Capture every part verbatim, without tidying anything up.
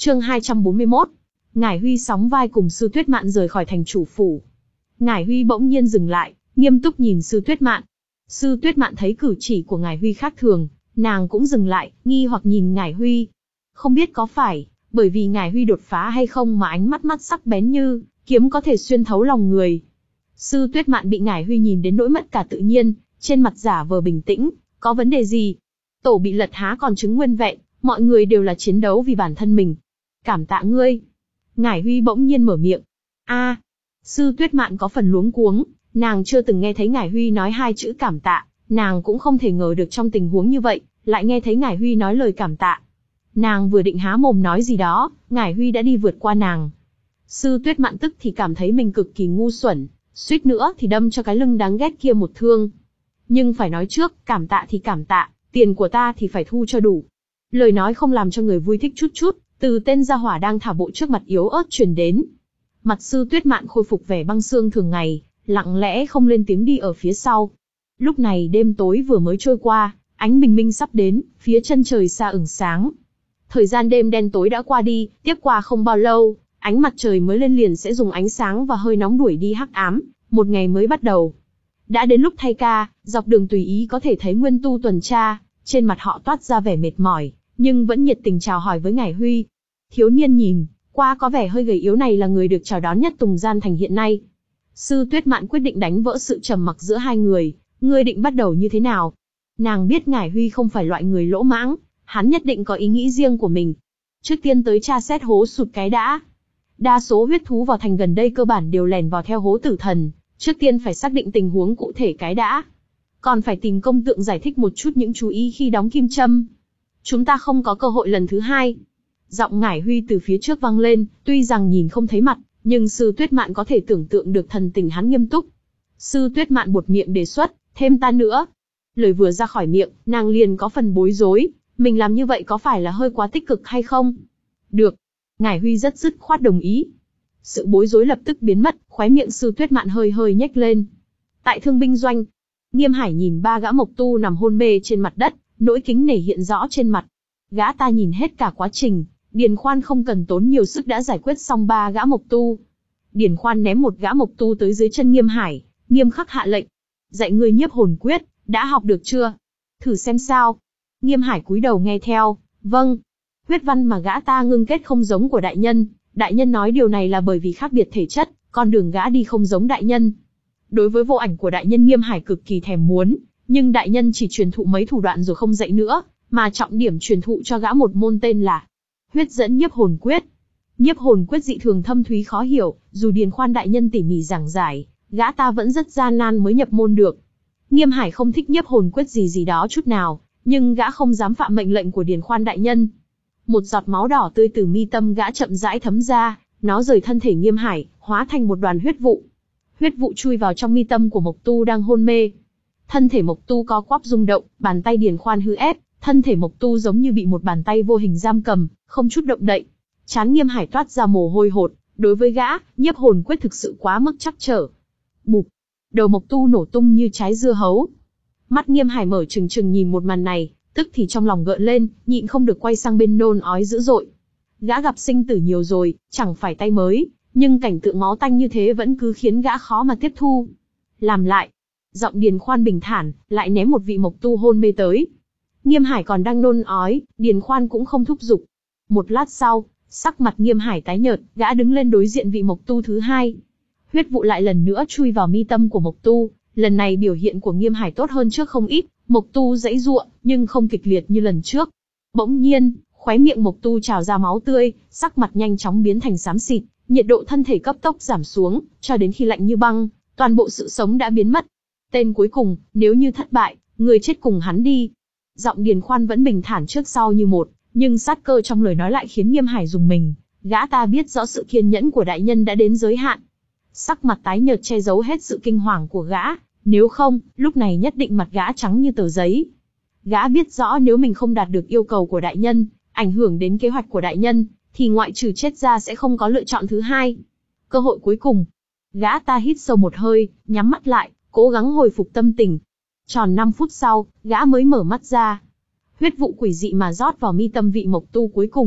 Chương hai trăm bốn mươi mốt. Ngải Huy sóng vai cùng Sư Tuyết Mạn rời khỏi thành chủ phủ. Ngải Huy bỗng nhiên dừng lại, nghiêm túc nhìn Sư Tuyết Mạn. Sư Tuyết Mạn thấy cử chỉ của Ngải Huy khác thường, nàng cũng dừng lại, nghi hoặc nhìn Ngải Huy. Không biết có phải bởi vì Ngải Huy đột phá hay không mà ánh mắt mắt sắc bén như kiếm có thể xuyên thấu lòng người. Sư Tuyết Mạn bị Ngải Huy nhìn đến nỗi mất cả tự nhiên, trên mặt giả vờ bình tĩnh, có vấn đề gì? Tổ bị lật há còn trứng nguyên vẹn, mọi người đều là chiến đấu vì bản thân mình. Cảm tạ ngươi. Ngải Huy bỗng nhiên mở miệng. A. Sư Tuyết Mạn có phần luống cuống, nàng chưa từng nghe thấy Ngải Huy nói hai chữ cảm tạ, nàng cũng không thể ngờ được trong tình huống như vậy, lại nghe thấy Ngải Huy nói lời cảm tạ. Nàng vừa định há mồm nói gì đó, Ngải Huy đã đi vượt qua nàng. Sư Tuyết Mạn tức thì cảm thấy mình cực kỳ ngu xuẩn, suýt nữa thì đâm cho cái lưng đáng ghét kia một thương. Nhưng phải nói trước, cảm tạ thì cảm tạ, tiền của ta thì phải thu cho đủ. Lời nói không làm cho người vui thích chút chút, từ tên gia hỏa đang thả bộ trước mặt yếu ớt truyền đến. Mặt Sư Tuyết Mạn khôi phục vẻ băng xương thường ngày, lặng lẽ không lên tiếng đi ở phía sau. Lúc này đêm tối vừa mới trôi qua, ánh bình minh sắp đến, phía chân trời xa ửng sáng. Thời gian đêm đen tối đã qua đi, tiếp qua không bao lâu, ánh mặt trời mới lên liền sẽ dùng ánh sáng và hơi nóng đuổi đi hắc ám, một ngày mới bắt đầu. Đã đến lúc thay ca, dọc đường tùy ý có thể thấy Nguyên Tu tuần tra, trên mặt họ toát ra vẻ mệt mỏi, nhưng vẫn nhiệt tình chào hỏi với Ngải Huy. Thiếu niên nhìn qua có vẻ hơi gầy yếu này là người được chào đón nhất Tùng Gian Thành hiện nay. Sư Tuyết Mạn quyết định đánh vỡ sự trầm mặc giữa hai người, ngươi định bắt đầu như thế nào? Nàng biết Ngải Huy không phải loại người lỗ mãng, hắn nhất định có ý nghĩ riêng của mình. Trước tiên tới tra xét hố sụt cái đã. Đa số huyết thú vào thành gần đây cơ bản đều lèn vào theo hố tử thần, trước tiên phải xác định tình huống cụ thể cái đã. Còn phải tìm công tượng giải thích một chút những chú ý khi đóng kim châm. Chúng ta không có cơ hội lần thứ hai. Giọng Ngải Huy từ phía trước vang lên, tuy rằng nhìn không thấy mặt, nhưng Sư Tuyết Mạn có thể tưởng tượng được thần tình hắn nghiêm túc. Sư Tuyết Mạn buột miệng đề xuất, thêm ta nữa. Lời vừa ra khỏi miệng, nàng liền có phần bối rối, mình làm như vậy có phải là hơi quá tích cực hay không? Được. Ngải Huy rất dứt khoát đồng ý. Sự bối rối lập tức biến mất, khóe miệng Sư Tuyết Mạn hơi hơi nhếch lên. Tại thương binh doanh, Nghiêm Hải nhìn ba gã mộc tu nằm hôn mê trên mặt đất, nỗi kính nể hiện rõ trên mặt. Gã ta nhìn hết cả quá trình, Điền Khoan không cần tốn nhiều sức đã giải quyết xong ba gã mộc tu. Điền Khoan ném một gã mộc tu tới dưới chân Nghiêm Hải, nghiêm khắc hạ lệnh. Dạy ngươi nhiếp hồn quyết, đã học được chưa? Thử xem sao. Nghiêm Hải cúi đầu nghe theo, vâng. Huyết văn mà gã ta ngưng kết không giống của đại nhân, đại nhân nói điều này là bởi vì khác biệt thể chất, con đường gã đi không giống đại nhân. Đối với vô ảnh của đại nhân Nghiêm Hải cực kỳ thèm muốn, nhưng đại nhân chỉ truyền thụ mấy thủ đoạn rồi không dạy nữa, mà trọng điểm truyền thụ cho gã một môn tên là Huyết dẫn nhiếp hồn quyết. Nhiếp hồn quyết dị thường thâm thúy khó hiểu, dù Điền Khoan đại nhân tỉ mỉ giảng giải, gã ta vẫn rất gian nan mới nhập môn được. Nghiêm Hải không thích nhiếp hồn quyết gì gì đó chút nào, nhưng gã không dám phạm mệnh lệnh của Điền Khoan đại nhân. Một giọt máu đỏ tươi từ mi tâm gã chậm rãi thấm ra, nó rời thân thể Nghiêm Hải, hóa thành một đoàn huyết vụ. Huyết vụ chui vào trong mi tâm của Mộc Tu đang hôn mê. Thân thể Mộc Tu co quắp rung động, bàn tay Điền Khoan hư ép, thân thể Mộc Tu giống như bị một bàn tay vô hình giam cầm, không chút động đậy. Trán Nghiêm Hải toát ra mồ hôi hột, đối với gã, nhiếp hồn quyết thực sự quá mức trắc trở. Bụp, đầu Mộc Tu nổ tung như trái dưa hấu. Mắt Nghiêm Hải mở trừng trừng nhìn một màn này, tức thì trong lòng gợn lên, nhịn không được quay sang bên nôn ói dữ dội. Gã gặp sinh tử nhiều rồi, chẳng phải tay mới, nhưng cảnh tượng máu tanh như thế vẫn cứ khiến gã khó mà tiếp thu. Làm lại. Giọng Điền Khoan bình thản, lại ném một vị Mộc Tu hôn mê tới. Nghiêm Hải còn đang nôn ói, Điền Khoan cũng không thúc giục. Một lát sau, sắc mặt Nghiêm Hải tái nhợt, gã đứng lên đối diện vị Mộc Tu thứ hai. Huyết vụ lại lần nữa chui vào mi tâm của Mộc Tu, lần này biểu hiện của Nghiêm Hải tốt hơn trước không ít, Mộc Tu giãy giụa, nhưng không kịch liệt như lần trước. Bỗng nhiên, khóe miệng Mộc Tu trào ra máu tươi, sắc mặt nhanh chóng biến thành xám xịt, nhiệt độ thân thể cấp tốc giảm xuống, cho đến khi lạnh như băng, toàn bộ sự sống đã biến mất. Tên cuối cùng, nếu như thất bại, người chết cùng hắn đi. Giọng Điền Khoan vẫn bình thản trước sau như một, nhưng sát cơ trong lời nói lại khiến Nghiêm Hải rùng mình. Gã ta biết rõ sự kiên nhẫn của đại nhân đã đến giới hạn. Sắc mặt tái nhợt che giấu hết sự kinh hoàng của gã, nếu không, lúc này nhất định mặt gã trắng như tờ giấy. Gã biết rõ nếu mình không đạt được yêu cầu của đại nhân, ảnh hưởng đến kế hoạch của đại nhân, thì ngoại trừ chết ra sẽ không có lựa chọn thứ hai. Cơ hội cuối cùng. Gã ta hít sâu một hơi, nhắm mắt lại, cố gắng hồi phục tâm tình. Tròn năm phút sau, gã mới mở mắt ra. Huyết vụ quỷ dị mà rót vào mi tâm vị Mộc Tu cuối cùng,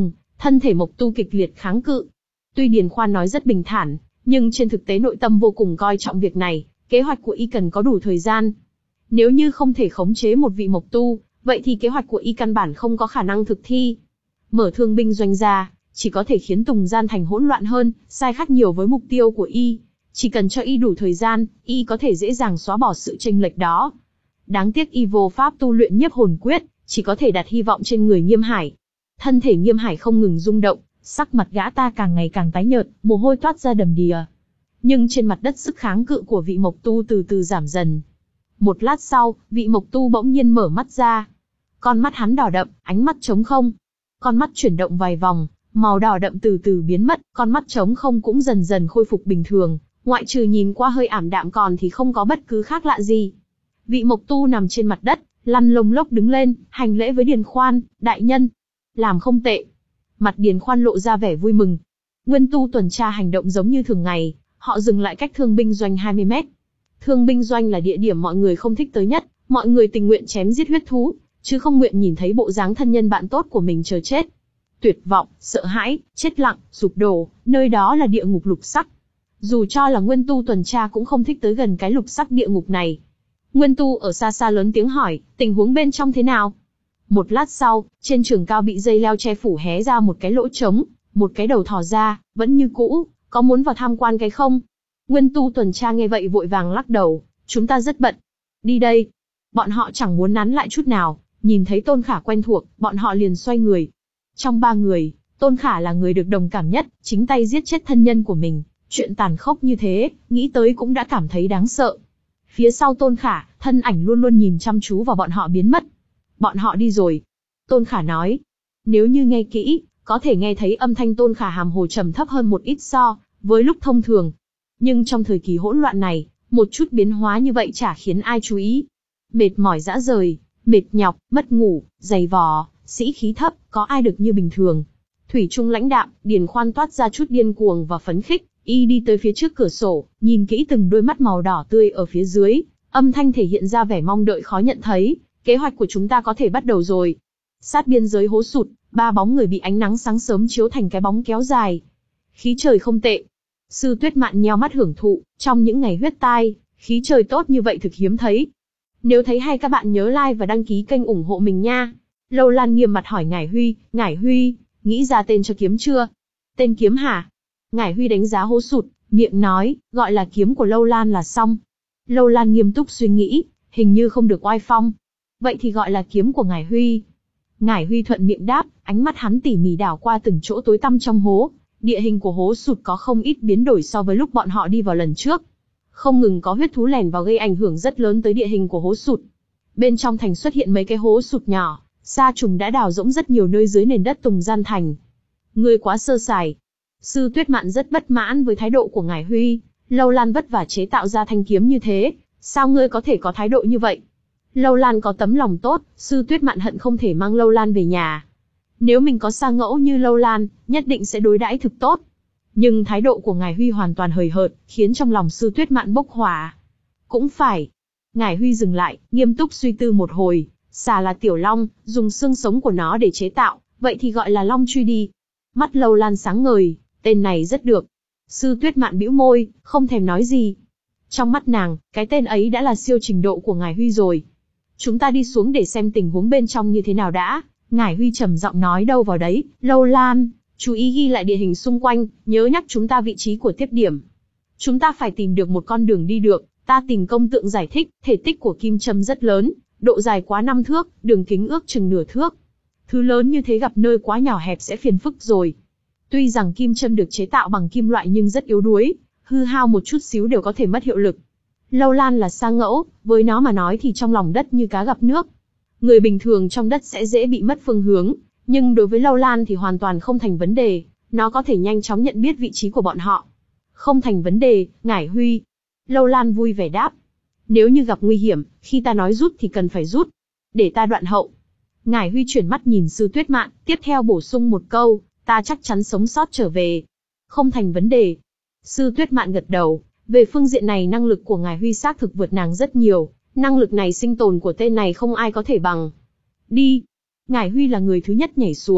Thân thể Mộc Tu kịch liệt kháng cự. Tuy Điền Khoan nói rất bình thản, nhưng trên thực tế nội tâm vô cùng coi trọng việc này, kế hoạch của y cần có đủ thời gian. Nếu như không thể khống chế một vị Mộc Tu, vậy thì kế hoạch của y căn bản không có khả năng thực thi. Mở thương binh doanh ra, chỉ có thể khiến Tùng Gian thành hỗn loạn hơn, sai khác nhiều với mục tiêu của y. Chỉ cần cho y đủ thời gian, y có thể dễ dàng xóa bỏ sự chênh lệch đó. Đáng tiếc y vô pháp tu luyện nhiếp hồn quyết, chỉ có thể đặt hy vọng trên người Nghiêm Hải. Thân thể Nghiêm Hải không ngừng rung động, sắc mặt gã ta càng ngày càng tái nhợt, mồ hôi toát ra đầm đìa. Nhưng trên mặt đất sức kháng cự của vị Mộc Tu từ từ giảm dần. Một lát sau, vị Mộc Tu bỗng nhiên mở mắt ra. Con mắt hắn đỏ đậm, ánh mắt trống không. Con mắt chuyển động vài vòng, màu đỏ đậm từ từ biến mất, con mắt trống không cũng dần dần khôi phục bình thường, ngoại trừ nhìn qua hơi ảm đạm còn thì không có bất cứ khác lạ gì. Vị Mộc Tu nằm trên mặt đất, lăn lông lốc đứng lên, hành lễ với Điền Khoan, đại nhân. Làm không tệ. Mặt Điền Khoan lộ ra vẻ vui mừng. Nguyên Tu tuần tra hành động giống như thường ngày, họ dừng lại cách thương binh doanh hai mươi mét. Thương binh doanh là địa điểm mọi người không thích tới nhất, mọi người tình nguyện chém giết huyết thú, chứ không nguyện nhìn thấy bộ dáng thân nhân bạn tốt của mình chờ chết. Tuyệt vọng, sợ hãi, chết lặng, sụp đổ, nơi đó là địa ngục lục sắc. Dù cho là Nguyên Tu tuần tra cũng không thích tới gần cái lục sắc địa ngục này. Nguyên Tu ở xa xa lớn tiếng hỏi, tình huống bên trong thế nào? Một lát sau, trên trường cao bị dây leo che phủ hé ra một cái lỗ trống, một cái đầu thò ra, vẫn như cũ, có muốn vào tham quan cái không? Nguyên Tu tuần tra nghe vậy vội vàng lắc đầu, chúng ta rất bận. Đi đây. Bọn họ chẳng muốn nán lại chút nào, nhìn thấy Tôn Khả quen thuộc, bọn họ liền xoay người. Trong ba người, Tôn Khả là người được đồng cảm nhất, chính tay giết chết thân nhân của mình. Chuyện tàn khốc như thế, nghĩ tới cũng đã cảm thấy đáng sợ. Phía sau Tôn Khả, thân ảnh luôn luôn nhìn chăm chú vào bọn họ biến mất. Bọn họ đi rồi. Tôn Khả nói. Nếu như nghe kỹ, có thể nghe thấy âm thanh Tôn Khả hàm hồ trầm thấp hơn một ít so với lúc thông thường. Nhưng trong thời kỳ hỗn loạn này, một chút biến hóa như vậy chả khiến ai chú ý. Mệt mỏi dã rời, mệt nhọc, mất ngủ, dày vò, sĩ khí thấp, có ai được như bình thường. Thủy chung lãnh đạm, Điền Khoan toát ra chút điên cuồng và phấn khích, y đi tới phía trước cửa sổ, nhìn kỹ từng đôi mắt màu đỏ tươi ở phía dưới, âm thanh thể hiện ra vẻ mong đợi khó nhận thấy, kế hoạch của chúng ta có thể bắt đầu rồi. Sát biên giới hố sụt, ba bóng người bị ánh nắng sáng sớm chiếu thành cái bóng kéo dài. Khí trời không tệ. Sư Tuyết Mạn nheo mắt hưởng thụ, trong những ngày huyết tai, khí trời tốt như vậy thực hiếm thấy. Nếu thấy hay các bạn nhớ like và đăng ký kênh ủng hộ mình nha. Lâu Lan nghiêm mặt hỏi Ngải Huy, Ngải Huy, nghĩ ra tên cho kiếm chưa? Tên kiếm hả? Ngải Huy đánh giá hố sụt, miệng nói, gọi là kiếm của Lâu Lan là xong. Lâu Lan nghiêm túc suy nghĩ, hình như không được oai phong. Vậy thì gọi là kiếm của Ngải Huy. Ngải Huy thuận miệng đáp, ánh mắt hắn tỉ mỉ đảo qua từng chỗ tối tăm trong hố. Địa hình của hố sụt có không ít biến đổi so với lúc bọn họ đi vào lần trước. Không ngừng có huyết thú lẻn vào gây ảnh hưởng rất lớn tới địa hình của hố sụt. Bên trong thành xuất hiện mấy cái hố sụt nhỏ, sa trùng đã đào rỗng rất nhiều nơi dưới nền đất Tùng Gian thành. Ngươi quá sơ sài. Sư Tuyết Mạn rất bất mãn với thái độ của Ngải Huy, Lâu Lan vất vả chế tạo ra thanh kiếm như thế, sao ngươi có thể có thái độ như vậy? Lâu Lan có tấm lòng tốt, Sư Tuyết Mạn hận không thể mang Lâu Lan về nhà. Nếu mình có sa ngẫu như Lâu Lan, nhất định sẽ đối đãi thực tốt. Nhưng thái độ của Ngải Huy hoàn toàn hời hợt, khiến trong lòng Sư Tuyết Mạn bốc hỏa. Cũng phải. Ngải Huy dừng lại, nghiêm túc suy tư một hồi, xà là tiểu long, dùng xương sống của nó để chế tạo, vậy thì gọi là long truy đi. Mắt Lâu Lan sáng ngời, tên này rất được. Sư Tuyết Mạn bĩu môi, không thèm nói gì. Trong mắt nàng, cái tên ấy đã là siêu trình độ của Ngải Huy rồi. Chúng ta đi xuống để xem tình huống bên trong như thế nào đã. Ngải Huy trầm giọng nói đâu vào đấy, Lâu Lan, chú ý ghi lại địa hình xung quanh, nhớ nhắc chúng ta vị trí của tiếp điểm. Chúng ta phải tìm được một con đường đi được, ta tìm công tượng giải thích, thể tích của kim châm rất lớn, độ dài quá năm thước, đường kính ước chừng nửa thước. Thứ lớn như thế gặp nơi quá nhỏ hẹp sẽ phiền phức rồi. Tuy rằng kim châm được chế tạo bằng kim loại nhưng rất yếu đuối, hư hao một chút xíu đều có thể mất hiệu lực. Lâu Lan là sa ngẫu, với nó mà nói thì trong lòng đất như cá gặp nước. Người bình thường trong đất sẽ dễ bị mất phương hướng, nhưng đối với Lâu Lan thì hoàn toàn không thành vấn đề, nó có thể nhanh chóng nhận biết vị trí của bọn họ. Không thành vấn đề, Ngải Huy. Lâu Lan vui vẻ đáp. Nếu như gặp nguy hiểm, khi ta nói rút thì cần phải rút. Để ta đoạn hậu. Ngải Huy chuyển mắt nhìn Sư Tuyết Mạn, tiếp theo bổ sung một câu, ta chắc chắn sống sót trở về. Không thành vấn đề. Sư Tuyết Mạn gật đầu, về phương diện này năng lực của Ngải Huy xác thực vượt nàng rất nhiều, năng lực này sinh tồn của tên này không ai có thể bằng. Đi. Ngải Huy là người thứ nhất nhảy xuống,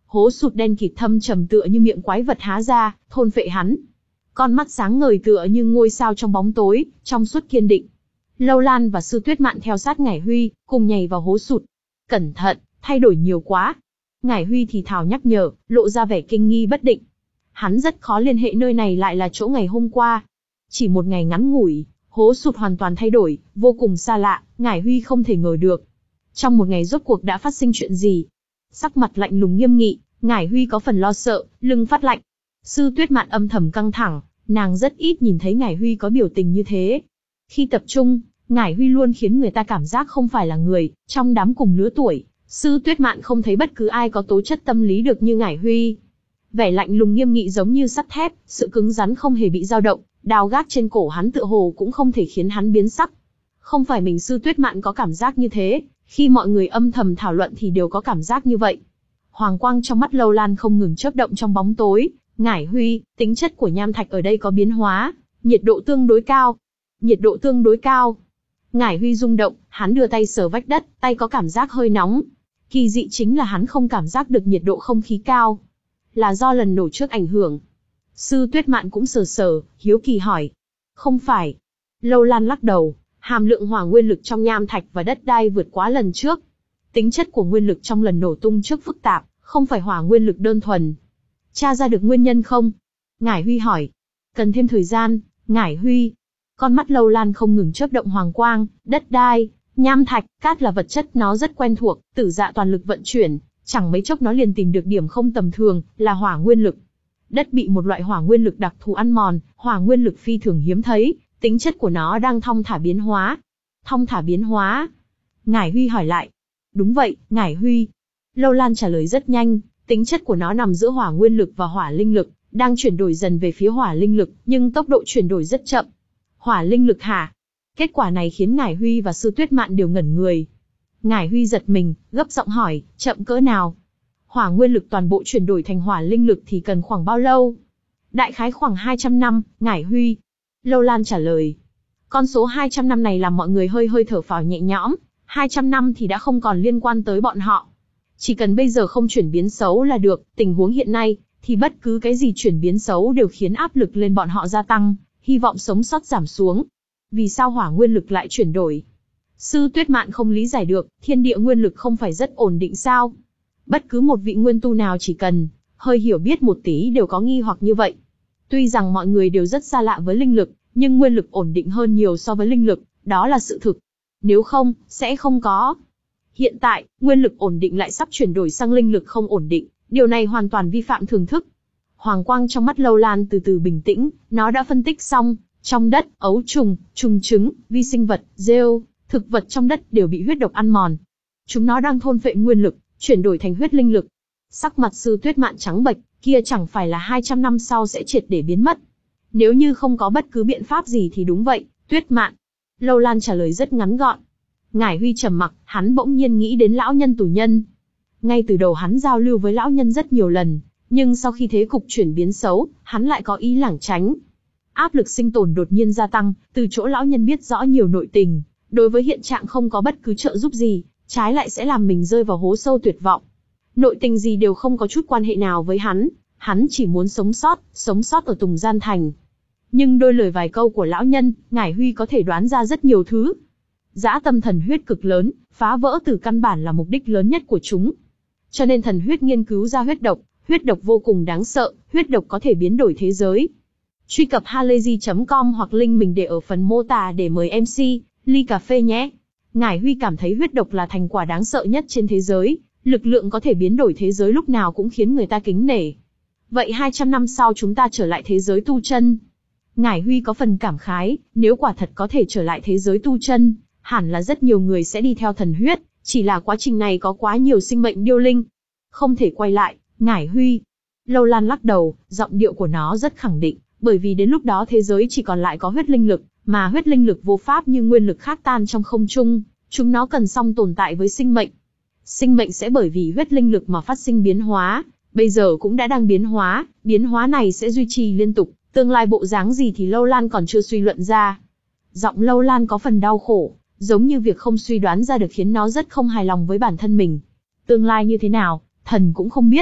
hố sụt đen kịt thâm trầm tựa như miệng quái vật há ra, thôn phệ hắn. Con mắt sáng ngời tựa như ngôi sao trong bóng tối, trong suốt kiên định. Lâu Lan và Sư Tuyết Mạn theo sát Ngải Huy, cùng nhảy vào hố sụt. Cẩn thận, thay đổi nhiều quá. Ngải Huy thì thào nhắc nhở, lộ ra vẻ kinh nghi bất định. Hắn rất khó liên hệ nơi này lại là chỗ ngày hôm qua. Chỉ một ngày ngắn ngủi, hố sụt hoàn toàn thay đổi, vô cùng xa lạ, Ngải Huy không thể ngờ được. Trong một ngày rốt cuộc đã phát sinh chuyện gì? Sắc mặt lạnh lùng nghiêm nghị, Ngải Huy có phần lo sợ, lưng phát lạnh. Sư Tuyết Mạn âm thầm căng thẳng, nàng rất ít nhìn thấy Ngải Huy có biểu tình như thế. Khi tập trung, Ngải Huy luôn khiến người ta cảm giác không phải là người, trong đám cùng lứa tuổi, Sư Tuyết Mạn không thấy bất cứ ai có tố chất tâm lý được như Ngải Huy. Vẻ lạnh lùng nghiêm nghị giống như sắt thép, sự cứng rắn không hề bị dao động, đao gác trên cổ hắn tựa hồ cũng không thể khiến hắn biến sắc. Không phải mình Sư Tuyết Mạn có cảm giác như thế, khi mọi người âm thầm thảo luận thì đều có cảm giác như vậy. Hoàng quang trong mắt Lâu Lan không ngừng chớp động trong bóng tối. Ngải Huy, tính chất của nham thạch ở đây có biến hóa, nhiệt độ tương đối cao. Nhiệt độ tương đối cao. Ngải Huy rung động, hắn đưa tay sờ vách đất, tay có cảm giác hơi nóng. Kỳ dị chính là hắn không cảm giác được nhiệt độ không khí cao. Là do lần nổ trước ảnh hưởng. Sư Tuyết Mạn cũng sờ sờ, hiếu kỳ hỏi. Không phải. Lâu Lan lắc đầu, hàm lượng hỏa nguyên lực trong nham thạch và đất đai vượt quá lần trước. Tính chất của nguyên lực trong lần nổ tung trước phức tạp, không phải hỏa nguyên lực đơn thuần. Tra ra được nguyên nhân không? Ngải Huy hỏi. Cần thêm thời gian, Ngải Huy. Con mắt Lâu Lan không ngừng chớp động hoàng quang, đất đai, nham thạch, cát là vật chất nó rất quen thuộc, Tử Dạ toàn lực vận chuyển, chẳng mấy chốc nó liền tìm được điểm không tầm thường, là hỏa nguyên lực. Đất bị một loại hỏa nguyên lực đặc thù ăn mòn, hỏa nguyên lực phi thường hiếm thấy, tính chất của nó đang thong thả biến hóa. Thong thả biến hóa? Ngải Huy hỏi lại. Đúng vậy, Ngải Huy. Lâu Lan trả lời rất nhanh, tính chất của nó nằm giữa hỏa nguyên lực và hỏa linh lực, đang chuyển đổi dần về phía hỏa linh lực, nhưng tốc độ chuyển đổi rất chậm. Hỏa linh lực hả? Kết quả này khiến Ngải Huy và Sư Tuyết Mạn đều ngẩn người. Ngải Huy giật mình, gấp giọng hỏi, chậm cỡ nào? Hỏa nguyên lực toàn bộ chuyển đổi thành hỏa linh lực thì cần khoảng bao lâu? Đại khái khoảng hai trăm năm, Ngải Huy. Lâu Lan trả lời. Con số hai trăm năm này làm mọi người hơi hơi thở phào nhẹ nhõm, hai trăm năm thì đã không còn liên quan tới bọn họ. Chỉ cần bây giờ không chuyển biến xấu là được, tình huống hiện nay, thì bất cứ cái gì chuyển biến xấu đều khiến áp lực lên bọn họ gia tăng, hy vọng sống sót giảm xuống. Vì sao hỏa nguyên lực lại chuyển đổi? Sư Tuyết Mạn không lý giải được, thiên địa nguyên lực không phải rất ổn định sao? Bất cứ một vị nguyên tu nào chỉ cần hơi hiểu biết một tí đều có nghi hoặc như vậy. Tuy rằng mọi người đều rất xa lạ với linh lực, nhưng nguyên lực ổn định hơn nhiều so với linh lực, đó là sự thực. Nếu không, sẽ không có. Hiện tại, nguyên lực ổn định lại sắp chuyển đổi sang linh lực không ổn định, điều này hoàn toàn vi phạm thường thức. Hoàng quang trong mắt Lâu Lan từ từ bình tĩnh, nó đã phân tích xong, trong đất, ấu trùng, trùng trứng, vi sinh vật, rêu, thực vật trong đất đều bị huyết độc ăn mòn. Chúng nó đang thôn phệ nguyên lực, chuyển đổi thành huyết linh lực. Sắc mặt Sư Tuyết Mạn trắng bệch, kia chẳng phải là hai trăm năm sau sẽ triệt để biến mất. Nếu như không có bất cứ biện pháp gì thì đúng vậy, Tuyết Mạn. Lâu Lan trả lời rất ngắn gọn. Ngải Huy trầm mặc, hắn bỗng nhiên nghĩ đến lão nhân tù nhân. Ngay từ đầu hắn giao lưu với lão nhân rất nhiều lần, nhưng sau khi thế cục chuyển biến xấu, hắn lại có ý lảng tránh. Áp lực sinh tồn đột nhiên gia tăng, từ chỗ lão nhân biết rõ nhiều nội tình, đối với hiện trạng không có bất cứ trợ giúp gì, trái lại sẽ làm mình rơi vào hố sâu tuyệt vọng. Nội tình gì đều không có chút quan hệ nào với hắn, hắn chỉ muốn sống sót, sống sót ở Tùng Gian Thành. Nhưng đôi lời vài câu của lão nhân, Ngải Huy có thể đoán ra rất nhiều thứ. Dã tâm thần huyết cực lớn, phá vỡ từ căn bản là mục đích lớn nhất của chúng. Cho nên thần huyết nghiên cứu ra huyết độc, huyết độc vô cùng đáng sợ, huyết độc có thể biến đổi thế giới. Truy cập halayzi chấm com hoặc link mình để ở phần mô tả để mời em xê, ly cà phê nhé. Ngải Huy cảm thấy huyết độc là thành quả đáng sợ nhất trên thế giới, lực lượng có thể biến đổi thế giới lúc nào cũng khiến người ta kính nể. Vậy hai trăm năm sau chúng ta trở lại thế giới tu chân. Ngải Huy có phần cảm khái, nếu quả thật có thể trở lại thế giới tu chân, hẳn là rất nhiều người sẽ đi theo thần huyết, chỉ là quá trình này có quá nhiều sinh mệnh điêu linh. Không thể quay lại, Ngải Huy. Lâu Lan lắc đầu, giọng điệu của nó rất khẳng định, bởi vì đến lúc đó thế giới chỉ còn lại có huyết linh lực, mà huyết linh lực vô pháp như nguyên lực khác tan trong không trung, chúng nó cần song tồn tại với sinh mệnh. Sinh mệnh sẽ bởi vì huyết linh lực mà phát sinh biến hóa, bây giờ cũng đã đang biến hóa, biến hóa này sẽ duy trì liên tục, tương lai bộ dáng gì thì Lâu Lan còn chưa suy luận ra. Giọng Lâu Lan có phần đau khổ, giống như việc không suy đoán ra được khiến nó rất không hài lòng với bản thân mình. Tương lai như thế nào, thần cũng không biết.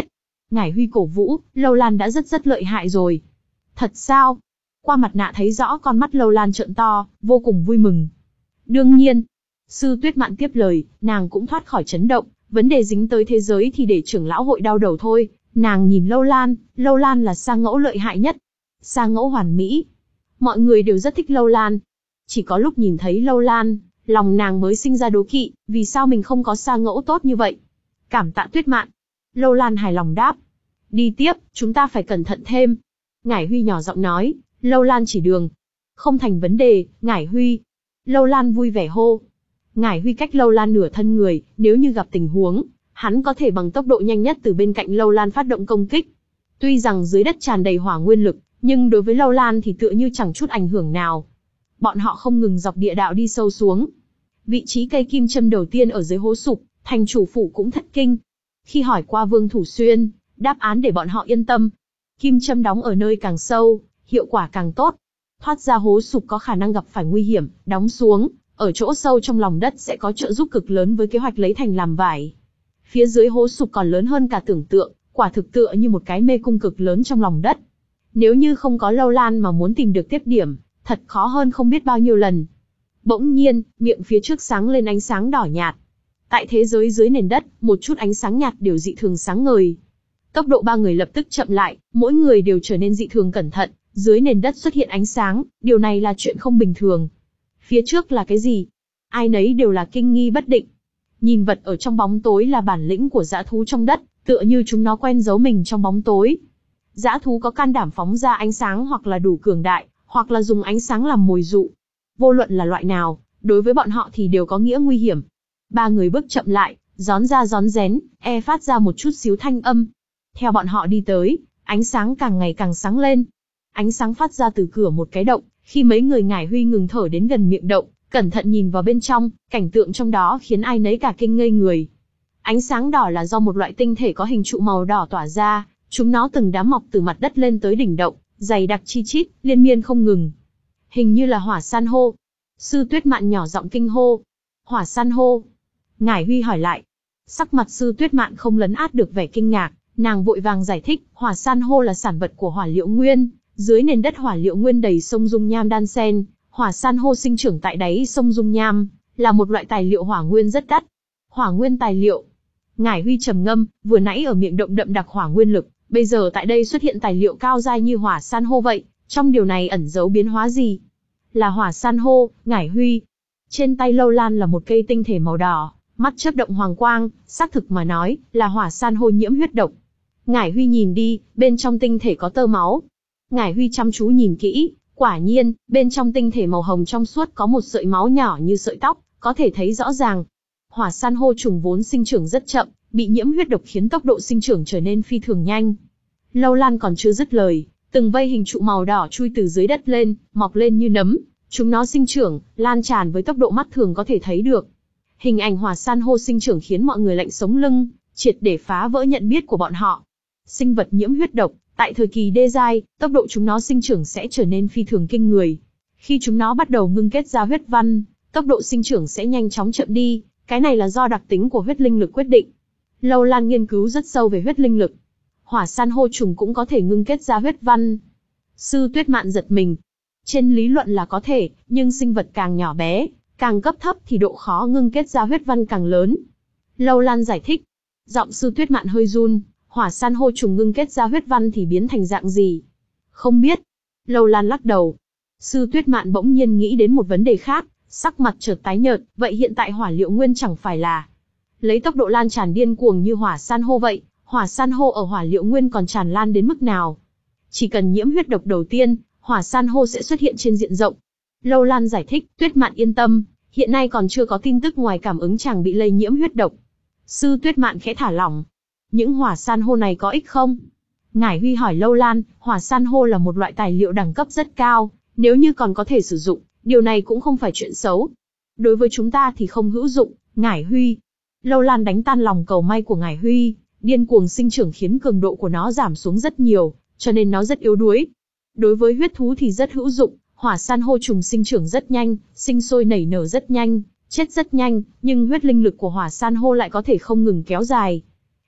Ngải Huy cổ vũ, Lâu Lan đã rất rất lợi hại rồi. Thật sao? Qua mặt nạ thấy rõ con mắt Lâu Lan trợn to, vô cùng vui mừng. Đương nhiên. Sư Tuyết Mạn tiếp lời, nàng cũng thoát khỏi chấn động, vấn đề dính tới thế giới thì để trưởng lão hội đau đầu thôi. Nàng nhìn Lâu Lan, Lâu Lan là sa ngẫu lợi hại nhất. Sa ngẫu hoàn mỹ. Mọi người đều rất thích Lâu Lan. Chỉ có lúc nhìn thấy Lâu Lan, lòng nàng mới sinh ra đố kỵ, vì sao mình không có sa ngẫu tốt như vậy. Cảm tạ Tuyết Mạn. Lâu Lan hài lòng đáp. Đi tiếp, chúng ta phải cẩn thận thêm. Ngải Huy nhỏ giọng nói, Lâu Lan chỉ đường. Không thành vấn đề, Ngải Huy. Lâu Lan vui vẻ hô. Ngải Huy cách Lâu Lan nửa thân người, nếu như gặp tình huống, hắn có thể bằng tốc độ nhanh nhất từ bên cạnh Lâu Lan phát động công kích. Tuy rằng dưới đất tràn đầy hỏa nguyên lực, nhưng đối với Lâu Lan thì tựa như chẳng chút ảnh hưởng nào. Bọn họ không ngừng dọc địa đạo đi sâu xuống. Vị trí cây kim châm đầu tiên ở dưới hố sụp, thành chủ phủ cũng thất kinh. Khi hỏi qua Vương Thủ Xuyên, đáp án để bọn họ yên tâm. Kim châm đóng ở nơi càng sâu, hiệu quả càng tốt. Thoát ra hố sụp có khả năng gặp phải nguy hiểm, đóng xuống, ở chỗ sâu trong lòng đất sẽ có trợ giúp cực lớn với kế hoạch lấy thành làm vải. Phía dưới hố sụp còn lớn hơn cả tưởng tượng, quả thực tựa như một cái mê cung cực lớn trong lòng đất. Nếu như không có Lâu Lan mà muốn tìm được tiếp điểm, thật khó hơn không biết bao nhiêu lần. Bỗng nhiên, miệng phía trước sáng lên ánh sáng đỏ nhạt. Tại thế giới dưới nền đất, một chút ánh sáng nhạt đều dị thường sáng ngời. Tốc độ ba người lập tức chậm lại, mỗi người đều trở nên dị thường cẩn thận. Dưới nền đất xuất hiện ánh sáng, điều này là chuyện không bình thường. Phía trước là cái gì? Ai nấy đều là kinh nghi bất định. Nhìn vật ở trong bóng tối là bản lĩnh của dã thú trong đất, tựa như chúng nó quen giấu mình trong bóng tối. Dã thú có can đảm phóng ra ánh sáng hoặc là đủ cường đại, hoặc là dùng ánh sáng làm mồi dụ. Vô luận là loại nào, đối với bọn họ thì đều có nghĩa nguy hiểm. Ba người bước chậm lại, rón ra rón rén, e phát ra một chút xíu thanh âm. Theo bọn họ đi tới, ánh sáng càng ngày càng sáng lên. Ánh sáng phát ra từ cửa một cái động, khi mấy người Ngải Huy ngừng thở đến gần miệng động, cẩn thận nhìn vào bên trong, cảnh tượng trong đó khiến ai nấy cả kinh ngây người. Ánh sáng đỏ là do một loại tinh thể có hình trụ màu đỏ tỏa ra, chúng nó từng đám mọc từ mặt đất lên tới đỉnh động, dày đặc chi chít, liên miên không ngừng. Hình như là hỏa san hô. Sư Tuyết Mạn nhỏ giọng kinh hô. Hỏa san hô. Ngải Huy hỏi lại. Sắc mặt Sư Tuyết Mạn không lấn át được vẻ kinh ngạc, nàng vội vàng giải thích, hỏa san hô là sản vật của hỏa liệu nguyên, dưới nền đất hỏa liệu nguyên đầy sông dung nham đan xen, hỏa san hô sinh trưởng tại đáy sông dung nham, là một loại tài liệu hỏa nguyên rất đắt. Hỏa nguyên tài liệu. Ngải Huy trầm ngâm, vừa nãy ở miệng động đậm đặc hỏa nguyên lực, bây giờ tại đây xuất hiện tài liệu cao dai như hỏa san hô vậy, trong điều này ẩn giấu biến hóa gì? Là hỏa san hô, Ngải Huy. Trên tay Lâu Lan là một cây tinh thể màu đỏ, mắt chớp động hoàng quang, xác thực mà nói, là hỏa san hô nhiễm huyết độc. Ngải Huy nhìn đi, bên trong tinh thể có tơ máu. Ngải Huy chăm chú nhìn kỹ, quả nhiên, bên trong tinh thể màu hồng trong suốt có một sợi máu nhỏ như sợi tóc, có thể thấy rõ ràng. Hỏa san hô trùng vốn sinh trưởng rất chậm, bị nhiễm huyết độc khiến tốc độ sinh trưởng trở nên phi thường nhanh. Lâu Lan còn chưa dứt lời, từng vây hình trụ màu đỏ chui từ dưới đất lên, mọc lên như nấm, chúng nó sinh trưởng, lan tràn với tốc độ mắt thường có thể thấy được. Hình ảnh hỏa san hô sinh trưởng khiến mọi người lạnh sống lưng, triệt để phá vỡ nhận biết của bọn họ. Sinh vật nhiễm huyết độc, tại thời kỳ đê giai, tốc độ chúng nó sinh trưởng sẽ trở nên phi thường kinh người. Khi chúng nó bắt đầu ngưng kết ra huyết văn, tốc độ sinh trưởng sẽ nhanh chóng chậm đi, cái này là do đặc tính của huyết linh lực quyết định. Lâu Lan nghiên cứu rất sâu về huyết linh lực. Hỏa san hô trùng cũng có thể ngưng kết ra huyết văn. Sư Tuyết Mạn giật mình. Trên lý luận là có thể, nhưng sinh vật càng nhỏ bé, càng cấp thấp thì độ khó ngưng kết ra huyết văn càng lớn. Lâu Lan giải thích. Giọng Sư Tuyết Mạn hơi run, hỏa san hô trùng ngưng kết ra huyết văn thì biến thành dạng gì? Không biết. Lâu Lan lắc đầu. Sư Tuyết Mạn bỗng nhiên nghĩ đến một vấn đề khác, sắc mặt chợt tái nhợt, vậy hiện tại hỏa liệu nguyên chẳng phải là lấy tốc độ lan tràn điên cuồng như hỏa san hô vậy, hỏa san hô ở hỏa liệu nguyên còn tràn lan đến mức nào? Chỉ cần nhiễm huyết độc đầu tiên, hỏa san hô sẽ xuất hiện trên diện rộng. Lâu Lan giải thích, Tuyết Mạn yên tâm, hiện nay còn chưa có tin tức ngoài cảm ứng chàng bị lây nhiễm huyết độc. Sư Tuyết Mạn khẽ thả lỏng. Những hỏa san hô này có ích không? Ngải Huy hỏi Lâu Lan, hỏa san hô là một loại tài liệu đẳng cấp rất cao, nếu như còn có thể sử dụng, điều này cũng không phải chuyện xấu. Đối với chúng ta thì không hữu dụng, Ngải Huy. Lâu Lan đánh tan lòng cầu may của Ngải Huy, điên cuồng sinh trưởng khiến cường độ của nó giảm xuống rất nhiều, cho nên nó rất yếu đuối. Đối với huyết thú thì rất hữu dụng, hỏa san hô trùng sinh trưởng rất nhanh, sinh sôi nảy nở rất nhanh, chết rất nhanh, nhưng huyết linh lực của hỏa san hô lại có thể không ngừng kéo dài.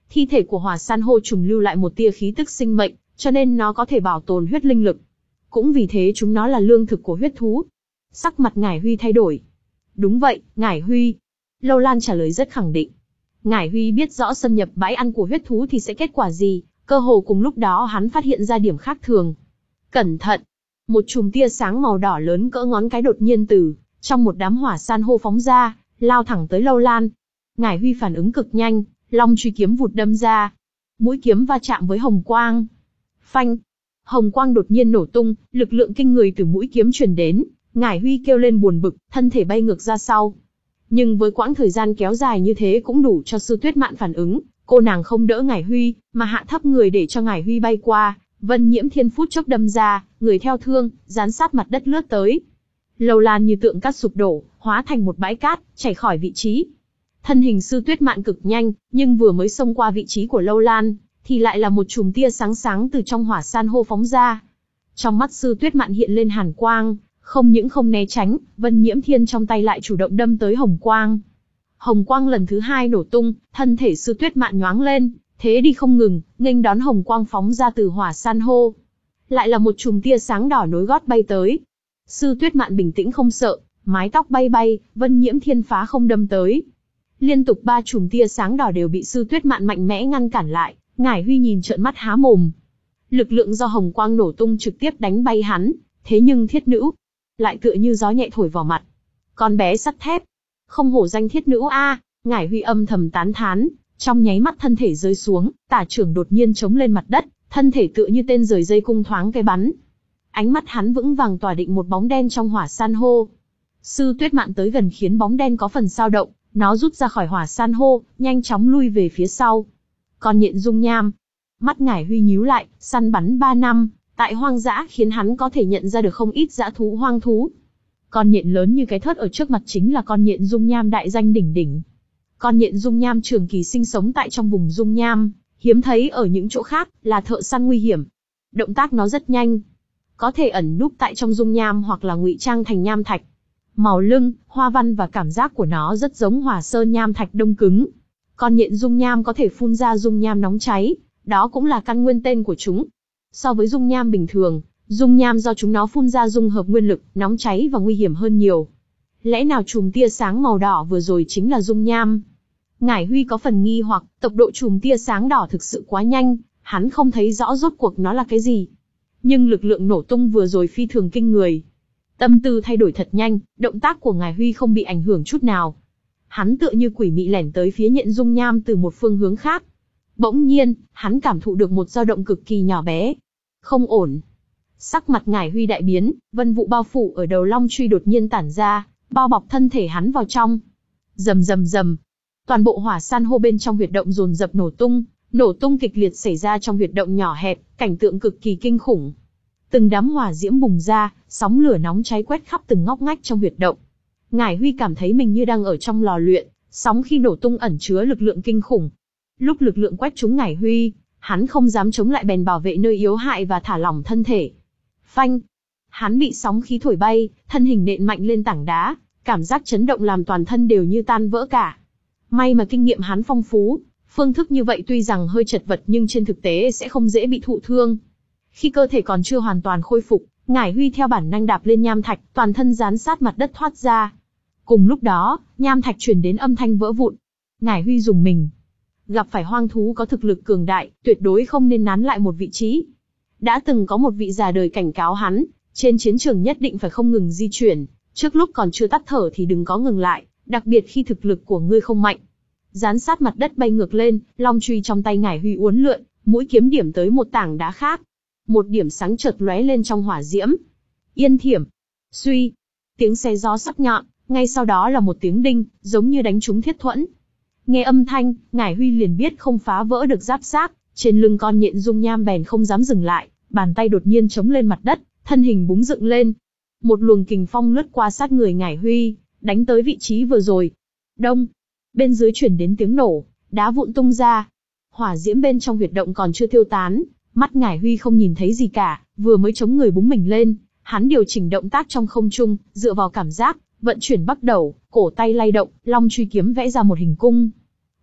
Thi thể của hỏa san hô trùng lưu lại một tia khí tức sinh mệnh, cho nên nó có thể bảo tồn huyết linh lực. Cũng vì thế chúng nó là lương thực của huyết thú. Sắc mặt Ngải Huy thay đổi. Đúng vậy, Ngải Huy. Lâu Lan trả lời rất khẳng định. Ngải Huy biết rõ xâm nhập bãi ăn của huyết thú thì sẽ kết quả gì, cơ hồ cùng lúc đó hắn phát hiện ra điểm khác thường. Cẩn thận! Một chùm tia sáng màu đỏ lớn cỡ ngón cái đột nhiên từ trong một đám hỏa san hô phóng ra, lao thẳng tới Lâu Lan. Ngải Huy phản ứng cực nhanh, long truy kiếm vụt đâm ra. Mũi kiếm va chạm với hồng quang. Phanh! Hồng quang đột nhiên nổ tung, lực lượng kinh người từ mũi kiếm truyền đến. Ngải Huy kêu lên buồn bực, thân thể bay ngược ra sau. Nhưng với quãng thời gian kéo dài như thế cũng đủ cho Sư Tuyết Mạn phản ứng, cô nàng không đỡ Ngải Huy, mà hạ thấp người để cho Ngải Huy bay qua. Vân Nhiễm Thiên phút chốc đâm ra, người theo thương, dán sát mặt đất lướt tới. Lâu Lan như tượng cát sụp đổ, hóa thành một bãi cát, chảy khỏi vị trí. Thân hình Sư Tuyết Mạn cực nhanh, nhưng vừa mới xông qua vị trí của Lâu Lan, thì lại là một chùm tia sáng sáng từ trong hỏa san hô phóng ra. Trong mắt Sư Tuyết Mạn hiện lên hàn quang, không những không né tránh, Vân Nhiễm Thiên trong tay lại chủ động đâm tới hồng quang. Hồng quang lần thứ hai nổ tung, thân thể Sư Tuyết Mạn nhoáng lên, thế đi không ngừng, nghênh đón hồng quang phóng ra từ hỏa san hô. Lại là một chùm tia sáng đỏ nối gót bay tới. Sư Tuyết Mạn bình tĩnh không sợ, mái tóc bay bay, Vân Nhiễm Thiên phá không đâm tới. Liên tục ba chùm tia sáng đỏ đều bị Sư Tuyết Mạn mạnh mẽ ngăn cản lại. Ngải Huy nhìn trợn mắt há mồm. Lực lượng do hồng quang nổ tung trực tiếp đánh bay hắn, thế nhưng thiết nữ lại tựa như gió nhẹ thổi vào mặt. Con bé sắt thép, không hổ danh thiết nữ a. Ngải Huy âm thầm tán thán, trong nháy mắt thân thể rơi xuống, tả trưởng đột nhiên chống lên mặt đất, thân thể tựa như tên rời dây cung thoáng cái bắn. Ánh mắt hắn vững vàng tỏa định một bóng đen trong hỏa san hô. Sư Tuyết Mạn tới gần khiến bóng đen có phần dao động, nó rút ra khỏi hỏa san hô, nhanh chóng lui về phía sau. Con nhện dung nham. Mắt Ngải Huy nhíu lại, săn bắn ba năm, tại hoang dã khiến hắn có thể nhận ra được không ít dã thú hoang thú. Con nhện lớn như cái thớt ở trước mặt chính là con nhện dung nham đại danh đỉnh đỉnh. Con nhện dung nham trường kỳ sinh sống tại trong vùng dung nham, hiếm thấy ở những chỗ khác, là thợ săn nguy hiểm. Động tác nó rất nhanh, có thể ẩn núp tại trong dung nham hoặc là ngụy trang thành nham thạch. Màu lưng, hoa văn và cảm giác của nó rất giống hỏa sơn nham thạch đông cứng. Con nhện dung nham có thể phun ra dung nham nóng cháy, đó cũng là căn nguyên tên của chúng. So với dung nham bình thường, dung nham do chúng nó phun ra dung hợp nguyên lực, nóng cháy và nguy hiểm hơn nhiều. Lẽ nào chùm tia sáng màu đỏ vừa rồi chính là dung nham? Ngải Huy có phần nghi hoặc, tốc độ chùm tia sáng đỏ thực sự quá nhanh, hắn không thấy rõ rốt cuộc nó là cái gì. Nhưng lực lượng nổ tung vừa rồi phi thường kinh người. Tâm tư thay đổi thật nhanh, động tác của Ngải Huy không bị ảnh hưởng chút nào. Hắn tựa như quỷ mị lẻn tới phía nhện dung nham từ một phương hướng khác. Bỗng nhiên, hắn cảm thụ được một dao động cực kỳ nhỏ bé. Không ổn. Sắc mặt Ngải Huy đại biến, vân vụ bao phủ ở đầu long truy đột nhiên tản ra, bao bọc thân thể hắn vào trong. Rầm rầm rầm. Toàn bộ hỏa san hô bên trong huyệt động dồn dập nổ tung, nổ tung kịch liệt xảy ra trong huyệt động nhỏ hẹp, cảnh tượng cực kỳ kinh khủng. Từng đám hỏa diễm bùng ra, sóng lửa nóng cháy quét khắp từng ngóc ngách trong huyệt động. Ngải Huy cảm thấy mình như đang ở trong lò luyện, sóng khi nổ tung ẩn chứa lực lượng kinh khủng. Lúc lực lượng quét trúng Ngải Huy, hắn không dám chống lại bèn bảo vệ nơi yếu hại và thả lỏng thân thể. Phanh! Hắn bị sóng khí thổi bay, thân hình nện mạnh lên tảng đá, cảm giác chấn động làm toàn thân đều như tan vỡ cả. May mà kinh nghiệm hắn phong phú, phương thức như vậy tuy rằng hơi chật vật nhưng trên thực tế sẽ không dễ bị thụ thương. Khi cơ thể còn chưa hoàn toàn khôi phục, Ngải Huy theo bản năng đạp lên nham thạch, toàn thân dán sát mặt đất thoát ra. Cùng lúc đó, nham thạch truyền đến âm thanh vỡ vụn. Ngải Huy rùng mình. Gặp phải hoang thú có thực lực cường đại, tuyệt đối không nên nán lại một vị trí. Đã từng có một vị già đời cảnh cáo hắn, trên chiến trường nhất định phải không ngừng di chuyển, trước lúc còn chưa tắt thở thì đừng có ngừng lại, đặc biệt khi thực lực của ngươi không mạnh. Dán sát mặt đất bay ngược lên, long truy trong tay Ngải Huy uốn lượn, mũi kiếm điểm tới một tảng đá khác. Một điểm sáng chợt lóe lên trong hỏa diễm. Yên thiểm. Suy. Tiếng xé gió sắc nhọn, ngay sau đó là một tiếng đinh, giống như đánh trúng thiết thuẫn. Nghe âm thanh, Ngải Huy liền biết không phá vỡ được giáp xác, trên lưng con nhện dung nham bèn không dám dừng lại, bàn tay đột nhiên chống lên mặt đất, thân hình búng dựng lên. Một luồng kình phong lướt qua sát người Ngải Huy, đánh tới vị trí vừa rồi. Đông. Bên dưới truyền đến tiếng nổ, đá vụn tung ra. Hỏa diễm bên trong huyệt động còn chưa tiêu tán, mắt Ngải Huy không nhìn thấy gì cả, vừa mới chống người búng mình lên, hắn điều chỉnh động tác trong không trung, dựa vào cảm giác, vận chuyển bắt đầu, cổ tay lay động, long truy kiếm vẽ ra một hình cung.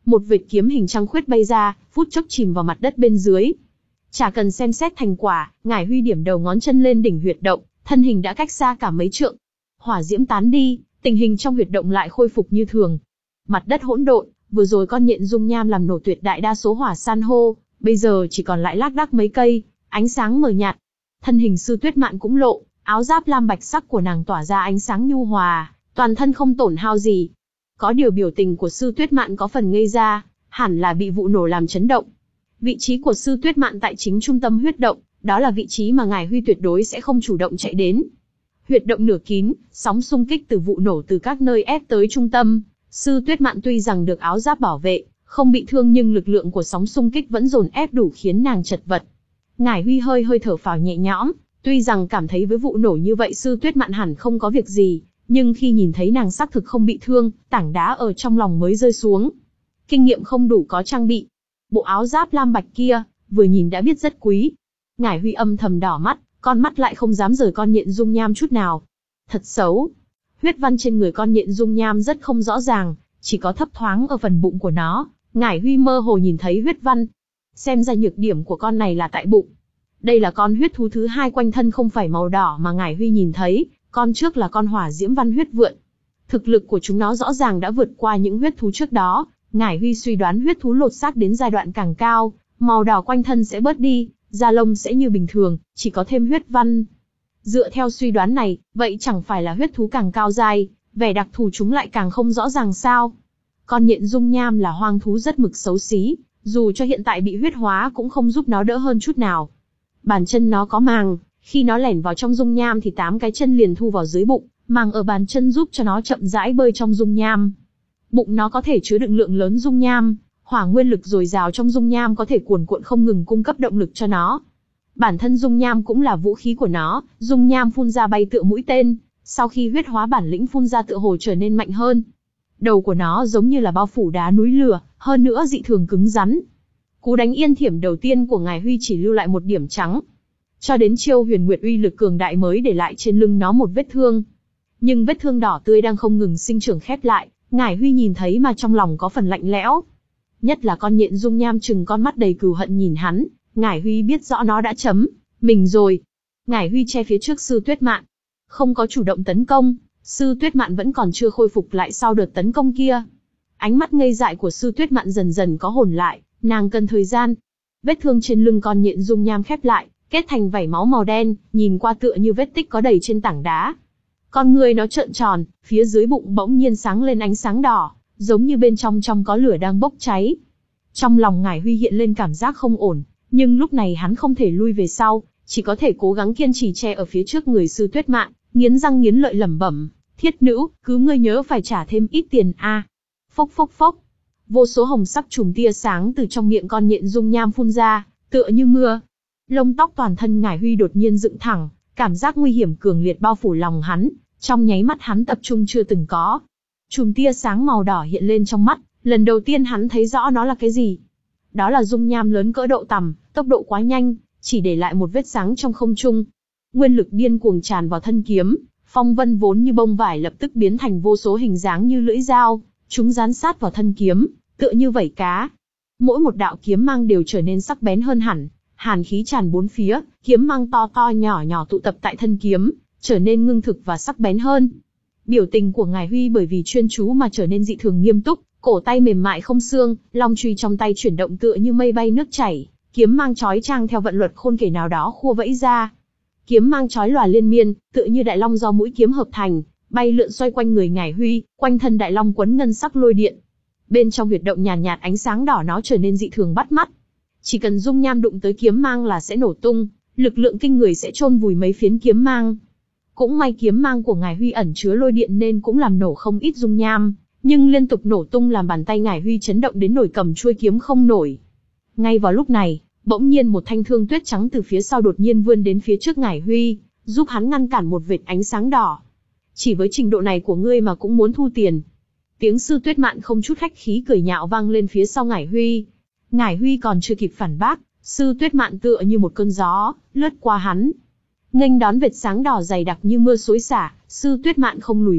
một vệt kiếm hình trăng khuyết bay ra, phút chốc chìm vào mặt đất bên dưới. Chả cần xem xét thành quả, Ngải Huy điểm đầu ngón chân lên đỉnh huyệt động, thân hình đã cách xa cả mấy trượng. Hỏa diễm tán đi, tình hình trong huyệt động lại khôi phục như thường. Mặt đất hỗn độn, vừa rồi con nhện dung nham làm nổ tuyệt đại đa số hỏa san hô, bây giờ chỉ còn lại lác đác mấy cây, ánh sáng mờ nhạt. Thân hình Sư Tuyết Mạn cũng lộ, áo giáp lam bạch sắc của nàng tỏa ra ánh sáng nhu hòa, toàn thân không tổn hao gì. Có điều biểu tình của Sư Tuyết Mạn có phần ngây ra, hẳn là bị vụ nổ làm chấn động. Vị trí của Sư Tuyết Mạn tại chính trung tâm huyết động, đó là vị trí mà Ngải Huy tuyệt đối sẽ không chủ động chạy đến. Huyệt động nửa kín, sóng xung kích từ vụ nổ từ các nơi ép tới trung tâm. Sư Tuyết Mạn tuy rằng được áo giáp bảo vệ, không bị thương nhưng lực lượng của sóng xung kích vẫn dồn ép đủ khiến nàng chật vật. Ngải Huy hơi hơi thở phào nhẹ nhõm, tuy rằng cảm thấy với vụ nổ như vậy Sư Tuyết Mạn hẳn không có việc gì, nhưng khi nhìn thấy nàng xác thực không bị thương, tảng đá ở trong lòng mới rơi xuống. Kinh nghiệm không đủ có trang bị. Bộ áo giáp lam bạch kia, vừa nhìn đã biết rất quý. Ngải Huy âm thầm đỏ mắt, con mắt lại không dám rời con nhện dung nham chút nào. Thật xấu. Huyết văn trên người con nhện dung nham rất không rõ ràng, chỉ có thấp thoáng ở phần bụng của nó. Ngải Huy mơ hồ nhìn thấy huyết văn. Xem ra nhược điểm của con này là tại bụng. Đây là con huyết thú thứ hai quanh thân không phải màu đỏ mà Ngải Huy nhìn thấy, con trước là con hỏa diễm văn huyết vượn. Thực lực của chúng nó rõ ràng đã vượt qua những huyết thú trước đó. Ngải Huy suy đoán huyết thú lột xác đến giai đoạn càng cao, màu đỏ quanh thân sẽ bớt đi, da lông sẽ như bình thường, chỉ có thêm huyết văn. Dựa theo suy đoán này, vậy chẳng phải là huyết thú càng cao giai, vẻ đặc thù chúng lại càng không rõ ràng sao? Con nhện dung nham là hoang thú rất mực xấu xí, dù cho hiện tại bị huyết hóa cũng không giúp nó đỡ hơn chút nào. Bàn chân nó có màng, khi nó lẻn vào trong dung nham thì tám cái chân liền thu vào dưới bụng, màng ở bàn chân giúp cho nó chậm rãi bơi trong dung nham. Bụng nó có thể chứa đựng lượng lớn dung nham, hỏa nguyên lực dồi dào trong dung nham có thể cuồn cuộn không ngừng cung cấp động lực cho nó. Bản thân dung nham cũng là vũ khí của nó, dung nham phun ra bay tựa mũi tên, sau khi huyết hóa bản lĩnh phun ra tựa hồ trở nên mạnh hơn. Đầu của nó giống như là bao phủ đá núi lửa, hơn nữa dị thường cứng rắn. Cú đánh yên thiểm đầu tiên của Ngải Huy chỉ lưu lại một điểm trắng. Cho đến chiêu huyền nguyệt uy lực cường đại mới để lại trên lưng nó một vết thương. Nhưng vết thương đỏ tươi đang không ngừng sinh trưởng khép lại, Ngải Huy nhìn thấy mà trong lòng có phần lạnh lẽo. Nhất là con nhện dung nham trừng con mắt đầy cừu hận nhìn hắn, Ngải Huy biết rõ nó đã chấm mình rồi. Ngải Huy che phía trước Sư Tuyết Mạn, không có chủ động tấn công. Sư Tuyết Mạn vẫn còn chưa khôi phục lại sau đợt tấn công kia. Ánh mắt ngây dại của Sư Tuyết Mạn dần dần có hồn lại, nàng cần thời gian. Vết thương trên lưng con nhện dung nham khép lại, kết thành vảy máu màu đen, nhìn qua tựa như vết tích có đầy trên tảng đá. Con người nó trợn tròn, phía dưới bụng bỗng nhiên sáng lên ánh sáng đỏ, giống như bên trong trong có lửa đang bốc cháy. Trong lòng Ngải Huy hiện lên cảm giác không ổn, nhưng lúc này hắn không thể lui về sau, chỉ có thể cố gắng kiên trì che ở phía trước người Sư Tuyết Mạn, nghiến răng nghiến lợi lẩm bẩm, thiết nữ, cứ ngươi nhớ phải trả thêm ít tiền a. À. Phốc phốc phốc, vô số hồng sắc chùm tia sáng từ trong miệng con nhện dung nham phun ra, tựa như mưa. Lông tóc toàn thân Ngải Huy đột nhiên dựng thẳng, cảm giác nguy hiểm cường liệt bao phủ lòng hắn, trong nháy mắt hắn tập trung chưa từng có. Chùm tia sáng màu đỏ hiện lên trong mắt, lần đầu tiên hắn thấy rõ nó là cái gì. Đó là dung nham lớn cỡ đậu tằm, tốc độ quá nhanh, chỉ để lại một vết sáng trong không trung. Nguyên lực điên cuồng tràn vào thân kiếm, phong vân vốn như bông vải lập tức biến thành vô số hình dáng như lưỡi dao, chúng dán sát vào thân kiếm, tựa như vảy cá. Mỗi một đạo kiếm mang đều trở nên sắc bén hơn hẳn, hàn khí tràn bốn phía, kiếm mang to to nhỏ nhỏ tụ tập tại thân kiếm, trở nên ngưng thực và sắc bén hơn. Biểu tình của Ngải Huy bởi vì chuyên chú mà trở nên dị thường nghiêm túc, cổ tay mềm mại không xương, long chùy trong tay chuyển động tựa như mây bay nước chảy, kiếm mang chói chang theo vận luật khôn kể nào đó khua vẫy ra. Kiếm mang chói lòa liên miên, tựa như đại long do mũi kiếm hợp thành, bay lượn xoay quanh người Ngải Huy, quanh thân đại long quấn ngân sắc lôi điện. Bên trong huyệt động nhàn nhạt, nhạt ánh sáng đỏ nó trở nên dị thường bắt mắt. Chỉ cần dung nham đụng tới kiếm mang là sẽ nổ tung, lực lượng kinh người sẽ chôn vùi mấy phiến kiếm mang. Cũng may kiếm mang của Ngải Huy ẩn chứa lôi điện nên cũng làm nổ không ít dung nham, nhưng liên tục nổ tung làm bàn tay Ngải Huy chấn động đến nổi cầm chuôi kiếm không nổi. Ngay vào lúc này, bỗng nhiên một thanh thương tuyết trắng từ phía sau đột nhiên vươn đến phía trước Ngải Huy, giúp hắn ngăn cản một vệt ánh sáng đỏ. Chỉ với trình độ này của ngươi mà cũng muốn thu tiền. Tiếng Sư Tuyết Mạn không chút khách khí cười nhạo vang lên phía sau Ngải Huy. Ngải Huy còn chưa kịp phản bác, Sư Tuyết Mạn tựa như một cơn gió, lướt qua hắn. Nghênh đón vệt sáng đỏ dày đặc như mưa xối xả, Sư Tuyết Mạn không lùi bước,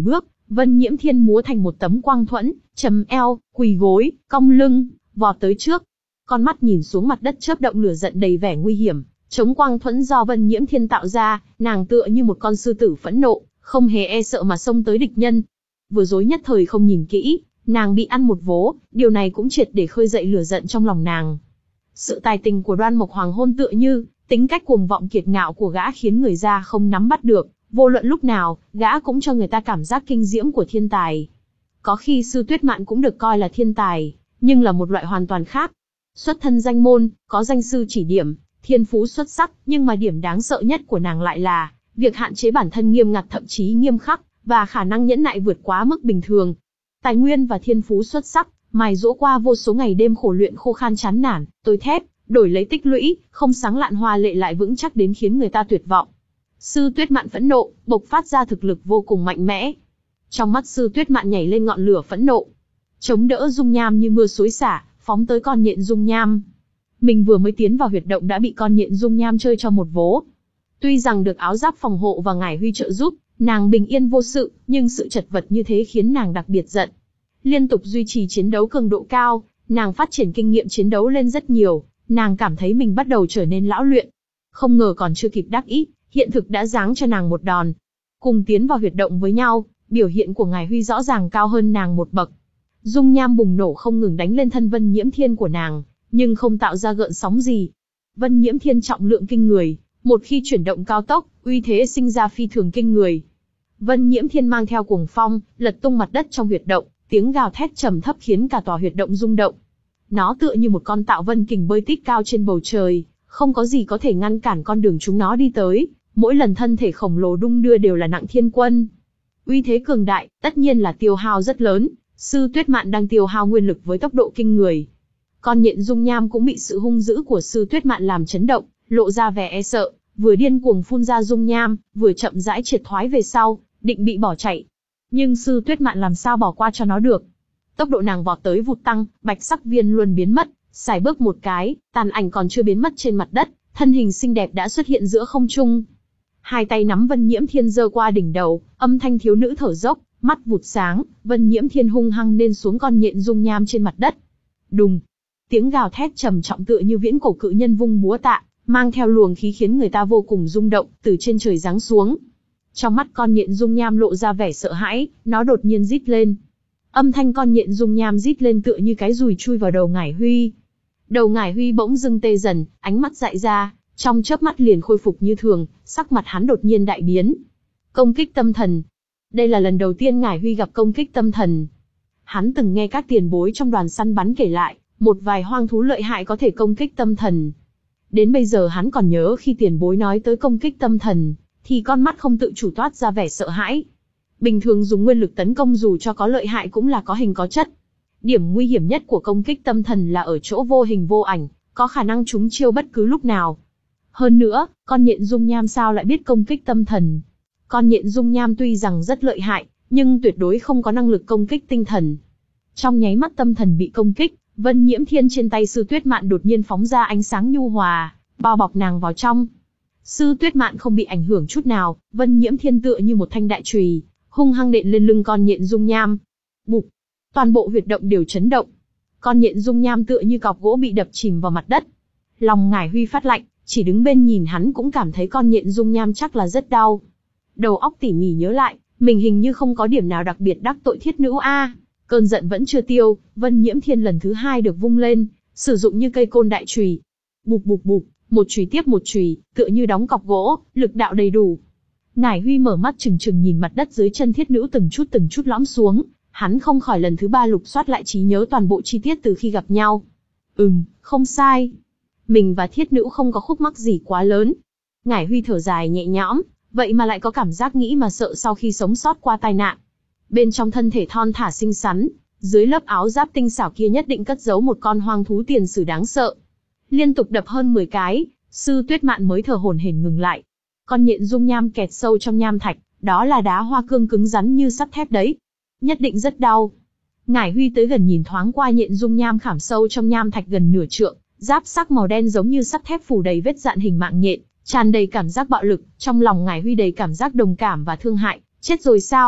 Vân Nhiễm Thiên múa thành một tấm quang thuẫn, chầm eo, quỳ gối, cong lưng, vọt tới trước. Con mắt nhìn xuống mặt đất chớp động lửa giận đầy vẻ nguy hiểm, chống quang thuẫn do Vân Nhiễm Thiên tạo ra, nàng tựa như một con sư tử phẫn nộ, không hề e sợ mà xông tới địch nhân. Vừa rồi nhất thời không nhìn kỹ, nàng bị ăn một vố, điều này cũng triệt để khơi dậy lửa giận trong lòng nàng. Sự tài tình của Đoan Mộc Hoàng Hôn tựa như tính cách cuồng vọng kiệt ngạo của gã khiến người ra không nắm bắt được, vô luận lúc nào, gã cũng cho người ta cảm giác kinh diễm của thiên tài. Có khi Sư Tuyết Mạn cũng được coi là thiên tài, nhưng là một loại hoàn toàn khác. Xuất thân danh môn, có danh sư chỉ điểm, thiên phú xuất sắc, nhưng mà điểm đáng sợ nhất của nàng lại là việc hạn chế bản thân nghiêm ngặt thậm chí nghiêm khắc, và khả năng nhẫn nại vượt quá mức bình thường. Tài nguyên và thiên phú xuất sắc, mài dỗ qua vô số ngày đêm khổ luyện khô khan chán nản, tôi thép, đổi lấy tích lũy, không sáng lạn hoa lệ lại vững chắc đến khiến người ta tuyệt vọng. Sư Tuyết Mạn phẫn nộ, bộc phát ra thực lực vô cùng mạnh mẽ. Trong mắt Sư Tuyết Mạn nhảy lên ngọn lửa phẫn nộ, chống đỡ dung nham như mưa xối xả, phóng tới con nhện dung nham. Mình vừa mới tiến vào huyệt động đã bị con nhện dung nham chơi cho một vố. Tuy rằng được áo giáp phòng hộ và Ngải Huy trợ giúp, nàng bình yên vô sự, nhưng sự chật vật như thế khiến nàng đặc biệt giận. Liên tục duy trì chiến đấu cường độ cao, nàng phát triển kinh nghiệm chiến đấu lên rất nhiều, nàng cảm thấy mình bắt đầu trở nên lão luyện. Không ngờ còn chưa kịp đắc ý, hiện thực đã giáng cho nàng một đòn. Cùng tiến vào huyệt động với nhau, biểu hiện của Ngải Huy rõ ràng cao hơn nàng một bậc. Dung nham bùng nổ không ngừng đánh lên thân Vân Nhiễm Thiên của nàng, nhưng không tạo ra gợn sóng gì. Vân Nhiễm Thiên trọng lượng kinh người, một khi chuyển động cao tốc, uy thế sinh ra phi thường kinh người. Vân Nhiễm Thiên mang theo cuồng phong, lật tung mặt đất trong huyệt động, tiếng gào thét trầm thấp khiến cả tòa huyệt động rung động. Nó tựa như một con tạo vân kình bơi tít cao trên bầu trời, không có gì có thể ngăn cản con đường chúng nó đi tới. Mỗi lần thân thể khổng lồ đung đưa đều là nặng thiên quân. Uy thế cường đại, tất nhiên là tiêu hao rất lớn. Sư Tuyết Mạn đang tiêu hao nguyên lực với tốc độ kinh người. Con nhện dung nham cũng bị sự hung dữ của Sư Tuyết Mạn làm chấn động, lộ ra vẻ e sợ, vừa điên cuồng phun ra dung nham, vừa chậm rãi triệt thoái về sau, định bị bỏ chạy. Nhưng Sư Tuyết Mạn làm sao bỏ qua cho nó được? Tốc độ nàng vọt tới vụt tăng, bạch sắc viên luôn biến mất, xài bước một cái, tàn ảnh còn chưa biến mất trên mặt đất, thân hình xinh đẹp đã xuất hiện giữa không trung. Hai tay nắm Vân Nhiễm Thiên giơ qua đỉnh đầu, âm thanh thiếu nữ thở dốc, mắt vụt sáng, Vân Nhiễm Thiên hung hăng nên xuống con nhện dung nham trên mặt đất. Đùng, tiếng gào thét trầm trọng tựa như viễn cổ cự nhân vung búa tạ, mang theo luồng khí khiến người ta vô cùng rung động, từ trên trời giáng xuống. Trong mắt con nhện dung nham lộ ra vẻ sợ hãi, nó đột nhiên rít lên. Âm thanh con nhện dung nham rít lên tựa như cái dùi chui vào đầu Ngải Huy. Đầu Ngải Huy bỗng dưng tê dần, ánh mắt dại ra, trong chớp mắt liền khôi phục như thường, sắc mặt hắn đột nhiên đại biến. Công kích tâm thần. Đây là lần đầu tiên Ngải Huy gặp công kích tâm thần. Hắn từng nghe các tiền bối trong đoàn săn bắn kể lại, một vài hoang thú lợi hại có thể công kích tâm thần. Đến bây giờ hắn còn nhớ khi tiền bối nói tới công kích tâm thần, thì con mắt không tự chủ toát ra vẻ sợ hãi. Bình thường dùng nguyên lực tấn công dù cho có lợi hại cũng là có hình có chất. Điểm nguy hiểm nhất của công kích tâm thần là ở chỗ vô hình vô ảnh, có khả năng trúng chiêu bất cứ lúc nào. Hơn nữa, con nhện dung nham sao lại biết công kích tâm thần? Con nhện dung nham tuy rằng rất lợi hại, nhưng tuyệt đối không có năng lực công kích tinh thần. Trong nháy mắt tâm thần bị công kích, Vân Nhiễm Thiên trên tay Sư Tuyết Mạn đột nhiên phóng ra ánh sáng nhu hòa, bao bọc nàng vào trong. Sư Tuyết Mạn không bị ảnh hưởng chút nào, Vân Nhiễm Thiên tựa như một thanh đại chùy, hung hăng nện lên lưng con nhện dung nham. Bụp, toàn bộ huyệt động đều chấn động. Con nhện dung nham tựa như cọc gỗ bị đập chìm vào mặt đất. Lòng Ngải Huy phát lạnh, chỉ đứng bên nhìn hắn cũng cảm thấy con nhện dung nham chắc là rất đau. Đầu óc tỉ mỉ nhớ lại, mình hình như không có điểm nào đặc biệt đắc tội thiết nữ a. Cơn giận vẫn chưa tiêu, Vân Nhiễm Thiên lần thứ hai được vung lên, sử dụng như cây côn đại chùy. Bụp bụp bụp, một chùy tiếp một chùy, tựa như đóng cọc gỗ, lực đạo đầy đủ. Ngải Huy mở mắt trừng trừng nhìn mặt đất dưới chân thiết nữ từng chút từng chút lõm xuống, hắn không khỏi lần thứ ba lục soát lại trí nhớ toàn bộ chi tiết từ khi gặp nhau. Ừm, không sai. Mình và thiết nữ không có khúc mắc gì quá lớn. Ngải Huy thở dài nhẹ nhõm, vậy mà lại có cảm giác nghĩ mà sợ sau khi sống sót qua tai nạn. Bên trong thân thể thon thả xinh xắn, dưới lớp áo giáp tinh xảo kia nhất định cất giấu một con hoang thú tiền sử đáng sợ. Liên tục đập hơn mười cái, Sư Tuyết Mạn mới thở hổn hển ngừng lại. Con nhện dung nham kẹt sâu trong nham thạch, đó là đá hoa cương cứng rắn như sắt thép đấy. Nhất định rất đau. Ngải Huy tới gần nhìn thoáng qua nhện dung nham khảm sâu trong nham thạch gần nửa trượng, giáp sắc màu đen giống như sắt thép phủ đầy vết dạn hình mạng nhện, tràn đầy cảm giác bạo lực, trong lòng Ngải Huy đầy cảm giác đồng cảm và thương hại, chết rồi sao?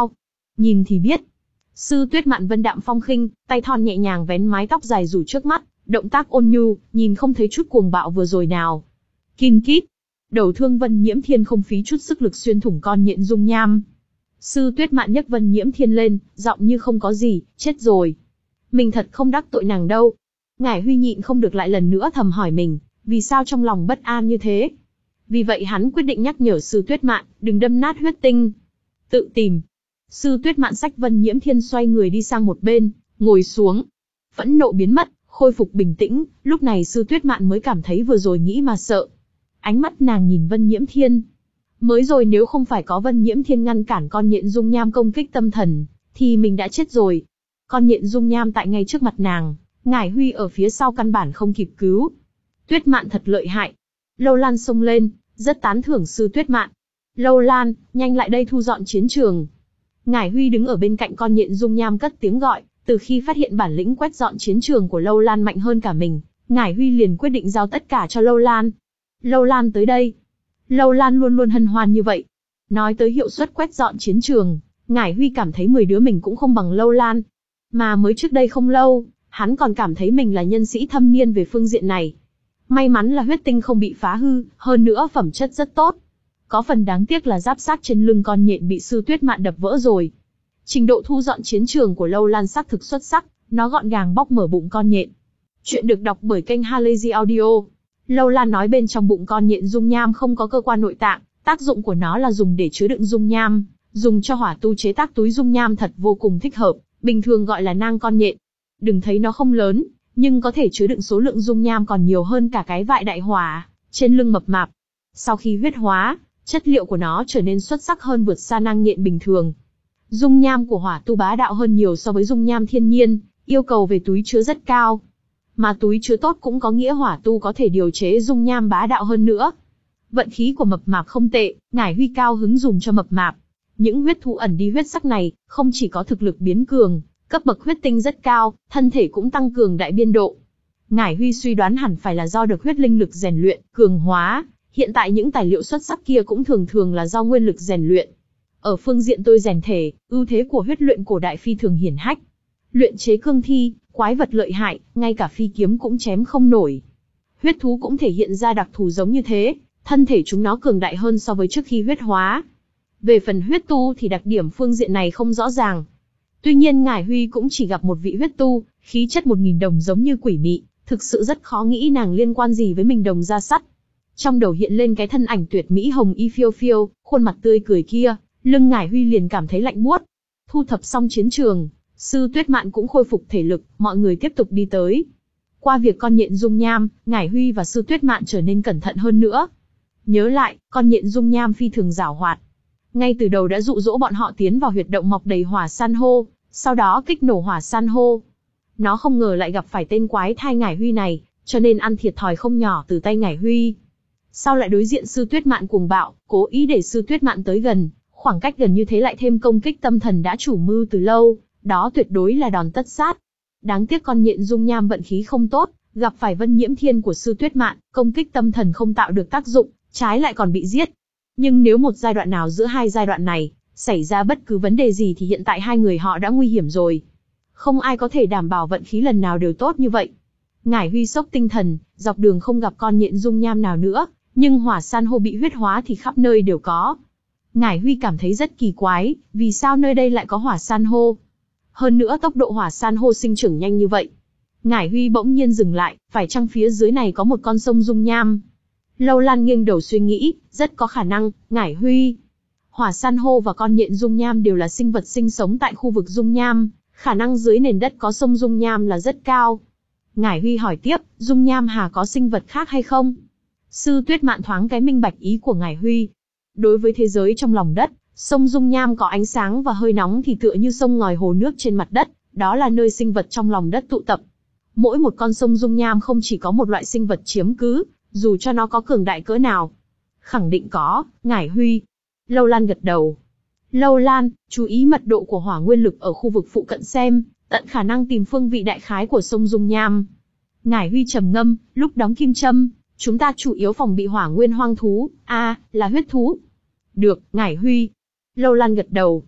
Nhìn thì biết. Sư Tuyết Mạn vân đạm phong khinh, tay thon nhẹ nhàng vén mái tóc dài rủ trước mắt, động tác ôn nhu, nhìn không thấy chút cuồng bạo vừa rồi nào. Kim kít. Đầu thương Vân Nhiễm Thiên không phí chút sức lực xuyên thủng con nhện dung nham. Sư Tuyết Mạn nhấc Vân Nhiễm Thiên lên, giọng như không có gì, chết rồi. Mình thật không đắc tội nàng đâu. Ngải Huy nhịn không được lại lần nữa thầm hỏi mình, vì sao trong lòng bất an như thế. Vì vậy hắn quyết định nhắc nhở Sư Tuyết Mạn, đừng đâm nát huyết tinh. Tự tìm. Sư Tuyết Mạn xách Vân Nhiễm Thiên xoay người đi sang một bên, ngồi xuống. Phẫn nộ biến mất, khôi phục bình tĩnh, lúc này Sư Tuyết Mạn mới cảm thấy vừa rồi nghĩ mà sợ. Ánh mắt nàng nhìn Vân Nhiễm Thiên. Mới rồi nếu không phải có Vân Nhiễm Thiên ngăn cản con nhện dung nham công kích tâm thần, thì mình đã chết rồi. Con nhện dung nham tại ngay trước mặt nàng, Ngải Huy ở phía sau căn bản không kịp cứu. Tuyết Mạn thật lợi hại. Lâu Lan xông lên, rất tán thưởng Sư Tuyết Mạn. Lâu Lan, nhanh lại đây thu dọn chiến trường. Ngải Huy đứng ở bên cạnh con nhện dung nham cất tiếng gọi, từ khi phát hiện bản lĩnh quét dọn chiến trường của Lâu Lan mạnh hơn cả mình, Ngải Huy liền quyết định giao tất cả cho Lâu Lan. Lâu Lan tới đây. Lâu Lan luôn luôn hân hoan như vậy. Nói tới hiệu suất quét dọn chiến trường, Ngải Huy cảm thấy mười đứa mình cũng không bằng Lâu Lan. Mà mới trước đây không lâu, hắn còn cảm thấy mình là nhân sĩ thâm niên về phương diện này. May mắn là huyết tinh không bị phá hư, hơn nữa phẩm chất rất tốt. Có phần đáng tiếc là giáp xác trên lưng con nhện bị Sư Tuyết Mạn đập vỡ rồi. Trình độ thu dọn chiến trường của Lâu Lan xác thực xuất sắc, nó gọn gàng bóc mở bụng con nhện. Chuyện được đọc bởi kênh Halazy Audio. Lâu Lan nói bên trong bụng con nhện dung nham không có cơ quan nội tạng, tác dụng của nó là dùng để chứa đựng dung nham, dùng cho hỏa tu chế tác túi dung nham thật vô cùng thích hợp, bình thường gọi là nang con nhện. Đừng thấy nó không lớn, nhưng có thể chứa đựng số lượng dung nham còn nhiều hơn cả cái vại đại hỏa trên lưng mập mạp. Sau khi huyết hóa, chất liệu của nó trở nên xuất sắc hơn vượt xa nang nhện bình thường. Dung nham của hỏa tu bá đạo hơn nhiều so với dung nham thiên nhiên, yêu cầu về túi chứa rất cao. Mà túi chứa tốt cũng có nghĩa hỏa tu có thể điều chế dung nham bá đạo hơn nữa. Vận khí của mập mạp không tệ, Ngải Huy cao hứng dùng cho mập mạp. Những huyết thú ẩn đi huyết sắc này, không chỉ có thực lực biến cường, cấp bậc huyết tinh rất cao, thân thể cũng tăng cường đại biên độ. Ngải Huy suy đoán hẳn phải là do được huyết linh lực rèn luyện, cường hóa. Hiện tại những tài liệu xuất sắc kia cũng thường thường là do nguyên lực rèn luyện. Ở phương diện tôi rèn thể, ưu thế của huyết luyện cổ đại phi thường hiển hách. Luyện chế cương thi, quái vật lợi hại, ngay cả phi kiếm cũng chém không nổi. Huyết thú cũng thể hiện ra đặc thù giống như thế, thân thể chúng nó cường đại hơn so với trước khi huyết hóa. Về phần huyết tu thì đặc điểm phương diện này không rõ ràng. Tuy nhiên Ngải Huy cũng chỉ gặp một vị huyết tu, khí chất một nghìn đồng giống như quỷ mị, thực sự rất khó nghĩ nàng liên quan gì với mình đồng ra sắt. Trong đầu hiện lên cái thân ảnh tuyệt mỹ hồng y phiêu phiêu, khuôn mặt tươi cười kia, lưng Ngải Huy liền cảm thấy lạnh buốt. Thu thập xong chiến trường, Sư Tuyết Mạn cũng khôi phục thể lực, mọi người tiếp tục đi tới. Qua việc con nhện dung nham, Ngải Huy và Sư Tuyết Mạn trở nên cẩn thận hơn nữa. Nhớ lại, con nhện dung nham phi thường giảo hoạt. Ngay từ đầu đã dụ dỗ bọn họ tiến vào huyệt động mọc đầy hỏa san hô, sau đó kích nổ hỏa san hô. Nó không ngờ lại gặp phải tên quái thai Ngải Huy này, cho nên ăn thiệt thòi không nhỏ từ tay Ngải Huy. Sau lại đối diện Sư Tuyết Mạn cuồng bạo, cố ý để Sư Tuyết Mạn tới gần, khoảng cách gần như thế lại thêm công kích tâm thần đã chủ mưu từ lâu, đó tuyệt đối là đòn tất sát. Đáng tiếc con nhện dung nham vận khí không tốt, gặp phải Vân Nhiễm Thiên của Sư Tuyết Mạn, công kích tâm thần không tạo được tác dụng, trái lại còn bị giết. Nhưng nếu một giai đoạn nào giữa hai giai đoạn này xảy ra bất cứ vấn đề gì thì hiện tại hai người họ đã nguy hiểm rồi. Không ai có thể đảm bảo vận khí lần nào đều tốt như vậy. Ngải Huy sốc tinh thần, dọc đường không gặp con nhện dung nham nào nữa, nhưng hỏa san hô bị huyết hóa thì khắp nơi đều có. Ngải Huy cảm thấy rất kỳ quái, vì sao nơi đây lại có hỏa san hô? Hơn nữa tốc độ hỏa san hô sinh trưởng nhanh như vậy. Ngải Huy bỗng nhiên dừng lại, phải chăng phía dưới này có một con sông dung nham? Lâu Lan nghiêng đầu suy nghĩ, rất có khả năng, Ngải Huy. Hỏa san hô và con nhện dung nham đều là sinh vật sinh sống tại khu vực dung nham, khả năng dưới nền đất có sông dung nham là rất cao. Ngải Huy hỏi tiếp, dung nham hà có sinh vật khác hay không? Sư Tuyết Mạn thoáng cái minh bạch ý của Ngải Huy. Đối với thế giới trong lòng đất, sông dung nham có ánh sáng và hơi nóng thì tựa như sông ngòi hồ nước trên mặt đất, đó là nơi sinh vật trong lòng đất tụ tập. Mỗi một con sông dung nham không chỉ có một loại sinh vật chiếm cứ, dù cho nó có cường đại cỡ nào. Khẳng định có, Ngải Huy. Lâu Lan gật đầu. Lâu Lan, chú ý mật độ của hỏa nguyên lực ở khu vực phụ cận xem, tận khả năng tìm phương vị đại khái của sông dung nham. Ngải Huy trầm ngâm, lúc đóng kim châm, chúng ta chủ yếu phòng bị hỏa nguyên hoang thú, a, à, là huyết thú. Được, Ngải Huy. Lâu Lan gật đầu.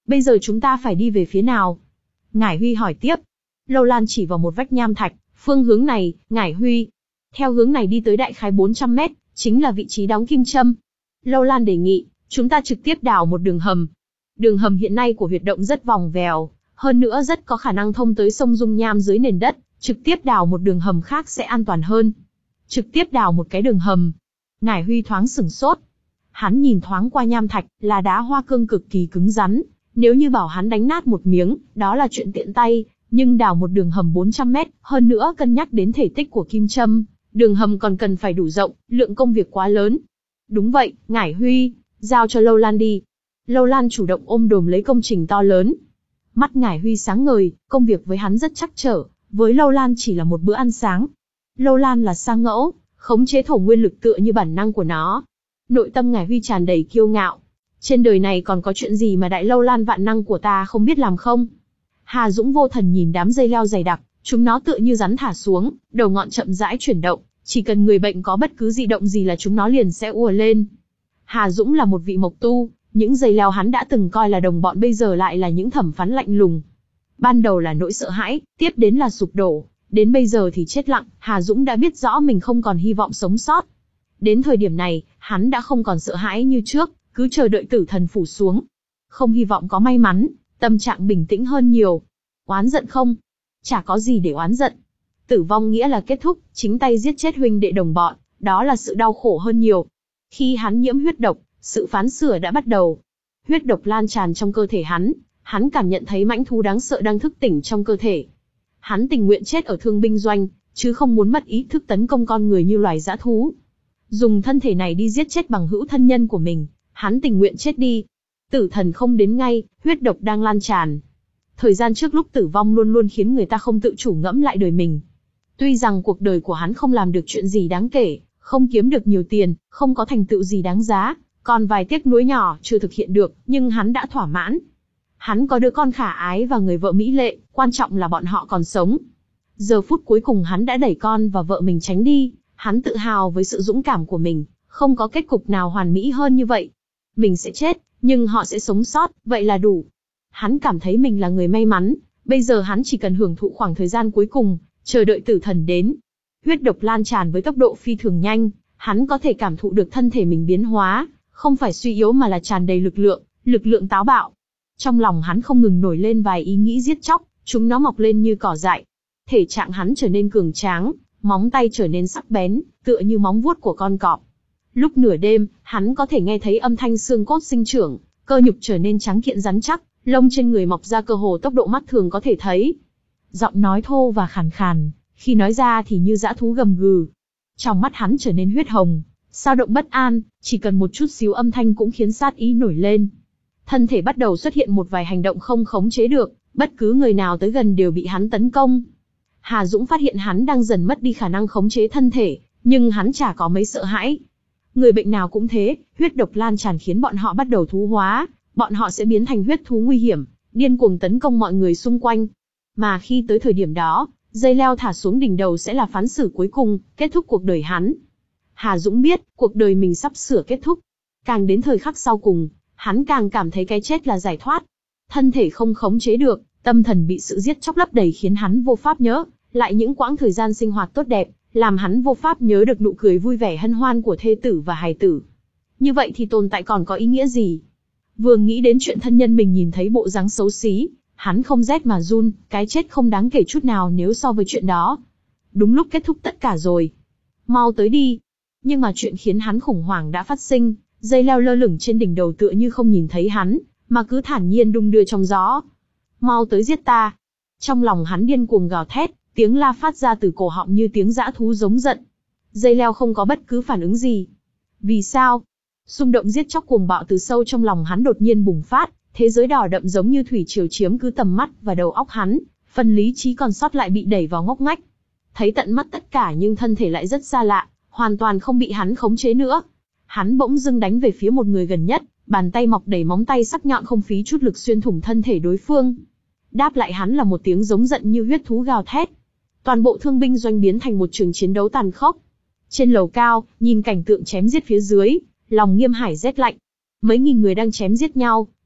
Bây giờ chúng ta phải đi về phía nào? Ngải Huy hỏi tiếp. Lâu Lan chỉ vào một vách nham thạch, phương hướng này, Ngải Huy. Theo hướng này đi tới đại khái bốn trăm mét, chính là vị trí đóng kim châm. Lâu Lan đề nghị, chúng ta trực tiếp đào một đường hầm. Đường hầm hiện nay của huyệt động rất vòng vèo, hơn nữa rất có khả năng thông tới sông dung nham dưới nền đất, trực tiếp đào một đường hầm khác sẽ an toàn hơn. Trực tiếp đào một cái đường hầm. Ngải Huy thoáng sửng sốt. Hắn nhìn thoáng qua nham thạch, là đá hoa cương cực kỳ cứng rắn, nếu như bảo hắn đánh nát một miếng, đó là chuyện tiện tay, nhưng đào một đường hầm bốn trăm mét, hơn nữa cân nhắc đến thể tích của kim châm, đường hầm còn cần phải đủ rộng, lượng công việc quá lớn. Đúng vậy, Ngải Huy, giao cho Lâu Lan đi. Lâu Lan chủ động ôm đồm lấy công trình to lớn. Mắt Ngải Huy sáng ngời, công việc với hắn rất trắc trở, với Lâu Lan chỉ là một bữa ăn sáng. Lâu Lan là sa ngẫu, khống chế thổ nguyên lực tựa như bản năng của nó. Nội tâm Ngải Huy tràn đầy kiêu ngạo. Trên đời này còn có chuyện gì mà đại Lâu Lan vạn năng của ta không biết làm không? Hà Dũng vô thần nhìn đám dây leo dày đặc, chúng nó tựa như rắn thả xuống, đầu ngọn chậm rãi chuyển động, chỉ cần người bệnh có bất cứ dị động gì là chúng nó liền sẽ ùa lên. Hà Dũng là một vị mộc tu, những dây leo hắn đã từng coi là đồng bọn bây giờ lại là những thẩm phán lạnh lùng. Ban đầu là nỗi sợ hãi, tiếp đến là sụp đổ, đến bây giờ thì chết lặng, Hà Dũng đã biết rõ mình không còn hy vọng sống sót. Đến thời điểm này, hắn đã không còn sợ hãi như trước, cứ chờ đợi tử thần phủ xuống. Không hy vọng có may mắn, tâm trạng bình tĩnh hơn nhiều. Oán giận không? Chả có gì để oán giận. Tử vong nghĩa là kết thúc, chính tay giết chết huynh đệ đồng bọn, đó là sự đau khổ hơn nhiều. Khi hắn nhiễm huyết độc, sự phán sửa đã bắt đầu. Huyết độc lan tràn trong cơ thể hắn, hắn cảm nhận thấy mãnh thú đáng sợ đang thức tỉnh trong cơ thể. Hắn tình nguyện chết ở thương binh doanh, chứ không muốn mất ý thức tấn công con người như loài dã thú. Dùng thân thể này đi giết chết bằng hữu thân nhân của mình, hắn tình nguyện chết đi. Tử thần không đến ngay, huyết độc đang lan tràn. Thời gian trước lúc tử vong luôn luôn khiến người ta không tự chủ ngẫm lại đời mình. Tuy rằng cuộc đời của hắn không làm được chuyện gì đáng kể, không kiếm được nhiều tiền, không có thành tựu gì đáng giá, còn vài tiếc nuối nhỏ chưa thực hiện được, nhưng hắn đã thỏa mãn. Hắn có đứa con khả ái và người vợ mỹ lệ, quan trọng là bọn họ còn sống. Giờ phút cuối cùng hắn đã đẩy con và vợ mình tránh đi, hắn tự hào với sự dũng cảm của mình, không có kết cục nào hoàn mỹ hơn như vậy. Mình sẽ chết, nhưng họ sẽ sống sót, vậy là đủ. Hắn cảm thấy mình là người may mắn, bây giờ hắn chỉ cần hưởng thụ khoảng thời gian cuối cùng, chờ đợi tử thần đến. Huyết độc lan tràn với tốc độ phi thường nhanh, hắn có thể cảm thụ được thân thể mình biến hóa, không phải suy yếu mà là tràn đầy lực lượng, lực lượng táo bạo. Trong lòng hắn không ngừng nổi lên vài ý nghĩ giết chóc, chúng nó mọc lên như cỏ dại. Thể trạng hắn trở nên cường tráng, móng tay trở nên sắc bén, tựa như móng vuốt của con cọp. Lúc nửa đêm, hắn có thể nghe thấy âm thanh xương cốt sinh trưởng, cơ nhục trở nên trắng kiện rắn chắc, lông trên người mọc ra cơ hồ tốc độ mắt thường có thể thấy. Giọng nói thô và khàn khàn, khi nói ra thì như dã thú gầm gừ. Trong mắt hắn trở nên huyết hồng, dao động bất an, chỉ cần một chút xíu âm thanh cũng khiến sát ý nổi lên. Thân thể bắt đầu xuất hiện một vài hành động không khống chế được, bất cứ người nào tới gần đều bị hắn tấn công. Hà Dũng phát hiện hắn đang dần mất đi khả năng khống chế thân thể, nhưng hắn chả có mấy sợ hãi. Người bệnh nào cũng thế, huyết độc lan tràn khiến bọn họ bắt đầu thú hóa, bọn họ sẽ biến thành huyết thú nguy hiểm, điên cuồng tấn công mọi người xung quanh. Mà khi tới thời điểm đó, dây leo thả xuống đỉnh đầu sẽ là phán xử cuối cùng, kết thúc cuộc đời hắn. Hà Dũng biết, cuộc đời mình sắp sửa kết thúc. Càng đến thời khắc sau cùng, hắn càng cảm thấy cái chết là giải thoát. Thân thể không khống chế được, tâm thần bị sự giết chóc lấp đầy khiến hắn vô pháp nhớ lại những quãng thời gian sinh hoạt tốt đẹp, làm hắn vô pháp nhớ được nụ cười vui vẻ hân hoan của thê tử và hài tử. Như vậy thì tồn tại còn có ý nghĩa gì? Vừa nghĩ đến chuyện thân nhân mình nhìn thấy bộ dáng xấu xí, hắn không rét mà run, cái chết không đáng kể chút nào nếu so với chuyện đó. Đúng lúc kết thúc tất cả rồi. Mau tới đi. Nhưng mà chuyện khiến hắn khủng hoảng đã phát sinh, dây leo lơ lửng trên đỉnh đầu tựa như không nhìn thấy hắn, mà cứ thản nhiên đung đưa trong gió. Mau tới giết ta. Trong lòng hắn điên cuồng gào thét, tiếng la phát ra từ cổ họng như tiếng dã thú giống giận. Dây leo không có bất cứ phản ứng gì. Vì sao? Xung động giết chóc cuồng bạo từ sâu trong lòng hắn đột nhiên bùng phát, thế giới đỏ đậm giống như thủy triều chiếm cứ tầm mắt và đầu óc hắn, phần lý trí còn sót lại bị đẩy vào ngóc ngách. Thấy tận mắt tất cả nhưng thân thể lại rất xa lạ, hoàn toàn không bị hắn khống chế nữa. Hắn bỗng dưng đánh về phía một người gần nhất, bàn tay mọc đầy móng tay sắc nhọn không phí chút lực xuyên thủng thân thể đối phương. Đáp lại hắn là một tiếng giống giận như huyết thú gào thét. Toàn bộ thương binh doanh biến thành một trường chiến đấu tàn khốc. Trên lầu cao, nhìn cảnh tượng chém giết phía dưới, lòng Nghiêm Hải rét lạnh. Mấy nghìn người đang chém giết nhau,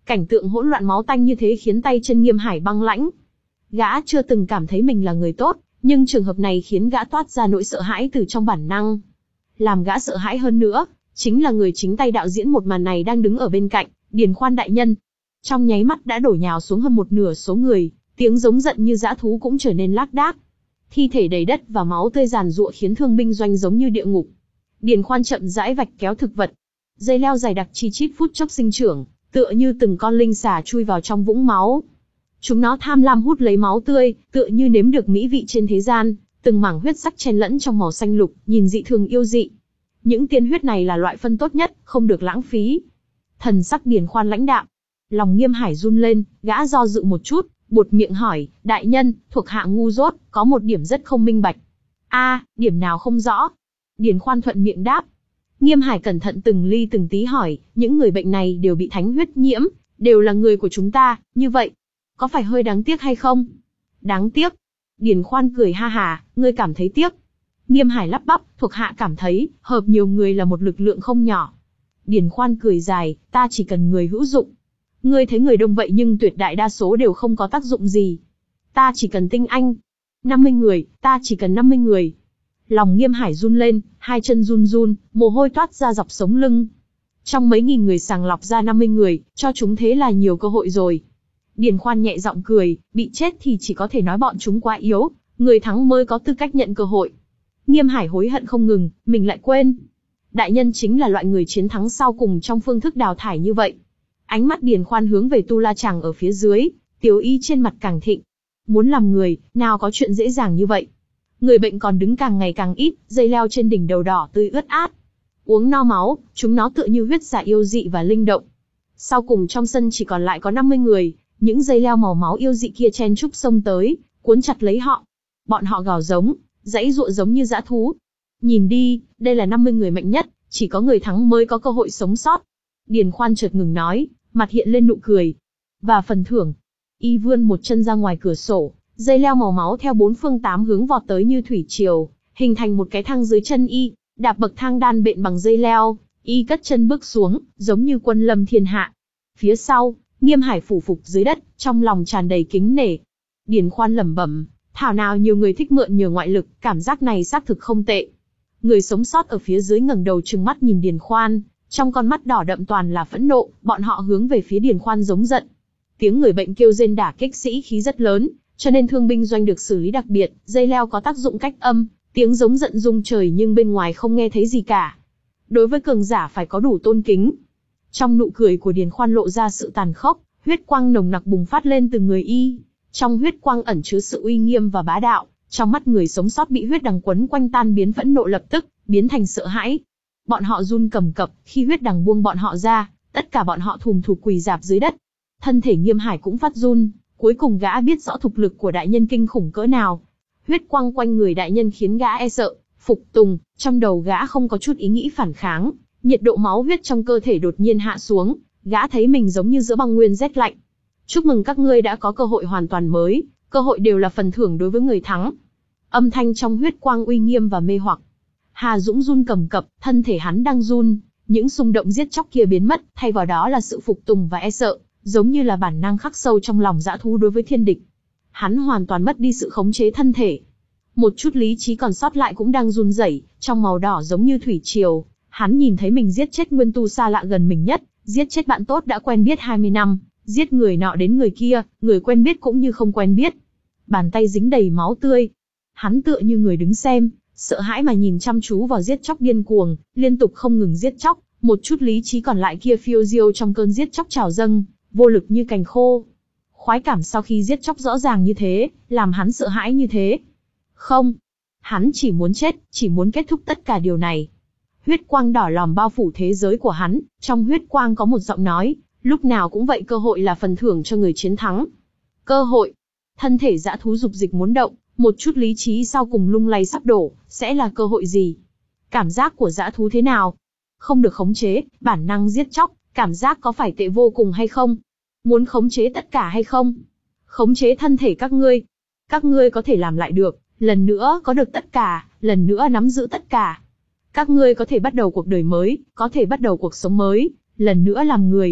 Cảnh tượng hỗn loạn máu tanh như thế khiến tay chân Nghiêm Hải băng lãnh. Gã chưa từng cảm thấy mình là người tốt, nhưng trường hợp này khiến gã toát ra nỗi sợ hãi từ trong bản năng. Làm gã sợ hãi hơn nữa, chính là người chính tay đạo diễn một màn này đang đứng ở bên cạnh, Điền Khoan đại nhân. Trong nháy mắt đã đổ nhào xuống hơn một nửa số người, tiếng giống giận như dã thú cũng trở nên lác đác. Thi thể đầy đất và máu tươi giàn giụa khiến thương binh doanh giống như địa ngục. Điền Khoan chậm rãi vạch kéo thực vật. Dây leo dày đặc chi chít phút chốc sinh trưởng, tựa như từng con linh xà chui vào trong vũng máu. Chúng nó tham lam hút lấy máu tươi, tựa như nếm được mỹ vị trên thế gian, từng mảng huyết sắc chen lẫn trong màu xanh lục, nhìn dị thường yêu dị. Những tiên huyết này là loại phân tốt nhất, không được lãng phí. Thần sắc Điền Khoan lãnh đạm. Lòng Nghiêm Hải run lên, gã do dự một chút, buột miệng hỏi, đại nhân, thuộc hạ ngu dốt, có một điểm rất không minh bạch. A, điểm nào không rõ? Điền Khoan thuận miệng đáp. Nghiêm Hải cẩn thận từng ly từng tí hỏi, những người bệnh này đều bị thánh huyết nhiễm, đều là người của chúng ta, như vậy, có phải hơi đáng tiếc hay không? Đáng tiếc. Điền Khoan cười ha hà, ngươi cảm thấy tiếc. Nghiêm Hải lắp bắp, thuộc hạ cảm thấy, hợp nhiều người là một lực lượng không nhỏ. Điền Khoan cười dài, ta chỉ cần người hữu dụng. Ngươi thấy người đông vậy nhưng tuyệt đại đa số đều không có tác dụng gì. Ta chỉ cần tinh anh. năm mươi người, ta chỉ cần năm mươi người. Lòng Nghiêm Hải run lên, hai chân run run, mồ hôi toát ra dọc sống lưng. Trong mấy nghìn người sàng lọc ra năm mươi người, cho chúng thế là nhiều cơ hội rồi. Điền Khoan nhẹ giọng cười, bị chết thì chỉ có thể nói bọn chúng quá yếu, người thắng mới có tư cách nhận cơ hội. Nghiêm Hải hối hận không ngừng, mình lại quên. Đại nhân chính là loại người chiến thắng sau cùng trong phương thức đào thải như vậy. Ánh mắt Điền Khoan hướng về Tu La Chàng ở phía dưới, tiểu y trên mặt càng thịnh. Muốn làm người, nào có chuyện dễ dàng như vậy. Người bệnh còn đứng càng ngày càng ít, dây leo trên đỉnh đầu đỏ tươi ướt át. Uống no máu, chúng nó tựa như huyết dạ yêu dị và linh động. Sau cùng trong sân chỉ còn lại có năm mươi người, những dây leo màu máu yêu dị kia chen chúc xông tới, cuốn chặt lấy họ. Bọn họ gào giống, giãy giụa giống như dã thú. Nhìn đi, đây là năm mươi người mạnh nhất, chỉ có người thắng mới có cơ hội sống sót. Điền Khoan chợt ngừng nói, mặt hiện lên nụ cười. Và phần thưởng. Y vươn một chân ra ngoài cửa sổ, dây leo màu máu theo bốn phương tám hướng vọt tới như thủy triều, hình thành một cái thang dưới chân Y, đạp bậc thang đan bện bằng dây leo, Y cất chân bước xuống, giống như quân lâm thiên hạ. Phía sau, Nghiêm Hải phủ phục dưới đất, trong lòng tràn đầy kính nể. Điền Khoan lẩm bẩm, thảo nào nhiều người thích mượn nhờ ngoại lực, cảm giác này xác thực không tệ. Người sống sót ở phía dưới ngẩng đầu trừng mắt nhìn Điền Khoan, trong con mắt đỏ đậm toàn là phẫn nộ, bọn họ hướng về phía Điền Khoan giống giận. Tiếng người bệnh kêu rên đả kích sĩ khí rất lớn, cho nên thương binh doanh được xử lý đặc biệt, dây leo có tác dụng cách âm, tiếng giống giận rung trời nhưng bên ngoài không nghe thấy gì cả. Đối với cường giả phải có đủ tôn kính. Trong nụ cười của Điền Khoan lộ ra sự tàn khốc, huyết quang nồng nặc bùng phát lên từ người Y. Trong huyết quang ẩn chứa sự uy nghiêm và bá đạo, trong mắt người sống sót bị huyết đằng quấn quanh tan biến phẫn nộ lập tức biến thành sợ hãi. Bọn họ run cầm cập, khi huyết đằng buông bọn họ ra, tất cả bọn họ thùm thụp quỳ rạp dưới đất. Thân thể Nghiêm Hải cũng phát run, cuối cùng gã biết rõ thực lực của đại nhân kinh khủng cỡ nào. Huyết quang quanh người đại nhân khiến gã e sợ, phục tùng, trong đầu gã không có chút ý nghĩ phản kháng, nhiệt độ máu huyết trong cơ thể đột nhiên hạ xuống, gã thấy mình giống như giữa băng nguyên rét lạnh. Chúc mừng các ngươi đã có cơ hội hoàn toàn mới, cơ hội đều là phần thưởng đối với người thắng. Âm thanh trong huyết quang uy nghiêm và mê hoặc. Hà Dũng run cầm cập, thân thể hắn đang run, những xung động giết chóc kia biến mất, thay vào đó là sự phục tùng và e sợ, giống như là bản năng khắc sâu trong lòng dã thú đối với thiên địch. Hắn hoàn toàn mất đi sự khống chế thân thể. Một chút lý trí còn sót lại cũng đang run rẩy, trong màu đỏ giống như thủy triều. Hắn nhìn thấy mình giết chết nguyên tu xa lạ gần mình nhất, giết chết bạn tốt đã quen biết hai mươi năm, giết người nọ đến người kia, người quen biết cũng như không quen biết. Bàn tay dính đầy máu tươi. Hắn tựa như người đứng xem, sợ hãi mà nhìn chăm chú vào giết chóc điên cuồng, liên tục không ngừng giết chóc, một chút lý trí còn lại kia phiêu diêu trong cơn giết chóc trào dâng, vô lực như cành khô. Khoái cảm sau khi giết chóc rõ ràng như thế, làm hắn sợ hãi như thế. Không, hắn chỉ muốn chết, chỉ muốn kết thúc tất cả điều này. Huyết quang đỏ lòm bao phủ thế giới của hắn, trong huyết quang có một giọng nói, lúc nào cũng vậy, cơ hội là phần thưởng cho người chiến thắng. Cơ hội. Thân thể dã thú dục dịch muốn động, một chút lý trí sau cùng lung lay sắp đổ, sẽ là cơ hội gì? Cảm giác của dã thú thế nào? Không được khống chế, bản năng giết chóc, cảm giác có phải tệ vô cùng hay không? Muốn khống chế tất cả hay không? Khống chế thân thể các ngươi. Các ngươi có thể làm lại được, lần nữa có được tất cả, lần nữa nắm giữ tất cả. Các ngươi có thể bắt đầu cuộc đời mới, có thể bắt đầu cuộc sống mới, lần nữa làm người.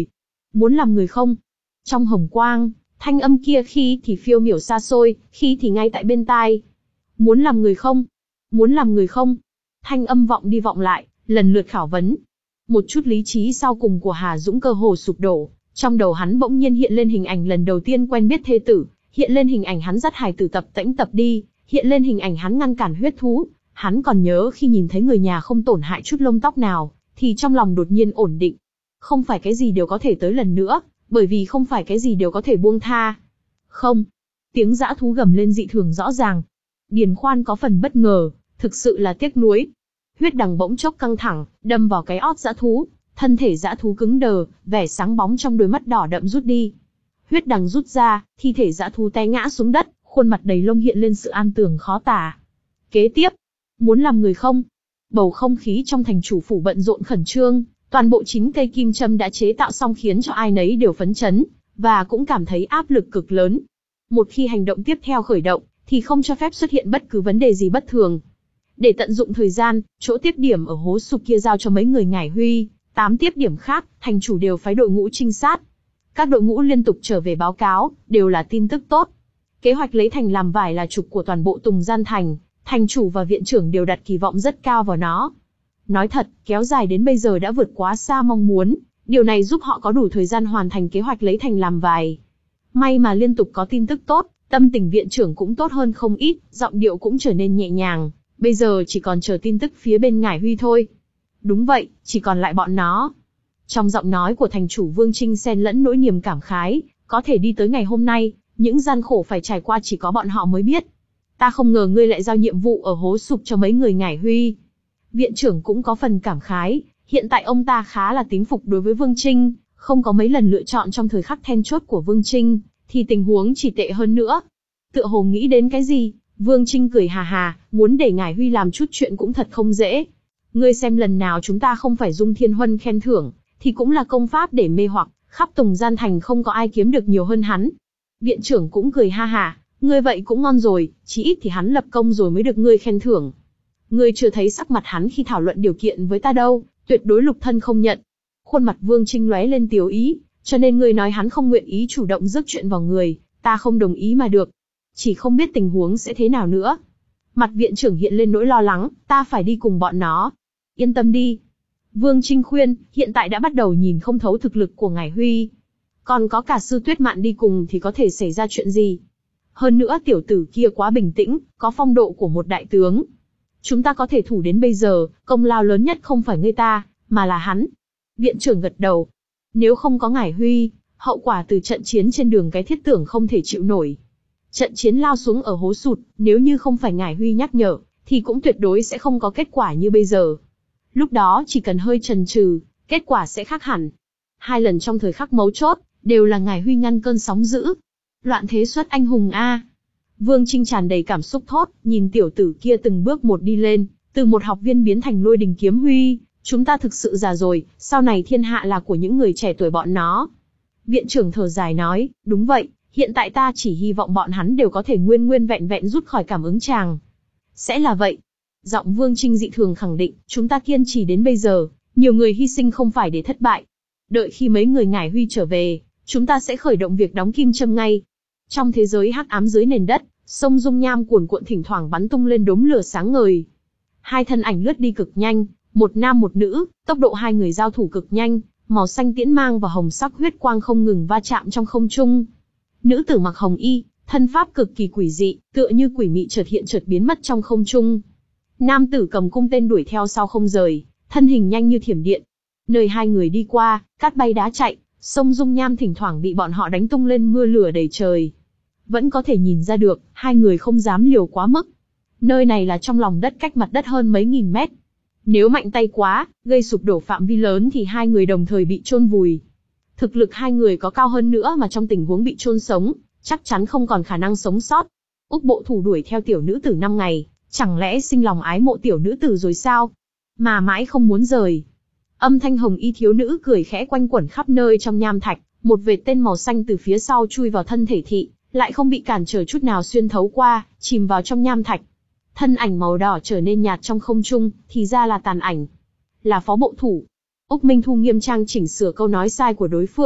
Muốn làm người không? Trong hồng quang, thanh âm kia khi thì phiêu miểu xa xôi, khi thì ngay tại bên tai. Muốn làm người không? Muốn làm người không? Thanh âm vọng đi vọng lại, lần lượt khảo vấn. Một chút lý trí sau cùng của Hà Dũng cơ hồ sụp đổ, trong đầu hắn bỗng nhiên hiện lên hình ảnh lần đầu tiên quen biết thê tử, hiện lên hình ảnh hắn dắt hài tử tập tễnh tập đi, hiện lên hình ảnh hắn ngăn cản huyết thú. Hắn còn nhớ khi nhìn thấy người nhà không tổn hại chút lông tóc nào, thì trong lòng đột nhiên ổn định. Không phải cái gì đều có thể tới lần nữa, bởi vì không phải cái gì đều có thể buông tha. Không. Tiếng dã thú gầm lên dị thường rõ ràng. Điền Khoan có phần bất ngờ, thực sự là tiếc nuối. Huyết đằng bỗng chốc căng thẳng, đâm vào cái ót dã thú, thân thể dã thú cứng đờ, vẻ sáng bóng trong đôi mắt đỏ đậm rút đi. Huyết đằng rút ra, thi thể dã thú té ngã xuống đất, khuôn mặt đầy lông hiện lên sự an tường khó tả. Kế tiếp, muốn làm người không? Bầu không khí trong thành chủ phủ bận rộn khẩn trương, toàn bộ chín cây kim châm đã chế tạo xong khiến cho ai nấy đều phấn chấn, và cũng cảm thấy áp lực cực lớn. Một khi hành động tiếp theo khởi động, thì không cho phép xuất hiện bất cứ vấn đề gì bất thường. Để tận dụng thời gian, chỗ tiếp điểm ở hố sụp kia giao cho mấy người Ngải Huy, tám tiếp điểm khác, thành chủ đều phái đội ngũ trinh sát. Các đội ngũ liên tục trở về báo cáo, đều là tin tức tốt. Kế hoạch lấy thành làm vải là trục của toàn bộ Tùng Gian Thành, thành chủ và viện trưởng đều đặt kỳ vọng rất cao vào nó. Nói thật, kéo dài đến bây giờ đã vượt quá xa mong muốn, điều này giúp họ có đủ thời gian hoàn thành kế hoạch lấy thành làm vải. May mà liên tục có tin tức tốt, tâm tình viện trưởng cũng tốt hơn không ít, giọng điệu cũng trở nên nhẹ nhàng, bây giờ chỉ còn chờ tin tức phía bên Ngải Huy thôi. Đúng vậy, chỉ còn lại bọn nó. Trong giọng nói của thành chủ Vương Trinh xen lẫn nỗi niềm cảm khái, có thể đi tới ngày hôm nay, những gian khổ phải trải qua chỉ có bọn họ mới biết. Ta không ngờ ngươi lại giao nhiệm vụ ở hố sụp cho mấy người Ngải Huy. Viện trưởng cũng có phần cảm khái, hiện tại ông ta khá là tín phục đối với Vương Trinh, không có mấy lần lựa chọn trong thời khắc then chốt của Vương Trinh, thì tình huống chỉ tệ hơn nữa. Tựa hồ nghĩ đến cái gì, Vương Trinh cười hà hà, muốn để Ngải Huy làm chút chuyện cũng thật không dễ. Ngươi xem lần nào chúng ta không phải dung thiên huân khen thưởng, thì cũng là công pháp để mê hoặc, khắp Tùng Gian Thành không có ai kiếm được nhiều hơn hắn. Viện trưởng cũng cười ha hà, ngươi vậy cũng ngon rồi, chí ít thì hắn lập công rồi mới được ngươi khen thưởng. Ngươi chưa thấy sắc mặt hắn khi thảo luận điều kiện với ta đâu, tuyệt đối lục thân không nhận. Khuôn mặt Vương Trinh lóe lên tiếu ý, cho nên ngươi nói hắn không nguyện ý chủ động rước chuyện vào người, ta không đồng ý mà được. Chỉ không biết tình huống sẽ thế nào nữa. Mặt viện trưởng hiện lên nỗi lo lắng, ta phải đi cùng bọn nó. Yên tâm đi. Vương Trinh khuyên, hiện tại đã bắt đầu nhìn không thấu thực lực của Ngải Huy. Còn có cả Sư Tuyết Mạn đi cùng thì có thể xảy ra chuyện gì? Hơn nữa tiểu tử kia quá bình tĩnh, có phong độ của một đại tướng. Chúng ta có thể thủ đến bây giờ, công lao lớn nhất không phải ngươi ta, mà là hắn. Viện trưởng gật đầu. Nếu không có Ngải Huy, hậu quả từ trận chiến trên đường cái thiết tưởng không thể chịu nổi. Trận chiến lao xuống ở hố sụt, nếu như không phải Ngải Huy nhắc nhở, thì cũng tuyệt đối sẽ không có kết quả như bây giờ. Lúc đó chỉ cần hơi chần chừ, kết quả sẽ khác hẳn. Hai lần trong thời khắc mấu chốt, đều là Ngải Huy ngăn cơn sóng dữ. Loạn thế xuất anh hùng a. Vương Trinh tràn đầy cảm xúc thốt, nhìn tiểu tử kia từng bước một đi lên, từ một học viên biến thành Lôi Đình Kiếm Huy, chúng ta thực sự già rồi, sau này thiên hạ là của những người trẻ tuổi bọn nó. Viện trưởng thở dài nói, đúng vậy, hiện tại ta chỉ hy vọng bọn hắn đều có thể nguyên nguyên vẹn vẹn rút khỏi cảm ứng tràng. Sẽ là vậy. Giọng Vương Trinh dị thường khẳng định, chúng ta kiên trì đến bây giờ, nhiều người hy sinh không phải để thất bại. Đợi khi mấy người Ngải Huy trở về, chúng ta sẽ khởi động việc đóng kim châm ngay. Trong thế giới hắc ám dưới nền đất, sông dung nham cuồn cuộn thỉnh thoảng bắn tung lên đốm lửa sáng ngời. Hai thân ảnh lướt đi cực nhanh, một nam một nữ, tốc độ hai người giao thủ cực nhanh, màu xanh tiễn mang và hồng sắc huyết quang không ngừng va chạm trong không trung. Nữ tử mặc hồng y, thân pháp cực kỳ quỷ dị, tựa như quỷ mị chợt hiện chợt biến mất trong không trung. Nam tử cầm cung tên đuổi theo sau không rời, thân hình nhanh như thiểm điện. Nơi hai người đi qua, cát bay đá chạy, sông dung nham thỉnh thoảng bị bọn họ đánh tung lên mưa lửa đầy trời. Vẫn có thể nhìn ra được, hai người không dám liều quá mức. Nơi này là trong lòng đất cách mặt đất hơn mấy nghìn mét. Nếu mạnh tay quá, gây sụp đổ phạm vi lớn thì hai người đồng thời bị chôn vùi. Thực lực hai người có cao hơn nữa mà trong tình huống bị chôn sống, chắc chắn không còn khả năng sống sót. Úc bộ thủ đuổi theo tiểu nữ tử năm ngày, chẳng lẽ sinh lòng ái mộ tiểu nữ tử rồi sao? Mà mãi không muốn rời. Âm thanh hồng y thiếu nữ cười khẽ quanh quẩn khắp nơi trong nham thạch, một vệt tên màu xanh từ phía sau chui vào thân thể thị, lại không bị cản trở chút nào xuyên thấu qua, chìm vào trong nham thạch. Thân ảnh màu đỏ trở nên nhạt trong không trung, thì ra là tàn ảnh. Là phó bộ thủ. Úc Minh Thu nghiêm trang chỉnh sửa câu nói sai của đối phương,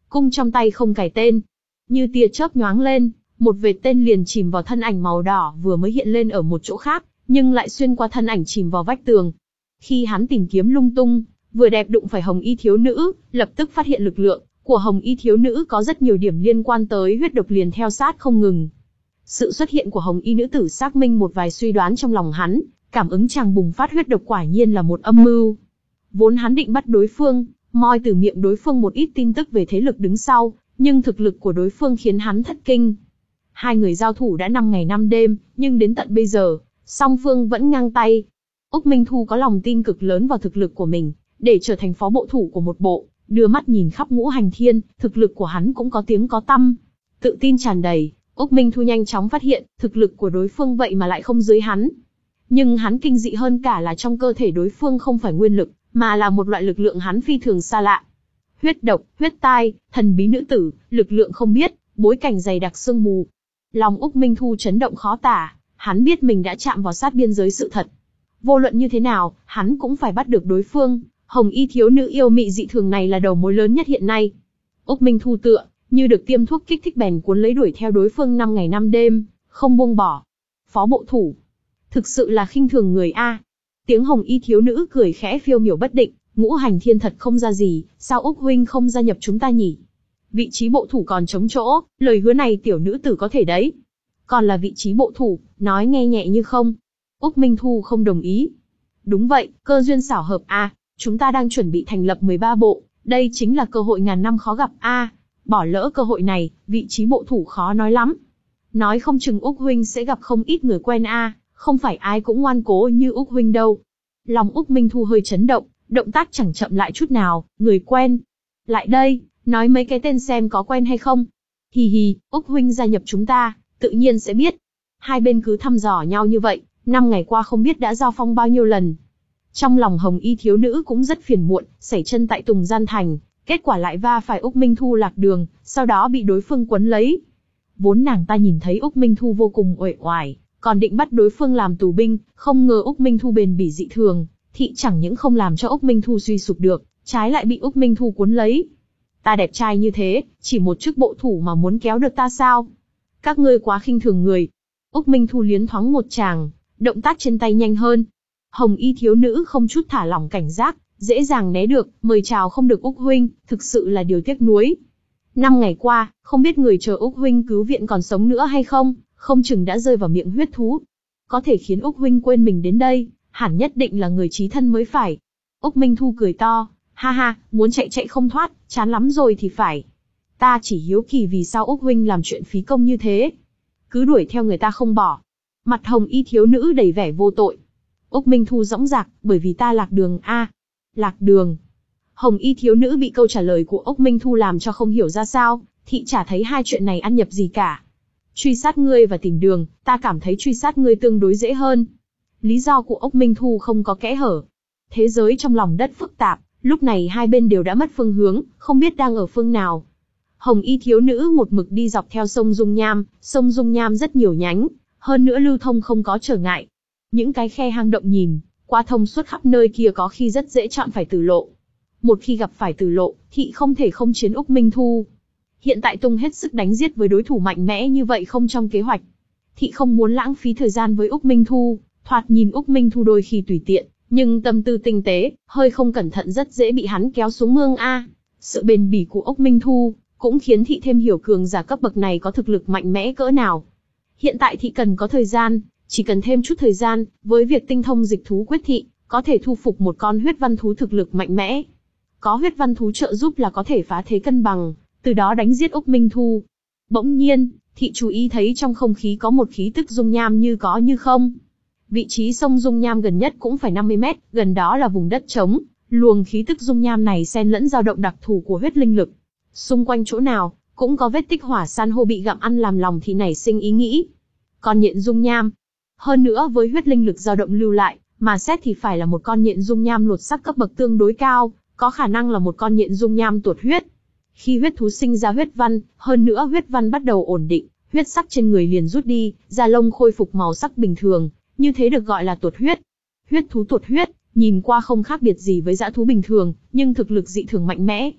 cung trong tay không cài tên. Như tia chớp nhoáng lên, một vệt tên liền chìm vào thân ảnh màu đỏ vừa mới hiện lên ở một chỗ khác, nhưng lại xuyên qua thân ảnh chìm vào vách tường. Khi hắn tìm kiếm lung tung, vừa đẹp đụng phải hồng y thiếu nữ, lập tức phát hiện lực lượng của hồng y thiếu nữ có rất nhiều điểm liên quan tới huyết độc liền theo sát không ngừng. Sự xuất hiện của hồng y nữ tử xác minh một vài suy đoán trong lòng hắn, cảm ứng chàng bùng phát huyết độc quả nhiên là một âm mưu. Vốn hắn định bắt đối phương, moi từ miệng đối phương một ít tin tức về thế lực đứng sau, nhưng thực lực của đối phương khiến hắn thất kinh. Hai người giao thủ đã năm ngày năm đêm, nhưng đến tận bây giờ, song phương vẫn ngang tay. Úc Minh Thu có lòng tin cực lớn vào thực lực của mình, để trở thành phó bộ thủ của một bộ, đưa mắt nhìn khắp ngũ hành thiên, thực lực của hắn cũng có tiếng có tăm. Tự tin tràn đầy, Úc Minh Thu nhanh chóng phát hiện, thực lực của đối phương vậy mà lại không dưới hắn. Nhưng hắn kinh dị hơn cả là trong cơ thể đối phương không phải nguyên lực, mà là một loại lực lượng hắn phi thường xa lạ. Huyết độc, huyết tai, thần bí nữ tử, lực lượng không biết, bối cảnh dày đặc sương mù. Lòng Úc Minh Thu chấn động khó tả, hắn biết mình đã chạm vào sát biên giới sự thật. Vô luận như thế nào, hắn cũng phải bắt được đối phương. Hồng y thiếu nữ yêu mị dị thường này là đầu mối lớn nhất hiện nay. Úc Minh Thu tựa như được tiêm thuốc kích thích bèn cuốn lấy đuổi theo đối phương năm ngày năm đêm, không buông bỏ. Phó bộ thủ, thực sự là khinh thường người a. Tiếng hồng y thiếu nữ cười khẽ phiêu miểu bất định, ngũ hành thiên thật không ra gì, sao Úc huynh không gia nhập chúng ta nhỉ? Vị trí bộ thủ còn trống chỗ, lời hứa này tiểu nữ tử có thể đấy. Còn là vị trí bộ thủ, nói nghe nhẹ như không. Úc Minh Thu không đồng ý. Đúng vậy, cơ duyên xảo hợp a, chúng ta đang chuẩn bị thành lập mười ba bộ, đây chính là cơ hội ngàn năm khó gặp a. Bỏ lỡ cơ hội này, vị trí bộ thủ khó nói lắm. Nói không chừng Úc huynh sẽ gặp không ít người quen a, không phải ai cũng ngoan cố như Úc huynh đâu. Lòng Úc Minh Thu hơi chấn động, động tác chẳng chậm lại chút nào, người quen. Lại đây, nói mấy cái tên xem có quen hay không. Hì hì, Úc huynh gia nhập chúng ta, tự nhiên sẽ biết. Hai bên cứ thăm dò nhau như vậy, năm ngày qua không biết đã giao phong bao nhiêu lần. Trong lòng hồng y thiếu nữ cũng rất phiền muộn, sẩy chân tại Tùng Gian Thành, kết quả lại va phải Úc Minh Thu lạc đường, sau đó bị đối phương quấn lấy. Vốn nàng ta nhìn thấy Úc Minh Thu vô cùng uể oải, còn định bắt đối phương làm tù binh, không ngờ Úc Minh Thu bền bỉ dị thường, thị chẳng những không làm cho Úc Minh Thu suy sụp được, trái lại bị Úc Minh Thu cuốn lấy. Ta đẹp trai như thế, chỉ một chức bộ thủ mà muốn kéo được ta sao? Các ngươi quá khinh thường người. Úc Minh Thu liến thoáng một tràng, động tác trên tay nhanh hơn. Hồng y thiếu nữ không chút thả lỏng cảnh giác, dễ dàng né được, mời chào không được Úc huynh, thực sự là điều tiếc nuối. Năm ngày qua, không biết người chờ Úc huynh cứu viện còn sống nữa hay không, không chừng đã rơi vào miệng huyết thú. Có thể khiến Úc huynh quên mình đến đây, hẳn nhất định là người chí thân mới phải. Úc Minh Thu cười to, ha ha, muốn chạy chạy không thoát, chán lắm rồi thì phải. Ta chỉ hiếu kỳ vì sao Úc huynh làm chuyện phí công như thế, cứ đuổi theo người ta không bỏ. Mặt hồng y thiếu nữ đầy vẻ vô tội. Úc Minh Thu dõng dạc, bởi vì ta lạc đường a. À, lạc đường. Hồng y thiếu nữ bị câu trả lời của Úc Minh Thu làm cho không hiểu ra sao, thị chả thấy hai chuyện này ăn nhập gì cả. Truy sát ngươi và tìm đường, ta cảm thấy truy sát ngươi tương đối dễ hơn. Lý do của Úc Minh Thu không có kẽ hở. Thế giới trong lòng đất phức tạp, lúc này hai bên đều đã mất phương hướng, không biết đang ở phương nào. Hồng y thiếu nữ một mực đi dọc theo sông Dung Nham, sông Dung Nham rất nhiều nhánh, hơn nữa lưu thông không có trở ngại. Những cái khe hang động nhìn qua thông suốt khắp nơi kia có khi rất dễ chọn phải tử lộ. Một khi gặp phải tử lộ, thị không thể không chiến Úc Minh Thu. Hiện tại tung hết sức đánh giết với đối thủ mạnh mẽ như vậy không trong kế hoạch. Thị không muốn lãng phí thời gian với Úc Minh Thu, thoạt nhìn Úc Minh Thu đôi khi tùy tiện, nhưng tâm tư tinh tế, hơi không cẩn thận rất dễ bị hắn kéo xuống mương a. Sự bền bỉ của Úc Minh Thu cũng khiến thị thêm hiểu cường giả cấp bậc này có thực lực mạnh mẽ cỡ nào. Hiện tại thị cần có thời gian, chỉ cần thêm chút thời gian, với việc tinh thông dịch thú quyết thị, có thể thu phục một con huyết văn thú thực lực mạnh mẽ. Có huyết văn thú trợ giúp là có thể phá thế cân bằng, từ đó đánh giết Úc Minh Thu. Bỗng nhiên, thị chú ý thấy trong không khí có một khí tức dung nham như có như không. Vị trí sông Dung Nham gần nhất cũng phải năm mươi mét, gần đó là vùng đất trống, luồng khí tức dung nham này xen lẫn dao động đặc thù của huyết linh lực. Xung quanh chỗ nào, cũng có vết tích hỏa san hô bị gặm ăn làm lòng thị nảy sinh ý nghĩ. Con nhện dung nham. Hơn nữa với huyết linh lực dao động lưu lại, mà xét thì phải là một con nhện dung nham lột xác cấp bậc tương đối cao, có khả năng là một con nhện dung nham tuột huyết. Khi huyết thú sinh ra huyết văn, hơn nữa huyết văn bắt đầu ổn định, huyết sắc trên người liền rút đi, da lông khôi phục màu sắc bình thường, như thế được gọi là tuột huyết. Huyết thú tuột huyết, nhìn qua không khác biệt gì với dã thú bình thường, nhưng thực lực dị thường mạnh mẽ.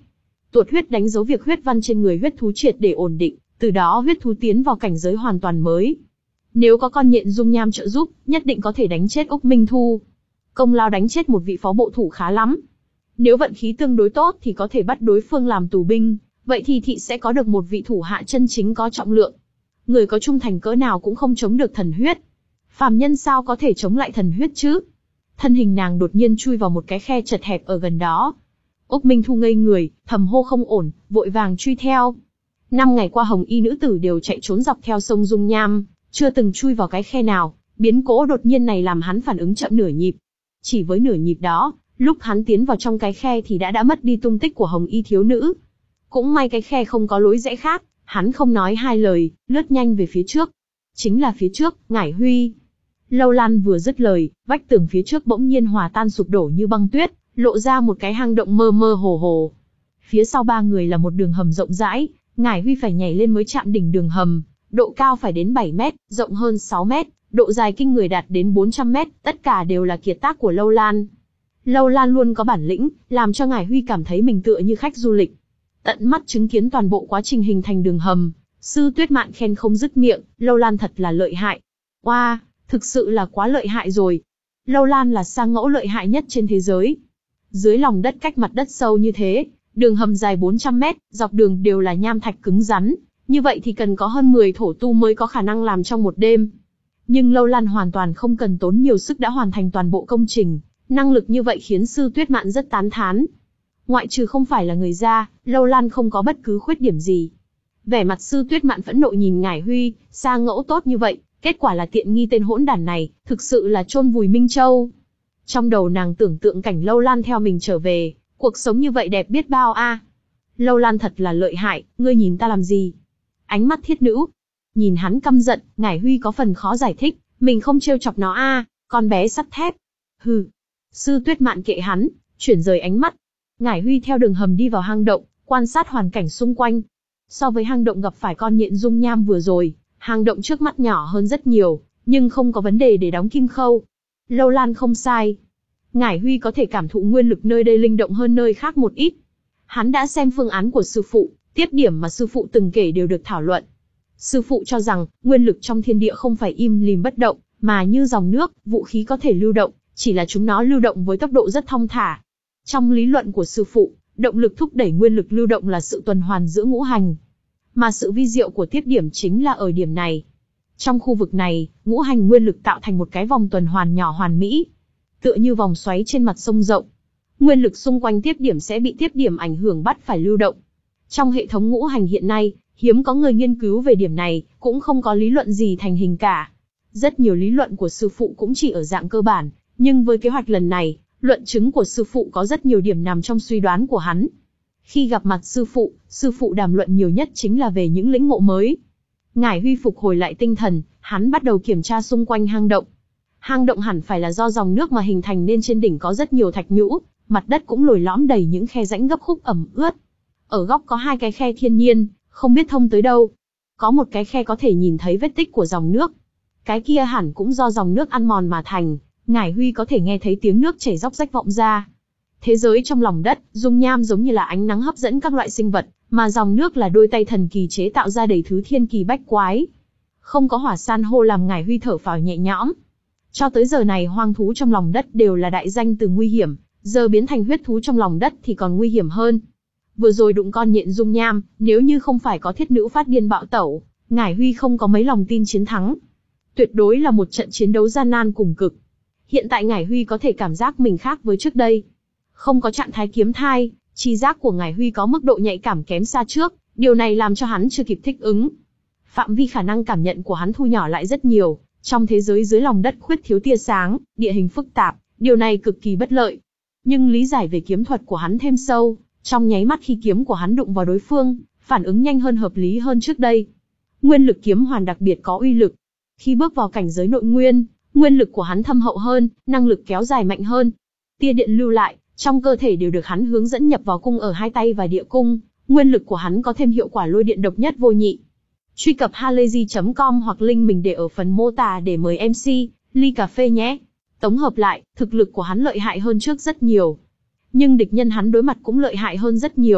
Tuột huyết đánh dấu việc huyết văn trên người huyết thú triệt để ổn định, từ đó huyết thú tiến vào cảnh giới hoàn toàn mới. Nếu có con nhện dung nham trợ giúp, nhất định có thể đánh chết Úc Minh Thu. Công lao đánh chết một vị phó bộ thủ khá lắm. Nếu vận khí tương đối tốt thì có thể bắt đối phương làm tù binh, vậy thì thị sẽ có được một vị thủ hạ chân chính có trọng lượng. Người có trung thành cỡ nào cũng không chống được thần huyết. Phàm nhân sao có thể chống lại thần huyết chứ? Thân hình nàng đột nhiên chui vào một cái khe chật hẹp ở gần đó. Úc Minh Thu ngây người, thầm hô không ổn, vội vàng truy theo. Năm ngày qua hồng y nữ tử đều chạy trốn dọc theo sông Dung Nham, chưa từng chui vào cái khe nào, biến cố đột nhiên này làm hắn phản ứng chậm nửa nhịp. Chỉ với nửa nhịp đó, lúc hắn tiến vào trong cái khe thì đã đã mất đi tung tích của hồng y thiếu nữ. Cũng may cái khe không có lối rẽ khác, hắn không nói hai lời, lướt nhanh về phía trước. Chính là phía trước, Ngải Huy. Lâu Lan vừa dứt lời, vách tường phía trước bỗng nhiên hòa tan sụp đổ như băng tuyết, lộ ra một cái hang động mơ mơ hồ hồ. Phía sau ba người là một đường hầm rộng rãi, Ngải Huy phải nhảy lên mới chạm đỉnh đường hầm, độ cao phải đến bảy mét, rộng hơn sáu mét, độ dài kinh người đạt đến bốn trăm mét, tất cả đều là kiệt tác của Lâu Lan. Lâu Lan luôn có bản lĩnh, làm cho Ngải Huy cảm thấy mình tựa như khách du lịch. Tận mắt chứng kiến toàn bộ quá trình hình thành đường hầm, Sư Tuyết Mạn khen không dứt miệng, Lâu Lan thật là lợi hại. Oa, wow, thực sự là quá lợi hại rồi. Lâu Lan là sang ngẫu lợi hại nhất trên thế giới. Dưới lòng đất cách mặt đất sâu như thế, đường hầm dài bốn trăm mét, dọc đường đều là nham thạch cứng rắn, như vậy thì cần có hơn mười thổ tu mới có khả năng làm trong một đêm. Nhưng Lâu Lan hoàn toàn không cần tốn nhiều sức đã hoàn thành toàn bộ công trình, năng lực như vậy khiến Sư Tuyết Mạn rất tán thán. Ngoại trừ không phải là người ra, Lâu Lan không có bất cứ khuyết điểm gì. Vẻ mặt Sư Tuyết Mạn phẫn nộ nhìn Ngải Huy, sang ngẫu tốt như vậy, kết quả là tiện nghi tên hỗn đản này, thực sự là chôn vùi Minh Châu. Trong đầu nàng tưởng tượng cảnh Lâu Lan theo mình trở về, cuộc sống như vậy đẹp biết bao a. À. Lâu Lan thật là lợi hại, ngươi nhìn ta làm gì? Ánh mắt thiết nữ. Nhìn hắn căm giận, Ngải Huy có phần khó giải thích, mình không trêu chọc nó a, à, con bé sắt thép. Hừ. Sư Tuyết Mạn kệ hắn, chuyển rời ánh mắt. Ngải Huy theo đường hầm đi vào hang động, quan sát hoàn cảnh xung quanh. So với hang động gặp phải con nhện dung nham vừa rồi, hang động trước mắt nhỏ hơn rất nhiều, nhưng không có vấn đề để đóng kim khâu. Lâu Lan không sai. Ngải Huy có thể cảm thụ nguyên lực nơi đây linh động hơn nơi khác một ít. Hắn đã xem phương án của sư phụ, tiếp điểm mà sư phụ từng kể đều được thảo luận. Sư phụ cho rằng, nguyên lực trong thiên địa không phải im lìm bất động, mà như dòng nước, vũ khí có thể lưu động, chỉ là chúng nó lưu động với tốc độ rất thong thả. Trong lý luận của sư phụ, động lực thúc đẩy nguyên lực lưu động là sự tuần hoàn giữa ngũ hành. Mà sự vi diệu của tiếp điểm chính là ở điểm này. Trong khu vực này, ngũ hành nguyên lực tạo thành một cái vòng tuần hoàn nhỏ hoàn mỹ. Tựa như vòng xoáy trên mặt sông rộng. Nguyên lực xung quanh tiếp điểm sẽ bị tiếp điểm ảnh hưởng bắt phải lưu động. Trong hệ thống ngũ hành hiện nay, hiếm có người nghiên cứu về điểm này, cũng không có lý luận gì thành hình cả. Rất nhiều lý luận của sư phụ cũng chỉ ở dạng cơ bản, nhưng với kế hoạch lần này, luận chứng của sư phụ có rất nhiều điểm nằm trong suy đoán của hắn. Khi gặp mặt sư phụ, sư phụ đàm luận nhiều nhất chính là về những lĩnh ngộ mới. Ngải Huy phục hồi lại tinh thần, hắn bắt đầu kiểm tra xung quanh hang động. Hang động hẳn phải là do dòng nước mà hình thành nên trên đỉnh có rất nhiều thạch nhũ, mặt đất cũng lồi lõm đầy những khe rãnh gấp khúc ẩm ướt. Ở góc có hai cái khe thiên nhiên, không biết thông tới đâu. Có một cái khe có thể nhìn thấy vết tích của dòng nước. Cái kia hẳn cũng do dòng nước ăn mòn mà thành, Ngải Huy có thể nghe thấy tiếng nước chảy róc rách vọng ra. Thế giới trong lòng đất, dung nham giống như là ánh nắng hấp dẫn các loại sinh vật, mà dòng nước là đôi tay thần kỳ chế tạo ra đầy thứ thiên kỳ bách quái. Không có hỏa san hô làm Ngải Huy thở phào nhẹ nhõm. Cho tới giờ này hoang thú trong lòng đất đều là đại danh từ nguy hiểm, giờ biến thành huyết thú trong lòng đất thì còn nguy hiểm hơn. Vừa rồi đụng con nhện dung nham, nếu như không phải có thiết nữ phát điên bạo tẩu, Ngải Huy không có mấy lòng tin chiến thắng. Tuyệt đối là một trận chiến đấu gian nan cùng cực. Hiện tại Ngải Huy có thể cảm giác mình khác với trước đây. Không có trạng thái kiếm thai, chi giác của Ngải Huy có mức độ nhạy cảm kém xa trước, điều này làm cho hắn chưa kịp thích ứng. Phạm vi khả năng cảm nhận của hắn thu nhỏ lại rất nhiều, trong thế giới dưới lòng đất khuyết thiếu tia sáng, địa hình phức tạp, điều này cực kỳ bất lợi. Nhưng lý giải về kiếm thuật của hắn thêm sâu, trong nháy mắt khi kiếm của hắn đụng vào đối phương, phản ứng nhanh hơn hợp lý hơn trước đây. Nguyên lực kiếm hoàn đặc biệt có uy lực. Khi bước vào cảnh giới nội nguyên, nguyên lực của hắn thâm hậu hơn, năng lực kéo dài mạnh hơn. Tia điện lưu lại, trong cơ thể đều được hắn hướng dẫn nhập vào cung ở hai tay và địa cung, nguyên lực của hắn có thêm hiệu quả lôi điện độc nhất vô nhị. Truy cập halayzi chấm com hoặc link mình để ở phần mô tả để mời em xê, ly cà phê nhé. Tổng hợp lại, thực lực của hắn lợi hại hơn trước rất nhiều. Nhưng địch nhân hắn đối mặt cũng lợi hại hơn rất nhiều,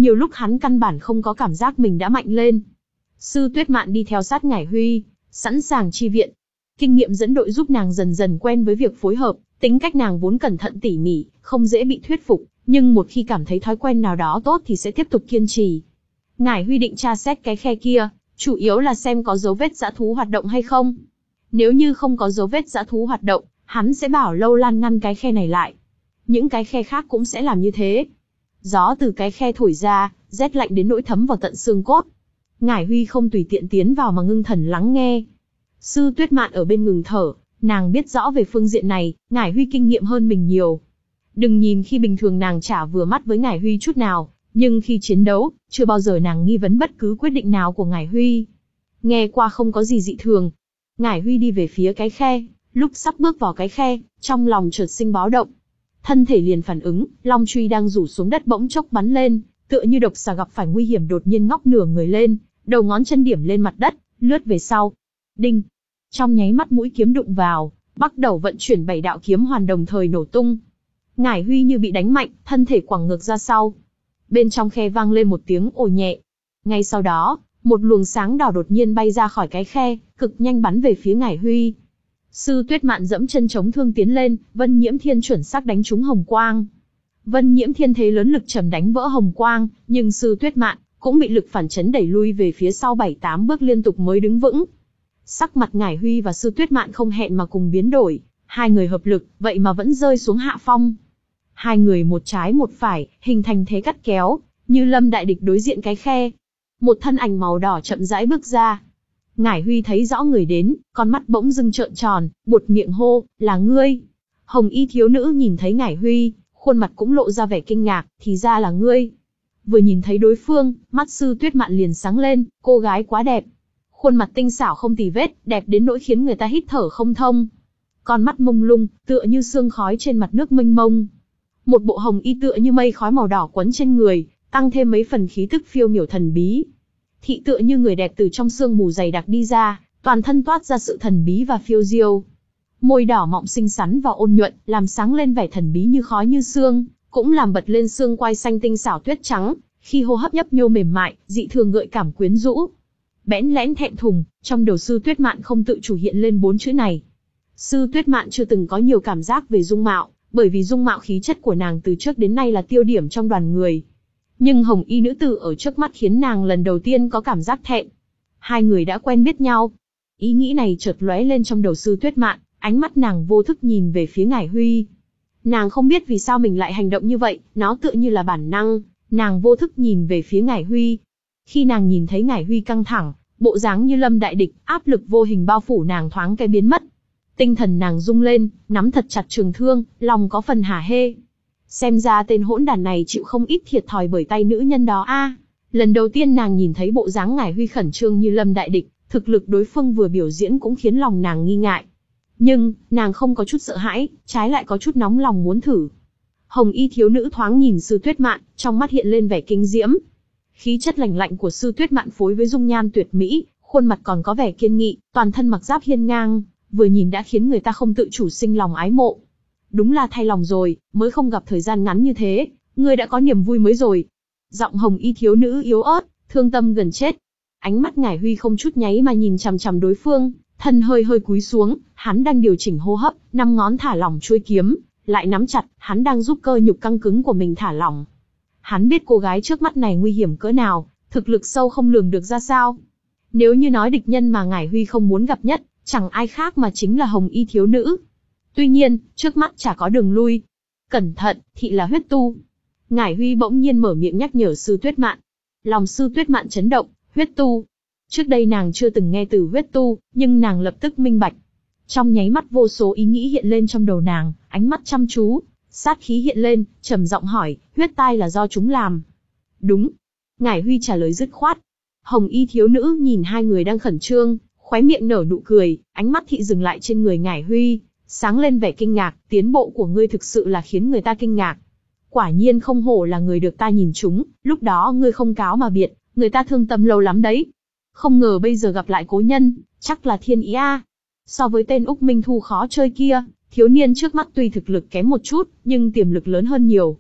Nhiều lúc hắn căn bản không có cảm giác mình đã mạnh lên. Sư Tuyết Mạn đi theo sát Ngải Huy, sẵn sàng chi viện. Kinh nghiệm dẫn đội giúp nàng dần dần quen với việc phối hợp, tính cách nàng vốn cẩn thận tỉ mỉ, không dễ bị thuyết phục, nhưng một khi cảm thấy thói quen nào đó tốt thì sẽ tiếp tục kiên trì. Ngải Huy định tra xét cái khe kia, chủ yếu là xem có dấu vết dã thú hoạt động hay không. Nếu như không có dấu vết dã thú hoạt động, hắn sẽ bảo Lâu Lan ngăn cái khe này lại. Những cái khe khác cũng sẽ làm như thế. Gió từ cái khe thổi ra, rét lạnh đến nỗi thấm vào tận xương cốt. Ngải Huy không tùy tiện tiến vào mà ngưng thần lắng nghe. Sư Tuyết Mạn ở bên ngừng thở, nàng biết rõ về phương diện này, Ngải Huy kinh nghiệm hơn mình nhiều. Đừng nhìn khi bình thường nàng chả vừa mắt với Ngải Huy chút nào, nhưng khi chiến đấu, chưa bao giờ nàng nghi vấn bất cứ quyết định nào của Ngải Huy. Nghe qua không có gì dị thường. Ngải Huy đi về phía cái khe, lúc sắp bước vào cái khe, trong lòng chợt sinh báo động. Thân thể liền phản ứng, long truy đang rủ xuống đất bỗng chốc bắn lên, tựa như độc xà gặp phải nguy hiểm đột nhiên ngóc nửa người lên, đầu ngón chân điểm lên mặt đất, lướt về sau. Đinh! Trong nháy mắt mũi kiếm đụng vào, bắt đầu vận chuyển bảy đạo kiếm hoàn đồng thời nổ tung. Ngải Huy như bị đánh mạnh, thân thể quẳng ngược ra sau. Bên trong khe vang lên một tiếng ồ nhẹ. Ngay sau đó, một luồng sáng đỏ đột nhiên bay ra khỏi cái khe, cực nhanh bắn về phía Ngải Huy. Sư Tuyết Mạn dẫm chân chống thương tiến lên, Vân Nhiễm Thiên chuẩn xác đánh trúng hồng quang. Vân Nhiễm Thiên thế lớn lực trầm đánh vỡ hồng quang, nhưng Sư Tuyết Mạn cũng bị lực phản chấn đẩy lui về phía sau bảy tám bước liên tục mới đứng vững. Sắc mặt Ngải Huy và Sư Tuyết Mạn không hẹn mà cùng biến đổi, hai người hợp lực, vậy mà vẫn rơi xuống hạ phong. Hai người một trái một phải, hình thành thế cắt kéo, như lâm đại địch đối diện cái khe. Một thân ảnh màu đỏ chậm rãi bước ra. Ngải Huy thấy rõ người đến, con mắt bỗng dưng trợn tròn, buột miệng hô, là ngươi. Hồng y thiếu nữ nhìn thấy Ngải Huy, khuôn mặt cũng lộ ra vẻ kinh ngạc, thì ra là ngươi. Vừa nhìn thấy đối phương, mắt Sư Tuyết Mạn liền sáng lên, cô gái quá đẹp. Khuôn mặt tinh xảo không tì vết, đẹp đến nỗi khiến người ta hít thở không thông. Con mắt mông lung, tựa như sương khói trên mặt nước mênh mông. Một bộ hồng y tựa như mây khói màu đỏ quấn trên người, tăng thêm mấy phần khí tức phiêu miểu thần bí. Thị tựa như người đẹp từ trong sương mù dày đặc đi ra, toàn thân toát ra sự thần bí và phiêu diêu. Môi đỏ mọng xinh xắn và ôn nhuận, làm sáng lên vẻ thần bí như khói như sương, cũng làm bật lên xương quai xanh tinh xảo tuyết trắng, khi hô hấp nhấp nhô mềm mại, dị thường gợi cảm quyến rũ. Bẽn lẽn thẹn thùng, trong đầu Sư Tuyết Mạn không tự chủ hiện lên bốn chữ này. Sư Tuyết Mạn chưa từng có nhiều cảm giác về dung mạo, bởi vì dung mạo khí chất của nàng từ trước đến nay là tiêu điểm trong đoàn người. Nhưng hồng y nữ tử ở trước mắt khiến nàng lần đầu tiên có cảm giác thẹn. Hai người đã quen biết nhau. Ý nghĩ này chợt lóe lên trong đầu Sư Tuyết Mạn, ánh mắt nàng vô thức nhìn về phía Ngải Huy. Nàng không biết vì sao mình lại hành động như vậy, nó tựa như là bản năng, nàng vô thức nhìn về phía Ngải Huy. Khi nàng nhìn thấy Ngải Huy căng thẳng, bộ dáng như lâm đại địch, áp lực vô hình bao phủ nàng thoáng cái biến mất. Tinh thần nàng rung lên, nắm thật chặt trường thương, lòng có phần hả hê. Xem ra tên hỗn đản này chịu không ít thiệt thòi bởi tay nữ nhân đó a. À, lần đầu tiên nàng nhìn thấy bộ dáng Ngải Huy khẩn trương như lâm đại địch, thực lực đối phương vừa biểu diễn cũng khiến lòng nàng nghi ngại. Nhưng, nàng không có chút sợ hãi, trái lại có chút nóng lòng muốn thử. Hồng y thiếu nữ thoáng nhìn Sư Tuyết Mạn, trong mắt hiện lên vẻ kinh diễm. Khí chất lạnh lạnh của Sư Tuyết Mạn phối với dung nhan tuyệt mỹ, khuôn mặt còn có vẻ kiên nghị, toàn thân mặc giáp hiên ngang, vừa nhìn đã khiến người ta không tự chủ sinh lòng ái mộ. Đúng là thay lòng rồi, mới không gặp thời gian ngắn như thế, ngươi đã có niềm vui mới rồi. Giọng hồng y thiếu nữ yếu ớt, thương tâm gần chết. Ánh mắt Ngải Huy không chút nháy mà nhìn chằm chằm đối phương, thân hơi hơi cúi xuống, hắn đang điều chỉnh hô hấp, năm ngón thả lỏng chuôi kiếm, lại nắm chặt, hắn đang giúp cơ nhục căng cứng của mình thả lỏng. Hắn biết cô gái trước mắt này nguy hiểm cỡ nào, thực lực sâu không lường được ra sao. Nếu như nói địch nhân mà Ngải Huy không muốn gặp nhất, chẳng ai khác mà chính là hồng y thiếu nữ. Tuy nhiên, trước mắt chả có đường lui. Cẩn thận, thị là huyết tu. Ngải Huy bỗng nhiên mở miệng nhắc nhở Sư Tuyết Mạn. Lòng Sư Tuyết Mạn chấn động, huyết tu. Trước đây nàng chưa từng nghe từ huyết tu, nhưng nàng lập tức minh bạch. Trong nháy mắt vô số ý nghĩ hiện lên trong đầu nàng, ánh mắt chăm chú, sát khí hiện lên, trầm giọng hỏi, huyết tai là do chúng làm. Đúng. Ngải Huy trả lời dứt khoát. Hồng y thiếu nữ nhìn hai người đang khẩn trương, khóe miệng nở nụ cười, ánh mắt thị dừng lại trên người Ngải Huy, sáng lên vẻ kinh ngạc, tiến bộ của ngươi thực sự là khiến người ta kinh ngạc. Quả nhiên không hổ là người được ta nhìn trúng, lúc đó ngươi không cáo mà biệt, người ta thương tâm lâu lắm đấy. Không ngờ bây giờ gặp lại cố nhân, chắc là thiên ý a. So với tên Úc Minh Thu khó chơi kia, thiếu niên trước mắt tuy thực lực kém một chút, nhưng tiềm lực lớn hơn nhiều.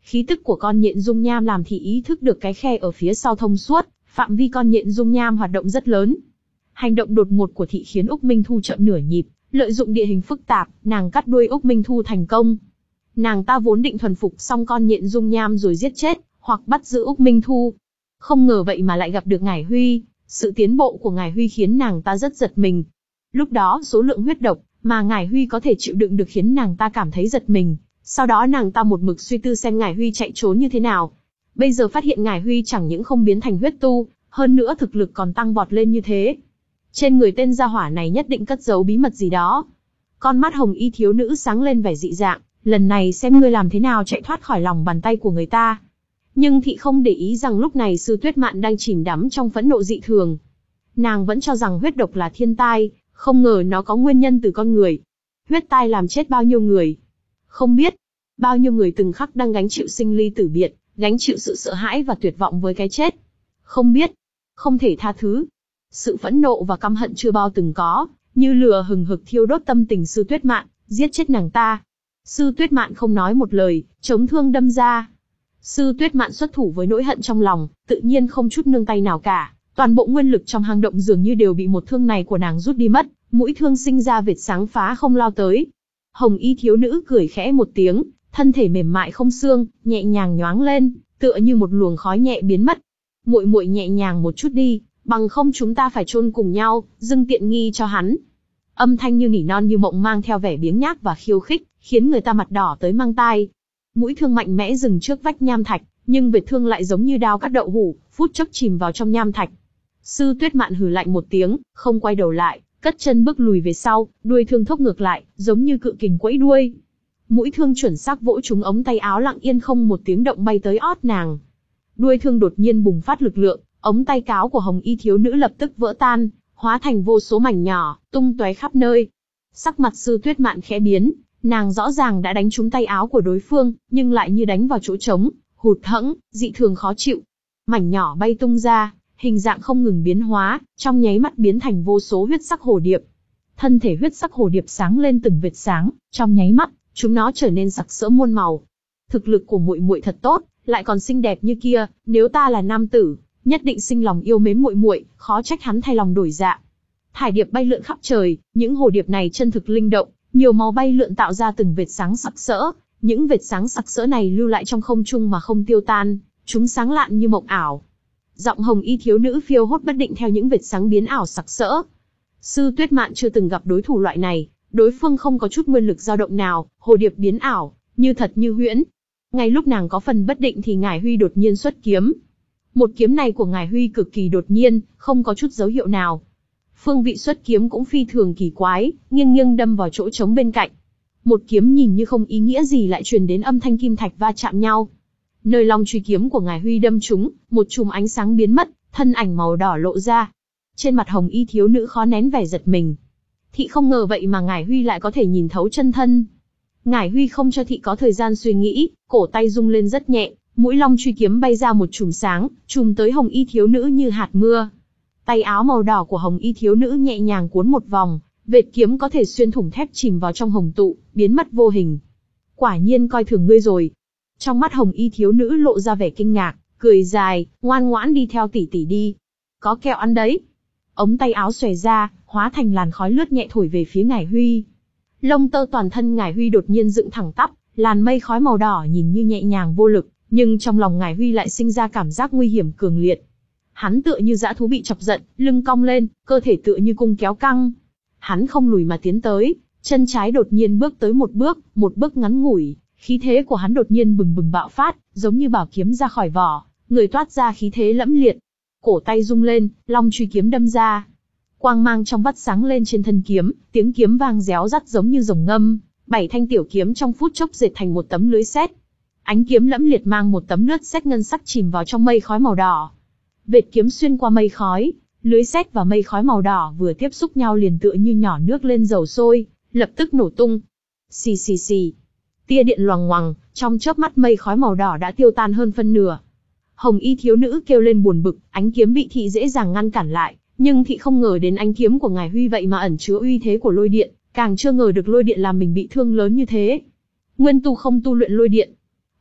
Khí tức của con nhện dung nham làm thị ý thức được cái khe ở phía sau thông suốt, phạm vi con nhện dung nham hoạt động rất lớn. Hành động đột ngột của thị khiến Úc Minh Thu chậm nửa nhịp, lợi dụng địa hình phức tạp, nàng cắt đuôi Úc Minh Thu thành công. Nàng ta vốn định thuần phục xong con nhện dung nham rồi giết chết, hoặc bắt giữ Úc Minh Thu. Không ngờ vậy mà lại gặp được Ngải Huy, sự tiến bộ của Ngải Huy khiến nàng ta rất giật mình. Lúc đó số lượng huyết độc mà Ngải Huy có thể chịu đựng được khiến nàng ta cảm thấy giật mình. Sau đó nàng ta một mực suy tư xem Ngải Huy chạy trốn như thế nào. Bây giờ phát hiện Ngải Huy chẳng những không biến thành huyết tu, hơn nữa thực lực còn tăng vọt lên như thế. Trên người tên gia hỏa này nhất định cất giấu bí mật gì đó. Con mắt hồng y thiếu nữ sáng lên vẻ dị dạng, lần này xem ngươi làm thế nào chạy thoát khỏi lòng bàn tay của người ta. Nhưng thị không để ý rằng lúc này Sư Tuyết Mạn đang chìm đắm trong phẫn nộ dị thường. Nàng vẫn cho rằng huyết độc là thiên tai, không ngờ nó có nguyên nhân từ con người. Huyết tai làm chết bao nhiêu người? Không biết. Bao nhiêu người từng khắc đang gánh chịu sinh ly tử biệt, gánh chịu sự sợ hãi và tuyệt vọng với cái chết. Không biết. Không thể tha thứ. Sự phẫn nộ và căm hận chưa bao từng có, như lửa hừng hực thiêu đốt tâm tình Sư Tuyết Mạn, giết chết nàng ta. Sư Tuyết Mạn không nói một lời, chống thương đâm ra. Sư Tuyết Mạn xuất thủ với nỗi hận trong lòng, tự nhiên không chút nương tay nào cả. Toàn bộ nguyên lực trong hang động dường như đều bị một thương này của nàng rút đi mất, mũi thương sinh ra vệt sáng phá không lao tới. Hồng y thiếu nữ cười khẽ một tiếng, thân thể mềm mại không xương, nhẹ nhàng nhoáng lên, tựa như một luồng khói nhẹ biến mất. Muội muội nhẹ nhàng một chút đi, bằng không chúng ta phải chôn cùng nhau, dâng tiện nghi cho hắn. Âm thanh như nỉ non như mộng mang theo vẻ biếng nhác và khiêu khích, khiến người ta mặt đỏ tới mang tai. Mũi thương mạnh mẽ dừng trước vách nham thạch, nhưng vết thương lại giống như đao cắt đậu hũ, phút chốc chìm vào trong nham thạch. Sư Tuyết Mạn hừ lạnh một tiếng, không quay đầu lại, cất chân bước lùi về sau, đuôi thương thốc ngược lại, giống như cự kình quẫy đuôi. Mũi thương chuẩn xác vỗ trúng ống tay áo lặng yên không một tiếng động bay tới ót nàng. Đuôi thương đột nhiên bùng phát lực lượng, ống tay áo của hồng y thiếu nữ lập tức vỡ tan, hóa thành vô số mảnh nhỏ, tung tóe khắp nơi. Sắc mặt Sư Tuyết Mạn khẽ biến, nàng rõ ràng đã đánh trúng tay áo của đối phương, nhưng lại như đánh vào chỗ trống, hụt hẫng, dị thường khó chịu. Mảnh nhỏ bay tung ra, hình dạng không ngừng biến hóa, trong nháy mắt biến thành vô số huyết sắc hồ điệp. Thân thể huyết sắc hồ điệp sáng lên từng vệt sáng, trong nháy mắt, chúng nó trở nên sặc sỡ muôn màu. Thực lực của muội muội thật tốt, lại còn xinh đẹp như kia, nếu ta là nam tử, nhất định sinh lòng yêu mến muội muội, khó trách hắn thay lòng đổi dạ. Thải điệp bay lượn khắp trời, những hồ điệp này chân thực linh động, nhiều màu bay lượn tạo ra từng vệt sáng sặc sỡ, những vệt sáng sặc sỡ này lưu lại trong không trung mà không tiêu tan, chúng sáng lạn như mộng ảo. Giọng hồng y thiếu nữ phiêu hốt bất định theo những vệt sáng biến ảo sặc sỡ. Sư Tuyết Mạn chưa từng gặp đối thủ loại này, đối phương không có chút nguyên lực dao động nào, hồ điệp biến ảo, như thật như huyễn. Ngay lúc nàng có phần bất định thì Ngải Huy đột nhiên xuất kiếm. Một kiếm này của Ngải Huy cực kỳ đột nhiên, không có chút dấu hiệu nào. Phương vị xuất kiếm cũng phi thường kỳ quái, nghiêng nghiêng đâm vào chỗ trống bên cạnh. Một kiếm nhìn như không ý nghĩa gì lại truyền đến âm thanh kim thạch va chạm nhau. Nơi long truy kiếm của Ngải Huy đâm trúng, một chùm ánh sáng biến mất, thân ảnh màu đỏ lộ ra. Trên mặt hồng y thiếu nữ khó nén vẻ giật mình. Thị không ngờ vậy mà Ngải Huy lại có thể nhìn thấu chân thân. Ngải Huy không cho thị có thời gian suy nghĩ, cổ tay rung lên rất nhẹ, mũi long truy kiếm bay ra một chùm sáng, chùm tới hồng y thiếu nữ như hạt mưa. Tay áo màu đỏ của hồng y thiếu nữ nhẹ nhàng cuốn một vòng, vệt kiếm có thể xuyên thủng thép chìm vào trong hồng tụ, biến mất vô hình. Quả nhiên coi thường ngươi rồi. Trong mắt hồng y thiếu nữ lộ ra vẻ kinh ngạc, cười dài, ngoan ngoãn đi theo tỷ tỷ đi. Có kẹo ăn đấy. Ống tay áo xòe ra, hóa thành làn khói lướt nhẹ thổi về phía Ngải Huy. Lông tơ toàn thân Ngải Huy đột nhiên dựng thẳng tắp, làn mây khói màu đỏ nhìn như nhẹ nhàng vô lực, nhưng trong lòng Ngải Huy lại sinh ra cảm giác nguy hiểm cường liệt. Hắn tựa như dã thú bị chọc giận, lưng cong lên, cơ thể tựa như cung kéo căng. Hắn không lùi mà tiến tới, chân trái đột nhiên bước tới một bước, một bước ngắn ngủi, khí thế của hắn đột nhiên bừng bừng bạo phát, giống như bảo kiếm ra khỏi vỏ, người toát ra khí thế lẫm liệt. Cổ tay rung lên, long truy kiếm đâm ra. Quang mang trong vắt sáng lên trên thân kiếm, tiếng kiếm vang réo rắt giống như rồng ngâm, bảy thanh tiểu kiếm trong phút chốc dệt thành một tấm lưới sét. Ánh kiếm lẫm liệt mang một tấm lướt sét ngân sắc chìm vào trong mây khói màu đỏ. Vệt kiếm xuyên qua mây khói, lưới sét và mây khói màu đỏ vừa tiếp xúc nhau liền tựa như nhỏ nước lên dầu sôi, lập tức nổ tung. Xì xì xì. Tia điện loằng ngoằng, trong chớp mắt mây khói màu đỏ đã tiêu tan hơn phân nửa. Hồng y thiếu nữ kêu lên buồn bực, ánh kiếm bị thị dễ dàng ngăn cản lại, nhưng thị không ngờ đến ánh kiếm của Ngải Huy vậy mà ẩn chứa uy thế của lôi điện, càng chưa ngờ được lôi điện làm mình bị thương lớn như thế. Nguyên tu không tu luyện lôi điện.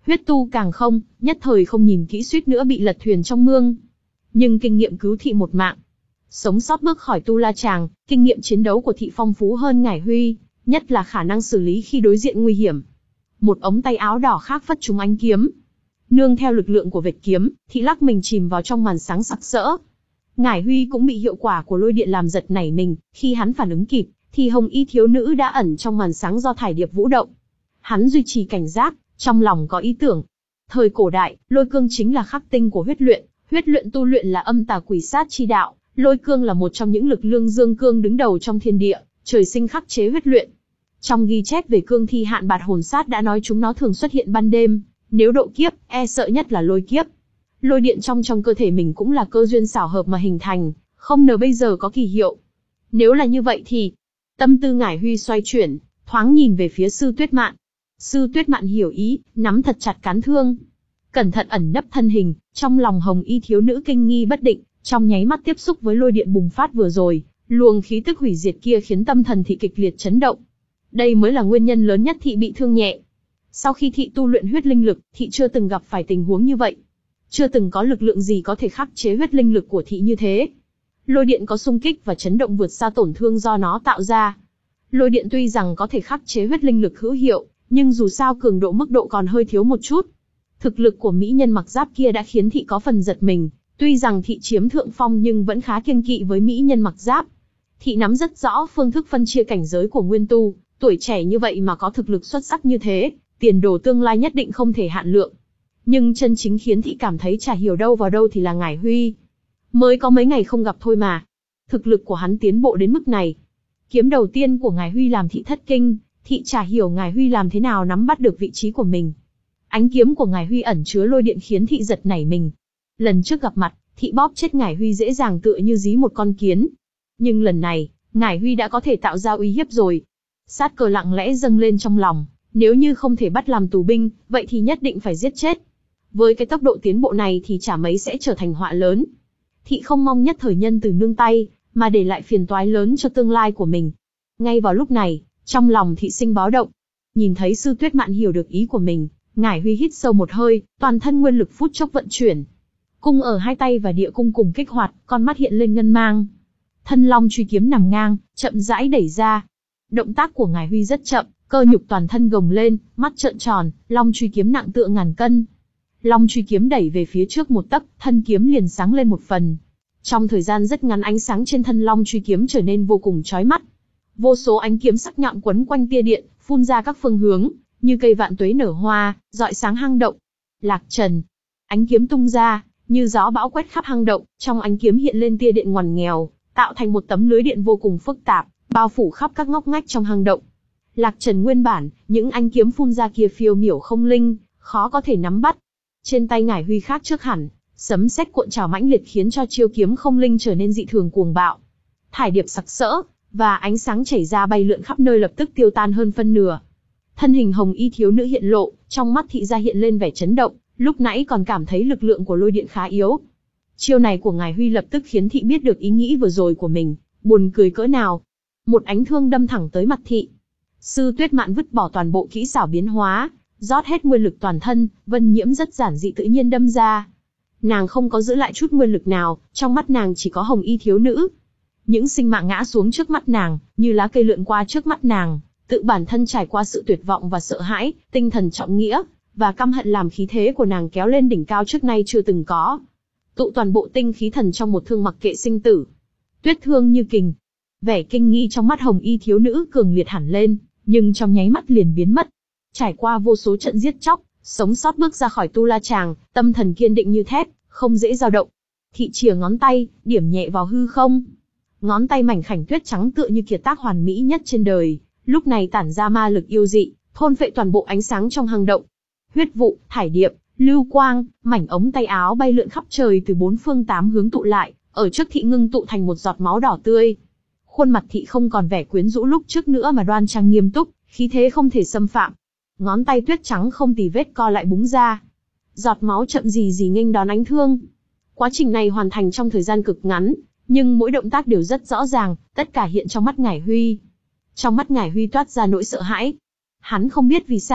Huyết tu càng không, nhất thời không nhìn kỹ suýt nữa bị lật thuyền trong mương. Nhưng kinh nghiệm cứu thị một mạng, sống sót bước khỏi Tu La Tràng, kinh nghiệm chiến đấu của thị phong phú hơn Ngải Huy, nhất là khả năng xử lý khi đối diện nguy hiểm. Một ống tay áo đỏ khác phất trúng ánh kiếm. Nương theo lực lượng của vệt kiếm, thị lắc mình chìm vào trong màn sáng sặc sỡ. Ngải Huy cũng bị hiệu quả của lôi điện làm giật nảy mình, khi hắn phản ứng kịp, thì hồng y thiếu nữ đã ẩn trong màn sáng do thải điệp vũ động. Hắn duy trì cảnh giác, trong lòng có ý tưởng. Thời cổ đại, lôi cương chính là khắc tinh của huyết luyện, huyết luyện tu luyện là âm tà quỷ sát chi đạo, lôi cương là một trong những lực lương dương cương đứng đầu trong thiên địa, trời sinh khắc chế huyết luyện. Trong ghi chép về cương thi hạn bạt hồn sát đã nói chúng nó thường xuất hiện ban đêm, nếu độ kiếp, e sợ nhất là lôi kiếp. Lôi điện trong trong cơ thể mình cũng là cơ duyên xảo hợp mà hình thành, không ngờ bây giờ có kỳ hiệu. Nếu là như vậy thì, tâm tư Ngải Huy xoay chuyển, thoáng nhìn về phía Sư Tuyết Mạn. Sư Tuyết Mạn hiểu ý, nắm thật chặt cán thương, cẩn thận ẩn nấp thân hình. Trong lòng hồng y thiếu nữ kinh nghi bất định, trong nháy mắt tiếp xúc với lôi điện bùng phát vừa rồi, luồng khí tức hủy diệt kia khiến tâm thần thị kịch liệt chấn động. Đây mới là nguyên nhân lớn nhất thị bị thương nhẹ. Sau khi thị tu luyện huyết linh lực, thị chưa từng gặp phải tình huống như vậy. Chưa từng có lực lượng gì có thể khắc chế huyết linh lực của thị như thế. Lôi điện có xung kích và chấn động vượt xa tổn thương do nó tạo ra. Lôi điện tuy rằng có thể khắc chế huyết linh lực hữu hiệu, nhưng dù sao cường độ mức độ còn hơi thiếu một chút. Thực lực của mỹ nhân mặc giáp kia đã khiến thị có phần giật mình, tuy rằng thị chiếm thượng phong nhưng vẫn khá kiêng kỵ với mỹ nhân mặc giáp. Thị nắm rất rõ phương thức phân chia cảnh giới của nguyên tu, tuổi trẻ như vậy mà có thực lực xuất sắc như thế, tiền đồ tương lai nhất định không thể hạn lượng. Nhưng chân chính khiến thị cảm thấy chả hiểu đâu vào đâu thì là Ngải Huy. Mới có mấy ngày không gặp thôi mà. Thực lực của hắn tiến bộ đến mức này. Kiếm đầu tiên của Ngải Huy làm thị thất kinh, thị chả hiểu Ngải Huy làm thế nào nắm bắt được vị trí của mình. Ánh kiếm của Ngải Huy ẩn chứa lôi điện khiến thị giật nảy mình. Lần trước gặp mặt, thị bóp chết Ngải Huy dễ dàng tựa như dí một con kiến. Nhưng lần này, Ngải Huy đã có thể tạo ra uy hiếp rồi. Sát cơ lặng lẽ dâng lên trong lòng, nếu như không thể bắt làm tù binh, vậy thì nhất định phải giết chết. Với cái tốc độ tiến bộ này thì chả mấy sẽ trở thành họa lớn. Thị không mong nhất thời nhân từ nương tay, mà để lại phiền toái lớn cho tương lai của mình. Ngay vào lúc này, trong lòng thị sinh báo động. Nhìn thấy Sư Tuyết Mạn hiểu được ý của mình, Ngải Huy hít sâu một hơi, toàn thân nguyên lực phút chốc vận chuyển. Cung ở hai tay và địa cung cùng kích hoạt, con mắt hiện lên ngân mang. Thân long truy kiếm nằm ngang, chậm rãi đẩy ra. Động tác của Ngải Huy rất chậm, cơ nhục toàn thân gồng lên, mắt trợn tròn, long truy kiếm nặng tựa ngàn cân. Long truy kiếm đẩy về phía trước một tấc, thân kiếm liền sáng lên một phần. Trong thời gian rất ngắn ánh sáng trên thân long truy kiếm trở nên vô cùng chói mắt. Vô số ánh kiếm sắc nhọn quấn quanh tia điện, phun ra các phương hướng, như cây vạn tuế nở hoa, rọi sáng hang động. Lạc trần. Ánh kiếm tung ra, như gió bão quét khắp hang động, trong ánh kiếm hiện lên tia điện ngoằn nghèo, tạo thành một tấm lưới điện vô cùng phức tạp, bao phủ khắp các ngóc ngách trong hang động. Lạc trần nguyên bản, những ánh kiếm phun ra kia phiêu miểu không linh, khó có thể nắm bắt. Trên tay Ngải Huy khác trước hẳn, sấm sét cuộn trào mãnh liệt khiến cho chiêu kiếm không linh trở nên dị thường cuồng bạo. Thải điệp sặc sỡ, và ánh sáng chảy ra bay lượn khắp nơi lập tức tiêu tan hơn phân nửa. Thân hình hồng y thiếu nữ hiện lộ, trong mắt thị ra hiện lên vẻ chấn động, lúc nãy còn cảm thấy lực lượng của lôi điện khá yếu. Chiêu này của Ngải Huy lập tức khiến thị biết được ý nghĩ vừa rồi của mình, buồn cười cỡ nào. Một ánh thương đâm thẳng tới mặt thị. Sư Tuyết Mạn vứt bỏ toàn bộ kỹ xảo biến hóa, rót hết nguyên lực toàn thân, vân nhiễm rất giản dị tự nhiên đâm ra. Nàng không có giữ lại chút nguyên lực nào, trong mắt nàng chỉ có hồng y thiếu nữ. Những sinh mạng ngã xuống trước mắt nàng, như lá cây lượn qua trước mắt nàng, tự bản thân trải qua sự tuyệt vọng và sợ hãi, tinh thần trọng nghĩa, và căm hận làm khí thế của nàng kéo lên đỉnh cao trước nay chưa từng có. Tụ toàn bộ tinh khí thần trong một thương mặc kệ sinh tử. Tuyết thương như kình. Vẻ kinh nghi trong mắt hồng y thiếu nữ cường liệt hẳn lên, nhưng trong nháy mắt liền biến mất. Trải qua vô số trận giết chóc, sống sót bước ra khỏi Tu La Tràng, tâm thần kiên định như thép, không dễ dao động. Thị chìa ngón tay, điểm nhẹ vào hư không. Ngón tay mảnh khảnh tuyết trắng tựa như kiệt tác hoàn mỹ nhất trên đời, lúc này tản ra ma lực yêu dị, thôn phệ toàn bộ ánh sáng trong hang động. Huyết vụ, thải điệp, lưu quang, mảnh ống tay áo bay lượn khắp trời từ bốn phương tám hướng tụ lại, ở trước thị ngưng tụ thành một giọt máu đỏ tươi. Khuôn mặt thị không còn vẻ quyến rũ lúc trước nữa mà đoan trang nghiêm túc, khí thế không thể xâm phạm. Ngón tay tuyết trắng không tì vết co lại búng ra. Giọt máu chậm gì gì nghênh đón ánh thương. Quá trình này hoàn thành trong thời gian cực ngắn, nhưng mỗi động tác đều rất rõ ràng, tất cả hiện trong mắt Ngải Huy. Trong mắt Ngải Huy toát ra nỗi sợ hãi. Hắn không biết vì sao,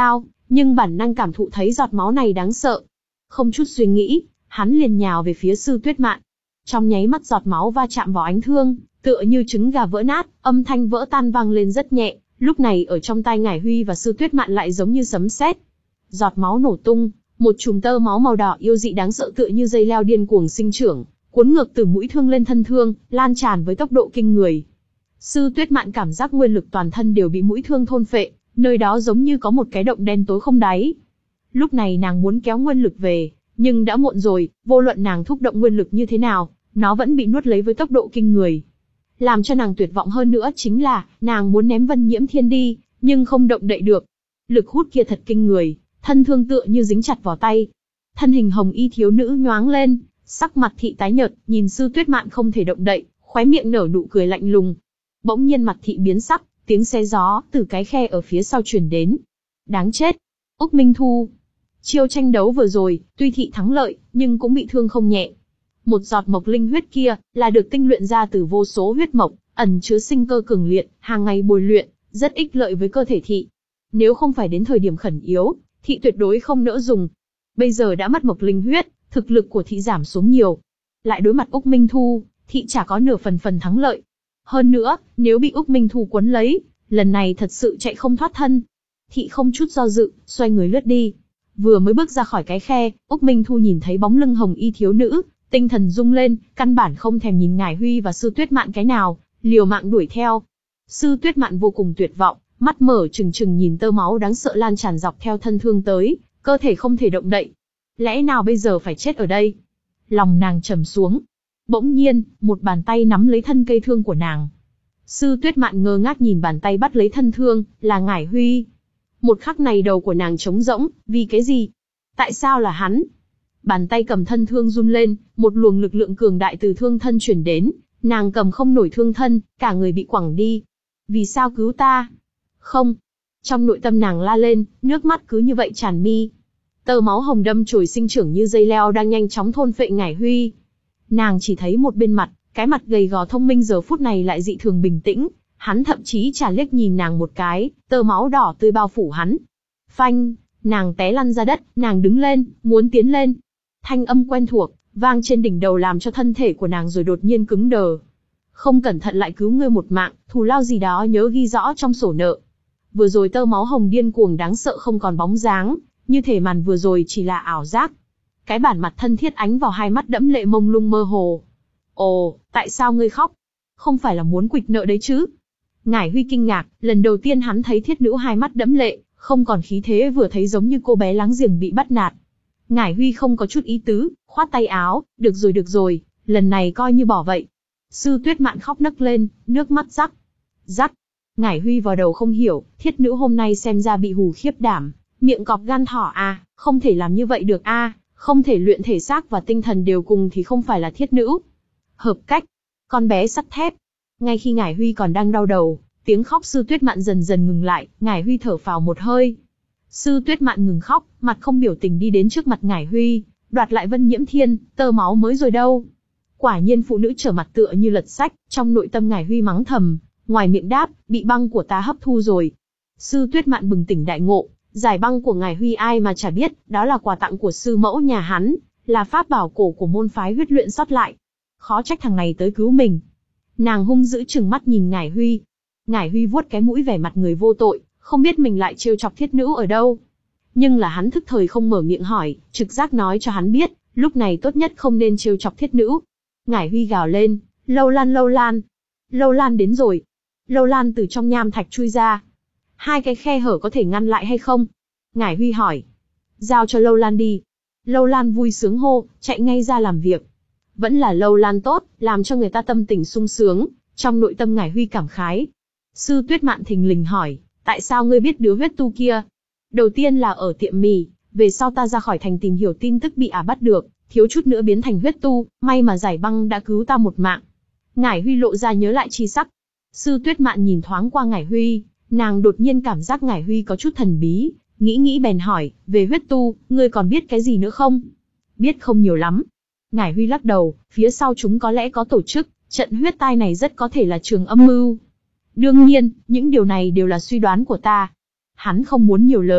nhưng bản năng cảm thụ thấy giọt máu này đáng sợ. Không chút suy nghĩ, hắn liền nhào về phía Sư Tuyết Mạn. Trong nháy mắt giọt máu va chạm vào ánh thương, tựa như trứng gà vỡ nát, âm thanh vỡ tan vang lên rất nhẹ, lúc này ở trong tai Ngải Huy và Sư Tuyết Mạn lại giống như sấm sét. Giọt máu nổ tung, một chùm tơ máu màu đỏ yêu dị đáng sợ tựa như dây leo điên cuồng sinh trưởng, cuốn ngược từ mũi thương lên thân thương, lan tràn với tốc độ kinh người. Sư Tuyết Mạn cảm giác nguyên lực toàn thân đều bị mũi thương thôn phệ, nơi đó giống như có một cái động đen tối không đáy. Lúc này nàng muốn kéo nguyên lực về, nhưng đã muộn rồi, vô luận nàng thúc động nguyên lực như thế nào, nó vẫn bị nuốt lấy với tốc độ kinh người. Làm cho nàng tuyệt vọng hơn nữa chính là, nàng muốn ném Vân Nhiễm Thiên đi, nhưng không động đậy được. Lực hút kia thật kinh người, thân thương tựa như dính chặt vào tay. Thân hình hồng y thiếu nữ nhoáng lên, sắc mặt thị tái nhợt, nhìn Sư Tuyết Mạn không thể động đậy, khóe miệng nở nụ cười lạnh lùng. Bỗng nhiên mặt thị biến sắc, tiếng xé gió từ cái khe ở phía sau truyền đến. Đáng chết! Úc Minh Thu! Chiêu tranh đấu vừa rồi, tuy thị thắng lợi, nhưng cũng bị thương không nhẹ. Một giọt mộc linh huyết kia, là được tinh luyện ra từ vô số huyết mộc, ẩn chứa sinh cơ cường liệt, hàng ngày bồi luyện, rất ích lợi với cơ thể thị. Nếu không phải đến thời điểm khẩn yếu, thị tuyệt đối không nỡ dùng. Bây giờ đã mất mộc linh huyết, thực lực của thị giảm xuống nhiều. Lại đối mặt Úc Minh Thu, thị chả có nửa phần phần thắng lợi. Hơn nữa, nếu bị Úc Minh Thu quấn lấy, lần này thật sự chạy không thoát thân. Thị không chút do dự, xoay người lướt đi. Vừa mới bước ra khỏi cái khe, Úc Minh Thu nhìn thấy bóng lưng hồng y thiếu nữ, tinh thần rung lên, căn bản không thèm nhìn Ngải Huy và Sư Tuyết Mạn cái nào, liều mạng đuổi theo. Sư Tuyết Mạn vô cùng tuyệt vọng, mắt mở trừng trừng nhìn tơ máu đáng sợ lan tràn dọc theo thân thương tới, cơ thể không thể động đậy. Lẽ nào bây giờ phải chết ở đây? Lòng nàng trầm xuống. Bỗng nhiên, một bàn tay nắm lấy thân cây thương của nàng. Sư Tuyết Mạn ngơ ngác nhìn bàn tay bắt lấy thân thương, là Ngải Huy. Một khắc này đầu của nàng trống rỗng, vì cái gì? Tại sao là hắn? Bàn tay cầm thân thương run lên, một luồng lực lượng cường đại từ thương thân truyền đến, nàng cầm không nổi thương thân, cả người bị quẳng đi. Vì sao cứu ta? Không. Trong nội tâm nàng la lên, nước mắt cứ như vậy tràn mi. Tơ máu hồng đâm chồi sinh trưởng như dây leo đang nhanh chóng thôn phệ Ngải Huy. Nàng chỉ thấy một bên mặt, cái mặt gầy gò thông minh giờ phút này lại dị thường bình tĩnh, hắn thậm chí chả liếc nhìn nàng một cái, tơ máu đỏ tươi bao phủ hắn. Phanh, nàng té lăn ra đất, nàng đứng lên, muốn tiến lên. Thanh âm quen thuộc, vang trên đỉnh đầu làm cho thân thể của nàng rồi đột nhiên cứng đờ. Không cẩn thận lại cứu ngươi một mạng, thù lao gì đó nhớ ghi rõ trong sổ nợ. Vừa rồi tơ máu hồng điên cuồng đáng sợ không còn bóng dáng, như thể màn vừa rồi chỉ là ảo giác. Cái bản mặt thân thiết ánh vào hai mắt đẫm lệ mông lung mơ hồ. Ồ, tại sao ngươi khóc? Không phải là muốn quỵt nợ đấy chứ? Ngải Huy kinh ngạc, lần đầu tiên hắn thấy thiết nữ hai mắt đẫm lệ, không còn khí thế vừa thấy giống như cô bé láng giềng bị bắt nạt. Ngải Huy không có chút ý tứ, khoát tay áo, được rồi được rồi, lần này coi như bỏ vậy. Sư Tuyết Mạn khóc nấc lên, nước mắt rắc. Rắc. Ngải Huy vào đầu không hiểu, thiết nữ hôm nay xem ra bị hù khiếp đảm, miệng cọp gan thỏ à, không thể làm như vậy được a, à, không thể luyện thể xác và tinh thần đều cùng thì không phải là thiết nữ. Hợp cách. Con bé sắt thép. Ngay khi Ngải Huy còn đang đau đầu, tiếng khóc Sư Tuyết Mạn dần dần ngừng lại, Ngải Huy thở phào một hơi. Sư Tuyết Mạn ngừng khóc, mặt không biểu tình đi đến trước mặt Ngải Huy, đoạt lại Vân Nhiễm Thiên, tơ máu mới rồi đâu. Quả nhiên phụ nữ trở mặt tựa như lật sách, trong nội tâm Ngải Huy mắng thầm, ngoài miệng đáp, bị băng của ta hấp thu rồi. Sư Tuyết Mạn bừng tỉnh đại ngộ, giải băng của Ngải Huy ai mà chả biết, đó là quà tặng của sư mẫu nhà hắn, là pháp bảo cổ của môn phái huyết luyện sót lại. Khó trách thằng này tới cứu mình. Nàng hung dữ trừng mắt nhìn Ngải Huy. Ngải Huy vuốt cái mũi vẻ mặt người vô tội, không biết mình lại trêu chọc thiết nữ ở đâu. Nhưng là hắn thức thời không mở miệng hỏi, trực giác nói cho hắn biết, lúc này tốt nhất không nên trêu chọc thiết nữ. Ngải Huy gào lên, Lâu Lan Lâu Lan. Lâu Lan đến rồi. Lâu Lan từ trong nham thạch chui ra. Hai cái khe hở có thể ngăn lại hay không? Ngải Huy hỏi. Giao cho Lâu Lan đi. Lâu Lan vui sướng hô, chạy ngay ra làm việc. Vẫn là Lâu Lan tốt, làm cho người ta tâm tình sung sướng, trong nội tâm Ngải Huy cảm khái. Sư Tuyết Mạn thình lình hỏi, tại sao ngươi biết đứa huyết tu kia? Đầu tiên là ở tiệm mì, về sau ta ra khỏi thành tìm hiểu tin tức bị ả bắt được, thiếu chút nữa biến thành huyết tu, may mà giải băng đã cứu ta một mạng. Ngải Huy lộ ra nhớ lại chi sắc. Sư Tuyết Mạn nhìn thoáng qua Ngải Huy, nàng đột nhiên cảm giác Ngải Huy có chút thần bí, nghĩ nghĩ bèn hỏi, về huyết tu, ngươi còn biết cái gì nữa không? Biết không nhiều lắm. Ngải Huy lắc đầu, phía sau chúng có lẽ có tổ chức, trận huyết tai này rất có thể là trường âm mưu. Đương nhiên, những điều này đều là suy đoán của ta. Hắn không muốn nhiều lời,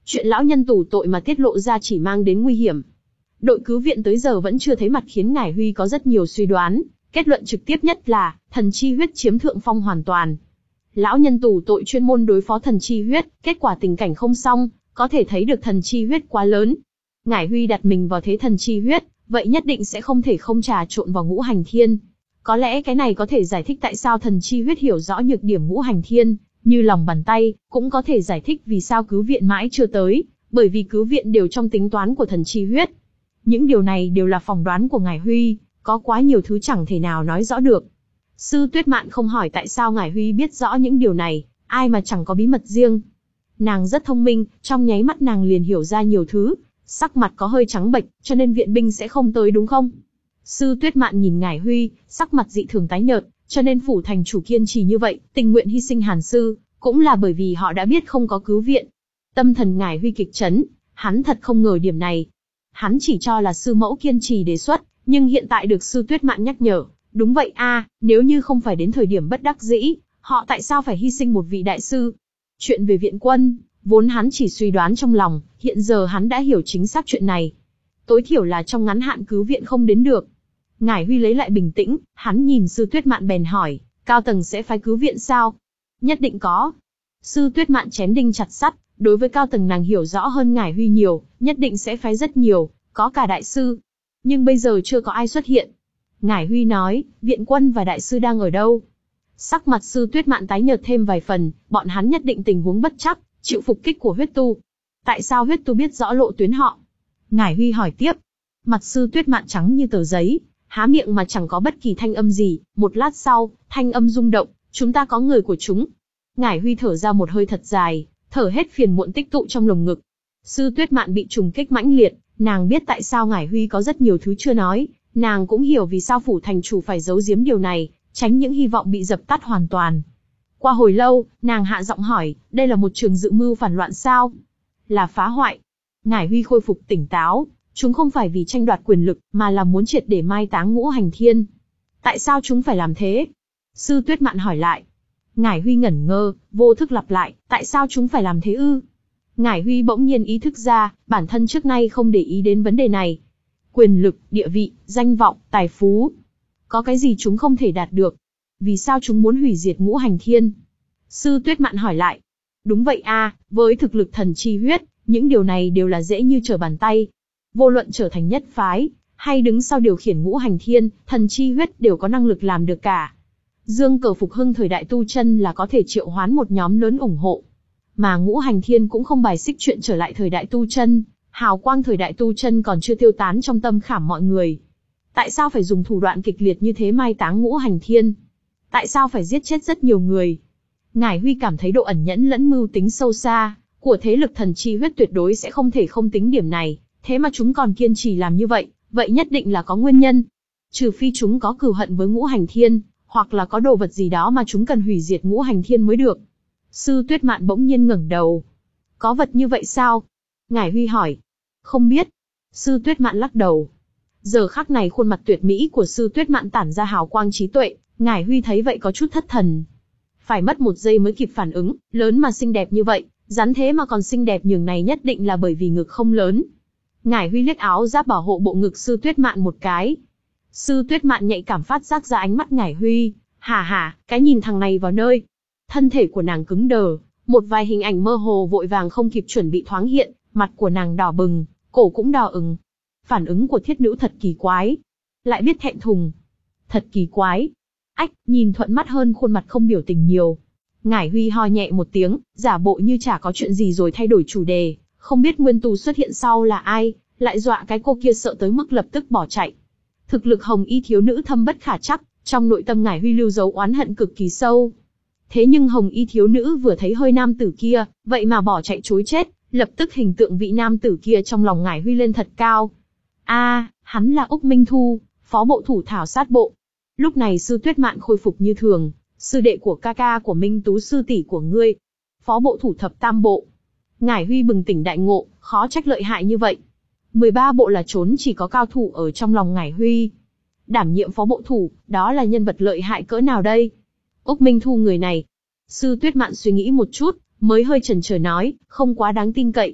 Chuyện lão nhân tù tội mà tiết lộ ra chỉ mang đến nguy hiểm. Đội cứu viện tới giờ vẫn chưa thấy mặt khiến Ngải Huy có rất nhiều suy đoán, kết luận trực tiếp nhất là thần chi huyết chiếm thượng phong hoàn toàn. Lão nhân tù tội chuyên môn đối phó thần chi huyết, kết quả tình cảnh không xong, có thể thấy được thần chi huyết quá lớn. Ngải Huy đặt mình vào thế thần chi huyết, vậy nhất định sẽ không thể không trà trộn vào ngũ hành thiên. Có lẽ cái này có thể giải thích tại sao thần chi huyết hiểu rõ nhược điểm ngũ hành thiên, như lòng bàn tay, cũng có thể giải thích vì sao cứu viện mãi chưa tới, bởi vì cứu viện đều trong tính toán của thần chi huyết. Những điều này đều là phỏng đoán của Ngải Huy, có quá nhiều thứ chẳng thể nào nói rõ được. Sư Tuyết Mạn không hỏi tại sao Ngải Huy biết rõ những điều này, ai mà chẳng có bí mật riêng. Nàng rất thông minh, trong nháy mắt nàng liền hiểu ra nhiều thứ, sắc mặt có hơi trắng bệch, cho nên viện binh sẽ không tới đúng không? Sư Tuyết Mạn nhìn Ngải Huy, sắc mặt dị thường tái nhợt, cho nên phủ thành chủ kiên trì như vậy, tình nguyện hy sinh Hàn sư, cũng là bởi vì họ đã biết không có cứu viện. Tâm thần Ngải Huy kịch chấn, hắn thật không ngờ điểm này. Hắn chỉ cho là sư mẫu kiên trì đề xuất, nhưng hiện tại được sư Tuyết Mạn nhắc nhở, đúng vậy a, à, nếu như không phải đến thời điểm bất đắc dĩ, họ tại sao phải hy sinh một vị đại sư? Chuyện về viện quân, vốn hắn chỉ suy đoán trong lòng, hiện giờ hắn đã hiểu chính xác chuyện này. Tối thiểu là trong ngắn hạn cứu viện không đến được. Ngải Huy lấy lại bình tĩnh, hắn nhìn sư Tuyết Mạn bèn hỏi, cao tầng sẽ phái cứu viện sao? Nhất định có. Sư Tuyết Mạn chém đinh chặt sắt, đối với cao tầng nàng hiểu rõ hơn Ngải Huy nhiều, nhất định sẽ phái rất nhiều, có cả đại sư. Nhưng bây giờ chưa có ai xuất hiện. Ngải Huy nói, viện quân và đại sư đang ở đâu? Sắc mặt sư Tuyết Mạn tái nhợt thêm vài phần, bọn hắn nhất định tình huống bất chắc, chịu phục kích của huyết tu. Tại sao huyết tu biết rõ lộ tuyến họ? Ngải Huy hỏi tiếp. Mặt sư Tuyết Mạn trắng như tờ giấy, há miệng mà chẳng có bất kỳ thanh âm gì, một lát sau, thanh âm rung động, chúng ta có người của chúng. Ngải Huy thở ra một hơi thật dài, thở hết phiền muộn tích tụ trong lồng ngực. Sư Tuyết Mạn bị trùng kích mãnh liệt, nàng biết tại sao Ngải Huy có rất nhiều thứ chưa nói, nàng cũng hiểu vì sao phủ thành chủ phải giấu giếm điều này, tránh những hy vọng bị dập tắt hoàn toàn. Qua hồi lâu, nàng hạ giọng hỏi, đây là một trường dự mưu phản loạn sao? Là phá hoại. Ngải Huy khôi phục tỉnh táo, chúng không phải vì tranh đoạt quyền lực, mà là muốn triệt để mai táng ngũ hành thiên. Tại sao chúng phải làm thế? Sư Tuyết Mạn hỏi lại. Ngải Huy ngẩn ngơ, vô thức lặp lại, tại sao chúng phải làm thế ư? Ngải Huy bỗng nhiên ý thức ra, bản thân trước nay không để ý đến vấn đề này. Quyền lực, địa vị, danh vọng, tài phú. Có cái gì chúng không thể đạt được? Vì sao chúng muốn hủy diệt ngũ hành thiên? Sư Tuyết Mạn hỏi lại. Đúng vậy a, với thực lực thần chi huyết, những điều này đều là dễ như trở bàn tay. Vô luận trở thành nhất phái, hay đứng sau điều khiển ngũ hành thiên, thần chi huyết đều có năng lực làm được cả. Dương cờ phục hưng thời đại tu chân là có thể triệu hoán một nhóm lớn ủng hộ. Mà ngũ hành thiên cũng không bài xích chuyện trở lại thời đại tu chân, hào quang thời đại tu chân còn chưa tiêu tán trong tâm khảm mọi người. Tại sao phải dùng thủ đoạn kịch liệt như thế mai táng ngũ hành thiên? Tại sao phải giết chết rất nhiều người? Ngải Huy cảm thấy độ ẩn nhẫn lẫn mưu tính sâu xa của thế lực thần chi huyết tuyệt đối sẽ không thể không tính điểm này, thế mà chúng còn kiên trì làm như vậy, vậy nhất định là có nguyên nhân. Trừ phi chúng có cừu hận với ngũ hành thiên, hoặc là có đồ vật gì đó mà chúng cần hủy diệt ngũ hành thiên mới được. Sư Tuyết Mạn bỗng nhiên ngẩng đầu. Có vật như vậy sao? Ngải Huy hỏi. Không biết. Sư Tuyết Mạn lắc đầu. Giờ khắc này khuôn mặt tuyệt mỹ của sư Tuyết Mạn tản ra hào quang trí tuệ, Ngải Huy thấy vậy có chút thất thần. Phải mất một giây mới kịp phản ứng, lớn mà xinh đẹp như vậy, rắn thế mà còn xinh đẹp nhường này nhất định là bởi vì ngực không lớn. Ngải Huy liếc áo giáp bảo hộ bộ ngực sư Tuyết Mạn một cái. Sư Tuyết Mạn nhạy cảm phát giác ra ánh mắt Ngải Huy, hà hà, cái nhìn thằng này vào nơi. Thân thể của nàng cứng đờ, một vài hình ảnh mơ hồ vội vàng không kịp chuẩn bị thoáng hiện, mặt của nàng đỏ bừng, cổ cũng đỏ ửng. Phản ứng của thiết nữ thật kỳ quái, lại biết thẹn thùng, thật kỳ quái. Ách, nhìn thuận mắt hơn khuôn mặt không biểu tình nhiều. Ngải Huy ho nhẹ một tiếng, giả bộ như chả có chuyện gì rồi thay đổi chủ đề, không biết nguyên tù xuất hiện sau là ai, lại dọa cái cô kia sợ tới mức lập tức bỏ chạy. Thực lực hồng y thiếu nữ thâm bất khả trắc, trong nội tâm Ngải Huy lưu dấu oán hận cực kỳ sâu. Thế nhưng hồng y thiếu nữ vừa thấy hơi nam tử kia, vậy mà bỏ chạy trối chết, lập tức hình tượng vị nam tử kia trong lòng Ngải Huy lên thật cao. A, à, hắn là Úc Minh Thu, phó bộ thủ thảo sát bộ. Lúc này sư Tuyết Mạn khôi phục như thường, sư đệ của ca ca của Minh Tú sư tỷ của ngươi, phó bộ thủ thập tam bộ. Ngải Huy bừng tỉnh đại ngộ, khó trách lợi hại như vậy. mười ba bộ là trốn chỉ có cao thủ ở trong lòng Ngải Huy. Đảm nhiệm phó bộ thủ, đó là nhân vật lợi hại cỡ nào đây? Úc Minh Thu người này. Sư Tuyết Mạn suy nghĩ một chút, mới hơi chần chờ nói, không quá đáng tin cậy.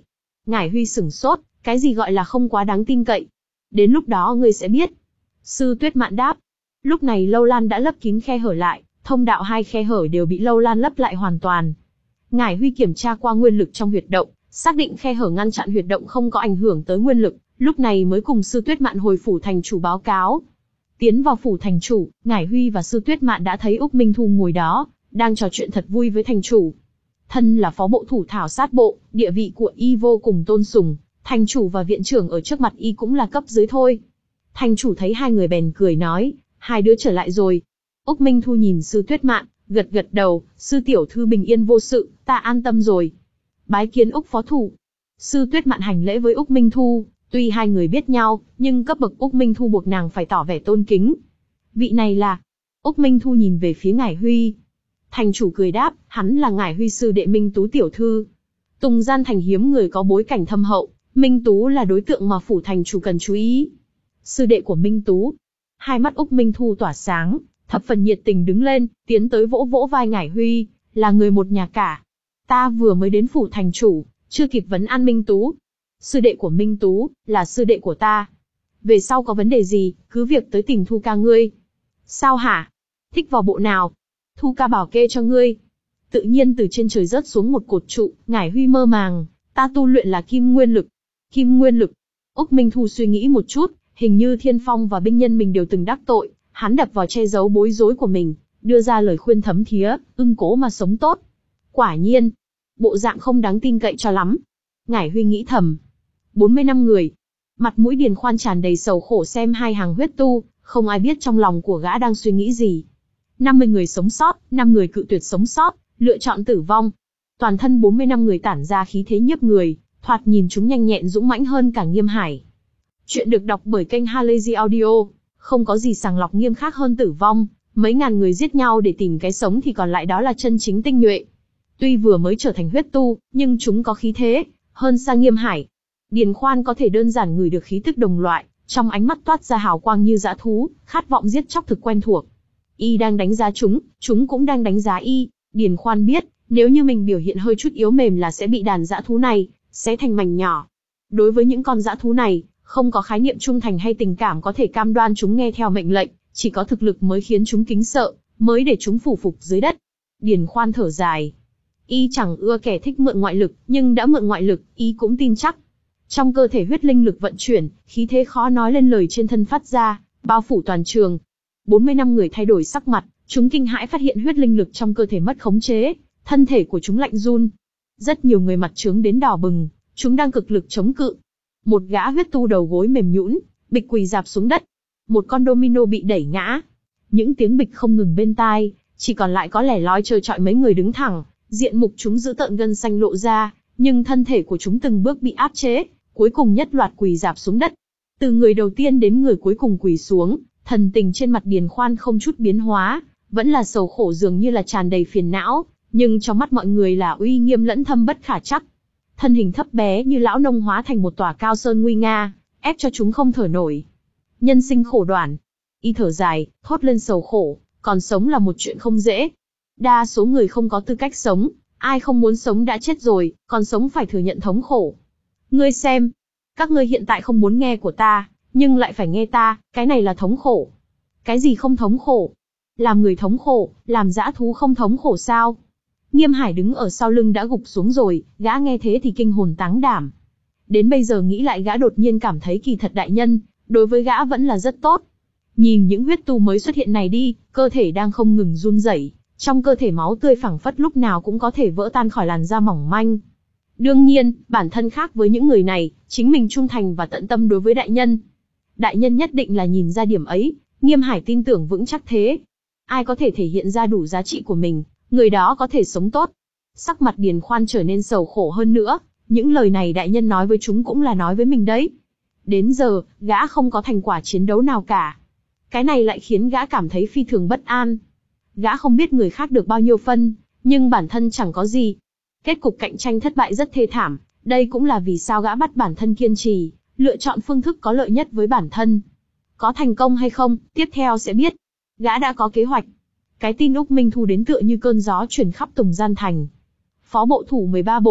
Ngải Huy sửng sốt, cái gì gọi là không quá đáng tin cậy? Đến lúc đó ngươi sẽ biết. Sư Tuyết Mạn đáp. Lúc này lâu lan đã lấp kín khe hở lại, thông đạo hai khe hở đều bị lâu lan lấp lại hoàn toàn. Ngải Huy kiểm tra qua nguyên lực trong huyệt động, xác định khe hở ngăn chặn huyệt động không có ảnh hưởng tới nguyên lực, lúc này mới cùng Sư Tuyết Mạn hồi phủ thành chủ báo cáo. Tiến vào phủ thành chủ, Ngải Huy và Sư Tuyết Mạn đã thấy Úc Minh Thu ngồi đó, đang trò chuyện thật vui với thành chủ. Thân là phó bộ thủ thảo sát bộ, địa vị của y vô cùng tôn sùng, thành chủ và viện trưởng ở trước mặt y cũng là cấp dưới thôi. Thành chủ thấy hai người bèn cười nói, hai đứa trở lại rồi. Úc Minh Thu nhìn Sư Tuyết Mạn, gật gật đầu, sư tiểu thư bình yên vô sự, ta an tâm rồi. Bái kiến Úc phó thủ. Sư Tuyết Mạn hành lễ với Úc Minh Thu, tuy hai người biết nhau, nhưng cấp bậc Úc Minh Thu buộc nàng phải tỏ vẻ tôn kính. Vị này là... Úc Minh Thu nhìn về phía Ngải Huy. Thành chủ cười đáp, hắn là Ngải Huy sư đệ Minh Tú tiểu thư. Tùng Gian thành hiếm người có bối cảnh thâm hậu, Minh Tú là đối tượng mà phủ thành chủ cần chú ý. Sư đệ của Minh Tú. Hai mắt Úc Minh Thu tỏa sáng, thập phần nhiệt tình đứng lên, tiến tới vỗ vỗ vai Ngải Huy, là người một nhà cả. Ta vừa mới đến phủ thành chủ, chưa kịp vấn an Minh Tú. Sư đệ của Minh Tú, là sư đệ của ta. Về sau có vấn đề gì, cứ việc tới tìm Thu ca ngươi. Sao hả? Thích vào bộ nào? Thu ca bảo kê cho ngươi. Tự nhiên từ trên trời rớt xuống một cột trụ, Ngải Huy mơ màng, ta tu luyện là kim nguyên lực. Kim nguyên lực. Úc Minh Thu suy nghĩ một chút, hình như Thiên Phong và binh nhân mình đều từng đắc tội, hắn đập vào che giấu bối rối của mình, đưa ra lời khuyên thấm thía, ưng cố mà sống tốt. Quả nhiên, bộ dạng không đáng tin cậy cho lắm. Ngải Huy nghĩ thầm. bốn mươi năm người. Mặt mũi Điền Khoan tràn đầy sầu khổ xem hai hàng huyết tu, không ai biết trong lòng của gã đang suy nghĩ gì. năm mươi người sống sót, năm người cự tuyệt sống sót, lựa chọn tử vong. Toàn thân bốn mươi năm người tản ra khí thế nhiếp người, thoạt nhìn chúng nhanh nhẹn dũng mãnh hơn cả Nghiêm Hải. Chuyện được đọc bởi kênh Halazy Audio, không có gì sàng lọc nghiêm khắc hơn tử vong, mấy ngàn người giết nhau để tìm cái sống thì còn lại đó là chân chính tinh nhuệ. Tuy vừa mới trở thành huyết tu, nhưng chúng có khí thế, hơn xa Nghiêm Hải. Điền Khoan có thể đơn giản ngửi được khí tức đồng loại, trong ánh mắt toát ra hào quang như dã thú, khát vọng giết chóc thực quen thuộc. Y đang đánh giá chúng, chúng cũng đang đánh giá y. Điền Khoan biết, nếu như mình biểu hiện hơi chút yếu mềm là sẽ bị đàn dã thú này xé thành mảnh nhỏ. Đối với những con dã thú này, không có khái niệm trung thành hay tình cảm có thể cam đoan chúng nghe theo mệnh lệnh, chỉ có thực lực mới khiến chúng kính sợ, mới để chúng phủ phục dưới đất. Điền Khoan thở dài. Y chẳng ưa kẻ thích mượn ngoại lực, nhưng đã mượn ngoại lực, y cũng tin chắc. Trong cơ thể huyết linh lực vận chuyển, khí thế khó nói lên lời trên thân phát ra, bao phủ toàn trường. bốn mươi năm người thay đổi sắc mặt, chúng kinh hãi phát hiện huyết linh lực trong cơ thể mất khống chế, thân thể của chúng lạnh run. Rất nhiều người mặt trướng đến đỏ bừng, chúng đang cực lực chống cự. Một gã huyết tu đầu gối mềm nhũn, bịch quỳ rạp xuống đất. Một con domino bị đẩy ngã. Những tiếng bịch không ngừng bên tai, chỉ còn lại có lẻ loi trơ trọi mấy người đứng thẳng, diện mục chúng dữ tợn gân xanh lộ ra, nhưng thân thể của chúng từng bước bị áp chế, cuối cùng nhất loạt quỳ rạp xuống đất. Từ người đầu tiên đến người cuối cùng quỳ xuống, thần tình trên mặt Điền Khoan không chút biến hóa, vẫn là sầu khổ dường như là tràn đầy phiền não, nhưng trong mắt mọi người là uy nghiêm lẫn thâm bất khả trắc. Thân hình thấp bé như lão nông hóa thành một tòa cao sơn nguy nga, ép cho chúng không thở nổi. Nhân sinh khổ đoản. Y thở dài, thốt lên sầu khổ, còn sống là một chuyện không dễ. Đa số người không có tư cách sống, ai không muốn sống đã chết rồi, còn sống phải thừa nhận thống khổ. Ngươi xem, các ngươi hiện tại không muốn nghe của ta, nhưng lại phải nghe ta, cái này là thống khổ. Cái gì không thống khổ? Làm người thống khổ, làm dã thú không thống khổ sao? Nghiêm Hải đứng ở sau lưng đã gục xuống rồi, gã nghe thế thì kinh hồn táng đảm. Đến bây giờ nghĩ lại gã đột nhiên cảm thấy kỳ thật đại nhân, đối với gã vẫn là rất tốt. Nhìn những huyết tu mới xuất hiện này đi, cơ thể đang không ngừng run rẩy, trong cơ thể máu tươi phảng phất lúc nào cũng có thể vỡ tan khỏi làn da mỏng manh. Đương nhiên, bản thân khác với những người này, chính mình trung thành và tận tâm đối với đại nhân. Đại nhân nhất định là nhìn ra điểm ấy, Nghiêm Hải tin tưởng vững chắc thế. Ai có thể thể hiện ra đủ giá trị của mình, người đó có thể sống tốt. Sắc mặt Điền Khoan trở nên sầu khổ hơn nữa, những lời này đại nhân nói với chúng cũng là nói với mình đấy. Đến giờ, gã không có thành quả chiến đấu nào cả. Cái này lại khiến gã cảm thấy phi thường bất an. Gã không biết người khác được bao nhiêu phân, nhưng bản thân chẳng có gì. Kết cục cạnh tranh thất bại rất thê thảm, đây cũng là vì sao gã bắt bản thân kiên trì, lựa chọn phương thức có lợi nhất với bản thân. Có thành công hay không, tiếp theo sẽ biết. Gã đã có kế hoạch. Cái tin Úc Minh Thu đến tựa như cơn gió chuyển khắp Tùng Gian Thành. Phó bộ thủ mười ba bộ,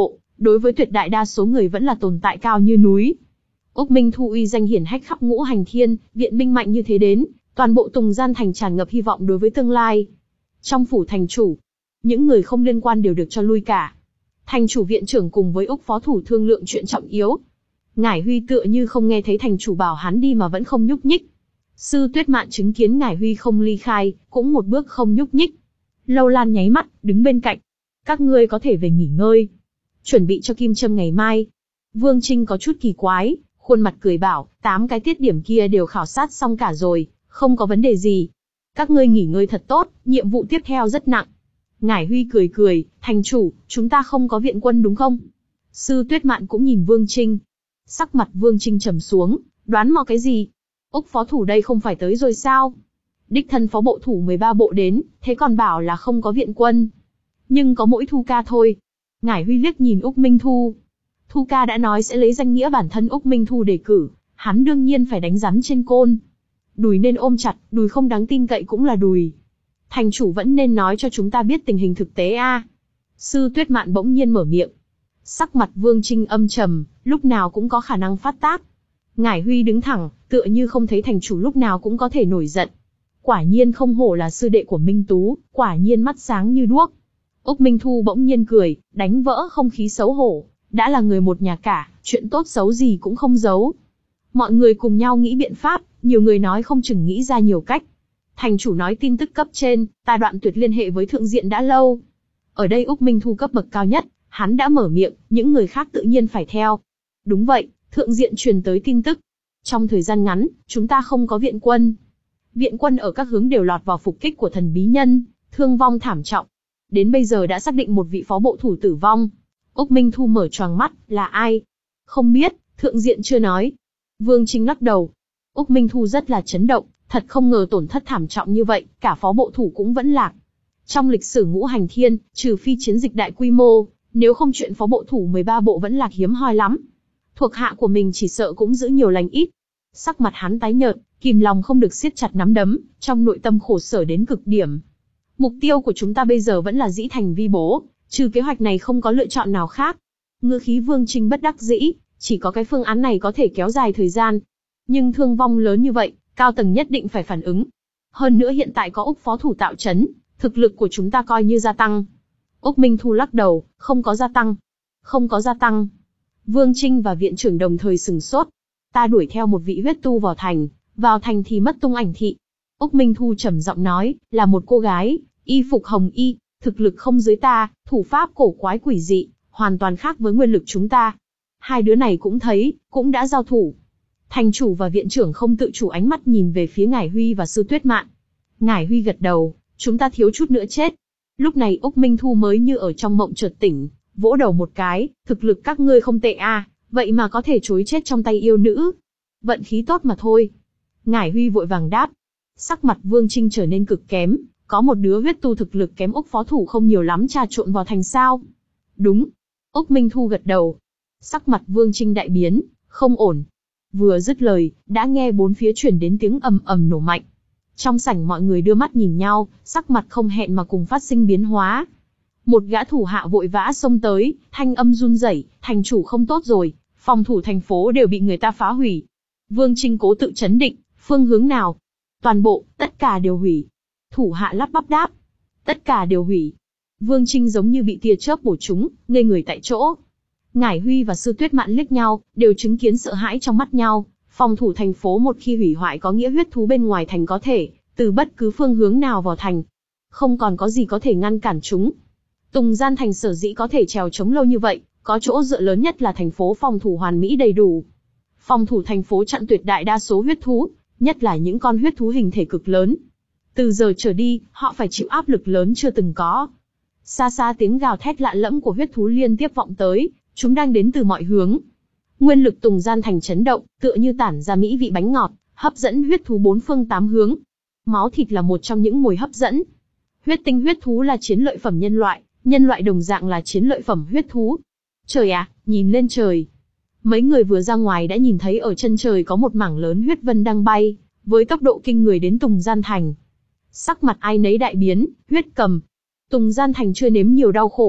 đối với tuyệt đại đa số người vẫn là tồn tại cao như núi. Úc Minh Thu uy danh hiển hách khắp ngũ hành thiên, viện binh mạnh như thế đến, toàn bộ Tùng Gian Thành tràn ngập hy vọng đối với tương lai. Trong phủ thành chủ, những người không liên quan đều được cho lui cả. Thành chủ viện trưởng cùng với Úc phó thủ thương lượng chuyện trọng yếu. Ngải Huy tựa như không nghe thấy thành chủ bảo hắn đi mà vẫn không nhúc nhích. Sư Tuyết Mạn chứng kiến Ngải Huy không ly khai, cũng một bước không nhúc nhích. Lâu Lan nháy mắt, đứng bên cạnh. Các ngươi có thể về nghỉ ngơi. Chuẩn bị cho kim châm ngày mai. Vương Trinh có chút kỳ quái, khuôn mặt cười bảo, tám cái tiết điểm kia đều khảo sát xong cả rồi, không có vấn đề gì. Các ngươi nghỉ ngơi thật tốt, nhiệm vụ tiếp theo rất nặng. Ngải Huy cười cười, thành chủ, chúng ta không có viện quân đúng không? Sư Tuyết Mạn cũng nhìn Vương Trinh. Sắc mặt Vương Trinh trầm xuống, đoán mò cái gì? Úc phó thủ đây không phải tới rồi sao? Đích thân phó bộ thủ mười ba bộ đến, thế còn bảo là không có viện quân. Nhưng có mỗi Thu ca thôi. Ngải Huy liếc nhìn Úc Minh Thu. Thu ca đã nói sẽ lấy danh nghĩa bản thân Úc Minh Thu đề cử, hắn đương nhiên phải đánh rắn trên côn. Đùi nên ôm chặt, đùi không đáng tin cậy cũng là đùi. Thành chủ vẫn nên nói cho chúng ta biết tình hình thực tế a. Sư Tuyết Mạn bỗng nhiên mở miệng. Sắc mặt Vương Trinh âm trầm, lúc nào cũng có khả năng phát tác. Ngải Huy đứng thẳng, tựa như không thấy thành chủ lúc nào cũng có thể nổi giận. Quả nhiên không hổ là sư đệ của Minh Tú, quả nhiên mắt sáng như đuốc. Úc Minh Thu bỗng nhiên cười, đánh vỡ không khí xấu hổ. Đã là người một nhà cả, chuyện tốt xấu gì cũng không giấu. Mọi người cùng nhau nghĩ biện pháp, nhiều người nói không chừng nghĩ ra nhiều cách. Thành chủ nói tin tức cấp trên, ta đoạn tuyệt liên hệ với thượng diện đã lâu. Ở đây Úc Minh Thu cấp bậc cao nhất, hắn đã mở miệng, những người khác tự nhiên phải theo. Đúng vậy, thượng diện truyền tới tin tức. Trong thời gian ngắn, chúng ta không có viện quân. Viện quân ở các hướng đều lọt vào phục kích của thần bí nhân, thương vong thảm trọng. Đến bây giờ đã xác định một vị phó bộ thủ tử vong. Úc Minh Thu mở choàng mắt, là ai? Không biết, thượng diện chưa nói. Vương Trinh lắc đầu. Úc Minh Thu rất là chấn động, thật không ngờ tổn thất thảm trọng như vậy, cả phó bộ thủ cũng vẫn lạc. Trong lịch sử ngũ hành thiên, trừ phi chiến dịch đại quy mô, nếu không chuyện phó bộ thủ mười ba bộ vẫn lạc hiếm hoi lắm. Thuộc hạ của mình chỉ sợ cũng giữ nhiều lành ít. Sắc mặt hắn tái nhợt, kìm lòng không được siết chặt nắm đấm, trong nội tâm khổ sở đến cực điểm. Mục tiêu của chúng ta bây giờ vẫn là dĩ thành vi bố, trừ kế hoạch này không có lựa chọn nào khác. Ngữ khí Vương Trinh bất đắc dĩ, chỉ có cái phương án này có thể kéo dài thời gian. Nhưng thương vong lớn như vậy, cao tầng nhất định phải phản ứng. Hơn nữa hiện tại có Úc phó thủ tạo chấn, thực lực của chúng ta coi như gia tăng. Úc Minh Thu lắc đầu, không có gia tăng. Không có gia tăng. Vương Trinh và viện trưởng đồng thời sừng sốt. Ta đuổi theo một vị huyết tu vào thành, vào thành thì mất tung ảnh thị. Úc Minh Thu trầm giọng nói, là một cô gái, y phục hồng y, thực lực không dưới ta, thủ pháp cổ quái quỷ dị, hoàn toàn khác với nguyên lực chúng ta. Hai đứa này cũng thấy, cũng đã giao thủ. Thành chủ và viện trưởng không tự chủ ánh mắt nhìn về phía Ngải Huy và Sư Tuyết Mạn. Ngải Huy gật đầu, chúng ta thiếu chút nữa chết. Lúc này Úc Minh Thu mới như ở trong mộng chợt tỉnh, vỗ đầu một cái, thực lực các ngươi không tệ a, vậy mà có thể trối chết trong tay yêu nữ. Vận khí tốt mà thôi. Ngải Huy vội vàng đáp. Sắc mặt Vương Trinh trở nên cực kém, có một đứa huyết tu thực lực kém Úc phó thủ không nhiều lắm trà trộn vào thành sao. Đúng. Úc Minh Thu gật đầu. Sắc mặt Vương Trinh đại biến, không ổn. Vừa dứt lời, đã nghe bốn phía truyền đến tiếng ầm ầm nổ mạnh. Trong sảnh mọi người đưa mắt nhìn nhau, sắc mặt không hẹn mà cùng phát sinh biến hóa. Một gã thủ hạ vội vã xông tới, thanh âm run rẩy, thành chủ không tốt rồi, phòng thủ thành phố đều bị người ta phá hủy. Vương Trinh cố tự chấn định, phương hướng nào? Toàn bộ, tất cả đều hủy. Thủ hạ lắp bắp đáp. Tất cả đều hủy. Vương Trinh giống như bị tia chớp bổ trúng, ngây người tại chỗ. Ngải Huy và Sư Tuyết Mạn liếc nhau, đều chứng kiến sợ hãi trong mắt nhau. Phòng thủ thành phố một khi hủy hoại có nghĩa huyết thú bên ngoài thành có thể, từ bất cứ phương hướng nào vào thành. Không còn có gì có thể ngăn cản chúng. Tùng Gian thành sở dĩ có thể trèo chống lâu như vậy, có chỗ dựa lớn nhất là thành phố phòng thủ hoàn mỹ đầy đủ. Phòng thủ thành phố chặn tuyệt đại đa số huyết thú, nhất là những con huyết thú hình thể cực lớn. Từ giờ trở đi, họ phải chịu áp lực lớn chưa từng có. Xa xa tiếng gào thét lạ lẫm của huyết thú liên tiếp vọng tới, chúng đang đến từ mọi hướng. Nguyên lực Tùng Gian thành chấn động, tựa như tản ra mỹ vị bánh ngọt, hấp dẫn huyết thú bốn phương tám hướng. Máu thịt là một trong những mồi hấp dẫn. Huyết tinh huyết thú là chiến lợi phẩm nhân loại, nhân loại đồng dạng là chiến lợi phẩm huyết thú. Trời ạ, nhìn lên trời. Mấy người vừa ra ngoài đã nhìn thấy ở chân trời có một mảng lớn huyết vân đang bay, với tốc độ kinh người đến Tùng Gian thành. Sắc mặt ai nấy đại biến, huyết cầm. Tùng Gian thành chưa nếm nhiều đau khổ,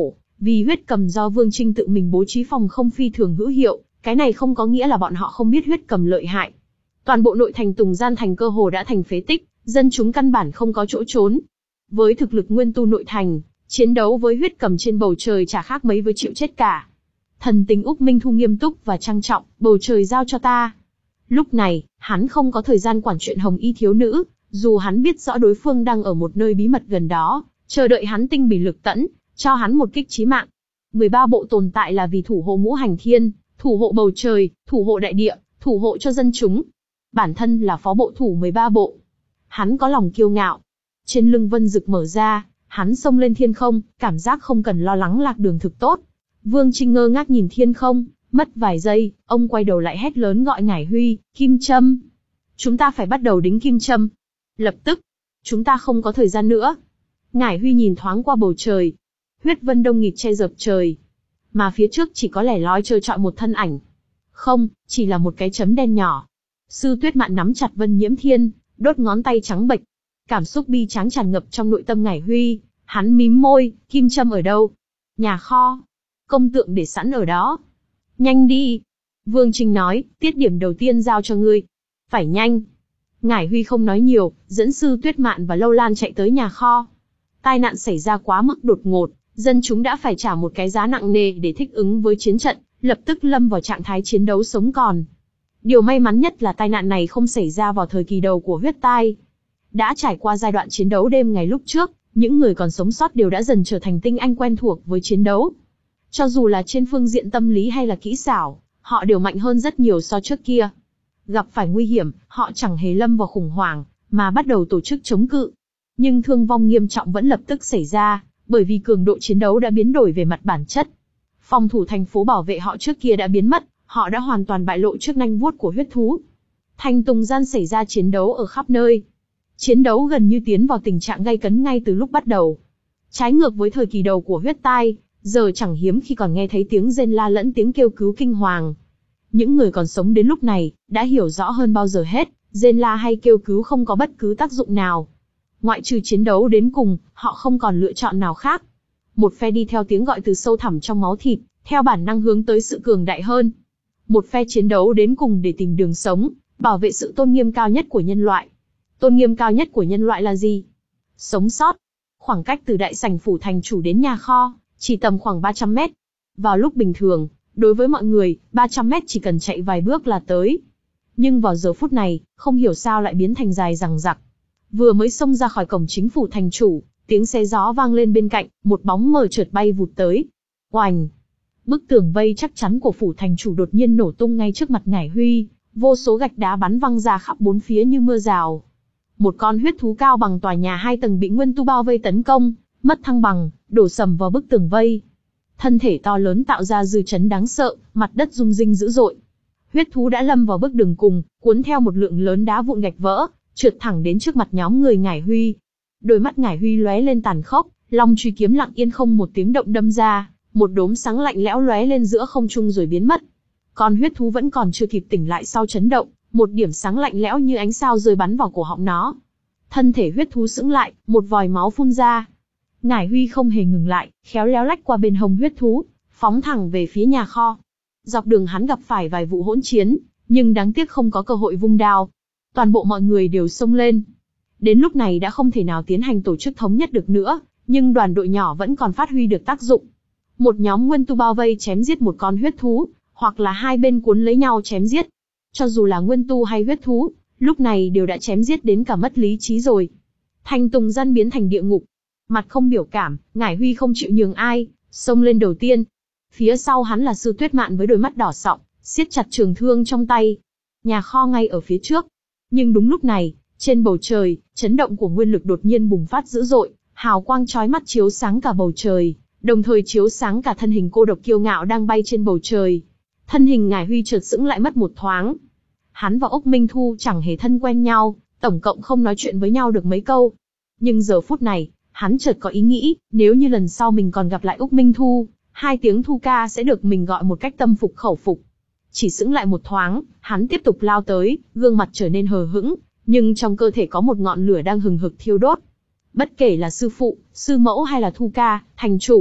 Vì huyết cầm do Vương Trinh tự mình bố trí phòng không phi thường hữu hiệu, cái này không có nghĩa là bọn họ không biết huyết cầm lợi hại. Toàn bộ nội thành Tùng Gian Thành cơ hồ đã thành phế tích, dân chúng căn bản không có chỗ trốn. Với thực lực nguyên tu nội thành, chiến đấu với huyết cầm trên bầu trời chả khác mấy với chịu chết cả. Thần tình Úc Minh Thu nghiêm túc và trang trọng, bầu trời giao cho ta. Lúc này, hắn không có thời gian quản chuyện hồng y thiếu nữ, dù hắn biết rõ đối phương đang ở một nơi bí mật gần đó, chờ đợi hắn tinh bỉ lực tẫn, cho hắn một kích chí mạng. mười ba bộ tồn tại là vì thủ hộ ngũ hành thiên, thủ hộ bầu trời, thủ hộ đại địa, thủ hộ cho dân chúng. Bản thân là phó bộ thủ mười ba bộ. Hắn có lòng kiêu ngạo. Trên lưng vân rực mở ra, hắn xông lên thiên không, cảm giác không cần lo lắng lạc đường thực tốt. Vương Trinh ngơ ngác nhìn thiên không, mất vài giây, ông quay đầu lại hét lớn gọi Ngải Huy, kim châm. Chúng ta phải bắt đầu đính kim châm. Lập tức. Chúng ta không có thời gian nữa. Ngải Huy nhìn thoáng qua bầu trời. Huyết vân đông nghịt che dập trời. Mà phía trước chỉ có lẻ loi trơ trọi một thân ảnh. Không, chỉ là một cái chấm đen nhỏ. Sư Tuyết Mạn nắm chặt Vân Nhiễm Thiên, đốt ngón tay trắng bệch. Cảm xúc bi tráng tràn ngập trong nội tâm Ngải Huy. Hắn mím môi, kim châm ở đâu? Nhà kho. Công tượng để sẵn ở đó. Nhanh đi. Vương Trinh nói, tiết điểm đầu tiên giao cho ngươi. Phải nhanh. Ngải Huy không nói nhiều, dẫn Sư Tuyết Mạn và Lâu Lan chạy tới nhà kho. Tai nạn xảy ra quá mức đột ngột, dân chúng đã phải trả một cái giá nặng nề để thích ứng với chiến trận, lập tức lâm vào trạng thái chiến đấu sống còn. Điều may mắn nhất là tai nạn này không xảy ra vào thời kỳ đầu của huyết tai. Đã trải qua giai đoạn chiến đấu đêm ngày lúc trước, những người còn sống sót đều đã dần trở thành tinh anh quen thuộc với chiến đấu. Cho dù là trên phương diện tâm lý hay là kỹ xảo, họ đều mạnh hơn rất nhiều so trước kia. Gặp phải nguy hiểm, họ chẳng hề lâm vào khủng hoảng, mà bắt đầu tổ chức chống cự. Nhưng thương vong nghiêm trọng vẫn lập tức xảy ra, bởi vì cường độ chiến đấu đã biến đổi về mặt bản chất. Phòng thủ thành phố bảo vệ họ trước kia đã biến mất, họ đã hoàn toàn bại lộ trước nanh vuốt của huyết thú. Thành Tùng Gian xảy ra chiến đấu ở khắp nơi. Chiến đấu gần như tiến vào tình trạng gay cấn ngay từ lúc bắt đầu. Trái ngược với thời kỳ đầu của huyết tai, giờ chẳng hiếm khi còn nghe thấy tiếng rên la lẫn tiếng kêu cứu kinh hoàng. Những người còn sống đến lúc này, đã hiểu rõ hơn bao giờ hết, rên la hay kêu cứu không có bất cứ tác dụng nào. Ngoại trừ chiến đấu đến cùng, họ không còn lựa chọn nào khác. Một phe đi theo tiếng gọi từ sâu thẳm trong máu thịt, theo bản năng hướng tới sự cường đại hơn. Một phe chiến đấu đến cùng để tìm đường sống, bảo vệ sự tôn nghiêm cao nhất của nhân loại. Tôn nghiêm cao nhất của nhân loại là gì? Sống sót. Khoảng cách từ đại sảnh phủ thành chủ đến nhà kho, chỉ tầm khoảng ba trăm mét. Vào lúc bình thường, đối với mọi người, ba trăm mét chỉ cần chạy vài bước là tới. Nhưng vào giờ phút này, không hiểu sao lại biến thành dài dằng dặc. Vừa mới xông ra khỏi cổng chính phủ thành chủ, tiếng xe gió vang lên bên cạnh, một bóng mờ chợt bay vụt tới. Oành! Bức tường vây chắc chắn của phủ thành chủ đột nhiên nổ tung ngay trước mặt Ngải Huy, vô số gạch đá bắn văng ra khắp bốn phía như mưa rào. Một con huyết thú cao bằng tòa nhà hai tầng bị nguyên tu bao vây tấn công, mất thăng bằng, đổ sầm vào bức tường vây. Thân thể to lớn tạo ra dư chấn đáng sợ, mặt đất rung rinh dữ dội. Huyết thú đã lâm vào bước đường cùng, cuốn theo một lượng lớn đá vụn gạch vỡ, trượt thẳng đến trước mặt nhóm người Ngải Huy. Đôi mắt Ngải Huy lóe lên tàn khốc, long truy kiếm lặng yên không một tiếng động đâm ra, một đốm sáng lạnh lẽo lóe lên giữa không trung rồi biến mất. Con huyết thú vẫn còn chưa kịp tỉnh lại sau chấn động, một điểm sáng lạnh lẽo như ánh sao rơi bắn vào cổ họng nó. Thân thể huyết thú sững lại, một vòi máu phun ra. Ngải Huy không hề ngừng lại, khéo léo lách qua bên hông huyết thú, phóng thẳng về phía nhà kho. Dọc đường hắn gặp phải vài vụ hỗn chiến, nhưng đáng tiếc không có cơ hội vung đao. Toàn bộ mọi người đều xông lên. Đến lúc này đã không thể nào tiến hành tổ chức thống nhất được nữa, nhưng đoàn đội nhỏ vẫn còn phát huy được tác dụng. Một nhóm nguyên tu bao vây chém giết một con huyết thú, hoặc là hai bên cuốn lấy nhau chém giết. Cho dù là nguyên tu hay huyết thú, lúc này đều đã chém giết đến cả mất lý trí rồi. Thành Tùng Gian biến thành địa ngục. Mặt không biểu cảm, Ngải Huy không chịu nhường ai, xông lên đầu tiên. Phía sau hắn là Sư Tuyết Mạn với đôi mắt đỏ sọng, siết chặt trường thương trong tay. Nhà kho ngay ở phía trước. Nhưng đúng lúc này, trên bầu trời, chấn động của nguyên lực đột nhiên bùng phát dữ dội, hào quang chói mắt chiếu sáng cả bầu trời, đồng thời chiếu sáng cả thân hình cô độc kiêu ngạo đang bay trên bầu trời. Thân hình Ngải Huy chợt sững lại mất một thoáng. Hắn và Úc Minh Thu chẳng hề thân quen nhau, tổng cộng không nói chuyện với nhau được mấy câu. Nhưng giờ phút này, hắn chợt có ý nghĩ, nếu như lần sau mình còn gặp lại Úc Minh Thu, hai tiếng Thu ca sẽ được mình gọi một cách tâm phục khẩu phục. Chỉ sững lại một thoáng, hắn tiếp tục lao tới, gương mặt trở nên hờ hững, nhưng trong cơ thể có một ngọn lửa đang hừng hực thiêu đốt. Bất kể là sư phụ, sư mẫu hay là Thu ca, thành chủ,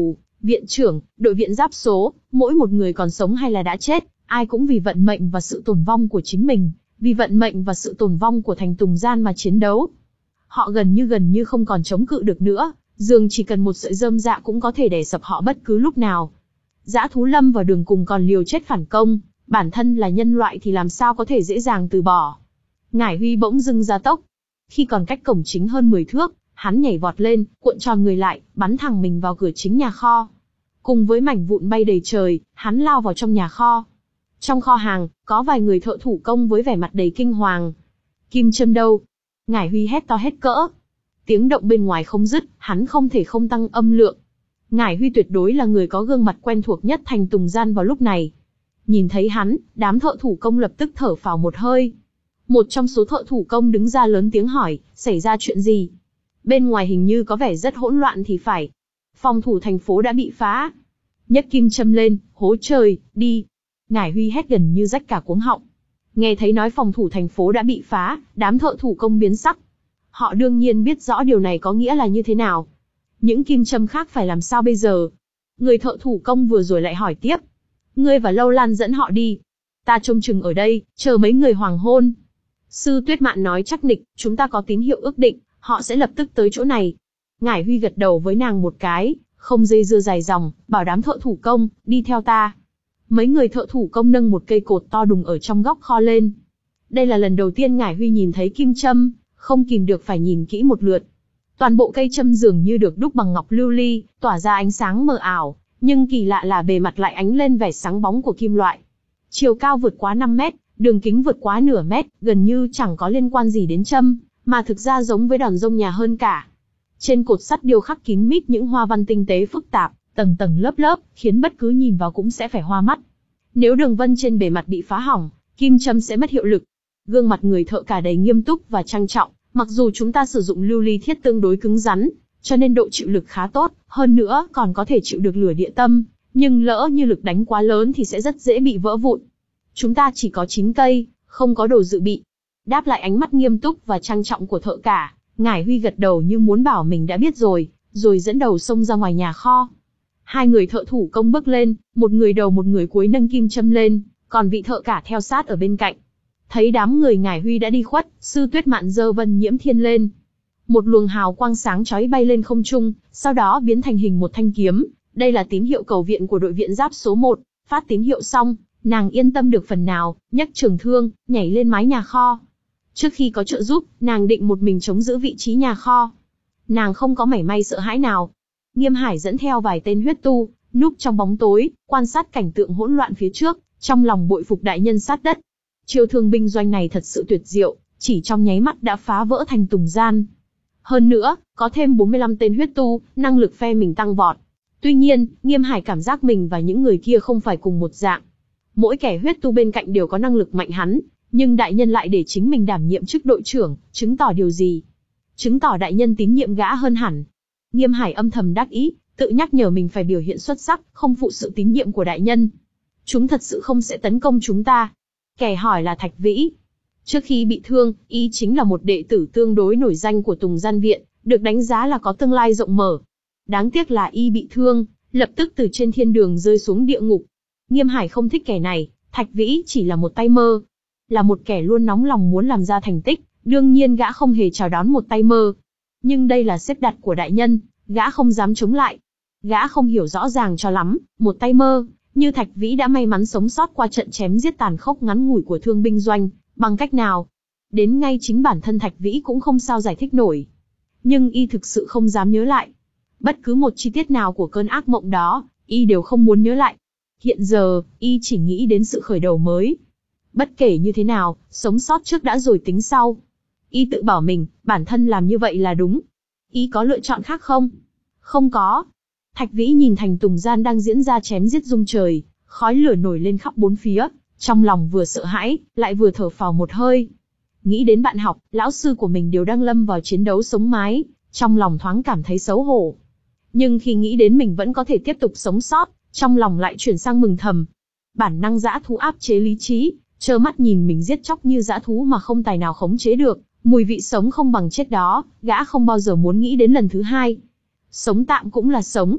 Viện trưởng, đội viện giáp số, mỗi một người còn sống hay là đã chết, ai cũng vì vận mệnh và sự tồn vong của chính mình, vì vận mệnh và sự tồn vong của thành Tùng Gian mà chiến đấu. Họ gần như gần như không còn chống cự được nữa, dường chỉ cần một sợi rơm rạ cũng có thể đè sập họ bất cứ lúc nào. Dã thú lâm vào đường cùng còn liều chết phản công, bản thân là nhân loại thì làm sao có thể dễ dàng từ bỏ. Ngải Huy bỗng dưng gia tốc. Khi còn cách cổng chính hơn mười thước, hắn nhảy vọt lên, cuộn tròn người lại, bắn thẳng mình vào cửa chính nhà kho. Cùng với mảnh vụn bay đầy trời, hắn lao vào trong nhà kho. Trong kho hàng, có vài người thợ thủ công với vẻ mặt đầy kinh hoàng. Kim châm đâu? Ngải Huy hét to hết cỡ. Tiếng động bên ngoài không dứt, hắn không thể không tăng âm lượng. Ngải Huy tuyệt đối là người có gương mặt quen thuộc nhất thành Tùng Gian vào lúc này. Nhìn thấy hắn, đám thợ thủ công lập tức thở phào một hơi. Một trong số thợ thủ công đứng ra lớn tiếng hỏi, xảy ra chuyện gì? Bên ngoài hình như có vẻ rất hỗn loạn thì phải. Phòng thủ thành phố đã bị phá. Nhấc kim châm lên, hố trời, đi. Ngải Huy hét gần như rách cả cuống họng. Nghe thấy nói phòng thủ thành phố đã bị phá, đám thợ thủ công biến sắc. Họ đương nhiên biết rõ điều này có nghĩa là như thế nào. Những kim châm khác phải làm sao bây giờ? Người thợ thủ công vừa rồi lại hỏi tiếp. Ngươi và Lâu Lan dẫn họ đi. Ta trông chừng ở đây, chờ mấy người hoàng hôn. Sư Tuyết Mạn nói chắc nịch, chúng ta có tín hiệu ước định, họ sẽ lập tức tới chỗ này. Ngải Huy gật đầu với nàng một cái, không dây dưa dài dòng, bảo đám thợ thủ công, đi theo ta. Mấy người thợ thủ công nâng một cây cột to đùng ở trong góc kho lên. Đây là lần đầu tiên Ngải Huy nhìn thấy kim châm, không kìm được phải nhìn kỹ một lượt. Toàn bộ cây châm dường như được đúc bằng ngọc lưu ly, tỏa ra ánh sáng mờ ảo, nhưng kỳ lạ là bề mặt lại ánh lên vẻ sáng bóng của kim loại. Chiều cao vượt quá năm mét, đường kính vượt quá nửa mét, gần như chẳng có liên quan gì đến châm, mà thực ra giống với đòn rông nhà hơn cả. Trên cột sắt điêu khắc kín mít những hoa văn tinh tế phức tạp, tầng tầng lớp lớp, khiến bất cứ nhìn vào cũng sẽ phải hoa mắt. Nếu đường vân trên bề mặt bị phá hỏng, kim châm sẽ mất hiệu lực. Gương mặt người thợ cả đầy nghiêm túc và trang trọng, mặc dù chúng ta sử dụng lưu ly thiết tương đối cứng rắn, cho nên độ chịu lực khá tốt, hơn nữa còn có thể chịu được lửa địa tâm, nhưng lỡ như lực đánh quá lớn thì sẽ rất dễ bị vỡ vụn. Chúng ta chỉ có chín cây, không có đồ dự bị. Đáp lại ánh mắt nghiêm túc và trang trọng của thợ cả, Ngải Huy gật đầu như muốn bảo mình đã biết rồi, rồi dẫn đầu xông ra ngoài nhà kho. Hai người thợ thủ công bước lên, một người đầu một người cuối nâng kim châm lên, còn vị thợ cả theo sát ở bên cạnh. Thấy đám người Ngải Huy đã đi khuất, Sư Tuyết Mạn giơ Vân Nhiễm Thiên lên. Một luồng hào quang sáng chói bay lên không trung, sau đó biến thành hình một thanh kiếm. Đây là tín hiệu cầu viện của đội viện giáp số một. Phát tín hiệu xong, nàng yên tâm được phần nào, nhấc trường thương, nhảy lên mái nhà kho. Trước khi có trợ giúp, nàng định một mình chống giữ vị trí nhà kho. Nàng không có mảy may sợ hãi nào. Nghiêm Hải dẫn theo vài tên huyết tu, núp trong bóng tối, quan sát cảnh tượng hỗn loạn phía trước, trong lòng bội phục đại nhân sát đất. Chiêu thương binh doanh này thật sự tuyệt diệu, chỉ trong nháy mắt đã phá vỡ thành Tùng Gian. Hơn nữa, có thêm bốn mươi lăm tên huyết tu, năng lực phe mình tăng vọt. Tuy nhiên, Nghiêm Hải cảm giác mình và những người kia không phải cùng một dạng. Mỗi kẻ huyết tu bên cạnh đều có năng lực mạnh hắn, nhưng đại nhân lại để chính mình đảm nhiệm chức đội trưởng, chứng tỏ điều gì? Chứng tỏ đại nhân tín nhiệm gã hơn hẳn. Nghiêm Hải âm thầm đắc ý, tự nhắc nhở mình phải biểu hiện xuất sắc, không phụ sự tín nhiệm của đại nhân. Chúng thật sự không sẽ tấn công chúng ta. Kẻ hỏi là Thạch Vĩ. Trước khi bị thương, y chính là một đệ tử tương đối nổi danh của Tùng Gian Viện, được đánh giá là có tương lai rộng mở. Đáng tiếc là y bị thương, lập tức từ trên thiên đường rơi xuống địa ngục. Nghiêm Hải không thích kẻ này, Thạch Vĩ chỉ là một tay mơ. Là một kẻ luôn nóng lòng muốn làm ra thành tích, đương nhiên gã không hề chào đón một tay mơ. Nhưng đây là xếp đặt của đại nhân, gã không dám chống lại. Gã không hiểu rõ ràng cho lắm, một tay mơ, như Thạch Vĩ đã may mắn sống sót qua trận chém giết tàn khốc ngắn ngủi của thương binh doanh, bằng cách nào? Đến ngay chính bản thân Thạch Vĩ cũng không sao giải thích nổi. Nhưng y thực sự không dám nhớ lại. Bất cứ một chi tiết nào của cơn ác mộng đó, y đều không muốn nhớ lại. Hiện giờ, y chỉ nghĩ đến sự khởi đầu mới. Bất kể như thế nào, sống sót trước đã rồi tính sau. Y tự bảo mình, bản thân làm như vậy là đúng. Y có lựa chọn khác không? Không có. Thạch Vĩ nhìn thành Tùng Gian đang diễn ra chém giết rung trời, khói lửa nổi lên khắp bốn phía, trong lòng vừa sợ hãi, lại vừa thở phào một hơi. Nghĩ đến bạn học, lão sư của mình đều đang lâm vào chiến đấu sống mái, trong lòng thoáng cảm thấy xấu hổ. Nhưng khi nghĩ đến mình vẫn có thể tiếp tục sống sót, trong lòng lại chuyển sang mừng thầm. Bản năng dã thú áp chế lý trí, trơ mắt nhìn mình giết chóc như dã thú mà không tài nào khống chế được, mùi vị sống không bằng chết đó, gã không bao giờ muốn nghĩ đến lần thứ hai. Sống tạm cũng là sống.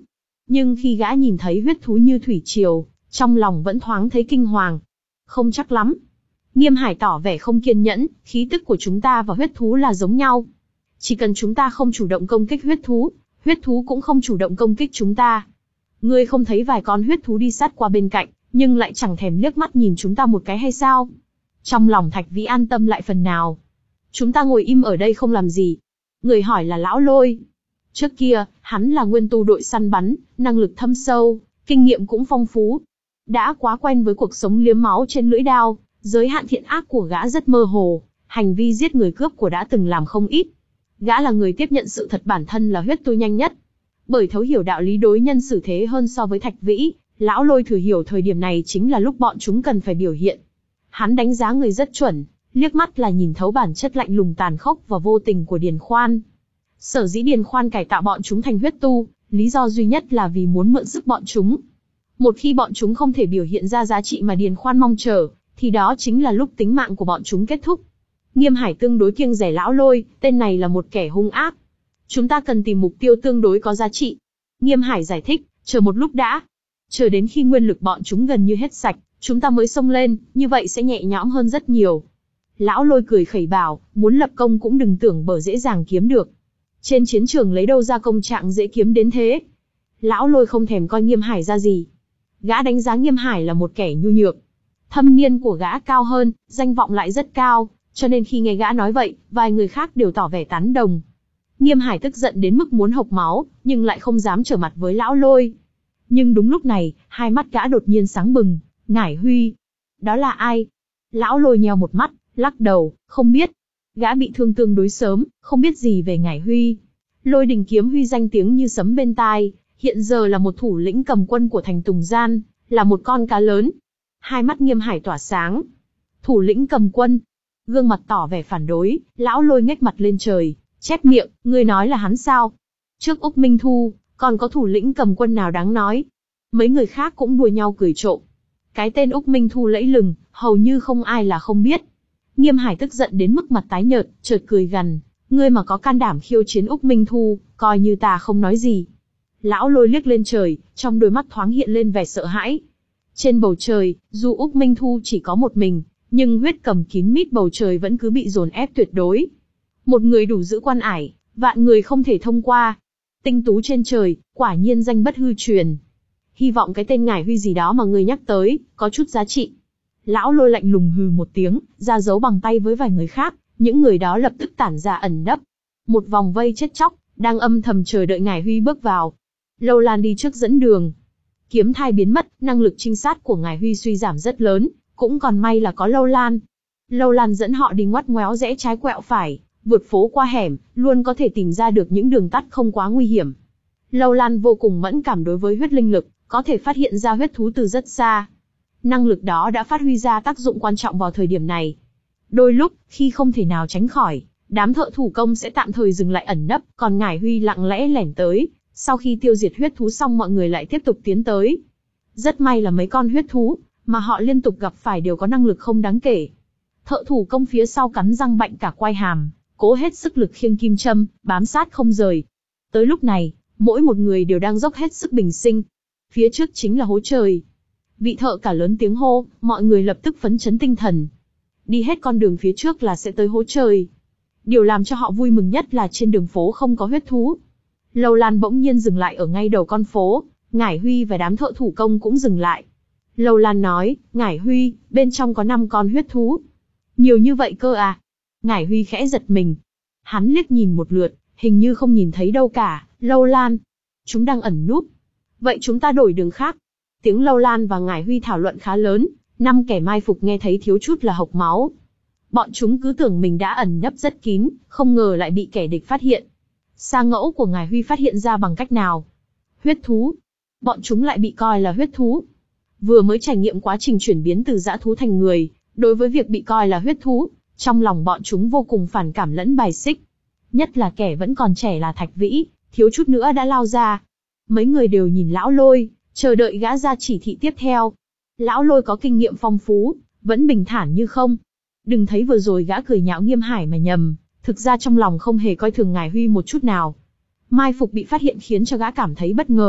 nhưng khi gã nhìn thấy huyết thú như thủy triều, trong lòng vẫn thoáng thấy kinh hoàng. Không chắc lắm. Nghiêm Hải tỏ vẻ không kiên nhẫn, khí tức của chúng ta và huyết thú là giống nhau. Chỉ cần chúng ta không chủ động công kích huyết thú, huyết thú cũng không chủ động công kích chúng ta. Ngươi không thấy vài con huyết thú đi sát qua bên cạnh, nhưng lại chẳng thèm liếc mắt nhìn chúng ta một cái hay sao? Trong lòng Thạch Vĩ an tâm lại phần nào. Chúng ta ngồi im ở đây không làm gì. Người hỏi là Lão Lôi. Trước kia, hắn là nguyên tu đội săn bắn, năng lực thâm sâu, kinh nghiệm cũng phong phú. Đã quá quen với cuộc sống liếm máu trên lưỡi đao, giới hạn thiện ác của gã rất mơ hồ, hành vi giết người cướp của đã từng làm không ít. Gã là người tiếp nhận sự thật bản thân là huyết tu nhanh nhất. Bởi thấu hiểu đạo lý đối nhân xử thế hơn so với Thạch Vĩ, Lão Lôi thừa hiểu thời điểm này chính là lúc bọn chúng cần phải biểu hiện. Hắn đánh giá người rất chuẩn, liếc mắt là nhìn thấu bản chất lạnh lùng tàn khốc và vô tình của Điền Khoan. Sở dĩ Điền Khoan cải tạo bọn chúng thành huyết tu, lý do duy nhất là vì muốn mượn sức bọn chúng. Một khi bọn chúng không thể biểu hiện ra giá trị mà Điền Khoan mong chờ, thì đó chính là lúc tính mạng của bọn chúng kết thúc. Nghiêm Hải tương đối kiêng rẻ Lão Lôi, tên này là một kẻ hung ác. Chúng ta cần tìm mục tiêu tương đối có giá trị. Nghiêm Hải giải thích, chờ một lúc đã. Chờ đến khi nguyên lực bọn chúng gần như hết sạch, chúng ta mới xông lên, như vậy sẽ nhẹ nhõm hơn rất nhiều. Lão Lôi cười khẩy bảo, muốn lập công cũng đừng tưởng bở dễ dàng kiếm được. Trên chiến trường lấy đâu ra công trạng dễ kiếm đến thế. Lão Lôi không thèm coi Nghiêm Hải ra gì. Gã đánh giá Nghiêm Hải là một kẻ nhu nhược. Thâm niên của gã cao hơn, danh vọng lại rất cao, cho nên khi nghe gã nói vậy, vài người khác đều tỏ vẻ tán đồng. Nghiêm Hải tức giận đến mức muốn hộc máu, nhưng lại không dám trở mặt với Lão Lôi. Nhưng đúng lúc này, hai mắt gã đột nhiên sáng bừng. Ngải Huy. Đó là ai? Lão Lôi nheo một mắt, lắc đầu, không biết. Gã bị thương tương đối sớm, không biết gì về Ngải Huy. Lôi Đình Kiếm Huy danh tiếng như sấm bên tai, hiện giờ là một thủ lĩnh cầm quân của thành Tùng Gian, là một con cá lớn. Hai mắt Nghiêm Hải tỏa sáng. Thủ lĩnh cầm quân. Gương mặt tỏ vẻ phản đối, Lão Lôi nhếch mặt lên trời, chép miệng, ngươi nói là hắn sao? Trước Úc Minh Thu, còn có thủ lĩnh cầm quân nào đáng nói? Mấy người khác cũng đùa nhau cười trộm. Cái tên Úc Minh Thu lẫy lừng, hầu như không ai là không biết. Nghiêm Hải tức giận đến mức mặt tái nhợt, chợt cười gằn, ngươi mà có can đảm khiêu chiến Úc Minh Thu, coi như ta không nói gì. Lão Lôi liếc lên trời, trong đôi mắt thoáng hiện lên vẻ sợ hãi. Trên bầu trời, dù Úc Minh Thu chỉ có một mình, nhưng huyết cầm kín mít bầu trời vẫn cứ bị dồn ép tuyệt đối. Một người đủ giữ quan ải, vạn người không thể thông qua. Tinh tú trên trời, quả nhiên danh bất hư truyền. Hy vọng cái tên Ngải Huy gì đó mà ngươi nhắc tới, có chút giá trị. Lão Lôi lạnh lùng hừ một tiếng, ra dấu bằng tay với vài người khác, những người đó lập tức tản ra ẩn nấp. Một vòng vây chết chóc, đang âm thầm chờ đợi Ngải Huy bước vào. Lâu Lan đi trước dẫn đường. Kiếm thai biến mất, năng lực trinh sát của Ngải Huy suy giảm rất lớn, cũng còn may là có Lâu Lan. Lâu Lan dẫn họ đi ngoắt ngoéo rẽ trái quẹo phải, vượt phố qua hẻm, luôn có thể tìm ra được những đường tắt không quá nguy hiểm. Lâu Lan vô cùng mẫn cảm đối với huyết linh lực, có thể phát hiện ra huyết thú từ rất xa. Năng lực đó đã phát huy ra tác dụng quan trọng vào thời điểm này. Đôi lúc, khi không thể nào tránh khỏi, đám thợ thủ công sẽ tạm thời dừng lại ẩn nấp, còn Ngải Huy lặng lẽ lẻn tới. Sau khi tiêu diệt huyết thú xong mọi người lại tiếp tục tiến tới. Rất may là mấy con huyết thú mà họ liên tục gặp phải đều có năng lực không đáng kể. Thợ thủ công phía sau cắn răng bạnh cả quai hàm, cố hết sức lực khiêng kim châm, bám sát không rời. Tới lúc này, mỗi một người đều đang dốc hết sức bình sinh. Phía trước chính là hố trời. Vị thợ cả lớn tiếng hô, mọi người lập tức phấn chấn tinh thần. Đi hết con đường phía trước là sẽ tới hố trời. Điều làm cho họ vui mừng nhất là trên đường phố không có huyết thú. Lâu Lan bỗng nhiên dừng lại ở ngay đầu con phố, Ngải Huy và đám thợ thủ công cũng dừng lại. Lâu Lan nói, Ngải Huy, bên trong có năm con huyết thú. Nhiều như vậy cơ à? Ngải Huy khẽ giật mình. Hắn liếc nhìn một lượt, hình như không nhìn thấy đâu cả. Lâu Lan, chúng đang ẩn núp. Vậy chúng ta đổi đường khác. Tiếng Lâu Lan và Ngải Huy thảo luận khá lớn, năm kẻ mai phục nghe thấy thiếu chút là hộc máu. Bọn chúng cứ tưởng mình đã ẩn nấp rất kín, không ngờ lại bị kẻ địch phát hiện. Sa ngẫu của Ngải Huy phát hiện ra bằng cách nào? Huyết thú. Bọn chúng lại bị coi là huyết thú. Vừa mới trải nghiệm quá trình chuyển biến từ dã thú thành người, đối với việc bị coi là huyết thú, trong lòng bọn chúng vô cùng phản cảm lẫn bài xích. Nhất là kẻ vẫn còn trẻ là Thạch Vĩ, thiếu chút nữa đã lao ra. Mấy người đều nhìn Lão Lôi, chờ đợi gã ra chỉ thị tiếp theo. Lão Lôi có kinh nghiệm phong phú, vẫn bình thản như không. Đừng thấy vừa rồi gã cười nhạo Nghiêm Hải mà nhầm, thực ra trong lòng không hề coi thường Ngải Huy một chút nào. Mai phục bị phát hiện khiến cho gã cảm thấy bất ngờ,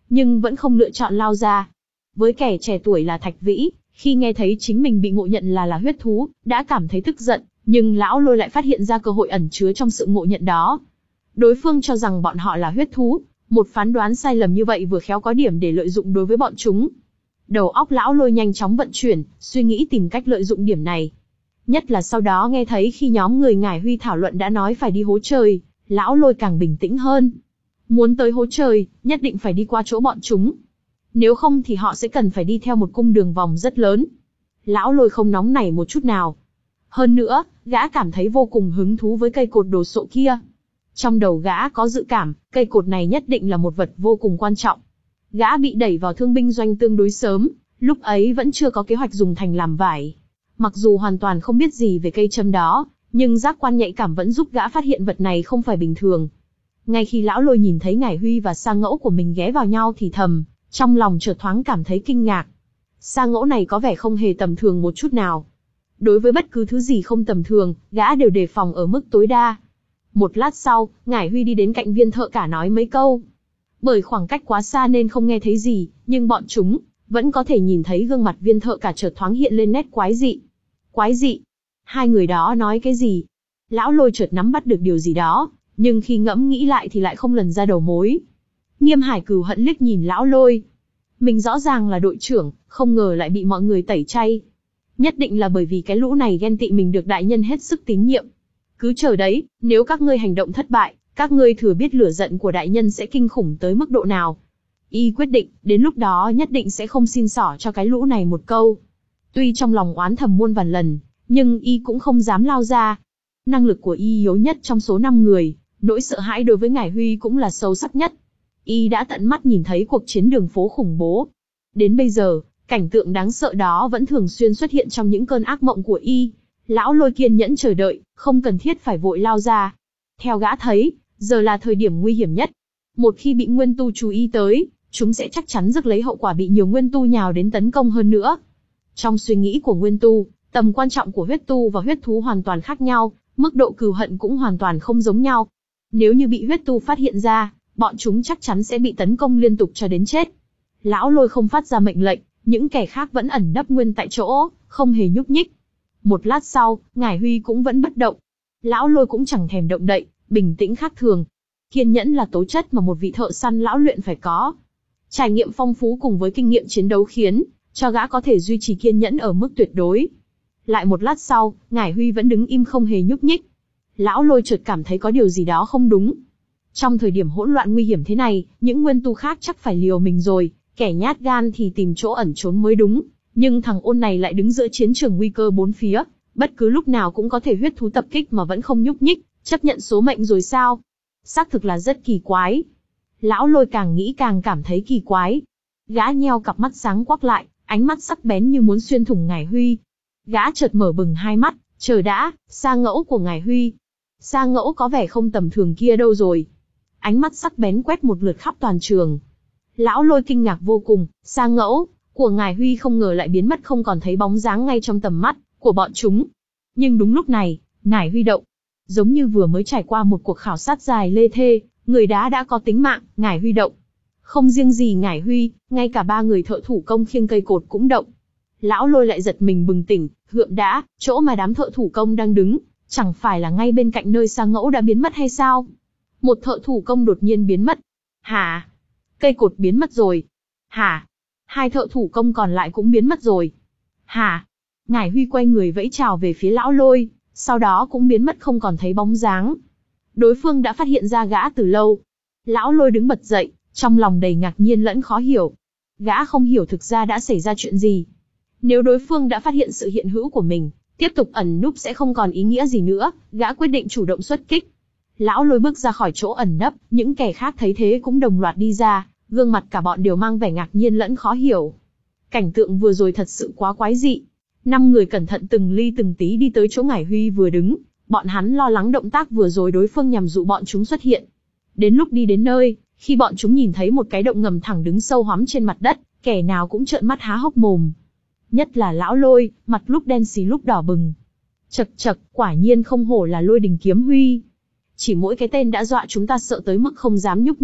nhưng vẫn không lựa chọn lao ra. Với kẻ trẻ tuổi là Thạch Vĩ, khi nghe thấy chính mình bị ngộ nhận là là huyết thú, đã cảm thấy tức giận, nhưng lão Lôi lại phát hiện ra cơ hội ẩn chứa trong sự ngộ nhận đó. Đối phương cho rằng bọn họ là huyết thú, một phán đoán sai lầm như vậy vừa khéo có điểm để lợi dụng đối với bọn chúng. Đầu óc lão Lôi nhanh chóng vận chuyển, suy nghĩ tìm cách lợi dụng điểm này. Nhất là sau đó nghe thấy khi nhóm người Ngải Huy thảo luận đã nói phải đi hố trời, lão Lôi càng bình tĩnh hơn. Muốn tới hố trời, nhất định phải đi qua chỗ bọn chúng. Nếu không thì họ sẽ cần phải đi theo một cung đường vòng rất lớn. Lão Lôi không nóng nảy một chút nào. Hơn nữa, gã cảm thấy vô cùng hứng thú với cây cột đồ sộ kia. Trong đầu gã có dự cảm, cây cột này nhất định là một vật vô cùng quan trọng. Gã bị đẩy vào thương binh doanh tương đối sớm, lúc ấy vẫn chưa có kế hoạch dùng thành làm vải. Mặc dù hoàn toàn không biết gì về cây châm đó, nhưng giác quan nhạy cảm vẫn giúp gã phát hiện vật này không phải bình thường. Ngay khi lão Lôi nhìn thấy Ngải Huy và Sa Ngẫu của mình ghé vào nhau thì thầm, trong lòng chợt thoáng cảm thấy kinh ngạc. Sa Ngẫu này có vẻ không hề tầm thường một chút nào. Đối với bất cứ thứ gì không tầm thường, gã đều đề phòng ở mức tối đa. Một lát sau, Ngải Huy đi đến cạnh viên thợ cả nói mấy câu. Bởi khoảng cách quá xa nên không nghe thấy gì, nhưng bọn chúng vẫn có thể nhìn thấy gương mặt viên thợ cả chợt thoáng hiện lên nét quái dị. Quái dị? Hai người đó nói cái gì? Lão Lôi chợt nắm bắt được điều gì đó, nhưng khi ngẫm nghĩ lại thì lại không lần ra đầu mối. Nghiêm Hải cừu hận liếc nhìn lão Lôi. Mình rõ ràng là đội trưởng, không ngờ lại bị mọi người tẩy chay. Nhất định là bởi vì cái lũ này ghen tị mình được đại nhân hết sức tín nhiệm. Cứ chờ đấy, nếu các ngươi hành động thất bại, các ngươi thừa biết lửa giận của đại nhân sẽ kinh khủng tới mức độ nào. Y quyết định, đến lúc đó nhất định sẽ không xin xỏ cho cái lũ này một câu. Tuy trong lòng oán thầm muôn vàn lần, nhưng Y cũng không dám lao ra. Năng lực của Y yếu nhất trong số năm người, nỗi sợ hãi đối với Ngải Huy cũng là sâu sắc nhất. Y đã tận mắt nhìn thấy cuộc chiến đường phố khủng bố. Đến bây giờ, cảnh tượng đáng sợ đó vẫn thường xuyên xuất hiện trong những cơn ác mộng của Y. Lão Lôi kiên nhẫn chờ đợi, không cần thiết phải vội lao ra. Theo gã thấy, giờ là thời điểm nguy hiểm nhất. Một khi bị nguyên tu chú ý tới, chúng sẽ chắc chắn rước lấy hậu quả bị nhiều nguyên tu nhào đến tấn công hơn nữa. Trong suy nghĩ của nguyên tu, tầm quan trọng của huyết tu và huyết thú hoàn toàn khác nhau, mức độ cừu hận cũng hoàn toàn không giống nhau. Nếu như bị huyết tu phát hiện ra, bọn chúng chắc chắn sẽ bị tấn công liên tục cho đến chết. Lão Lôi không phát ra mệnh lệnh, những kẻ khác vẫn ẩn nấp nguyên tại chỗ, không hề nhúc nhích. Một lát sau, Ngải Huy cũng vẫn bất động. Lão Lôi cũng chẳng thèm động đậy, bình tĩnh khác thường. Kiên nhẫn là tố chất mà một vị thợ săn lão luyện phải có. Trải nghiệm phong phú cùng với kinh nghiệm chiến đấu khiến cho gã có thể duy trì kiên nhẫn ở mức tuyệt đối. Lại một lát sau, Ngải Huy vẫn đứng im không hề nhúc nhích. Lão Lôi chợt cảm thấy có điều gì đó không đúng. Trong thời điểm hỗn loạn nguy hiểm thế này, những nguyên tu khác chắc phải liều mình rồi, kẻ nhát gan thì tìm chỗ ẩn trốn mới đúng. Nhưng thằng ôn này lại đứng giữa chiến trường nguy cơ bốn phía, bất cứ lúc nào cũng có thể huyết thú tập kích mà vẫn không nhúc nhích, chấp nhận số mệnh rồi sao? Xác thực là rất kỳ quái. Lão Lôi càng nghĩ càng cảm thấy kỳ quái. Gã nheo cặp mắt sáng quắc lại, ánh mắt sắc bén như muốn xuyên thủng Ngải Huy. Gã chợt mở bừng hai mắt, chờ đã, Sa Ngẫu của Ngải Huy. Sa Ngẫu có vẻ không tầm thường kia đâu rồi. Ánh mắt sắc bén quét một lượt khắp toàn trường. Lão Lôi kinh ngạc vô cùng, Sa Ngẫu của Ngải Huy không ngờ lại biến mất không còn thấy bóng dáng ngay trong tầm mắt của bọn chúng. Nhưng đúng lúc này, Ngải Huy động. Giống như vừa mới trải qua một cuộc khảo sát dài lê thê, người đá đã có tính mạng, Ngải Huy động. Không riêng gì Ngải Huy, ngay cả ba người thợ thủ công khiêng cây cột cũng động. Lão Lôi lại giật mình bừng tỉnh, gượng đã, chỗ mà đám thợ thủ công đang đứng, chẳng phải là ngay bên cạnh nơi Sa Ngẫu đã biến mất hay sao? Một thợ thủ công đột nhiên biến mất. Hả? Cây cột biến mất rồi. Hả? Hai thợ thủ công còn lại cũng biến mất rồi. Hả? Ngải Huy quay người vẫy chào về phía Lão Lôi, sau đó cũng biến mất không còn thấy bóng dáng. Đối phương đã phát hiện ra gã từ lâu. Lão Lôi đứng bật dậy, trong lòng đầy ngạc nhiên lẫn khó hiểu. Gã không hiểu thực ra đã xảy ra chuyện gì. Nếu đối phương đã phát hiện sự hiện hữu của mình, tiếp tục ẩn núp sẽ không còn ý nghĩa gì nữa, gã quyết định chủ động xuất kích. Lão Lôi bước ra khỏi chỗ ẩn nấp, những kẻ khác thấy thế cũng đồng loạt đi ra, gương mặt cả bọn đều mang vẻ ngạc nhiên lẫn khó hiểu. Cảnh tượng vừa rồi thật sự quá quái dị. Năm người cẩn thận từng ly từng tí đi tới chỗ Ngải Huy vừa đứng, bọn hắn lo lắng động tác vừa rồi đối phương nhằm dụ bọn chúng xuất hiện. Đến lúc đi đến nơi, khi bọn chúng nhìn thấy một cái động ngầm thẳng đứng sâu hoắm trên mặt đất, kẻ nào cũng trợn mắt há hốc mồm. Nhất là Lão Lôi, mặt lúc đen xì lúc đỏ bừng. Chậc chậc, quả nhiên không hổ là Lôi Đình Kiếm Huy. Chỉ mỗi cái tên đã dọa chúng ta sợ tới mức không dám nhúc nhích,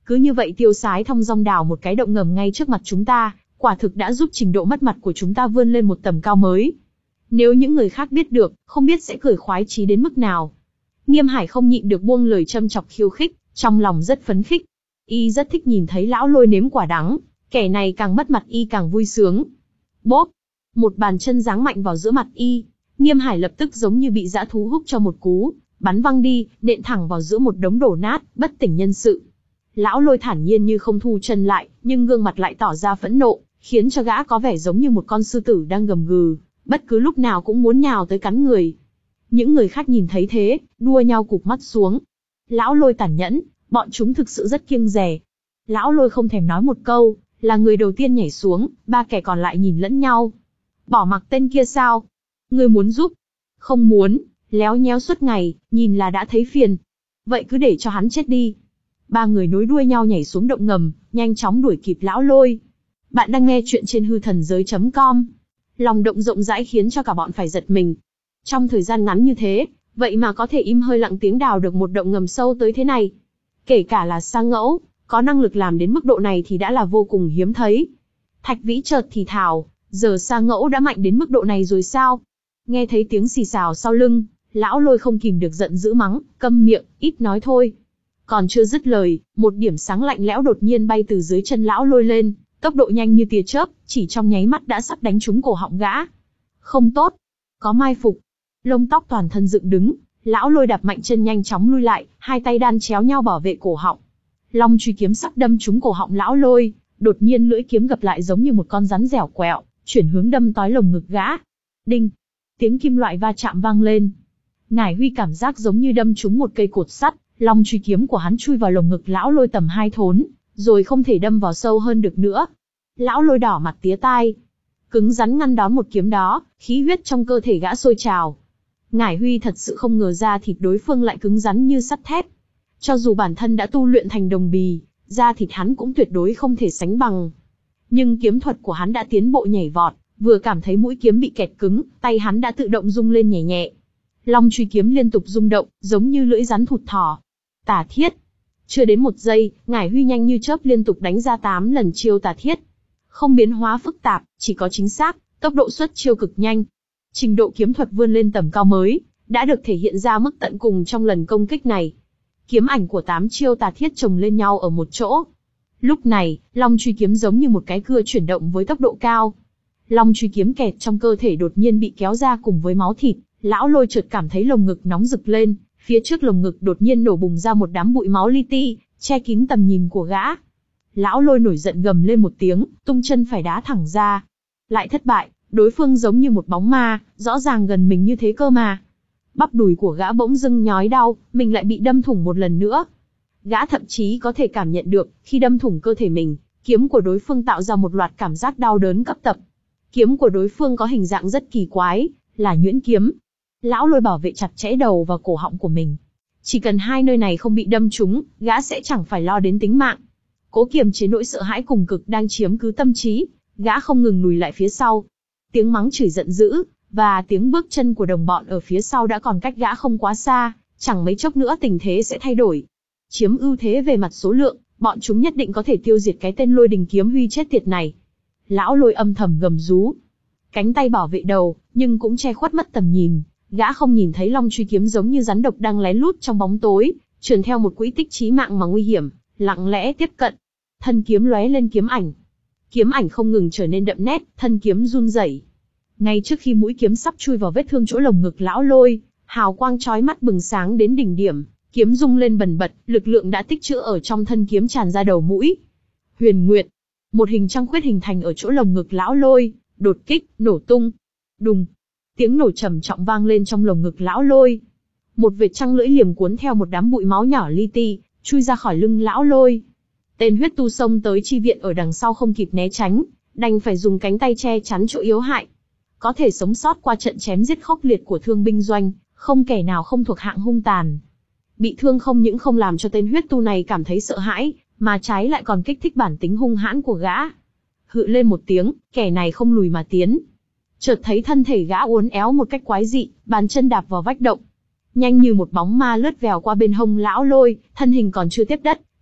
cứ như vậy tiêu sái thong dong đào một cái động ngầm ngay trước mặt chúng ta, quả thực đã giúp trình độ mất mặt của chúng ta vươn lên một tầm cao mới. Nếu những người khác biết được, không biết sẽ cười khoái chí đến mức nào. Nghiêm Hải không nhịn được buông lời châm chọc khiêu khích, trong lòng rất phấn khích. Y rất thích nhìn thấy lão Lôi nếm quả đắng, kẻ này càng mất mặt y càng vui sướng. Bốp! Một bàn chân giáng mạnh vào giữa mặt y. Nghiêm Hải lập tức giống như bị dã thú húc cho một cú, bắn văng đi, nện thẳng vào giữa một đống đổ nát, bất tỉnh nhân sự. Lão Lôi thản nhiên như không thu chân lại, nhưng gương mặt lại tỏ ra phẫn nộ, khiến cho gã có vẻ giống như một con sư tử đang gầm gừ, bất cứ lúc nào cũng muốn nhào tới cắn người. Những người khác nhìn thấy thế, đua nhau cụp mắt xuống. Lão Lôi tàn nhẫn, bọn chúng thực sự rất kiêng dè. Lão Lôi không thèm nói một câu, là người đầu tiên nhảy xuống, ba kẻ còn lại nhìn lẫn nhau. Bỏ mặc tên kia sao? Ngươi muốn giúp? Không muốn, léo nhéo suốt ngày, nhìn là đã thấy phiền. Vậy cứ để cho hắn chết đi. Ba người nối đuôi nhau nhảy xuống động ngầm, nhanh chóng đuổi kịp lão Lôi. Bạn đang nghe chuyện trên hư thần giới chấm com. Lòng động rộng rãi khiến cho cả bọn phải giật mình. Trong thời gian ngắn như thế, vậy mà có thể im hơi lặng tiếng đào được một động ngầm sâu tới thế này. Kể cả là Sa Ngẫu, có năng lực làm đến mức độ này thì đã là vô cùng hiếm thấy. Thạch Vĩ chợt thì thào, giờ Sa Ngẫu đã mạnh đến mức độ này rồi sao? Nghe thấy tiếng xì xào sau lưng, lão Lôi không kìm được giận dữ mắng, câm miệng, ít nói thôi. Còn chưa dứt lời, một điểm sáng lạnh lẽo đột nhiên bay từ dưới chân lão Lôi lên, tốc độ nhanh như tia chớp, chỉ trong nháy mắt đã sắp đánh trúng cổ họng gã. Không tốt, có mai phục. Lông tóc toàn thân dựng đứng, lão Lôi đạp mạnh chân nhanh chóng lui lại, hai tay đan chéo nhau bảo vệ cổ họng. Long truy kiếm sắp đâm trúng cổ họng lão Lôi, đột nhiên lưỡi kiếm gập lại giống như một con rắn dẻo quẹo, chuyển hướng đâm tói lồng ngực gã. Đinh, tiếng kim loại va chạm vang lên. Ngải Huy cảm giác giống như đâm trúng một cây cột sắt, long truy kiếm của hắn chui vào lồng ngực lão Lôi tầm hai thốn, rồi không thể đâm vào sâu hơn được nữa. Lão Lôi đỏ mặt tía tai, cứng rắn ngăn đón một kiếm đó, khí huyết trong cơ thể gã sôi trào. Ngải Huy thật sự không ngờ ra thịt đối phương lại cứng rắn như sắt thép. Cho dù bản thân đã tu luyện thành đồng bì, da thịt hắn cũng tuyệt đối không thể sánh bằng. Nhưng kiếm thuật của hắn đã tiến bộ nhảy vọt, vừa cảm thấy mũi kiếm bị kẹt cứng, tay hắn đã tự động rung lên nhẹ nhẹ. Long truy kiếm liên tục rung động, giống như lưỡi rắn thụt thỏ. Tà thiết. Chưa đến một giây, Ngải Huy nhanh như chớp liên tục đánh ra tám lần chiêu tà thiết. Không biến hóa phức tạp, chỉ có chính xác, tốc độ xuất chiêu cực nhanh. Trình độ kiếm thuật vươn lên tầm cao mới, đã được thể hiện ra mức tận cùng trong lần công kích này. Kiếm ảnh của tám chiêu tà thiết chồng lên nhau ở một chỗ. Lúc này, long truy kiếm giống như một cái cưa chuyển động với tốc độ cao. Long truy kiếm kẹt trong cơ thể đột nhiên bị kéo ra cùng với máu thịt, lão Lôi chợt cảm thấy lồng ngực nóng rực lên, phía trước lồng ngực đột nhiên nổ bùng ra một đám bụi máu li ti, che kín tầm nhìn của gã. Lão Lôi nổi giận gầm lên một tiếng, tung chân phải đá thẳng ra. Lại thất bại, đối phương giống như một bóng ma, rõ ràng gần mình như thế cơ mà. Bắp đùi của gã bỗng dưng nhói đau, mình lại bị đâm thủng một lần nữa. Gã thậm chí có thể cảm nhận được, khi đâm thủng cơ thể mình, kiếm của đối phương tạo ra một loạt cảm giác đau đớn cấp tập. Kiếm của đối phương có hình dạng rất kỳ quái, là nhuyễn kiếm. Lão Lôi bảo vệ chặt chẽ đầu và cổ họng của mình. Chỉ cần hai nơi này không bị đâm trúng, gã sẽ chẳng phải lo đến tính mạng. Cố kiềm chế nỗi sợ hãi cùng cực đang chiếm cứ tâm trí, gã không ngừng lùi lại phía sau. Tiếng mắng chửi giận dữ, và tiếng bước chân của đồng bọn ở phía sau đã còn cách gã không quá xa, chẳng mấy chốc nữa tình thế sẽ thay đổi. Chiếm ưu thế về mặt số lượng, bọn chúng nhất định có thể tiêu diệt cái tên Lôi Đình Kiếm Huy chết tiệt này. Lão Lôi âm thầm gầm rú. Cánh tay bảo vệ đầu, nhưng cũng che khuất mất tầm nhìn, gã không nhìn thấy long truy kiếm giống như rắn độc đang lén lút trong bóng tối, truyền theo một quỹ tích chí mạng mà nguy hiểm, lặng lẽ tiếp cận. Thân kiếm lóe lên kiếm ảnh. Kiếm ảnh không ngừng trở nên đậm nét, thân kiếm run rẩy. Ngay trước khi mũi kiếm sắp chui vào vết thương chỗ lồng ngực lão Lôi, hào quang chói mắt bừng sáng đến đỉnh điểm, kiếm rung lên bần bật, lực lượng đã tích trữ ở trong thân kiếm tràn ra đầu mũi. Huyền Nguyệt, một hình trăng khuyết hình thành ở chỗ lồng ngực lão Lôi, đột kích, nổ tung. Đùng, tiếng nổ trầm trọng vang lên trong lồng ngực lão Lôi. Một vệt trăng lưỡi liềm cuốn theo một đám bụi máu nhỏ li ti, chui ra khỏi lưng lão Lôi. Tên huyết tu xông tới chi viện ở đằng sau không kịp né tránh, đành phải dùng cánh tay che chắn chỗ yếu hại. Có thể sống sót qua trận chém giết khốc liệt của thương binh doanh, không kẻ nào không thuộc hạng hung tàn. Bị thương không những không làm cho tên huyết tu này cảm thấy sợ hãi, mà trái lại còn kích thích bản tính hung hãn của gã. Hự lên một tiếng, kẻ này không lùi mà tiến. Chợt thấy thân thể gã uốn éo một cách quái dị, bàn chân đạp vào vách động. Nhanh như một bóng ma lướt vèo qua bên hông lão Lôi, thân hình còn chưa tiếp đất,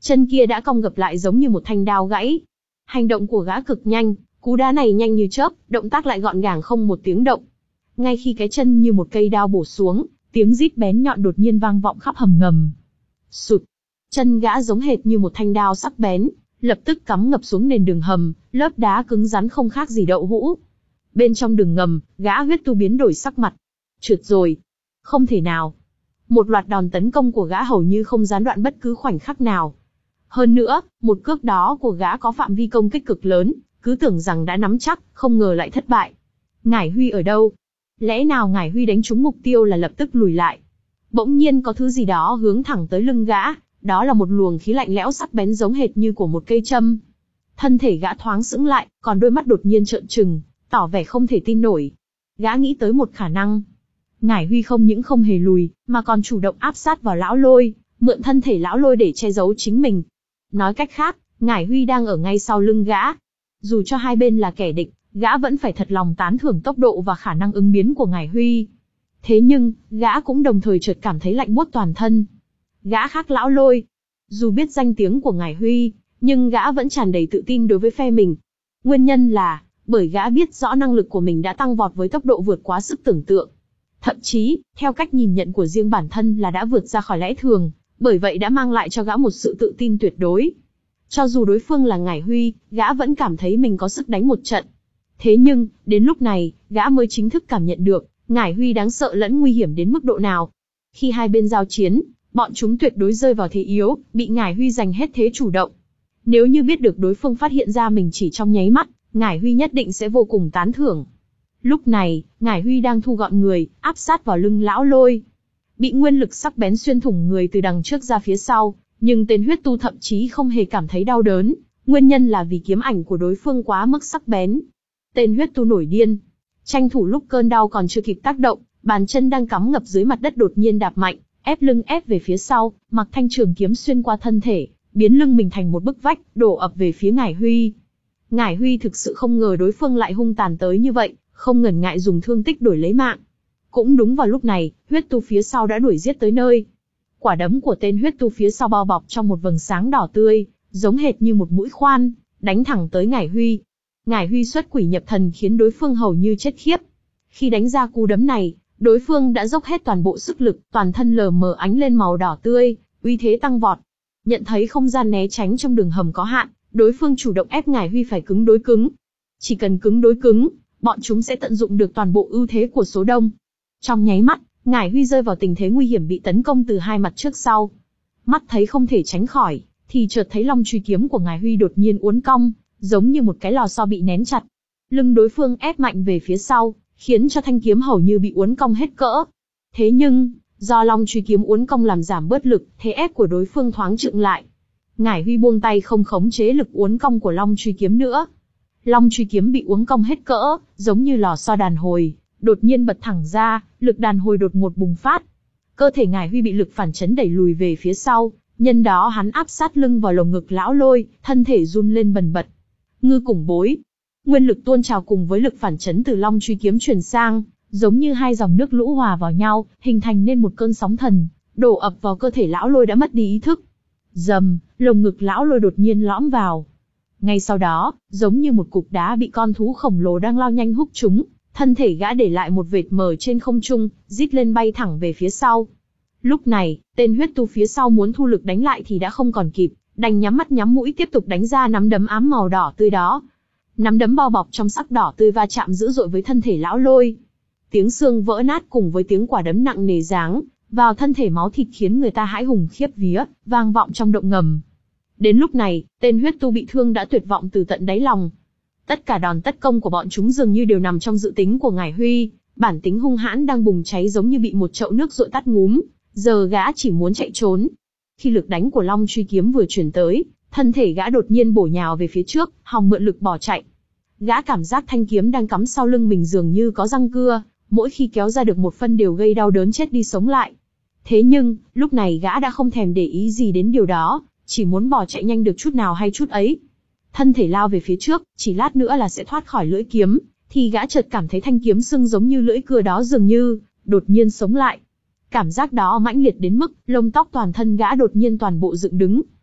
chân kia đã cong gập lại giống như một thanh đao gãy. Hành động của gã cực nhanh, cú đá này nhanh như chớp, động tác lại gọn gàng không một tiếng động. Ngay khi cái chân như một cây đao bổ xuống, tiếng rít bén nhọn đột nhiên vang vọng khắp hầm ngầm. Sụt, chân gã giống hệt như một thanh đao sắc bén, lập tức cắm ngập xuống nền đường hầm, lớp đá cứng rắn không khác gì đậu hũ. Bên trong đường ngầm, gã huyết tu biến đổi sắc mặt. Trượt rồi. Không thể nào. Một loạt đòn tấn công của gã hầu như không gián đoạn bất cứ khoảnh khắc nào. Hơn nữa, một cước đó của gã có phạm vi công kích cực lớn, cứ tưởng rằng đã nắm chắc, không ngờ lại thất bại. Ngải Huy ở đâu? Lẽ nào Ngải Huy đánh trúng mục tiêu là lập tức lùi lại? Bỗng nhiên có thứ gì đó hướng thẳng tới lưng gã, đó là một luồng khí lạnh lẽo sắc bén giống hệt như của một cây châm. Thân thể gã thoáng sững lại, còn đôi mắt đột nhiên trợn trừng, tỏ vẻ không thể tin nổi. Gã nghĩ tới một khả năng. Ngải Huy không những không hề lùi, mà còn chủ động áp sát vào lão lôi, mượn thân thể lão lôi để che giấu chính mình. Nói cách khác, Ngải Huy đang ở ngay sau lưng gã. Dù cho hai bên là kẻ địch, gã vẫn phải thật lòng tán thưởng tốc độ và khả năng ứng biến của Ngải Huy. Thế nhưng, gã cũng đồng thời chợt cảm thấy lạnh buốt toàn thân. Gã khác lão lôi. Dù biết danh tiếng của Ngải Huy, nhưng gã vẫn tràn đầy tự tin đối với phe mình. Nguyên nhân là, bởi gã biết rõ năng lực của mình đã tăng vọt với tốc độ vượt quá sức tưởng tượng. Thậm chí, theo cách nhìn nhận của riêng bản thân là đã vượt ra khỏi lẽ thường, bởi vậy đã mang lại cho gã một sự tự tin tuyệt đối. Cho dù đối phương là Ngải Huy, gã vẫn cảm thấy mình có sức đánh một trận. Thế nhưng, đến lúc này, gã mới chính thức cảm nhận được, Ngải Huy đáng sợ lẫn nguy hiểm đến mức độ nào. Khi hai bên giao chiến, bọn chúng tuyệt đối rơi vào thế yếu, bị Ngải Huy giành hết thế chủ động. Nếu như biết được đối phương phát hiện ra mình chỉ trong nháy mắt, Ngải Huy nhất định sẽ vô cùng tán thưởng. Lúc này, Ngải Huy đang thu gọn người, áp sát vào lưng lão lôi. Bị nguyên lực sắc bén xuyên thủng người từ đằng trước ra phía sau, nhưng tên huyết tu thậm chí không hề cảm thấy đau đớn, nguyên nhân là vì kiếm ảnh của đối phương quá mức sắc bén. Tên huyết tu nổi điên, tranh thủ lúc cơn đau còn chưa kịp tác động, bàn chân đang cắm ngập dưới mặt đất đột nhiên đạp mạnh, ép lưng ép về phía sau, mặc thanh trường kiếm xuyên qua thân thể, biến lưng mình thành một bức vách, đổ ập về phía Ngải Huy. Ngải Huy thực sự không ngờ đối phương lại hung tàn tới như vậy, không ngần ngại dùng thương tích đổi lấy mạng. Cũng đúng vào lúc này, huyết tu phía sau đã đuổi giết tới nơi. Quả đấm của tên huyết tu phía sau bao bọc trong một vầng sáng đỏ tươi, giống hệt như một mũi khoan, đánh thẳng tới Ngải Huy. Ngải Huy xuất quỷ nhập thần khiến đối phương hầu như chết khiếp. Khi đánh ra cú đấm này, đối phương đã dốc hết toàn bộ sức lực, toàn thân lờ mờ ánh lên màu đỏ tươi, uy thế tăng vọt. Nhận thấy không gian né tránh trong đường hầm có hạn, đối phương chủ động ép Ngải Huy phải cứng đối cứng. Chỉ cần cứng đối cứng, bọn chúng sẽ tận dụng được toàn bộ ưu thế của số đông. Trong nháy mắt, Ngải Huy rơi vào tình thế nguy hiểm bị tấn công từ hai mặt trước sau. Mắt thấy không thể tránh khỏi, thì chợt thấy long truy kiếm của Ngải Huy đột nhiên uốn cong, giống như một cái lò xo bị nén chặt. Lưng đối phương ép mạnh về phía sau, khiến cho thanh kiếm hầu như bị uốn cong hết cỡ. Thế nhưng, do long truy kiếm uốn cong làm giảm bớt lực, thế ép của đối phương thoáng chững lại. Ngải Huy buông tay không khống chế lực uốn cong của long truy kiếm nữa. Long truy kiếm bị uốn cong hết cỡ, giống như lò xo đàn hồi, đột nhiên bật thẳng ra, lực đàn hồi đột ngột bùng phát. Cơ thể Ngải Huy bị lực phản chấn đẩy lùi về phía sau, nhân đó hắn áp sát lưng vào lồng ngực lão lôi, thân thể run lên bần bật. Ngư củng bối. Nguyên lực tuôn trào cùng với lực phản chấn từ long truy kiếm truyền sang, giống như hai dòng nước lũ hòa vào nhau, hình thành nên một cơn sóng thần, đổ ập vào cơ thể lão lôi đã mất đi ý thức. Rầm, lồng ngực lão lôi đột nhiên lõm vào. Ngay sau đó, giống như một cục đá bị con thú khổng lồ đang lao nhanh húc trúng, thân thể gã để lại một vệt mờ trên không trung, rít lên bay thẳng về phía sau. Lúc này, tên huyết tu phía sau muốn thu lực đánh lại thì đã không còn kịp, đành nhắm mắt nhắm mũi tiếp tục đánh ra nắm đấm ám màu đỏ tươi đó. Nắm đấm bao bọc trong sắc đỏ tươi va chạm dữ dội với thân thể lão lôi. Tiếng xương vỡ nát cùng với tiếng quả đấm nặng nề giáng vào thân thể máu thịt khiến người ta hãi hùng khiếp vía, vang vọng trong động ngầm. Đến lúc này, tên huyết tu bị thương đã tuyệt vọng từ tận đáy lòng. Tất cả đòn tất công của bọn chúng dường như đều nằm trong dự tính của Ngải Huy, bản tính hung hãn đang bùng cháy giống như bị một chậu nước dội tắt ngúm, giờ gã chỉ muốn chạy trốn. Khi lực đánh của long truy kiếm vừa chuyển tới, thân thể gã đột nhiên bổ nhào về phía trước, hòng mượn lực bỏ chạy. Gã cảm giác thanh kiếm đang cắm sau lưng mình dường như có răng cưa, mỗi khi kéo ra được một phân đều gây đau đớn chết đi sống lại. Thế nhưng, lúc này gã đã không thèm để ý gì đến điều đó, chỉ muốn bỏ chạy nhanh được chút nào hay chút ấy. Thân thể lao về phía trước, chỉ lát nữa là sẽ thoát khỏi lưỡi kiếm, thì gã chợt cảm thấy thanh kiếm sưng giống như lưỡi cưa đó dường như đột nhiên sống lại. Cảm giác đó mãnh liệt đến mức lông tóc toàn thân gã đột nhiên toàn bộ dựng đứng.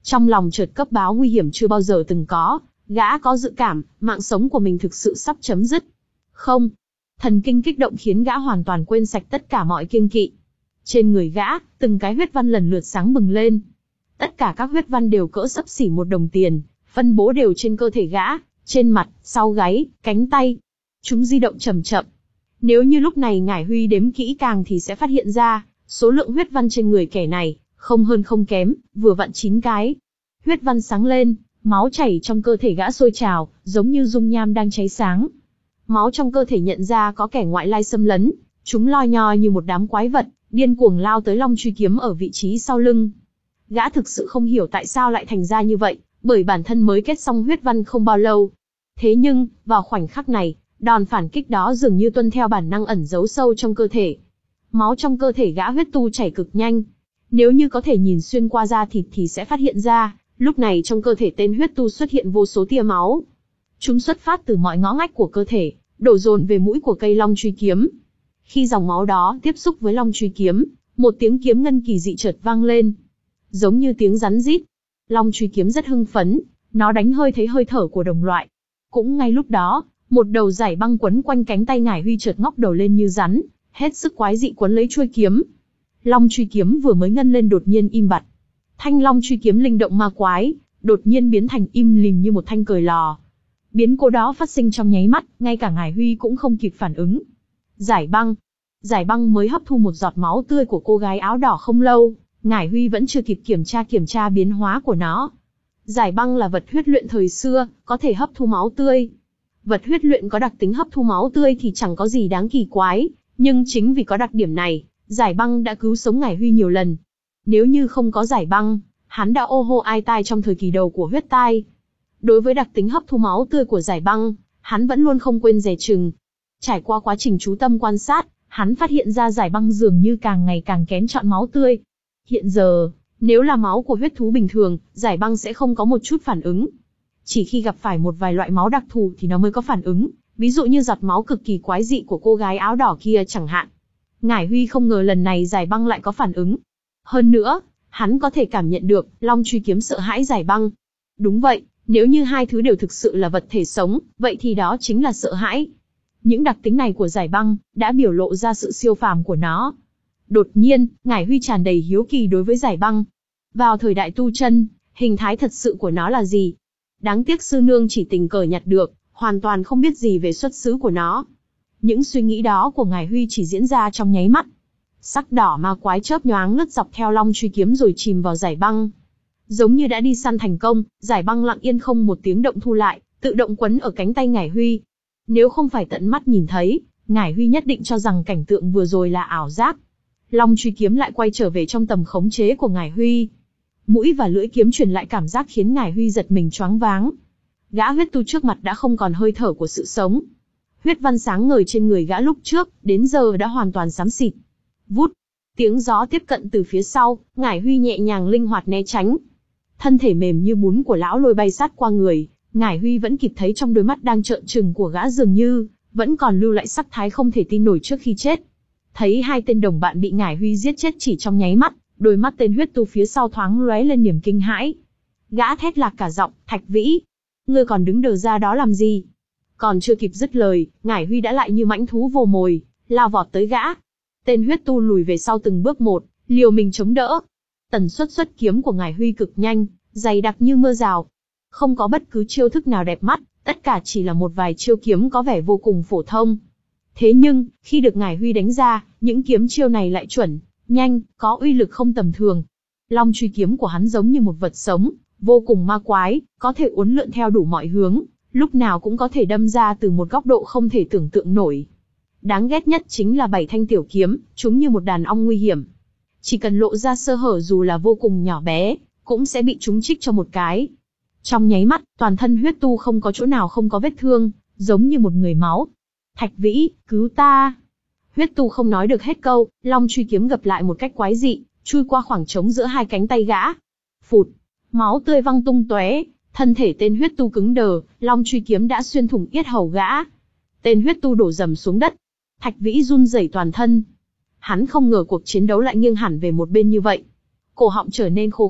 Trong lòng chợt cấp báo nguy hiểm chưa bao giờ từng có, gã có dự cảm, mạng sống của mình thực sự sắp chấm dứt. Không, thần kinh kích động khiến gã hoàn toàn quên sạch tất cả mọi kiêng kỵ. Trên người gã, từng cái huyết văn lần lượt sáng bừng lên. Tất cả các huyết văn đều cỡ xấp xỉ một đồng tiền, phân bố đều trên cơ thể gã, trên mặt, sau gáy, cánh tay. Chúng di động chậm chậm. Nếu như lúc này Ngải Huy đếm kỹ càng thì sẽ phát hiện ra, số lượng huyết văn trên người kẻ này, không hơn không kém, vừa vặn chín cái. Huyết văn sáng lên, máu chảy trong cơ thể gã sôi trào, giống như dung nham đang cháy sáng. Máu trong cơ thể nhận ra có kẻ ngoại lai xâm lấn, chúng loi nhoi như một đám quái vật, điên cuồng lao tới long truy kiếm ở vị trí sau lưng. Gã thực sự không hiểu tại sao lại thành ra như vậy, bởi bản thân mới kết xong huyết văn không bao lâu. Thế nhưng, vào khoảnh khắc này, đòn phản kích đó dường như tuân theo bản năng ẩn giấu sâu trong cơ thể. Máu trong cơ thể gã huyết tu chảy cực nhanh. Nếu như có thể nhìn xuyên qua da thịt thì sẽ phát hiện ra, lúc này trong cơ thể tên huyết tu xuất hiện vô số tia máu. Chúng xuất phát từ mọi ngõ ngách của cơ thể, đổ dồn về mũi của cây long truy kiếm. Khi dòng máu đó tiếp xúc với long truy kiếm, một tiếng kiếm ngân kỳ dị chợt vang lên, giống như tiếng rắn rít. Long truy kiếm rất hưng phấn, nó đánh hơi thấy hơi thở của đồng loại. Cũng ngay lúc đó, một đầu dải băng quấn quanh cánh tay Ngải Huy chợt ngóc đầu lên như rắn, hết sức quái dị quấn lấy chuôi kiếm. Long truy kiếm vừa mới ngân lên đột nhiên im bặt. Thanh long truy kiếm linh động ma quái, đột nhiên biến thành im lìm như một thanh cời lò. Biến cố đó phát sinh trong nháy mắt, ngay cả Ngải Huy cũng không kịp phản ứng. Giải băng. Giải băng mới hấp thu một giọt máu tươi của cô gái áo đỏ không lâu, Ngải Huy vẫn chưa kịp kiểm tra kiểm tra biến hóa của nó. Giải băng là vật huyết luyện thời xưa, có thể hấp thu máu tươi. Vật huyết luyện có đặc tính hấp thu máu tươi thì chẳng có gì đáng kỳ quái, nhưng chính vì có đặc điểm này, giải băng đã cứu sống Ngải Huy nhiều lần. Nếu như không có giải băng, hắn đã ô hô ai tai trong thời kỳ đầu của huyết tai. Đối với đặc tính hấp thu máu tươi của giải băng, hắn vẫn luôn không quên dè chừng. Trải qua quá trình chú tâm quan sát, hắn phát hiện ra giải băng dường như càng ngày càng kén chọn máu tươi. Hiện giờ, nếu là máu của huyết thú bình thường, giải băng sẽ không có một chút phản ứng. Chỉ khi gặp phải một vài loại máu đặc thù thì nó mới có phản ứng, ví dụ như giọt máu cực kỳ quái dị của cô gái áo đỏ kia chẳng hạn. Ngải Huy không ngờ lần này giải băng lại có phản ứng. Hơn nữa, hắn có thể cảm nhận được, long truy kiếm sợ hãi giải băng. Đúng vậy, nếu như hai thứ đều thực sự là vật thể sống, vậy thì đó chính là sợ hãi. Những đặc tính này của giải băng, đã biểu lộ ra sự siêu phàm của nó. Đột nhiên, Ngải Huy tràn đầy hiếu kỳ đối với giải băng. Vào thời đại tu chân, hình thái thật sự của nó là gì? Đáng tiếc sư nương chỉ tình cờ nhặt được, hoàn toàn không biết gì về xuất xứ của nó. Những suy nghĩ đó của Ngải Huy chỉ diễn ra trong nháy mắt. Sắc đỏ ma quái chớp nhoáng lướt dọc theo long truy kiếm rồi chìm vào giải băng. Giống như đã đi săn thành công, giải băng lặng yên không một tiếng động thu lại, tự động quấn ở cánh tay Ngải Huy. Nếu không phải tận mắt nhìn thấy, Ngải Huy nhất định cho rằng cảnh tượng vừa rồi là ảo giác. Long truy kiếm lại quay trở về trong tầm khống chế của Ngải Huy. Mũi và lưỡi kiếm truyền lại cảm giác khiến Ngải Huy giật mình choáng váng. Gã huyết tu trước mặt đã không còn hơi thở của sự sống. Huyết văn sáng ngời trên người gã lúc trước, đến giờ đã hoàn toàn xám xịt. Vút, tiếng gió tiếp cận từ phía sau, Ngải Huy nhẹ nhàng linh hoạt né tránh. Thân thể mềm như bún của lão lôi bay sát qua người, Ngải Huy vẫn kịp thấy trong đôi mắt đang trợn trừng của gã dường như vẫn còn lưu lại sắc thái không thể tin nổi trước khi chết. Thấy hai tên đồng bạn bị Ngải Huy giết chết chỉ trong nháy mắt, đôi mắt tên huyết tu phía sau thoáng lóe lên niềm kinh hãi. Gã thét lạc cả giọng, Thạch Vĩ, ngươi còn đứng đờ ra đó làm gì? Còn chưa kịp dứt lời, Ngải Huy đã lại như mãnh thú vồ mồi, lao vọt tới gã. Tên huyết tu lùi về sau từng bước một, liều mình chống đỡ. Tần suất xuất kiếm của Ngải Huy cực nhanh, dày đặc như mưa rào. Không có bất cứ chiêu thức nào đẹp mắt, tất cả chỉ là một vài chiêu kiếm có vẻ vô cùng phổ thông. Thế nhưng, khi được Ngải Huy đánh ra, những kiếm chiêu này lại chuẩn, nhanh, có uy lực không tầm thường. Long truy kiếm của hắn giống như một vật sống, vô cùng ma quái, có thể uốn lượn theo đủ mọi hướng, lúc nào cũng có thể đâm ra từ một góc độ không thể tưởng tượng nổi. Đáng ghét nhất chính là bảy thanh tiểu kiếm, chúng như một đàn ong nguy hiểm. Chỉ cần lộ ra sơ hở dù là vô cùng nhỏ bé, cũng sẽ bị chúng trích cho một cái. Trong nháy mắt, toàn thân huyết tu không có chỗ nào không có vết thương, giống như một người máu. Thạch Vĩ, cứu ta! Huyết tu không nói được hết câu, long truy kiếm gập lại một cách quái dị, chui qua khoảng trống giữa hai cánh tay gã. Phụt! Máu tươi văng tung tóe, thân thể tên huyết tu cứng đờ, long truy kiếm đã xuyên thủng yết hầu gã. Tên huyết tu đổ rầm xuống đất. Thạch Vĩ run rẩy toàn thân. Hắn không ngờ cuộc chiến đấu lại nghiêng hẳn về một bên như vậy. Cổ họng trở nên khô khốc,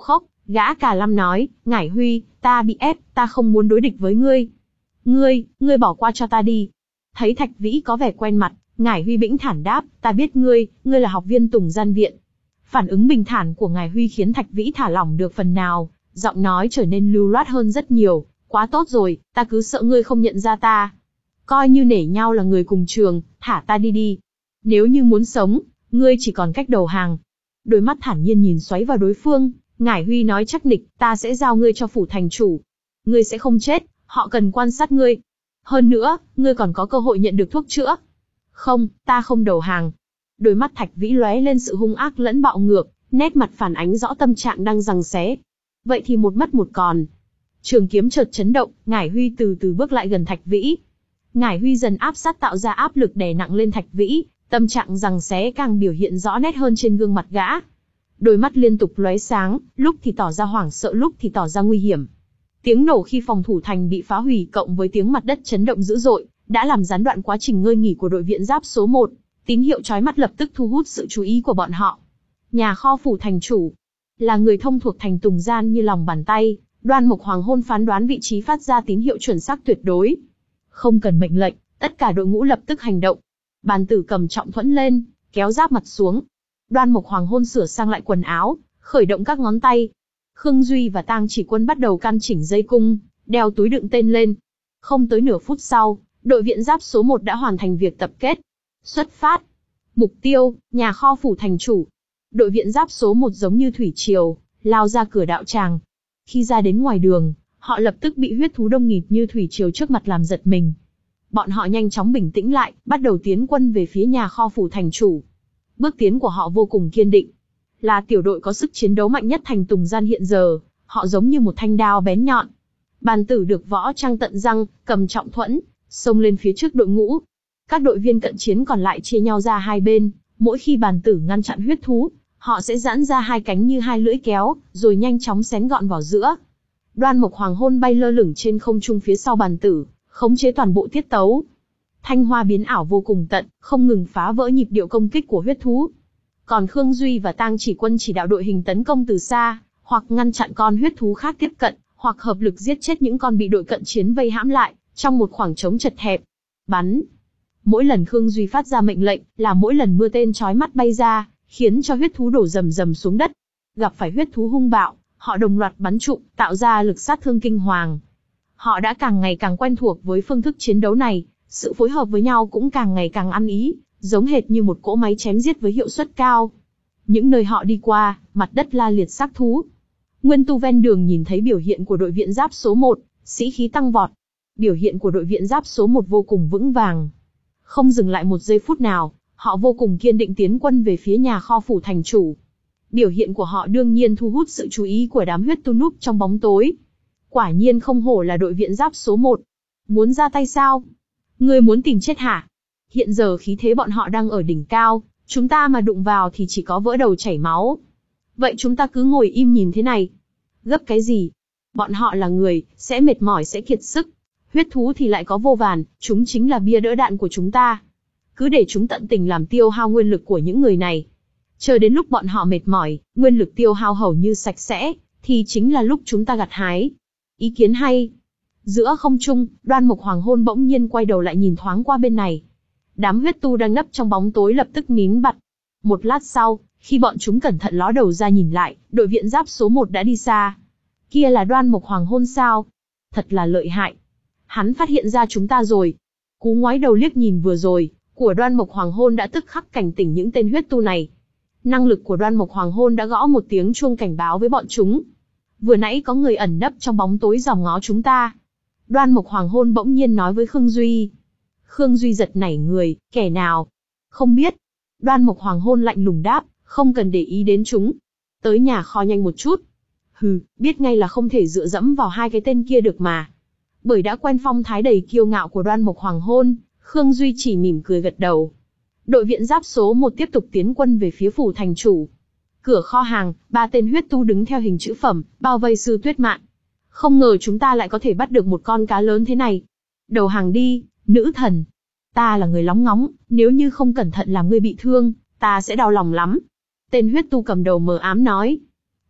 Gã Cà Lâm nói, Ngải Huy, ta bị ép, ta không muốn đối địch với ngươi. Ngươi, ngươi bỏ qua cho ta đi. Thấy Thạch Vĩ có vẻ quen mặt, Ngải Huy bĩnh thản đáp, ta biết ngươi, ngươi là học viên Tùng Gian Viện. Phản ứng bình thản của Ngải Huy khiến Thạch Vĩ thả lỏng được phần nào, giọng nói trở nên lưu loát hơn rất nhiều. Quá tốt rồi, ta cứ sợ ngươi không nhận ra ta. Coi như nể nhau là người cùng trường, thả ta đi đi. Nếu như muốn sống, ngươi chỉ còn cách đầu hàng. Đôi mắt thản nhiên nhìn xoáy vào đối phương, Ngải Huy nói chắc nịch, ta sẽ giao ngươi cho phủ thành chủ. Ngươi sẽ không chết, họ cần quan sát ngươi. Hơn nữa, ngươi còn có cơ hội nhận được thuốc chữa. Không, ta không đầu hàng. Đôi mắt Thạch Vĩ lóe lên sự hung ác lẫn bạo ngược, nét mặt phản ánh rõ tâm trạng đang giằng xé. Vậy thì một mất một còn. Trường kiếm chợt chấn động, Ngải Huy từ từ bước lại gần Thạch Vĩ. Ngải Huy dần áp sát tạo ra áp lực đè nặng lên Thạch Vĩ, tâm trạng giằng xé càng biểu hiện rõ nét hơn trên gương mặt gã. Đôi mắt liên tục lóe sáng, lúc thì tỏ ra hoảng sợ, lúc thì tỏ ra nguy hiểm. Tiếng nổ khi phòng thủ thành bị phá hủy cộng với tiếng mặt đất chấn động dữ dội, đã làm gián đoạn quá trình ngơi nghỉ của đội viện giáp số một. Tín hiệu chói mắt lập tức thu hút sự chú ý của bọn họ. Nhà kho phủ thành chủ là người thông thuộc thành Tùng Gian như lòng bàn tay, Đoan Mộc Hoàng Hôn phán đoán vị trí phát ra tín hiệu chuẩn xác tuyệt đối. Không cần mệnh lệnh, tất cả đội ngũ lập tức hành động. Bàn tử cầm trọng thuẫn lên, kéo giáp mặt xuống. Đoan Mộc Hoàng Hôn sửa sang lại quần áo, khởi động các ngón tay. Khương Duy và Tang Chỉ Quân bắt đầu căn chỉnh dây cung, đeo túi đựng tên lên. Không tới nửa phút sau, đội viện giáp số một đã hoàn thành việc tập kết. Xuất phát. Mục tiêu, nhà kho phủ thành chủ. Đội viện giáp số một giống như thủy triều, lao ra cửa đạo tràng. Khi ra đến ngoài đường, họ lập tức bị huyết thú đông nghịt như thủy triều trước mặt làm giật mình. Bọn họ nhanh chóng bình tĩnh lại, bắt đầu tiến quân về phía nhà kho phủ thành chủ. Bước tiến của họ vô cùng kiên định. Là tiểu đội có sức chiến đấu mạnh nhất thành Tùng Gian hiện giờ, họ giống như một thanh đao bén nhọn. Bàn tử được võ trang tận răng, cầm trọng thuẫn, xông lên phía trước đội ngũ. Các đội viên cận chiến còn lại chia nhau ra hai bên, mỗi khi bàn tử ngăn chặn huyết thú, họ sẽ giãn ra hai cánh như hai lưỡi kéo, rồi nhanh chóng xén gọn vào giữa. Đoan Mộc Hoàng Hôn bay lơ lửng trên không trung phía sau bàn tử, khống chế toàn bộ tiết tấu. Thanh hoa biến ảo vô cùng tận, không ngừng phá vỡ nhịp điệu công kích của huyết thú. Còn Khương Duy và Tang Chỉ Quân chỉ đạo đội hình tấn công từ xa, hoặc ngăn chặn con huyết thú khác tiếp cận, hoặc hợp lực giết chết những con bị đội cận chiến vây hãm lại, trong một khoảng trống chật hẹp. Bắn! Mỗi lần Khương Duy phát ra mệnh lệnh, là mỗi lần mưa tên chói mắt bay ra, khiến cho huyết thú đổ rầm rầm xuống đất. Gặp phải huyết thú hung bạo, họ đồng loạt bắn trụm, tạo ra lực sát thương kinh hoàng. Họ đã càng ngày càng quen thuộc với phương thức chiến đấu này, sự phối hợp với nhau cũng càng ngày càng ăn ý, giống hệt như một cỗ máy chém giết với hiệu suất cao. Những nơi họ đi qua, mặt đất la liệt xác thú. Nguyên tu ven đường nhìn thấy biểu hiện của đội viện giáp số một, sĩ khí tăng vọt. Biểu hiện của đội viện giáp số một vô cùng vững vàng. Không dừng lại một giây phút nào, họ vô cùng kiên định tiến quân về phía nhà kho phủ thành chủ. Biểu hiện của họ đương nhiên thu hút sự chú ý của đám huyết tu núp trong bóng tối. Quả nhiên không hổ là đội viện giáp số một. Muốn ra tay sao? Ngươi muốn tìm chết hả? Hiện giờ khí thế bọn họ đang ở đỉnh cao, chúng ta mà đụng vào thì chỉ có vỡ đầu chảy máu. Vậy chúng ta cứ ngồi im nhìn thế này. Gấp cái gì? Bọn họ là người, sẽ mệt mỏi sẽ kiệt sức. Huyết thú thì lại có vô vàn, chúng chính là bia đỡ đạn của chúng ta. Cứ để chúng tận tình làm tiêu hao nguyên lực của những người này. Chờ đến lúc bọn họ mệt mỏi, nguyên lực tiêu hao hầu như sạch sẽ, thì chính là lúc chúng ta gặt hái. Ý kiến hay. Giữa không trung, Đoan Mộc Hoàng Hôn bỗng nhiên quay đầu lại nhìn thoáng qua bên này. Đám huyết tu đang nấp trong bóng tối lập tức nín bặt. Một lát sau, khi bọn chúng cẩn thận ló đầu ra nhìn lại, đội viện giáp số một đã đi xa. Kia là Đoan Mộc Hoàng Hôn sao? Thật là lợi hại. Hắn phát hiện ra chúng ta rồi. Cú ngoái đầu liếc nhìn vừa rồi, của Đoan Mộc Hoàng Hôn đã tức khắc cảnh tỉnh những tên huyết tu này. Năng lực của Đoan Mộc Hoàng Hôn đã gõ một tiếng chuông cảnh báo với bọn chúng. Vừa nãy có người ẩn nấp trong bóng tối dòm ngó chúng ta. Đoan Mộc Hoàng Hôn bỗng nhiên nói với Khương Duy. Khương Duy giật nảy người, kẻ nào? Không biết. Đoan Mộc Hoàng Hôn lạnh lùng đáp, không cần để ý đến chúng. Tới nhà kho nhanh một chút. Hừ, biết ngay là không thể dựa dẫm vào hai cái tên kia được mà. Bởi đã quen phong thái đầy kiêu ngạo của Đoan Mộc Hoàng Hôn, Khương Duy chỉ mỉm cười gật đầu. Đội viện giáp số một tiếp tục tiến quân về phía phủ thành chủ. Cửa kho hàng, ba tên huyết tu đứng theo hình chữ phẩm, bao vây Sư Tuyết Mạn. Không ngờ chúng ta lại có thể bắt được một con cá lớn thế này. Đầu hàng đi, nữ thần. Ta là người lóng ngóng, nếu như không cẩn thận làm ngươi bị thương, ta sẽ đau lòng lắm. Tên huyết tu cầm đầu mờ ám nói.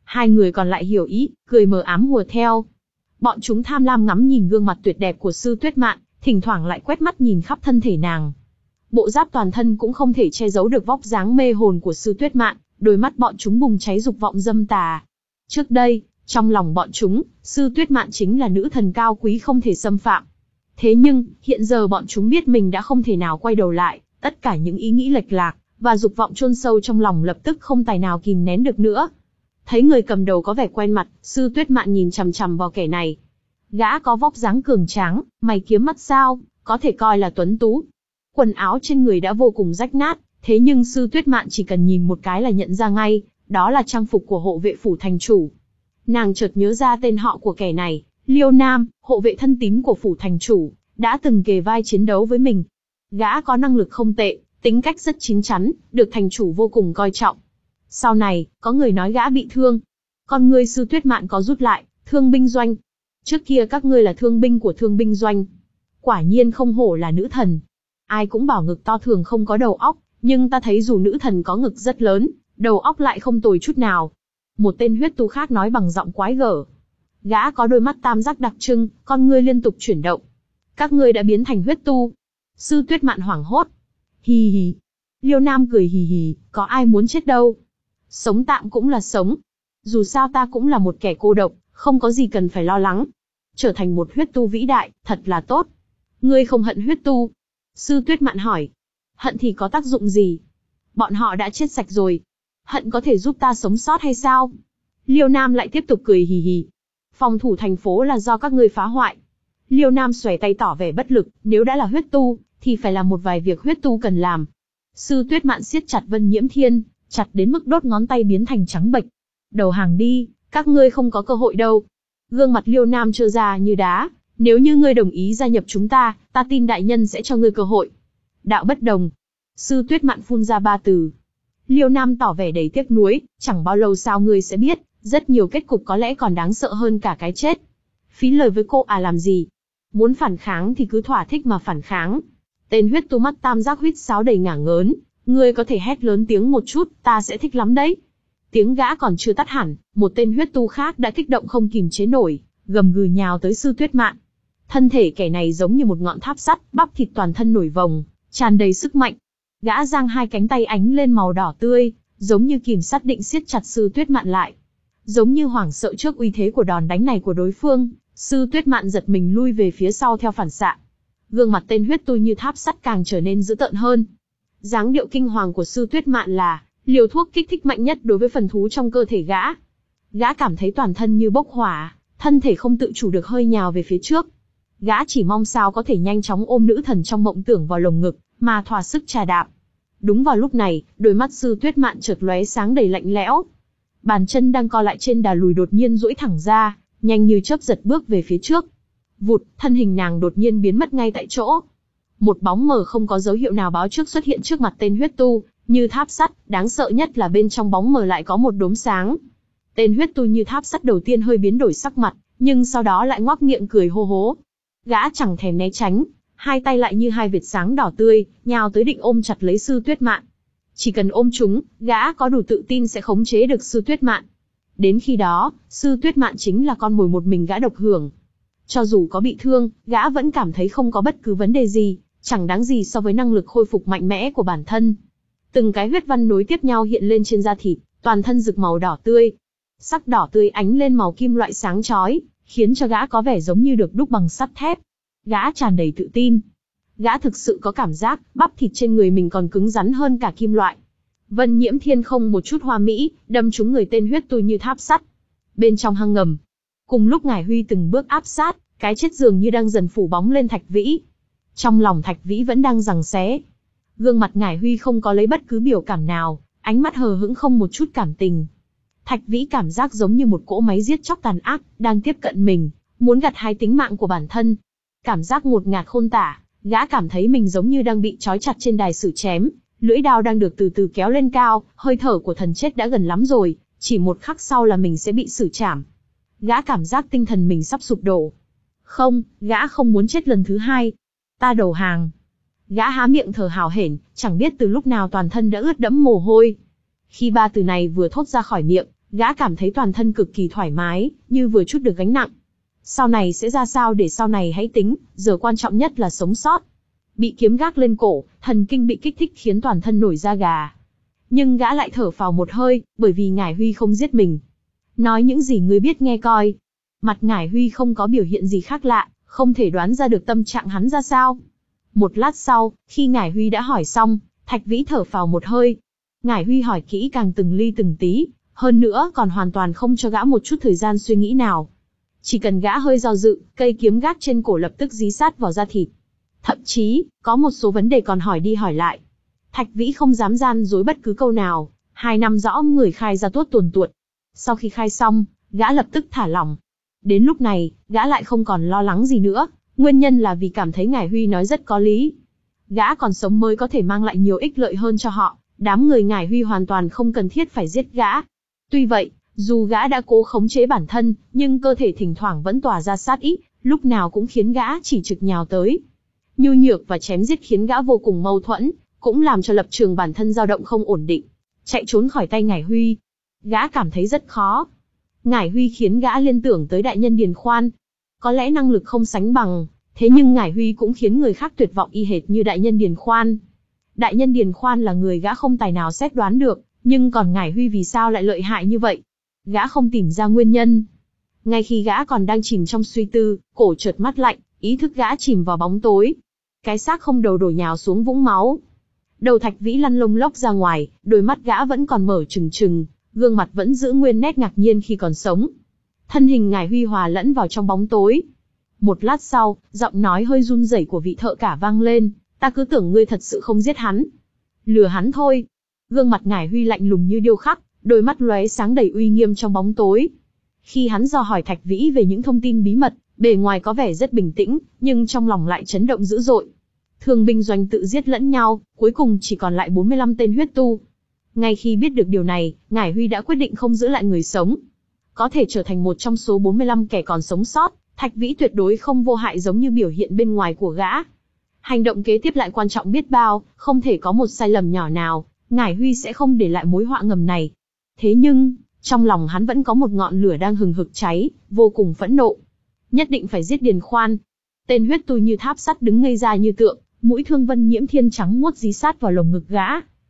Hai người còn lại hiểu ý, cười mờ ám hùa theo. Bọn chúng tham lam ngắm nhìn gương mặt tuyệt đẹp của Sư Tuyết Mạn, thỉnh thoảng lại quét mắt nhìn khắp thân thể nàng. Bộ giáp toàn thân cũng không thể che giấu được vóc dáng mê hồn của Sư Tuyết Mạn, đôi mắt bọn chúng bùng cháy dục vọng dâm tà. Trước đây, trong lòng bọn chúng, Sư Tuyết Mạn chính là nữ thần cao quý không thể xâm phạm. Thế nhưng, hiện giờ bọn chúng biết mình đã không thể nào quay đầu lại, tất cả những ý nghĩ lệch lạc, và dục vọng chôn sâu trong lòng lập tức không tài nào kìm nén được nữa. Thấy người cầm đầu có vẻ quen mặt, Sư Tuyết Mạn nhìn chằm chằm vào kẻ này. Gã có vóc dáng cường tráng, mày kiếm mắt sao, có thể coi là tuấn tú. Quần áo trên người đã vô cùng rách nát, thế nhưng Sư Tuyết Mạn chỉ cần nhìn một cái là nhận ra ngay, đó là trang phục của hộ vệ phủ thành chủ. Nàng chợt nhớ ra tên họ của kẻ này, Liêu Nam, hộ vệ thân tín của phủ thành chủ, đã từng kề vai chiến đấu với mình. Gã có năng lực không tệ, tính cách rất chín chắn, được thành chủ vô cùng coi trọng. Sau này, có người nói gã bị thương. Con ngươi Sư Tuyết Mạn có rút lại, thương binh doanh. Trước kia các ngươi là thương binh của thương binh doanh. Quả nhiên không hổ là nữ thần. Ai cũng bảo ngực to thường không có đầu óc, nhưng ta thấy dù nữ thần có ngực rất lớn, đầu óc lại không tồi chút nào. Một tên huyết tu khác nói bằng giọng quái gở. Gã có đôi mắt tam giác đặc trưng, con ngươi liên tục chuyển động. Các ngươi đã biến thành huyết tu. Sư Tuyết Mạn hoảng hốt. Hì hì. Liêu Nam cười hì hì, có ai muốn chết đâu. Sống tạm cũng là sống. Dù sao ta cũng là một kẻ cô độc, không có gì cần phải lo lắng. Trở thành một huyết tu vĩ đại, thật là tốt. Ngươi không hận huyết tu? Sư Tuyết Mạn hỏi. Hận thì có tác dụng gì? Bọn họ đã chết sạch rồi. Hận có thể giúp ta sống sót hay sao? Liêu Nam lại tiếp tục cười hì hì. Phòng thủ thành phố là do các ngươi phá hoại. Liêu Nam xòe tay tỏ vẻ bất lực, nếu đã là huyết tu, thì phải làm một vài việc huyết tu cần làm. Sư Tuyết Mạn siết chặt Vân Nhiễm Thiên, chặt đến mức đốt ngón tay biến thành trắng bệch. Đầu hàng đi, các ngươi không có cơ hội đâu. Gương mặt Liêu Nam trơ ra như đá. Nếu như ngươi đồng ý gia nhập chúng ta, ta tin đại nhân sẽ cho ngươi cơ hội. Đạo bất đồng. Sư Tuyết Mạn phun ra ba từ. Liêu Nam tỏ vẻ đầy tiếc nuối, chẳng bao lâu sau ngươi sẽ biết, rất nhiều kết cục có lẽ còn đáng sợ hơn cả cái chết. Phí lời với cô à làm gì? Muốn phản kháng thì cứ thỏa thích mà phản kháng. Tên huyết tu mắt tam giác huýt sáo đầy ngả ngớn, ngươi có thể hét lớn tiếng một chút, ta sẽ thích lắm đấy. Tiếng gã còn chưa tắt hẳn, một tên huyết tu khác đã kích động không kìm chế nổi, gầm gừ nhào tới Sư Tuyết Mạn. Thân thể kẻ này giống như một ngọn tháp sắt, bắp thịt toàn thân nổi vòng, tràn đầy sức mạnh. Gã giang hai cánh tay ánh lên màu đỏ tươi, giống như kìm sắt định siết chặt Sư Tuyết Mạn lại. Giống như hoảng sợ trước uy thế của đòn đánh này của đối phương, Sư Tuyết Mạn giật mình lui về phía sau theo phản xạ. Gương mặt tên huyết tu như tháp sắt càng trở nên dữ tợn hơn. Dáng điệu kinh hoàng của Sư Tuyết Mạn là liều thuốc kích thích mạnh nhất đối với phần thú trong cơ thể gã. Gã cảm thấy toàn thân như bốc hỏa, thân thể không tự chủ được hơi nhào về phía trước. Gã chỉ mong sao có thể nhanh chóng ôm nữ thần trong mộng tưởng vào lồng ngực, mà thỏa sức trà đạp. Đúng vào lúc này, đôi mắt Sư Tuyết Mạn chợt lóe sáng đầy lạnh lẽo. Bàn chân đang co lại trên đà lùi đột nhiên duỗi thẳng ra, nhanh như chớp giật bước về phía trước. Vụt, thân hình nàng đột nhiên biến mất ngay tại chỗ. Một bóng mờ không có dấu hiệu nào báo trước xuất hiện trước mặt tên huyết tu, như tháp sắt, đáng sợ nhất là bên trong bóng mờ lại có một đốm sáng. Tên huyết tu như tháp sắt đầu tiên hơi biến đổi sắc mặt, nhưng sau đó lại ngoác miệng cười hô hố. Gã chẳng thèm né tránh, hai tay lại như hai vệt sáng đỏ tươi, nhào tới định ôm chặt lấy Sư Tuyết Mạn. Chỉ cần ôm chúng, gã có đủ tự tin sẽ khống chế được Sư Tuyết Mạn. Đến khi đó, Sư Tuyết Mạn chính là con mồi một mình gã độc hưởng. Cho dù có bị thương, gã vẫn cảm thấy không có bất cứ vấn đề gì, chẳng đáng gì so với năng lực khôi phục mạnh mẽ của bản thân. Từng cái huyết văn nối tiếp nhau hiện lên trên da thịt, toàn thân rực màu đỏ tươi. Sắc đỏ tươi ánh lên màu kim loại sáng chói, khiến cho gã có vẻ giống như được đúc bằng sắt thép. Gã tràn đầy tự tin. Gã thực sự có cảm giác, bắp thịt trên người mình còn cứng rắn hơn cả kim loại. Vân Nhiễm Thiên không một chút hoa mỹ, đâm trúng người tên huyết tu như tháp sắt. Bên trong hang ngầm, cùng lúc Ngải Huy từng bước áp sát, cái chết dường như đang dần phủ bóng lên Thạch Vĩ. Trong lòng Thạch Vĩ vẫn đang giằng xé. Gương mặt Ngải Huy không có lấy bất cứ biểu cảm nào, ánh mắt hờ hững không một chút cảm tình. Thạch Vĩ cảm giác giống như một cỗ máy giết chóc tàn ác, đang tiếp cận mình, muốn gặt hái tính mạng của bản thân. Cảm giác ngột ngạt khôn tả, gã cảm thấy mình giống như đang bị trói chặt trên đài xử chém, lưỡi đao đang được từ từ kéo lên cao, hơi thở của thần chết đã gần lắm rồi, chỉ một khắc sau là mình sẽ bị xử trảm. Gã cảm giác tinh thần mình sắp sụp đổ. Không, gã không muốn chết lần thứ hai. Ta đầu hàng. Gã há miệng thở hào hển, chẳng biết từ lúc nào toàn thân đã ướt đẫm mồ hôi. Khi ba từ này vừa thốt ra khỏi miệng, Gã cảm thấy toàn thân cực kỳ thoải mái, như vừa trút được gánh nặng. Sau này sẽ ra sao để sau này hãy tính, giờ quan trọng nhất là sống sót. Bị kiếm gác lên cổ, thần kinh bị kích thích khiến toàn thân nổi da gà. Nhưng gã lại thở phào một hơi, bởi vì Ngải Huy không giết mình. Nói những gì ngươi biết nghe coi. Mặt Ngải Huy không có biểu hiện gì khác lạ, không thể đoán ra được tâm trạng hắn ra sao. Một lát sau, khi Ngải Huy đã hỏi xong, Thạch Vĩ thở phào một hơi. Ngải Huy hỏi kỹ càng từng ly từng tí, hơn nữa còn hoàn toàn không cho gã một chút thời gian suy nghĩ nào. Chỉ cần gã hơi do dự, cây kiếm gác trên cổ lập tức dí sát vào da thịt. Thậm chí, có một số vấn đề còn hỏi đi hỏi lại. Thạch Vĩ không dám gian dối bất cứ câu nào, hai năm rõ người khai ra tuốt tuồn tuột. Sau khi khai xong, gã lập tức thả lỏng. Đến lúc này, gã lại không còn lo lắng gì nữa, nguyên nhân là vì cảm thấy Ngải Huy nói rất có lý. Gã còn sống mới có thể mang lại nhiều ích lợi hơn cho họ, đám người Ngải Huy hoàn toàn không cần thiết phải giết gã. Tuy vậy, dù gã đã cố khống chế bản thân, nhưng cơ thể thỉnh thoảng vẫn tỏa ra sát ý, lúc nào cũng khiến gã chỉ trực nhào tới. Nhu nhược và chém giết khiến gã vô cùng mâu thuẫn, cũng làm cho lập trường bản thân dao động không ổn định. Chạy trốn khỏi tay Ngải Huy, gã cảm thấy rất khó. Ngải Huy khiến gã liên tưởng tới đại nhân Điền Khoan. Có lẽ năng lực không sánh bằng, thế nhưng Ngải Huy cũng khiến người khác tuyệt vọng y hệt như đại nhân Điền Khoan. Đại nhân Điền Khoan là người gã không tài nào xét đoán được, nhưng còn Ngải Huy vì sao lại lợi hại như vậy? Gã không tìm ra nguyên nhân. Ngay khi gã còn đang chìm trong suy tư, cổ chợt mắt lạnh, ý thức gã chìm vào bóng tối. Cái xác không đầu đổ nhào xuống vũng máu. Đầu Thạch Vĩ lăn lông lốc ra ngoài, đôi mắt gã vẫn còn mở trừng trừng, gương mặt vẫn giữ nguyên nét ngạc nhiên khi còn sống. Thân hình Ngải Huy hòa lẫn vào trong bóng tối. Một lát sau, giọng nói hơi run rẩy của vị thợ cả vang lên, ta cứ tưởng ngươi thật sự không giết hắn. Lừa hắn thôi. Gương mặt Ngải Huy lạnh lùng như điêu khắc, đôi mắt lóe sáng đầy uy nghiêm trong bóng tối. Khi hắn dò hỏi Thạch Vĩ về những thông tin bí mật, bề ngoài có vẻ rất bình tĩnh, nhưng trong lòng lại chấn động dữ dội. Thương binh doanh tự giết lẫn nhau, cuối cùng chỉ còn lại bốn mươi lăm tên huyết tu. Ngay khi biết được điều này, Ngải Huy đã quyết định không giữ lại người sống. Có thể trở thành một trong số bốn mươi lăm kẻ còn sống sót, Thạch Vĩ tuyệt đối không vô hại giống như biểu hiện bên ngoài của gã. Hành động kế tiếp lại quan trọng biết bao, không thể có một sai lầm nhỏ nào, Ngải Huy sẽ không để lại mối họa ngầm này. Thế nhưng, trong lòng hắn vẫn có một ngọn lửa đang hừng hực cháy, vô cùng phẫn nộ. Nhất định phải giết Điền Khoan. Tên huyết tu như tháp sắt đứng ngây ra như tượng, mũi thương Vân Nhiễm Thiên trắng muốt dí sát vào lồng ngực gã.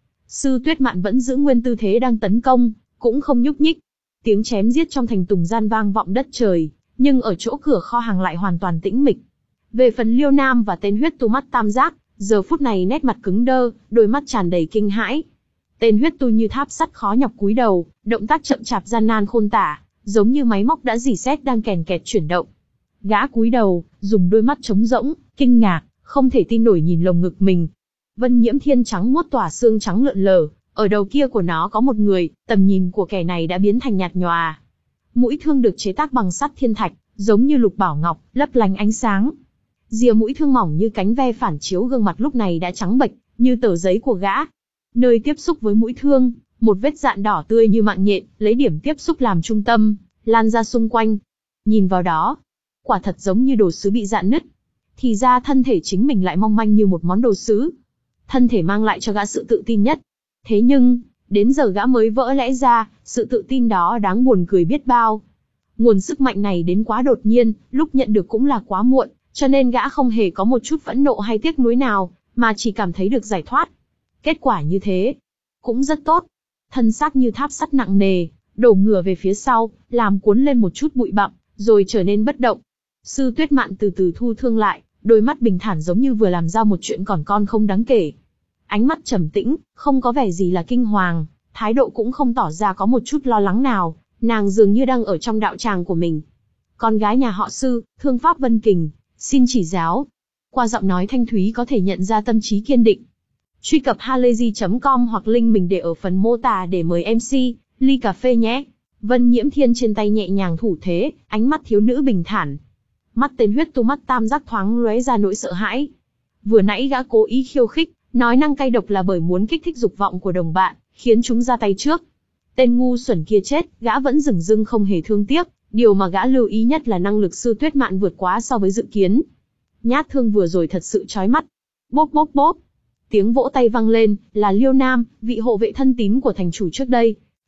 Sư Tuyết Mạn vẫn giữ nguyên tư thế đang tấn công, cũng không nhúc nhích. Tiếng chém giết trong thành tùng gian vang vọng đất trời, nhưng ở chỗ cửa kho hàng lại hoàn toàn tĩnh mịch. Về phần Liêu Nam và tên huyết tu mắt tam giác, giờ phút này nét mặt cứng đơ, đôi mắt tràn đầy kinh hãi. Tên huyết tu như tháp sắt khó nhọc cúi đầu, động tác chậm chạp gian nan khôn tả, giống như máy móc đã rỉ sét đang kèn kẹt chuyển động. Gã cúi đầu, dùng đôi mắt trống rỗng, kinh ngạc, không thể tin nổi nhìn lồng ngực mình. Vân Nhiễm Thiên trắng muốt tỏa xương trắng lượn lờ, ở đầu kia của nó có một người, tầm nhìn của kẻ này đã biến thành nhạt nhòa. Mũi thương được chế tác bằng sắt thiên thạch, giống như lục bảo ngọc, lấp lánh ánh sáng. Rìa mũi thương mỏng như cánh ve phản chiếu gương mặt lúc này đã trắng bệch, như tờ giấy của gã. Nơi tiếp xúc với mũi thương, một vết dạn đỏ tươi như mạng nhện, lấy điểm tiếp xúc làm trung tâm, lan ra xung quanh. Nhìn vào đó, quả thật giống như đồ sứ bị dạn nứt. Thì ra thân thể chính mình lại mong manh như một món đồ sứ. Thân thể mang lại cho gã sự tự tin nhất. Thế nhưng, đến giờ gã mới vỡ lẽ ra, sự tự tin đó đáng buồn cười biết bao. Nguồn sức mạnh này đến quá đột nhiên, lúc nhận được cũng là quá muộn, cho nên gã không hề có một chút phẫn nộ hay tiếc nuối nào, mà chỉ cảm thấy được giải thoát. Kết quả như thế, cũng rất tốt. Thân xác như tháp sắt nặng nề, đổ ngửa về phía sau, làm cuốn lên một chút bụi bặm, rồi trở nên bất động. Sư Tuyết Mạn từ từ thu thương lại, đôi mắt bình thản giống như vừa làm ra một chuyện còn con không đáng kể. Ánh mắt trầm tĩnh, không có vẻ gì là kinh hoàng, thái độ cũng không tỏ ra có một chút lo lắng nào, nàng dường như đang ở trong đạo tràng của mình. Con gái nhà họ Sư, thương pháp Vân Kình, xin chỉ giáo. Qua giọng nói thanh thúy có thể nhận ra tâm trí kiên định. Truy cập halayzi chấm com hoặc link mình để ở phần mô tả để mời em xê, ly cà phê nhé. Vân Nhiễm Thiên trên tay nhẹ nhàng thủ thế, ánh mắt thiếu nữ bình thản. Mắt tên huyết tu mắt tam giác thoáng lóe ra nỗi sợ hãi. Vừa nãy gã cố ý khiêu khích, nói năng cay độc là bởi muốn kích thích dục vọng của đồng bạn, khiến chúng ra tay trước. Tên ngu xuẩn kia chết, gã vẫn dửng dưng không hề thương tiếc, điều mà gã lưu ý nhất là năng lực Sư Tuyết Mạn vượt quá so với dự kiến. Nhát thương vừa rồi thật sự chói mắt. Bốp bốp bốp. Tiếng vỗ tay vang lên, là Liêu Nam, vị hộ vệ thân tín của thành chủ trước đây.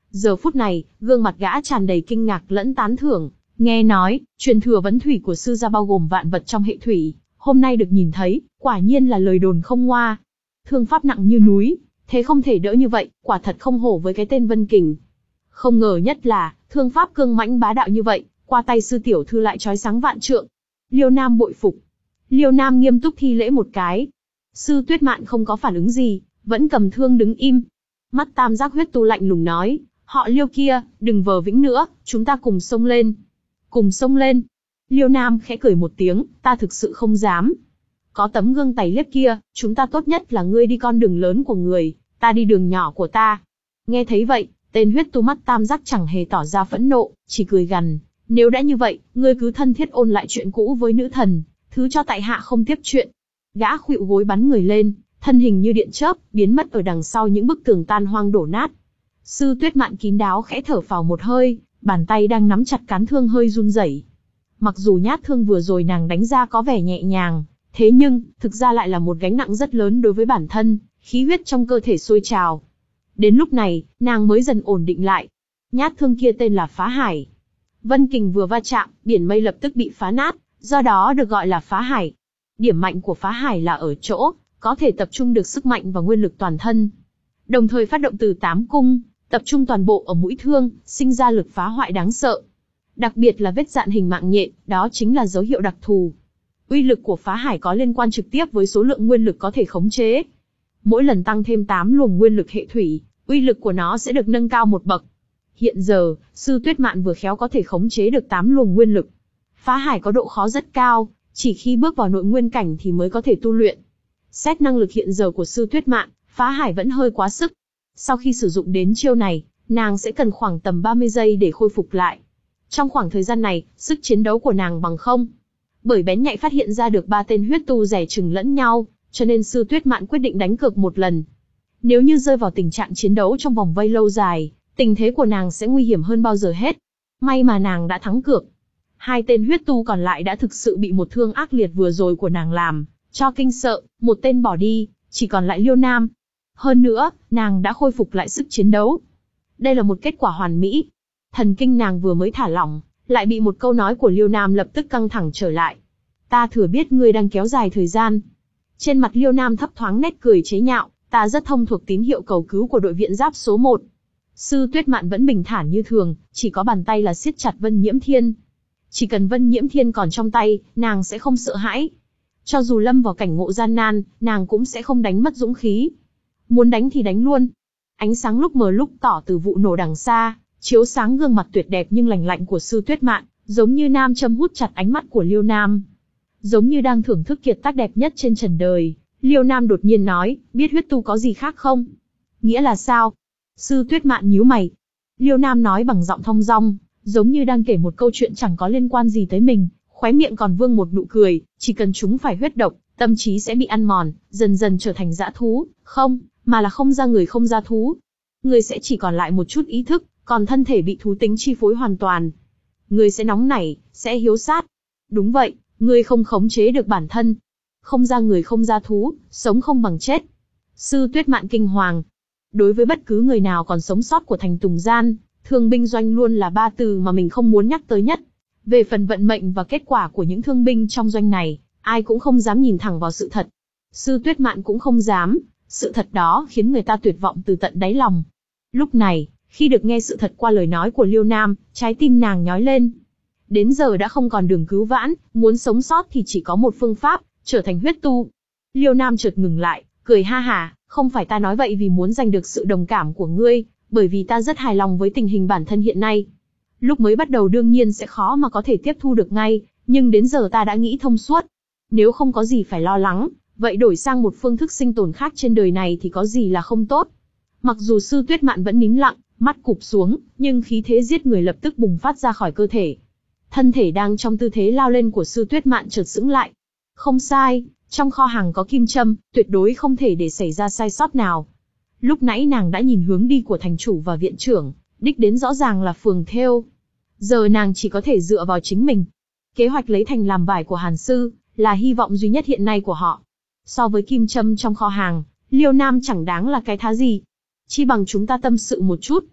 Giờ phút này, gương mặt gã tràn đầy kinh ngạc lẫn tán thưởng, nghe nói, truyền thừa vấn thủy của sư gia bao gồm vạn vật trong hệ thủy, hôm nay được nhìn thấy, quả nhiên là lời đồn không ngoa. Thương pháp nặng như núi, thế không thể đỡ như vậy, quả thật không hổ với cái tên Vân Kình. Không ngờ nhất là, thương pháp cương mãnh bá đạo như vậy, qua tay sư tiểu thư lại chói sáng vạn trượng. Liêu Nam bội phục. Liêu Nam nghiêm túc thi lễ một cái. Sư Tuyết Mạn không có phản ứng gì, vẫn cầm thương đứng im. Mắt tam giác huyết tu lạnh lùng nói, họ Liêu kia, đừng vờ vĩnh nữa, chúng ta cùng xông lên. Cùng xông lên. Liêu Nam khẽ cười một tiếng, ta thực sự không dám. Có tấm gương tày liếc kia, chúng ta tốt nhất là ngươi đi con đường lớn của người, ta đi đường nhỏ của ta. Nghe thấy vậy, tên huyết tu mắt tam giác chẳng hề tỏ ra phẫn nộ, chỉ cười gằn. Nếu đã như vậy, ngươi cứ thân thiết ôn lại chuyện cũ với nữ thần, thứ cho tại hạ không tiếp chuyện. Gã khuỵu gối bắn người lên, thân hình như điện chớp, biến mất ở đằng sau những bức tường tan hoang đổ nát. Sư Tuyết Mạn kín đáo khẽ thở phào một hơi, bàn tay đang nắm chặt cán thương hơi run rẩy. Mặc dù nhát thương vừa rồi nàng đánh ra có vẻ nhẹ nhàng, thế nhưng, thực ra lại là một gánh nặng rất lớn đối với bản thân, khí huyết trong cơ thể sôi trào. Đến lúc này, nàng mới dần ổn định lại. Nhát thương kia tên là Phá Hải. Vân Kình vừa va chạm, biển mây lập tức bị phá nát, do đó được gọi là Phá Hải. Điểm mạnh của Phá Hải là ở chỗ, có thể tập trung được sức mạnh và nguyên lực toàn thân. Đồng thời phát động từ tám cung, tập trung toàn bộ ở mũi thương, sinh ra lực phá hoại đáng sợ. Đặc biệt là vết dạn hình mạng nhện, đó chính là dấu hiệu đặc thù. Uy lực của Phá Hải có liên quan trực tiếp với số lượng nguyên lực có thể khống chế. Mỗi lần tăng thêm tám luồng nguyên lực hệ thủy, uy lực của nó sẽ được nâng cao một bậc. Hiện giờ, sư Tuyết Mạn vừa khéo có thể khống chế được tám luồng nguyên lực. Phá Hải có độ khó rất cao, chỉ khi bước vào nội nguyên cảnh thì mới có thể tu luyện. Xét năng lực hiện giờ của sư Tuyết Mạn, Phá Hải vẫn hơi quá sức. Sau khi sử dụng đến chiêu này, nàng sẽ cần khoảng tầm ba mươi giây để khôi phục lại. Trong khoảng thời gian này, sức chiến đấu của nàng bằng không. Bởi bén nhạy phát hiện ra được ba tên huyết tu rẻ chừng lẫn nhau, cho nên sư Tuyết Mạn quyết định đánh cược một lần. Nếu như rơi vào tình trạng chiến đấu trong vòng vây lâu dài, tình thế của nàng sẽ nguy hiểm hơn bao giờ hết. May mà nàng đã thắng cược. Hai tên huyết tu còn lại đã thực sự bị một thương ác liệt vừa rồi của nàng làm cho kinh sợ, một tên bỏ đi, chỉ còn lại Liêu Nam. Hơn nữa, nàng đã khôi phục lại sức chiến đấu. Đây là một kết quả hoàn mỹ. Thần kinh nàng vừa mới thả lỏng, lại bị một câu nói của Liêu Nam lập tức căng thẳng trở lại. Ta thừa biết ngươi đang kéo dài thời gian. Trên mặt Liêu Nam thấp thoáng nét cười chế nhạo, ta rất thông thuộc tín hiệu cầu cứu của đội viện giáp số một. Sư Tuyết Mạn vẫn bình thản như thường, chỉ có bàn tay là siết chặt Vân Nhiễm Thiên. Chỉ cần Vân Nhiễm Thiên còn trong tay, nàng sẽ không sợ hãi. Cho dù lâm vào cảnh ngộ gian nan, nàng cũng sẽ không đánh mất dũng khí. Muốn đánh thì đánh luôn. Ánh sáng lúc mờ lúc tỏ từ vụ nổ đằng xa, chiếu sáng gương mặt tuyệt đẹp nhưng lành lạnh của sư Tuyết Mạn, giống như nam châm hút chặt ánh mắt của Liêu Nam. Giống như đang thưởng thức kiệt tác đẹp nhất trên trần đời, Liêu Nam đột nhiên nói, biết huyết tu có gì khác không? Nghĩa là sao? Sư Tuyết Mạn nhíu mày. Liêu Nam nói bằng giọng thong dong, giống như đang kể một câu chuyện chẳng có liên quan gì tới mình, khóe miệng còn vương một nụ cười, chỉ cần chúng phải huyết độc, tâm trí sẽ bị ăn mòn, dần dần trở thành dã thú, không, mà là không ra người không ra thú. Người sẽ chỉ còn lại một chút ý thức, còn thân thể bị thú tính chi phối hoàn toàn. Người sẽ nóng nảy, sẽ hiếu sát. Đúng vậy, người không khống chế được bản thân. Không ra người không ra thú, sống không bằng chết. Sư Tuyết Mạn kinh hoàng. Đối với bất cứ người nào còn sống sót của thành Tùng Gian, thương binh doanh luôn là ba từ mà mình không muốn nhắc tới nhất. Về phần vận mệnh và kết quả của những thương binh trong doanh này, ai cũng không dám nhìn thẳng vào sự thật. Sư Tuyết Mạn cũng không dám, sự thật đó khiến người ta tuyệt vọng từ tận đáy lòng. Lúc này, khi được nghe sự thật qua lời nói của Liêu Nam, trái tim nàng nhói lên. Đến giờ đã không còn đường cứu vãn, muốn sống sót thì chỉ có một phương pháp, trở thành huyết tu. Liêu Nam chợt ngừng lại, cười ha hả, không phải ta nói vậy vì muốn giành được sự đồng cảm của ngươi, bởi vì ta rất hài lòng với tình hình bản thân hiện nay. Lúc mới bắt đầu đương nhiên sẽ khó mà có thể tiếp thu được ngay, nhưng đến giờ ta đã nghĩ thông suốt. Nếu không có gì phải lo lắng, vậy đổi sang một phương thức sinh tồn khác trên đời này thì có gì là không tốt. Mặc dù sư Tuyết Mạn vẫn nín lặng, mắt cụp xuống, nhưng khí thế giết người lập tức bùng phát ra khỏi cơ thể. Thân thể đang trong tư thế lao lên của sư Tuyết Mạn chợt sững lại. Không sai, trong kho hàng có kim châm, tuyệt đối không thể để xảy ra sai sót nào. Lúc nãy nàng đã nhìn hướng đi của thành chủ và viện trưởng, đích đến rõ ràng là phường thêu. Giờ nàng chỉ có thể dựa vào chính mình. Kế hoạch lấy thành làm vải của Hàn Sư, là hy vọng duy nhất hiện nay của họ. So với kim châm trong kho hàng, Liêu Nam chẳng đáng là cái thá gì. Chi bằng chúng ta tâm sự một chút.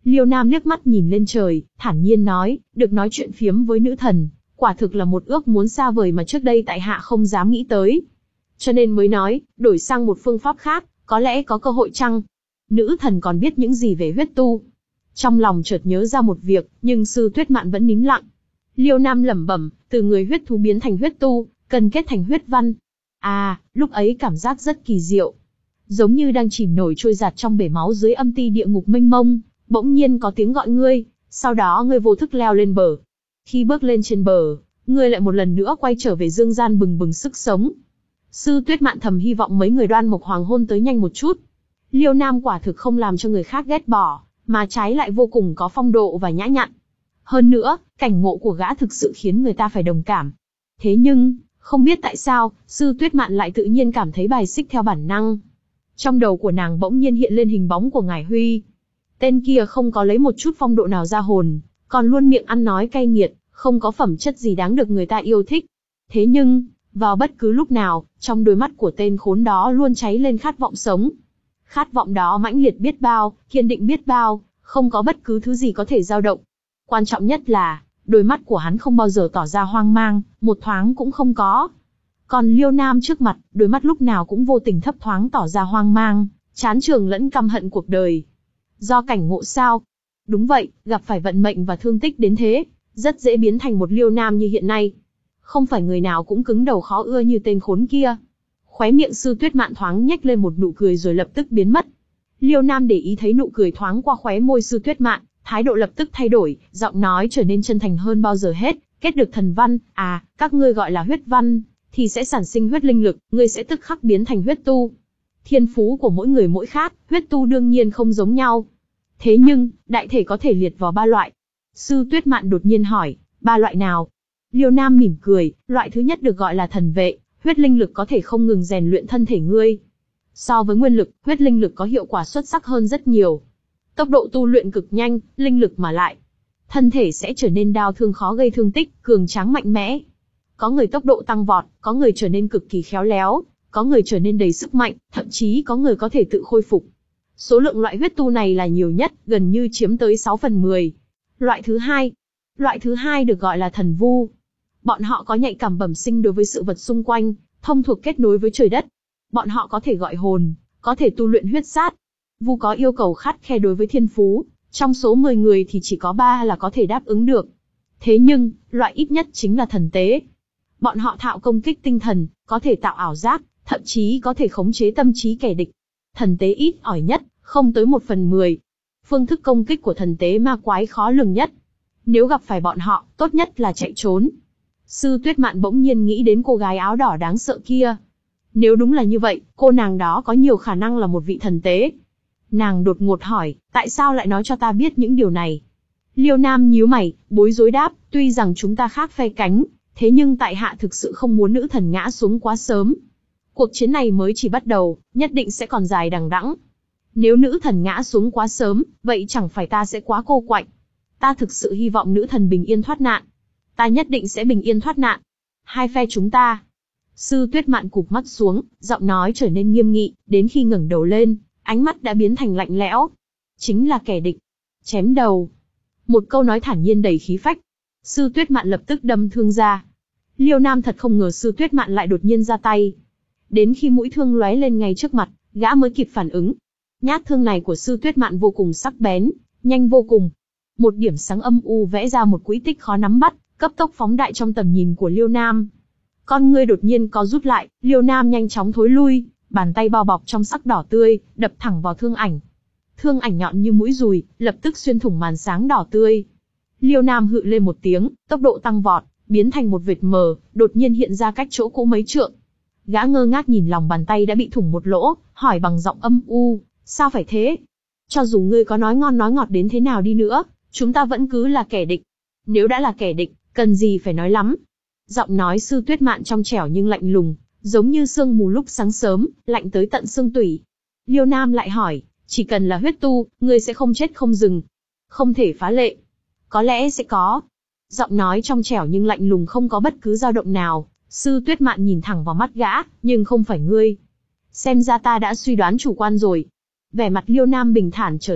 Liêu Nam liếc mắt nhìn lên trời, thản nhiên nói, được nói chuyện phiếm với nữ thần, quả thực là một ước muốn xa vời mà trước đây tại hạ không dám nghĩ tới. Cho nên mới nói, đổi sang một phương pháp khác, có lẽ có cơ hội chăng? Nữ thần còn biết những gì về huyết tu? Trong lòng chợt nhớ ra một việc, nhưng Sư Tuyết Mạn vẫn nín lặng. Liêu Nam lẩm bẩm, từ người huyết thú biến thành huyết tu, cần kết thành huyết văn. À, lúc ấy cảm giác rất kỳ diệu. Giống như đang chìm nổi trôi giạt trong bể máu dưới âm ti địa ngục mênh mông, bỗng nhiên có tiếng gọi ngươi, sau đó ngươi vô thức leo lên bờ. Khi bước lên trên bờ, ngươi lại một lần nữa quay trở về dương gian bừng bừng sức sống. Sư Tuyết Mạn thầm hy vọng mấy người Đoan Mộc Hoàng hôn tới nhanh một chút. Liêu Nam quả thực không làm cho người khác ghét bỏ, mà trái lại vô cùng có phong độ và nhã nhặn. Hơn nữa, cảnh ngộ của gã thực sự khiến người ta phải đồng cảm. Thế nhưng, không biết tại sao, Sư Tuyết Mạn lại tự nhiên cảm thấy bài xích theo bản năng. Trong đầu của nàng bỗng nhiên hiện lên hình bóng của Ngải Huy. Tên kia không có lấy một chút phong độ nào ra hồn, còn luôn miệng ăn nói cay nghiệt, không có phẩm chất gì đáng được người ta yêu thích. Thế nhưng, vào bất cứ lúc nào, trong đôi mắt của tên khốn đó luôn cháy lên khát vọng sống. Khát vọng đó mãnh liệt biết bao, kiên định biết bao, không có bất cứ thứ gì có thể dao động. Quan trọng nhất là, đôi mắt của hắn không bao giờ tỏ ra hoang mang, một thoáng cũng không có. Còn Liêu Nam trước mặt, đôi mắt lúc nào cũng vô tình thấp thoáng tỏ ra hoang mang, chán trường lẫn căm hận cuộc đời. Do cảnh ngộ sao? Đúng vậy, gặp phải vận mệnh và thương tích đến thế, rất dễ biến thành một Liêu Nam như hiện nay. Không phải người nào cũng cứng đầu khó ưa như tên khốn kia. Khóe miệng Sư Tuyết Mạn thoáng nhếch lên một nụ cười rồi lập tức biến mất. Liêu Nam để ý thấy nụ cười thoáng qua khóe môi Sư Tuyết Mạn, thái độ lập tức thay đổi, giọng nói trở nên chân thành hơn bao giờ hết. Kết được thần văn, à, các ngươi gọi là huyết văn, thì sẽ sản sinh huyết linh lực, ngươi sẽ tức khắc biến thành huyết tu. Thiên phú của mỗi người mỗi khác, huyết tu đương nhiên không giống nhau. Thế nhưng, đại thể có thể liệt vào ba loại. Sư Tuyết Mạn đột nhiên hỏi, ba loại nào? Liêu Nam mỉm cười, loại thứ nhất được gọi là thần vệ, huyết linh lực có thể không ngừng rèn luyện thân thể ngươi. So với nguyên lực, huyết linh lực có hiệu quả xuất sắc hơn rất nhiều. Tốc độ tu luyện cực nhanh, linh lực mà lại. Thân thể sẽ trở nên đau thương khó gây thương tích, cường tráng mạnh mẽ. Có người tốc độ tăng vọt, có người trở nên cực kỳ khéo léo, có người trở nên đầy sức mạnh, thậm chí có người có thể tự khôi phục. Số lượng loại huyết tu này là nhiều nhất, gần như chiếm tới sáu phần mười. Loại thứ hai. Loại thứ hai được gọi là thần vu. Bọn họ có nhạy cảm bẩm sinh đối với sự vật xung quanh, thông thuộc kết nối với trời đất. Bọn họ có thể gọi hồn, có thể tu luyện huyết sát. Vu có yêu cầu khắt khe đối với thiên phú, trong số mười người thì chỉ có ba là có thể đáp ứng được. Thế nhưng, loại ít nhất chính là thần tế. Bọn họ thạo công kích tinh thần, có thể tạo ảo giác, thậm chí có thể khống chế tâm trí kẻ địch. Thần tế ít ỏi nhất, không tới một phần mười. Phương thức công kích của thần tế ma quái khó lường nhất. Nếu gặp phải bọn họ, tốt nhất là chạy trốn. Sư Tuyết Mạn bỗng nhiên nghĩ đến cô gái áo đỏ đáng sợ kia. Nếu đúng là như vậy, cô nàng đó có nhiều khả năng là một vị thần tế. Nàng đột ngột hỏi, tại sao lại nói cho ta biết những điều này? Liêu Nam nhíu mày, bối rối đáp, tuy rằng chúng ta khác phe cánh, thế nhưng tại hạ thực sự không muốn nữ thần ngã xuống quá sớm. Cuộc chiến này mới chỉ bắt đầu, nhất định sẽ còn dài đằng đẵng. Nếu nữ thần ngã xuống quá sớm, vậy chẳng phải ta sẽ quá cô quạnh. Ta thực sự hy vọng nữ thần bình yên thoát nạn. Ta nhất định sẽ bình yên thoát nạn. Hai phe chúng ta. Sư Tuyết Mạn cụp mắt xuống, giọng nói trở nên nghiêm nghị, đến khi ngẩng đầu lên, ánh mắt đã biến thành lạnh lẽo. Chính là kẻ địch. Chém đầu. Một câu nói thản nhiên đầy khí phách. Sư Tuyết Mạn lập tức đâm thương ra. Liêu Nam thật không ngờ Sư Tuyết Mạn lại đột nhiên ra tay. Đến khi mũi thương lóe lên ngay trước mặt, gã mới kịp phản ứng. Nhát thương này của Sư Tuyết Mạn vô cùng sắc bén, nhanh vô cùng. Một điểm sáng âm u vẽ ra một quỹ tích khó nắm bắt, cấp tốc phóng đại trong tầm nhìn của Liêu Nam. Con ngươi đột nhiên co rút lại, Liêu Nam nhanh chóng thối lui, bàn tay bao bọc trong sắc đỏ tươi, đập thẳng vào thương ảnh. Thương ảnh nhọn như mũi dùi, lập tức xuyên thủng màn sáng đỏ tươi. Liêu Nam hự lên một tiếng, tốc độ tăng vọt, biến thành một vệt mờ, đột nhiên hiện ra cách chỗ cũ mấy trượng. Gã ngơ ngác nhìn lòng bàn tay đã bị thủng một lỗ, hỏi bằng giọng âm u, sao phải thế? Cho dù ngươi có nói ngon nói ngọt đến thế nào đi nữa, chúng ta vẫn cứ là kẻ địch. Nếu đã là kẻ địch, cần gì phải nói lắm. Giọng nói Sư Tuyết Mạn trong trẻo nhưng lạnh lùng, giống như sương mù lúc sáng sớm, lạnh tới tận xương tủy. Liêu Nam lại hỏi, chỉ cần là huyết tu, ngươi sẽ không chết không dừng. Không thể phá lệ. Có lẽ sẽ có. Giọng nói trong trẻo nhưng lạnh lùng không có bất cứ dao động nào. Sư Tuyết Mạn nhìn thẳng vào mắt gã, nhưng không phải ngươi. Xem ra ta đã suy đoán chủ quan rồi. Vẻ mặt Liêu Nam bình thản trở lại,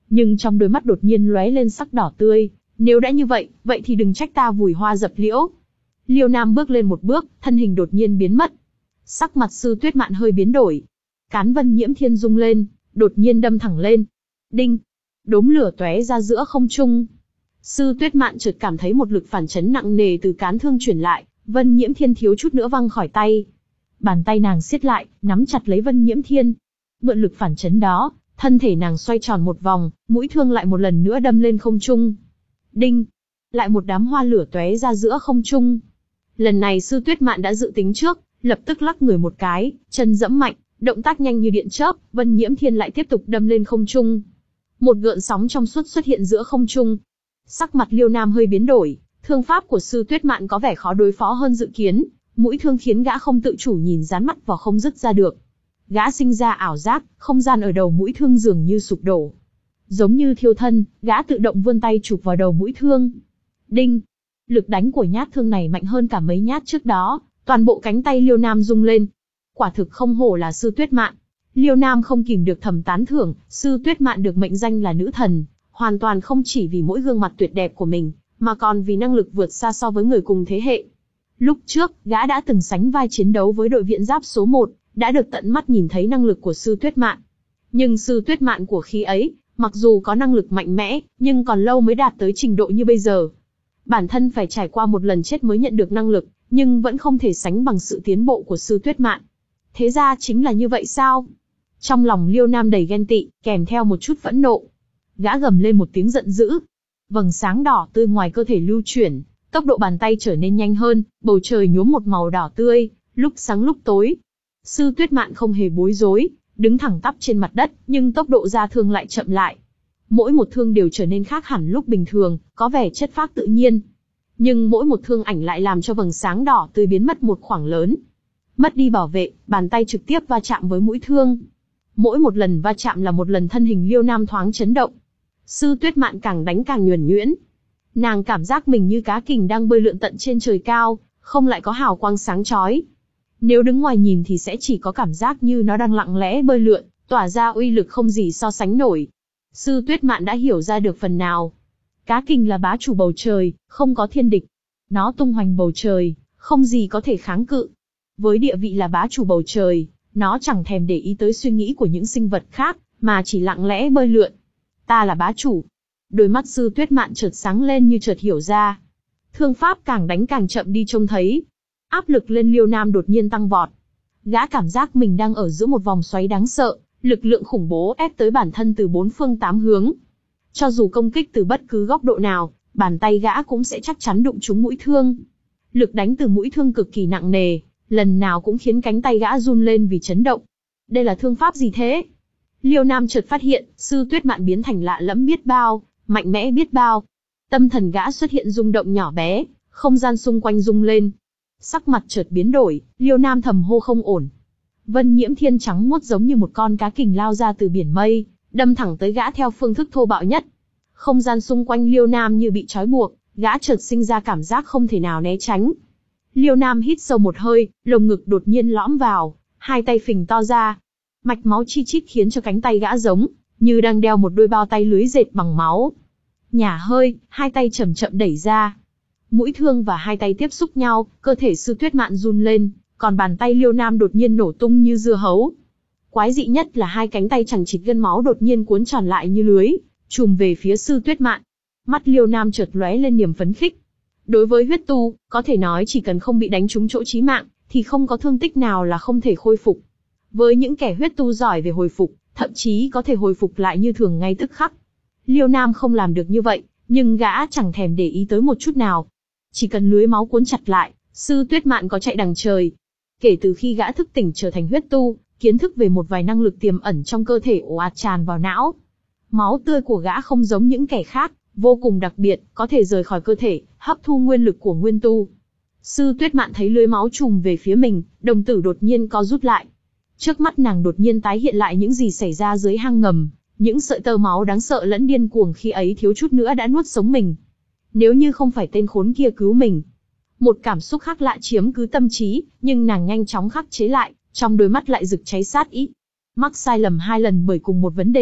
nhưng trong đôi mắt đột nhiên lóe lên sắc đỏ tươi. Nếu đã như vậy, vậy thì đừng trách ta vùi hoa dập liễu. Liêu Nam bước lên một bước, thân hình đột nhiên biến mất. Sắc mặt Sư Tuyết Mạn hơi biến đổi. Cán Vân Nhiễm Thiên rung lên, đột nhiên đâm thẳng lên. Đinh! Đốm lửa tóe ra giữa không trung. Sư Tuyết Mạn chợt cảm thấy một lực phản chấn nặng nề từ cán thương truyền lại, Vân Nhiễm Thiên thiếu chút nữa văng khỏi tay. Bàn tay nàng siết lại, nắm chặt lấy Vân Nhiễm Thiên. Mượn lực phản chấn đó, thân thể nàng xoay tròn một vòng, mũi thương lại một lần nữa đâm lên không trung. Đinh! Lại một đám hoa lửa tóe ra giữa không trung. Lần này Sư Tuyết Mạn đã dự tính trước, lập tức lắc người một cái, chân giẫm mạnh, động tác nhanh như điện chớp, Vân Nhiễm Thiên lại tiếp tục đâm lên không trung. Một gợn sóng trong suốt xuất hiện giữa không trung. Sắc mặt Liêu Nam hơi biến đổi, thương pháp của Sư Tuyết Mạn có vẻ khó đối phó hơn dự kiến, mũi thương khiến gã không tự chủ nhìn dán mắt vào không dứt ra được. Gã sinh ra ảo giác, không gian ở đầu mũi thương dường như sụp đổ. Giống như thiêu thân, gã tự động vươn tay chụp vào đầu mũi thương. Đinh! Lực đánh của nhát thương này mạnh hơn cả mấy nhát trước đó, toàn bộ cánh tay Liêu Nam rung lên. Quả thực không hổ là Sư Tuyết Mạn. Liêu Nam không kìm được thầm tán thưởng, Sư Tuyết Mạn được mệnh danh là nữ thần, hoàn toàn không chỉ vì mỗi gương mặt tuyệt đẹp của mình, mà còn vì năng lực vượt xa so với người cùng thế hệ. Lúc trước, gã đã từng sánh vai chiến đấu với đội viện giáp số một, đã được tận mắt nhìn thấy năng lực của Sư Tuyết Mạn. Nhưng Sư Tuyết Mạn của khi ấy, mặc dù có năng lực mạnh mẽ, nhưng còn lâu mới đạt tới trình độ như bây giờ. Bản thân phải trải qua một lần chết mới nhận được năng lực, nhưng vẫn không thể sánh bằng sự tiến bộ của Sư Tuyết Mạn. Thế ra chính là như vậy sao? Trong lòng Liêu Nam đầy ghen tị, kèm theo một chút phẫn nộ. Gã gầm lên một tiếng giận dữ. Vầng sáng đỏ tươi ngoài cơ thể lưu chuyển, tốc độ bàn tay trở nên nhanh hơn, bầu trời nhuốm một màu đỏ tươi, lúc sáng lúc tối. Sư Tuyết Mạn không hề bối rối, đứng thẳng tắp trên mặt đất, nhưng tốc độ ra thương lại chậm lại. Mỗi một thương đều trở nên khác hẳn lúc bình thường, có vẻ chất phác tự nhiên. Nhưng mỗi một thương ảnh lại làm cho vầng sáng đỏ tươi biến mất một khoảng lớn. Mất đi bảo vệ, bàn tay trực tiếp va chạm với mũi thương. Mỗi một lần va chạm là một lần thân hình Liêu Nam thoáng chấn động. Sư Tuyết Mạn càng đánh càng nhuần nhuyễn. Nàng cảm giác mình như cá kình đang bơi lượn tận trên trời cao, không lại có hào quang sáng chói. Nếu đứng ngoài nhìn thì sẽ chỉ có cảm giác như nó đang lặng lẽ bơi lượn, tỏa ra uy lực không gì so sánh nổi. Sư Tuyết Mạn đã hiểu ra được phần nào. Cá kình là bá chủ bầu trời, không có thiên địch. Nó tung hoành bầu trời, không gì có thể kháng cự. Với địa vị là bá chủ bầu trời, nó chẳng thèm để ý tới suy nghĩ của những sinh vật khác, mà chỉ lặng lẽ bơi lượn. Ta là bá chủ. Đôi mắt Sư Tuyết Mạn chợt sáng lên như chợt hiểu ra. Thương pháp càng đánh càng chậm đi trông thấy. Áp lực lên Liêu Nam đột nhiên tăng vọt. Gã cảm giác mình đang ở giữa một vòng xoáy đáng sợ, lực lượng khủng bố ép tới bản thân từ bốn phương tám hướng. Cho dù công kích từ bất cứ góc độ nào, bàn tay gã cũng sẽ chắc chắn đụng trúng mũi thương. Lực đánh từ mũi thương cực kỳ nặng nề, lần nào cũng khiến cánh tay gã run lên vì chấn động. Đây là thương pháp gì thế? Liêu Nam chợt phát hiện, Sư Tuyết Mạn biến thành lạ lẫm biết bao, mạnh mẽ biết bao. Tâm thần gã xuất hiện rung động nhỏ bé, không gian xung quanh rung lên. Sắc mặt chợt biến đổi, Liêu Nam thầm hô không ổn. Vân Nhiễm Thiên trắng muốt giống như một con cá kình lao ra từ biển mây, đâm thẳng tới gã theo phương thức thô bạo nhất. Không gian xung quanh Liêu Nam như bị trói buộc, gã chợt sinh ra cảm giác không thể nào né tránh. Liêu Nam hít sâu một hơi, lồng ngực đột nhiên lõm vào, hai tay phình to ra. Mạch máu chi chít khiến cho cánh tay gã giống như đang đeo một đôi bao tay lưới dệt bằng máu. Nhả hơi, hai tay chậm chậm đẩy ra. Mũi thương và hai tay tiếp xúc nhau, cơ thể Sư Tuyết Mạn run lên, còn bàn tay Liêu Nam đột nhiên nổ tung như dưa hấu. Quái dị nhất là hai cánh tay chằng chịt gân máu đột nhiên cuốn tròn lại như lưới, chùm về phía Sư Tuyết Mạn. Mắt Liêu Nam chợt lóe lên niềm phấn khích. Đối với huyết tu, có thể nói chỉ cần không bị đánh trúng chỗ chí mạng, thì không có thương tích nào là không thể khôi phục. Với những kẻ huyết tu giỏi về hồi phục, thậm chí có thể hồi phục lại như thường ngay tức khắc. Liêu Nam không làm được như vậy, nhưng gã chẳng thèm để ý tới một chút nào. Chỉ cần lưới máu cuốn chặt lại, Sư Tuyết Mạn có chạy đằng trời. Kể từ khi gã thức tỉnh trở thành huyết tu, kiến thức về một vài năng lực tiềm ẩn trong cơ thể ồ ạt tràn vào não. Máu tươi của gã không giống những kẻ khác, vô cùng đặc biệt, có thể rời khỏi cơ thể, hấp thu nguyên lực của nguyên tu. Sư Tuyết Mạn thấy lưới máu trùm về phía mình, đồng tử đột nhiên co rút lại. Trước mắt nàng đột nhiên tái hiện lại những gì xảy ra dưới hang ngầm, những sợi tơ máu đáng sợ lẫn điên cuồng khi ấy thiếu chút nữa đã nuốt sống mình. Nếu như không phải tên khốn kia cứu mình. Một cảm xúc khác lạ chiếm cứ tâm trí, nhưng nàng nhanh chóng khắc chế lại, trong đôi mắt lại rực cháy sát ý. Mắc sai lầm hai lần bởi cùng một vấn đề,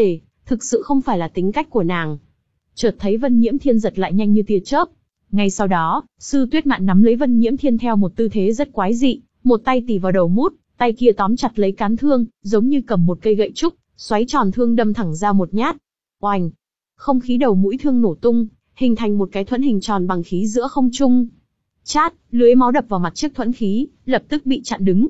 thực sự không phải là tính cách của nàng. Chợt thấy Vân Nhiễm Thiên giật lại nhanh như tia chớp. Ngay sau đó, Sư Tuyết Mạn nắm lấy Vân Nhiễm Thiên theo một tư thế rất quái dị, một tay tì vào đầu mút, tay kia tóm chặt lấy cán thương, giống như cầm một cây gậy trúc, xoáy tròn thương đâm thẳng ra một nhát. Oành! Không khí đầu mũi thương nổ tung, hình thành một cái thuẫn hình tròn bằng khí giữa không trung. Chát, lưới máu đập vào mặt chiếc thuẫn khí, lập tức bị chặn đứng.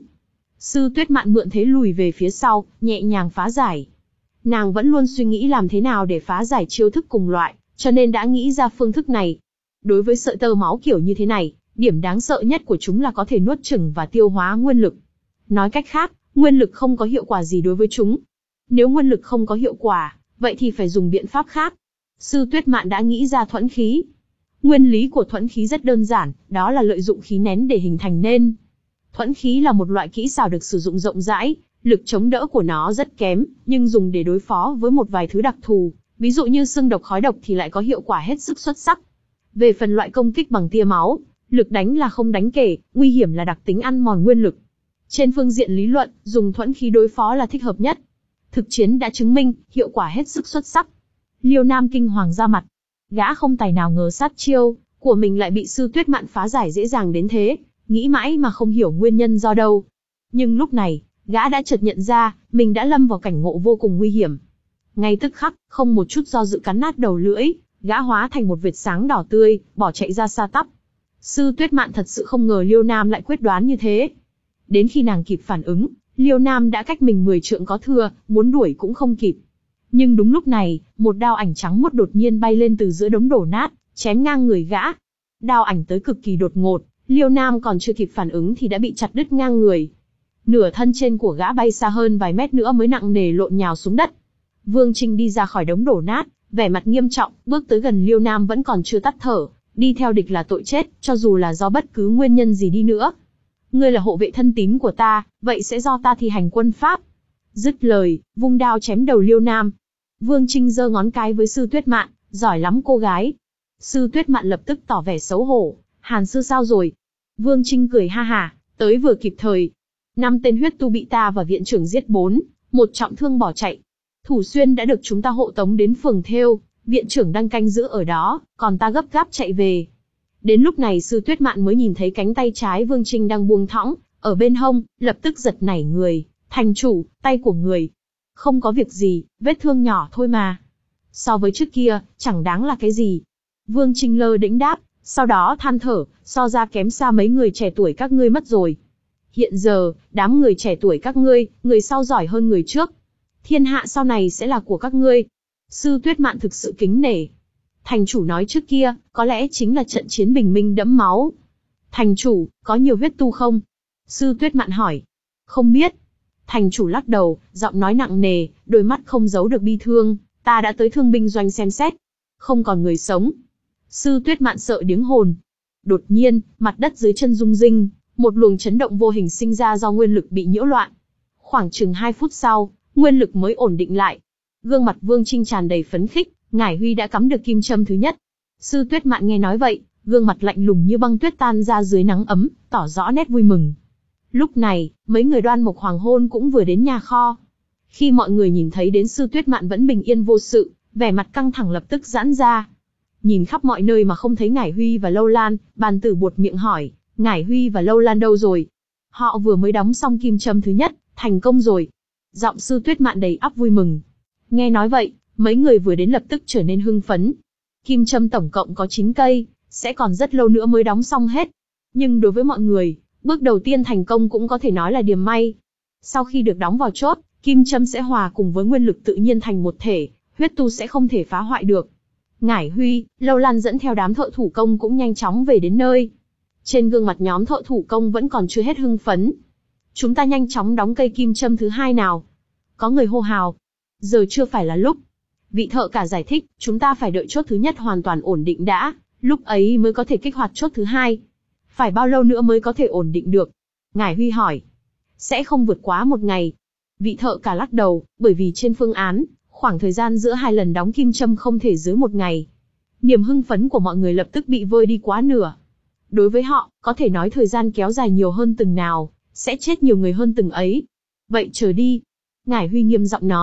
Sư Tuyết Mạn mượn thế lùi về phía sau, nhẹ nhàng phá giải. Nàng vẫn luôn suy nghĩ làm thế nào để phá giải chiêu thức cùng loại, cho nên đã nghĩ ra phương thức này. Đối với sợi tơ máu kiểu như thế này, điểm đáng sợ nhất của chúng là có thể nuốt chửng và tiêu hóa nguyên lực. Nói cách khác, nguyên lực không có hiệu quả gì đối với chúng. Nếu nguyên lực không có hiệu quả, vậy thì phải dùng biện pháp khác. Sư Tuyết Mạn đã nghĩ ra thuẫn khí. Nguyên lý của thuẫn khí rất đơn giản, đó là lợi dụng khí nén để hình thành nên. Thuẫn khí là một loại kỹ xảo được sử dụng rộng rãi, lực chống đỡ của nó rất kém, nhưng dùng để đối phó với một vài thứ đặc thù, ví dụ như xương độc khói độc thì lại có hiệu quả hết sức xuất sắc. Về phần loại công kích bằng tia máu, lực đánh là không đáng kể, nguy hiểm là đặc tính ăn mòn nguyên lực. Trên phương diện lý luận, dùng thuẫn khí đối phó là thích hợp nhất. Thực chiến đã chứng minh, hiệu quả hết sức xuất sắc. Liêu Nam kinh hoàng ra mặt. Gã không tài nào ngờ sát chiêu của mình lại bị Sư Tuyết Mạn phá giải dễ dàng đến thế, nghĩ mãi mà không hiểu nguyên nhân do đâu. Nhưng lúc này, gã đã chợt nhận ra, mình đã lâm vào cảnh ngộ vô cùng nguy hiểm. Ngay tức khắc, không một chút do dự cắn nát đầu lưỡi, gã hóa thành một vệt sáng đỏ tươi, bỏ chạy ra xa tắp. Sư Tuyết Mạn thật sự không ngờ Liêu Nam lại quyết đoán như thế. Đến khi nàng kịp phản ứng, Liêu Nam đã cách mình mười trượng có thưa, muốn đuổi cũng không kịp. Nhưng đúng lúc này, một đao ảnh trắng muốt đột nhiên bay lên từ giữa đống đổ nát, chém ngang người gã. Đao ảnh tới cực kỳ đột ngột, Liêu Nam còn chưa kịp phản ứng thì đã bị chặt đứt ngang người. Nửa thân trên của gã bay xa hơn vài mét nữa mới nặng nề lộn nhào xuống đất. Vương Trinh đi ra khỏi đống đổ nát, vẻ mặt nghiêm trọng, bước tới gần Liêu Nam vẫn còn chưa tắt thở, đi theo địch là tội chết, cho dù là do bất cứ nguyên nhân gì đi nữa. Ngươi là hộ vệ thân tín của ta, vậy sẽ do ta thi hành quân pháp. Dứt lời, vung đao chém đầu Liêu Nam. Vương Trinh giơ ngón cái với Sư Tuyết Mạn, giỏi lắm cô gái. Sư Tuyết Mạn lập tức tỏ vẻ xấu hổ, Hàn sư sao rồi? Vương Trinh cười ha hả, tới vừa kịp thời. Năm tên huyết tu bị ta và viện trưởng giết bốn, một trọng thương bỏ chạy. Thủ Xuyên đã được chúng ta hộ tống đến phường Thêu, viện trưởng đang canh giữ ở đó, còn ta gấp gáp chạy về. Đến lúc này Sư Tuyết Mạn mới nhìn thấy cánh tay trái Vương Trinh đang buông thõng, ở bên hông, lập tức giật nảy người. Thành chủ, tay của người. Không có việc gì, vết thương nhỏ thôi mà. So với trước kia, chẳng đáng là cái gì. Vương Trinh lơ đễnh đáp, sau đó than thở, so ra kém xa mấy người trẻ tuổi các ngươi mất rồi. Hiện giờ, đám người trẻ tuổi các ngươi, người sau giỏi hơn người trước. Thiên hạ sau này sẽ là của các ngươi. Sư Tuyết Mạn thực sự kính nể. Thành chủ nói trước kia, có lẽ chính là trận chiến bình minh đẫm máu. Thành chủ, có nhiều huyết tu không? Sư Tuyết Mạn hỏi. Không biết. Thành chủ lắc đầu, giọng nói nặng nề, đôi mắt không giấu được bi thương. Ta đã tới thương binh doanh xem xét. Không còn người sống. Sư Tuyết Mạn sợ điếng hồn. Đột nhiên, mặt đất dưới chân rung rinh, một luồng chấn động vô hình sinh ra do nguyên lực bị nhiễu loạn. Khoảng chừng hai phút sau, nguyên lực mới ổn định lại. Gương mặt Vương Trinh tràn đầy phấn khích, Ngải Huy đã cắm được kim châm thứ nhất. Sư Tuyết Mạn nghe nói vậy, gương mặt lạnh lùng như băng tuyết tan ra dưới nắng ấm, tỏ rõ nét vui mừng. Lúc này, mấy người Đoan Mộc Hoàng hôn cũng vừa đến nhà kho. Khi mọi người nhìn thấy đến Sư Tuyết Mạn vẫn bình yên vô sự, vẻ mặt căng thẳng lập tức giãn ra. Nhìn khắp mọi nơi mà không thấy Ngải Huy và Lâu Lan, Bàn Tử buột miệng hỏi, Ngải Huy và Lâu Lan đâu rồi? Họ vừa mới đóng xong kim châm thứ nhất, thành công rồi. Giọng Sư Tuyết Mạn đầy ắp vui mừng. Nghe nói vậy, mấy người vừa đến lập tức trở nên hưng phấn. Kim châm tổng cộng có chín cây, sẽ còn rất lâu nữa mới đóng xong hết. Nhưng đối với mọi người, bước đầu tiên thành công cũng có thể nói là điểm may. Sau khi được đóng vào chốt, kim châm sẽ hòa cùng với nguyên lực tự nhiên thành một thể, huyết tu sẽ không thể phá hoại được. Ngải Huy, Lâu Lan dẫn theo đám thợ thủ công cũng nhanh chóng về đến nơi. Trên gương mặt nhóm thợ thủ công vẫn còn chưa hết hưng phấn. Chúng ta nhanh chóng đóng cây kim châm thứ hai nào. Có người hô hào. Giờ chưa phải là lúc. Vị thợ cả giải thích, chúng ta phải đợi chốt thứ nhất hoàn toàn ổn định đã, lúc ấy mới có thể kích hoạt chốt thứ hai. Phải bao lâu nữa mới có thể ổn định được? Ngải Huy hỏi. Sẽ không vượt quá một ngày. Vị thợ cả lắc đầu, bởi vì trên phương án, khoảng thời gian giữa hai lần đóng kim châm không thể dưới một ngày. Niềm hưng phấn của mọi người lập tức bị vơi đi quá nửa. Đối với họ, có thể nói thời gian kéo dài nhiều hơn từng nào, sẽ chết nhiều người hơn từng ấy. Vậy chờ đi. Ngải Huy nghiêm giọng nói,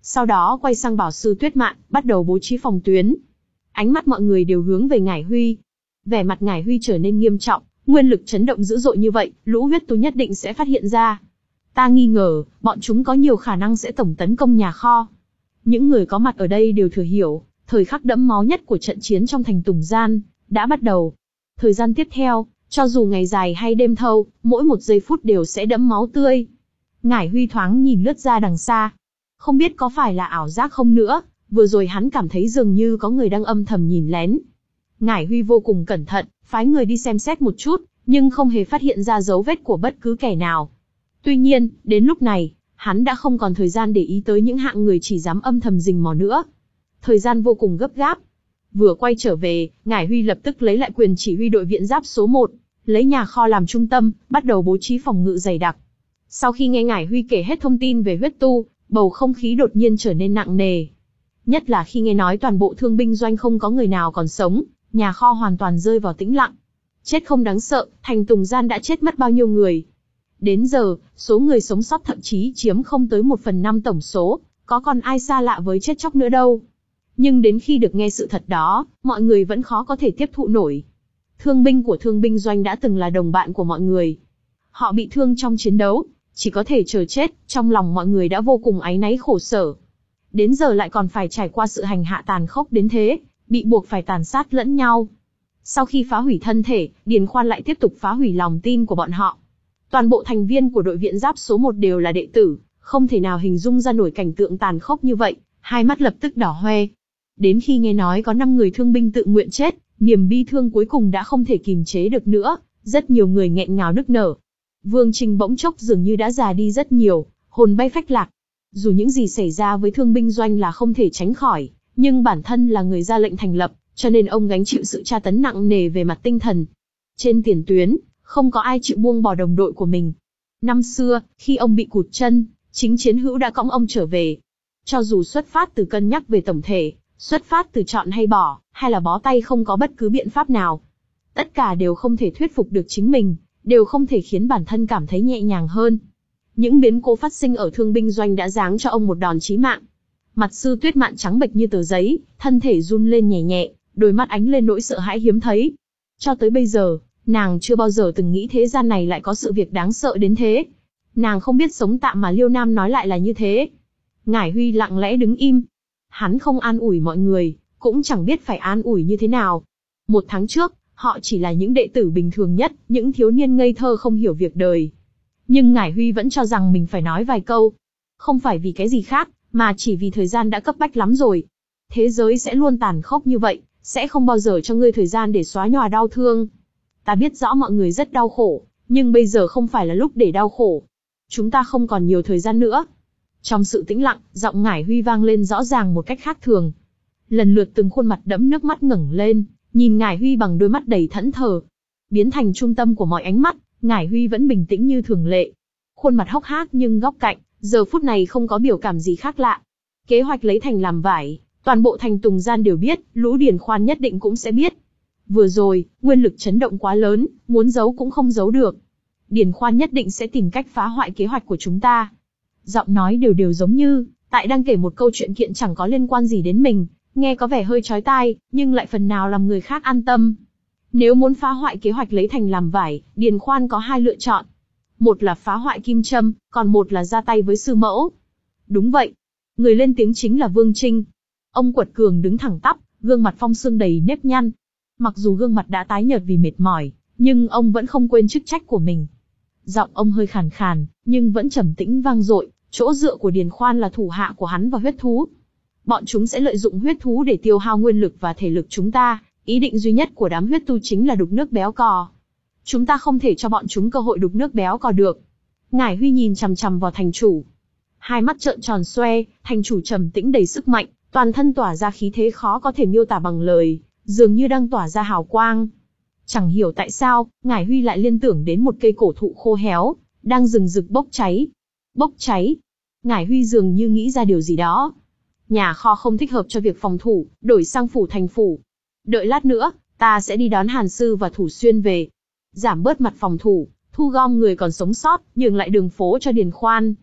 Sau đó quay sang bảo Sư Tuyết Mạn, bắt đầu bố trí phòng tuyến. Ánh mắt mọi người đều hướng về Ngải Huy. Vẻ mặt Ngải Huy trở nên nghiêm trọng, nguyên lực chấn động dữ dội như vậy, lũ huyết tu nhất định sẽ phát hiện ra. Ta nghi ngờ, bọn chúng có nhiều khả năng sẽ tổng tấn công nhà kho. Những người có mặt ở đây đều thừa hiểu, thời khắc đẫm máu nhất của trận chiến trong thành Tùng Gian đã bắt đầu. Thời gian tiếp theo, cho dù ngày dài hay đêm thâu, mỗi một giây phút đều sẽ đẫm máu tươi. Ngải Huy thoáng nhìn lướt ra đằng xa. Không biết có phải là ảo giác không nữa, vừa rồi hắn cảm thấy dường như có người đang âm thầm nhìn lén. Ngải Huy vô cùng cẩn thận, phái người đi xem xét một chút, nhưng không hề phát hiện ra dấu vết của bất cứ kẻ nào. Tuy nhiên, đến lúc này, hắn đã không còn thời gian để ý tới những hạng người chỉ dám âm thầm rình mò nữa. Thời gian vô cùng gấp gáp. Vừa quay trở về, Ngải Huy lập tức lấy lại quyền chỉ huy đội viện giáp số một, lấy nhà kho làm trung tâm, bắt đầu bố trí phòng ngự dày đặc. Sau khi nghe Ngải Huy kể hết thông tin về huyết tu, bầu không khí đột nhiên trở nên nặng nề. Nhất là khi nghe nói toàn bộ thương binh doanh không có người nào còn sống, nhà kho hoàn toàn rơi vào tĩnh lặng. Chết không đáng sợ, thành Tùng Gian đã chết mất bao nhiêu người. Đến giờ, số người sống sót thậm chí chiếm không tới một phần năm tổng số, có còn ai xa lạ với chết chóc nữa đâu. Nhưng đến khi được nghe sự thật đó, mọi người vẫn khó có thể tiếp thụ nổi. Thương binh của thương binh doanh đã từng là đồng bạn của mọi người. Họ bị thương trong chiến đấu, chỉ có thể chờ chết, trong lòng mọi người đã vô cùng áy náy khổ sở. Đến giờ lại còn phải trải qua sự hành hạ tàn khốc đến thế, bị buộc phải tàn sát lẫn nhau. Sau khi phá hủy thân thể, Điền Khoan lại tiếp tục phá hủy lòng tin của bọn họ. Toàn bộ thành viên của đội viện giáp số một đều là đệ tử, không thể nào hình dung ra nổi cảnh tượng tàn khốc như vậy, hai mắt lập tức đỏ hoe. Đến khi nghe nói có năm người thương binh tự nguyện chết, niềm bi thương cuối cùng đã không thể kìm chế được nữa, rất nhiều người nghẹn ngào nức nở. Vương Trình bỗng chốc dường như đã già đi rất nhiều, hồn bay phách lạc. Dù những gì xảy ra với thương binh doanh là không thể tránh khỏi, nhưng bản thân là người ra lệnh thành lập, cho nên ông gánh chịu sự tra tấn nặng nề về mặt tinh thần. Trên tiền tuyến, không có ai chịu buông bỏ đồng đội của mình. Năm xưa, khi ông bị cụt chân, chính Chiến Hữu đã cõng ông trở về. Cho dù xuất phát từ cân nhắc về tổng thể, xuất phát từ chọn hay bỏ, hay là bó tay không có bất cứ biện pháp nào. Tất cả đều không thể thuyết phục được chính mình, đều không thể khiến bản thân cảm thấy nhẹ nhàng hơn. Những biến cố phát sinh ở thương binh doanh đã giáng cho ông một đòn chí mạng. Mặt Sư Tuyết Mạn trắng bệch như tờ giấy, thân thể run lên nhẹ nhẹ, đôi mắt ánh lên nỗi sợ hãi hiếm thấy. Cho tới bây giờ, nàng chưa bao giờ từng nghĩ thế gian này lại có sự việc đáng sợ đến thế. Nàng không biết sống tạm mà Liêu Nam nói lại là như thế. Ngải Huy lặng lẽ đứng im. Hắn không an ủi mọi người, cũng chẳng biết phải an ủi như thế nào. Một tháng trước, họ chỉ là những đệ tử bình thường nhất, những thiếu niên ngây thơ không hiểu việc đời. Nhưng Ngải Huy vẫn cho rằng mình phải nói vài câu. Không phải vì cái gì khác, mà chỉ vì thời gian đã cấp bách lắm rồi. Thế giới sẽ luôn tàn khốc như vậy, sẽ không bao giờ cho ngươi thời gian để xóa nhòa đau thương. Ta biết rõ mọi người rất đau khổ, nhưng bây giờ không phải là lúc để đau khổ. Chúng ta không còn nhiều thời gian nữa. Trong sự tĩnh lặng, giọng Ngải Huy vang lên rõ ràng một cách khác thường. Lần lượt từng khuôn mặt đẫm nước mắt ngẩng lên, nhìn Ngải Huy bằng đôi mắt đầy thẫn thờ. Biến thành trung tâm của mọi ánh mắt, Ngải Huy vẫn bình tĩnh như thường lệ. Khuôn mặt hốc hác nhưng góc cạnh, giờ phút này không có biểu cảm gì khác lạ. Kế hoạch lấy thành làm vải, toàn bộ thành Tùng Gian đều biết, lũ Điền Khoan nhất định cũng sẽ biết. Vừa rồi, nguyên lực chấn động quá lớn, muốn giấu cũng không giấu được. Điền Khoan nhất định sẽ tìm cách phá hoại kế hoạch của chúng ta. Giọng nói đều đều giống như, tại đang kể một câu chuyện kiện chẳng có liên quan gì đến mình, nghe có vẻ hơi chói tai, nhưng lại phần nào làm người khác an tâm. Nếu muốn phá hoại kế hoạch lấy thành làm vải, Điền Khoan có hai lựa chọn. Một là phá hoại kim châm, còn một là ra tay với sư mẫu. Đúng vậy. Người lên tiếng chính là Vương Trinh. Ông quật cường đứng thẳng tắp, gương mặt phong sương đầy nếp nhăn. Mặc dù gương mặt đã tái nhợt vì mệt mỏi, nhưng ông vẫn không quên chức trách của mình. Giọng ông hơi khàn khàn, nhưng vẫn trầm tĩnh vang dội, chỗ dựa của Điền Khoan là thủ hạ của hắn và huyết thú. Bọn chúng sẽ lợi dụng huyết thú để tiêu hao nguyên lực và thể lực chúng ta, ý định duy nhất của đám huyết tu chính là đục nước béo cò. Chúng ta không thể cho bọn chúng cơ hội đục nước béo cò được. Ngải Huy nhìn chằm chằm vào thành chủ. Hai mắt trợn tròn xoe, thành chủ trầm tĩnh đầy sức mạnh, toàn thân tỏa ra khí thế khó có thể miêu tả bằng lời, dường như đang tỏa ra hào quang. Chẳng hiểu tại sao, Ngải Huy lại liên tưởng đến một cây cổ thụ khô héo, đang rừng rực bốc cháy. Bốc cháy. Ngải Huy dường như nghĩ ra điều gì đó. Nhà kho không thích hợp cho việc phòng thủ, đổi sang phủ thành phủ. Đợi lát nữa, ta sẽ đi đón Hàn Sư và Thủ Xuyên về. Giảm bớt mặt phòng thủ, thu gom người còn sống sót, nhường lại đường phố cho Điền Khoan.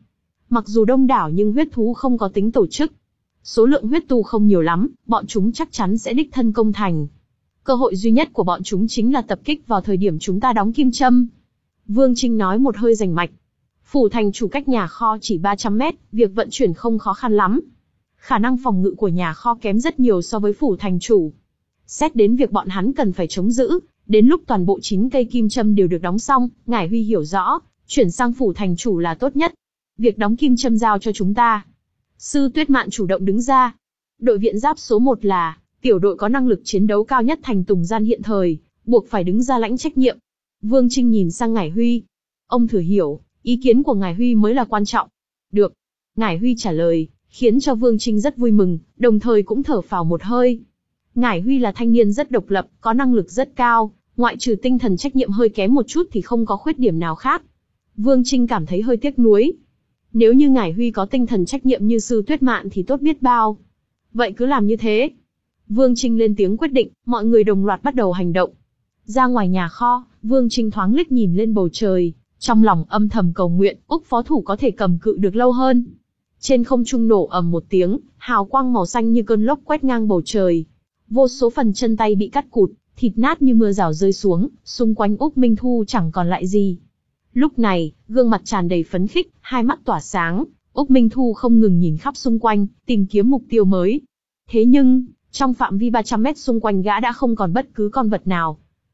Mặc dù đông đảo nhưng huyết thú không có tính tổ chức. Số lượng huyết tu không nhiều lắm, bọn chúng chắc chắn sẽ đích thân công thành. Cơ hội duy nhất của bọn chúng chính là tập kích vào thời điểm chúng ta đóng kim châm. Vương Trinh nói một hơi rành mạch. Phủ thành chủ cách nhà kho chỉ ba trăm mét, việc vận chuyển không khó khăn lắm. Khả năng phòng ngự của nhà kho kém rất nhiều so với phủ thành chủ. Xét đến việc bọn hắn cần phải chống giữ, đến lúc toàn bộ chín cây kim châm đều được đóng xong, Ngải Huy hiểu rõ, chuyển sang phủ thành chủ là tốt nhất. Việc đóng kim châm giao cho chúng ta. Sư Tuyết Mạn chủ động đứng ra. Đội viện giáp số một là tiểu đội có năng lực chiến đấu cao nhất thành Tùng Gian hiện thời, buộc phải đứng ra lãnh trách nhiệm. Vương Trinh nhìn sang Ngải Huy. Ông thừa hiểu, ý kiến của Ngải Huy mới là quan trọng. Được. Ngải Huy trả lời, khiến cho Vương Trinh rất vui mừng, đồng thời cũng thở phào một hơi. Ngải Huy là thanh niên rất độc lập, có năng lực rất cao, ngoại trừ tinh thần trách nhiệm hơi kém một chút thì không có khuyết điểm nào khác. Vương Trinh cảm thấy hơi tiếc nuối. Nếu như Ngải Huy có tinh thần trách nhiệm như Sư Tuyết Mạn thì tốt biết bao. Vậy cứ làm như thế. Vương Trinh lên tiếng quyết định, mọi người đồng loạt bắt đầu hành động. Ra ngoài nhà kho, Vương Trinh thoáng liếc nhìn lên bầu trời, trong lòng âm thầm cầu nguyện, Úc phó thủ có thể cầm cự được lâu hơn. Trên không trung nổ ầm một tiếng, hào quang màu xanh như cơn lốc quét ngang bầu trời. Vô số phần chân tay bị cắt cụt, thịt nát như mưa rào rơi xuống, xung quanh Úc Minh Thu chẳng còn lại gì. Lúc này, gương mặt tràn đầy phấn khích, hai mắt tỏa sáng, Úc Minh Thu không ngừng nhìn khắp xung quanh, tìm kiếm mục tiêu mới. Thế nhưng, trong phạm vi ba trăm mét xung quanh gã đã không còn bất cứ con vật nào.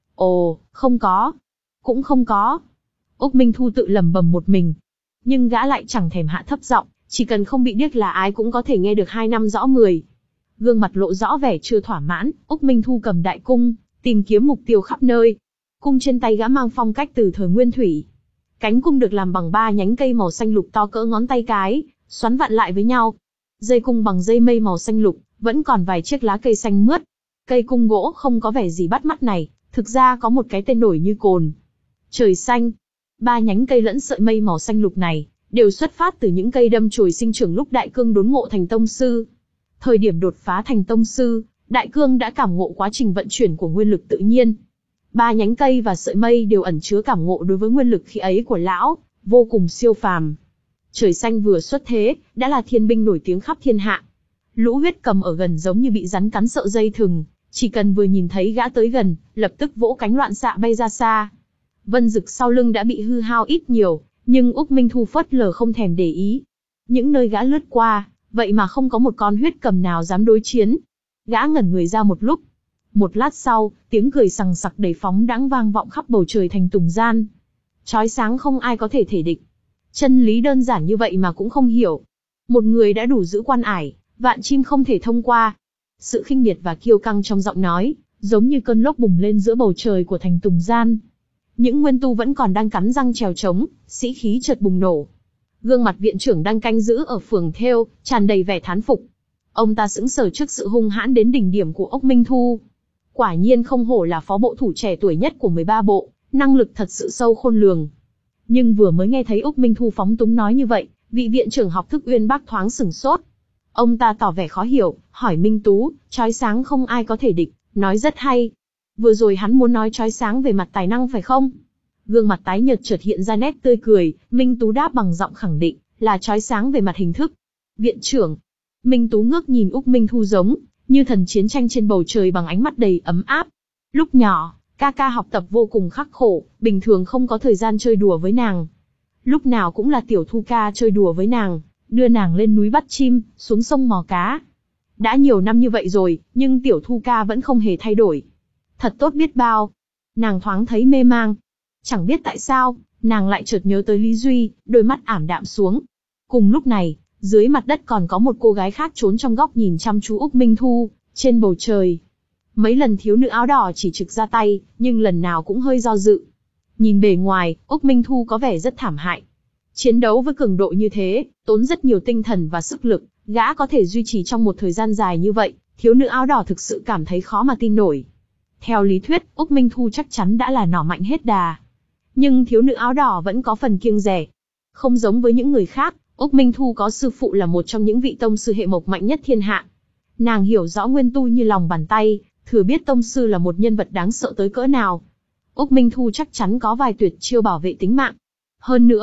Ồ, không có. Cũng không có. Úc Minh Thu tự lẩm bẩm một mình. Nhưng gã lại chẳng thèm hạ thấp giọng, chỉ cần không bị điếc là ai cũng có thể nghe được hai năm rõ mười. Gương mặt lộ rõ vẻ chưa thỏa mãn, Úc Minh Thu cầm đại cung, tìm kiếm mục tiêu khắp nơi. Cung trên tay gã mang phong cách từ thời Nguyên Thủy. Cánh cung được làm bằng ba nhánh cây màu xanh lục to cỡ ngón tay cái, xoắn vặn lại với nhau. Dây cung bằng dây mây màu xanh lục, vẫn còn vài chiếc lá cây xanh mướt. Cây cung gỗ không có vẻ gì bắt mắt này, thực ra có một cái tên nổi như cồn. Trời xanh. Ba nhánh cây lẫn sợi mây màu xanh lục này, đều xuất phát từ những cây đâm chồi sinh trưởng lúc Đại Cương đốn ngộ thành tông sư. Thời điểm đột phá thành tông sư, Đại Cương đã cảm ngộ quá trình vận chuyển của nguyên lực tự nhiên. Ba nhánh cây và sợi mây đều ẩn chứa cảm ngộ đối với nguyên lực khi ấy của lão, vô cùng siêu phàm. Trời xanh vừa xuất thế, đã là thiên binh nổi tiếng khắp thiên hạ. Lũ huyết cầm ở gần giống như bị rắn cắn sợ dây thừng, chỉ cần vừa nhìn thấy gã tới gần, lập tức vỗ cánh loạn xạ bay ra xa. Vân Dực sau lưng đã bị hư hao ít nhiều, nhưng Úc Minh Thu phớt lờ không thèm để ý. Những nơi gã lướt qua, vậy mà không có một con huyết cầm nào dám đối chiến. Gã ngẩn người ra một lúc. Một lát sau, tiếng cười sằng sặc đầy phóng đãng vang vọng khắp bầu trời thành Tùng Gian. Chói sáng không ai có thể thể địch. Chân lý đơn giản như vậy mà cũng không hiểu. Một người đã đủ giữ quan ải, vạn chim không thể thông qua. Sự khinh miệt và kiêu căng trong giọng nói, giống như cơn lốc bùng lên giữa bầu trời của thành Tùng Gian. Những nguyên tu vẫn còn đang cắn răng trèo trống, sĩ khí chợt bùng nổ. Gương mặt viện trưởng đang canh giữ ở phường Thêu, tràn đầy vẻ thán phục. Ông ta sững sờ trước sự hung hãn đến đỉnh điểm của Úc Minh Thu. Quả nhiên không hổ là phó bộ thủ trẻ tuổi nhất của mười ba bộ, năng lực thật sự sâu khôn lường. Nhưng vừa mới nghe thấy Úc Minh Thu phóng túng nói như vậy, vị viện trưởng học thức uyên bác thoáng sửng sốt. Ông ta tỏ vẻ khó hiểu, hỏi Minh Tú, chói sáng không ai có thể địch, nói rất hay. Vừa rồi hắn muốn nói chói sáng về mặt tài năng phải không? Gương mặt tái nhợt chợt hiện ra nét tươi cười, Minh Tú đáp bằng giọng khẳng định, là chói sáng về mặt hình thức. Viện trưởng. Minh Tú ngước nhìn Úc Minh Thu giống như thần chiến tranh trên bầu trời bằng ánh mắt đầy ấm áp. Lúc nhỏ, ca ca học tập vô cùng khắc khổ, bình thường không có thời gian chơi đùa với nàng. Lúc nào cũng là Tiểu Thu ca chơi đùa với nàng, đưa nàng lên núi bắt chim, xuống sông mò cá. Đã nhiều năm như vậy rồi, nhưng Tiểu Thu ca vẫn không hề thay đổi. Thật tốt biết bao. Nàng thoáng thấy mê mang. Chẳng biết tại sao, nàng lại chợt nhớ tới Lý Duy, đôi mắt ảm đạm xuống. Cùng lúc này, dưới mặt đất còn có một cô gái khác trốn trong góc nhìn chăm chú Úc Minh Thu, trên bầu trời. Mấy lần thiếu nữ áo đỏ chỉ trực ra tay, nhưng lần nào cũng hơi do dự. Nhìn bề ngoài, Úc Minh Thu có vẻ rất thảm hại. Chiến đấu với cường độ như thế, tốn rất nhiều tinh thần và sức lực, gã có thể duy trì trong một thời gian dài như vậy, thiếu nữ áo đỏ thực sự cảm thấy khó mà tin nổi. Theo lý thuyết, Úc Minh Thu chắc chắn đã là nỏ mạnh hết đà. Nhưng thiếu nữ áo đỏ vẫn có phần kiêng dè. Không giống với những người khác, Úc Minh Thu có sư phụ là một trong những vị tông sư hệ mộc mạnh nhất thiên hạ. Nàng hiểu rõ nguyên tu như lòng bàn tay, thừa biết tông sư là một nhân vật đáng sợ tới cỡ nào. Úc Minh Thu chắc chắn có vài tuyệt chiêu bảo vệ tính mạng. Hơn nữa,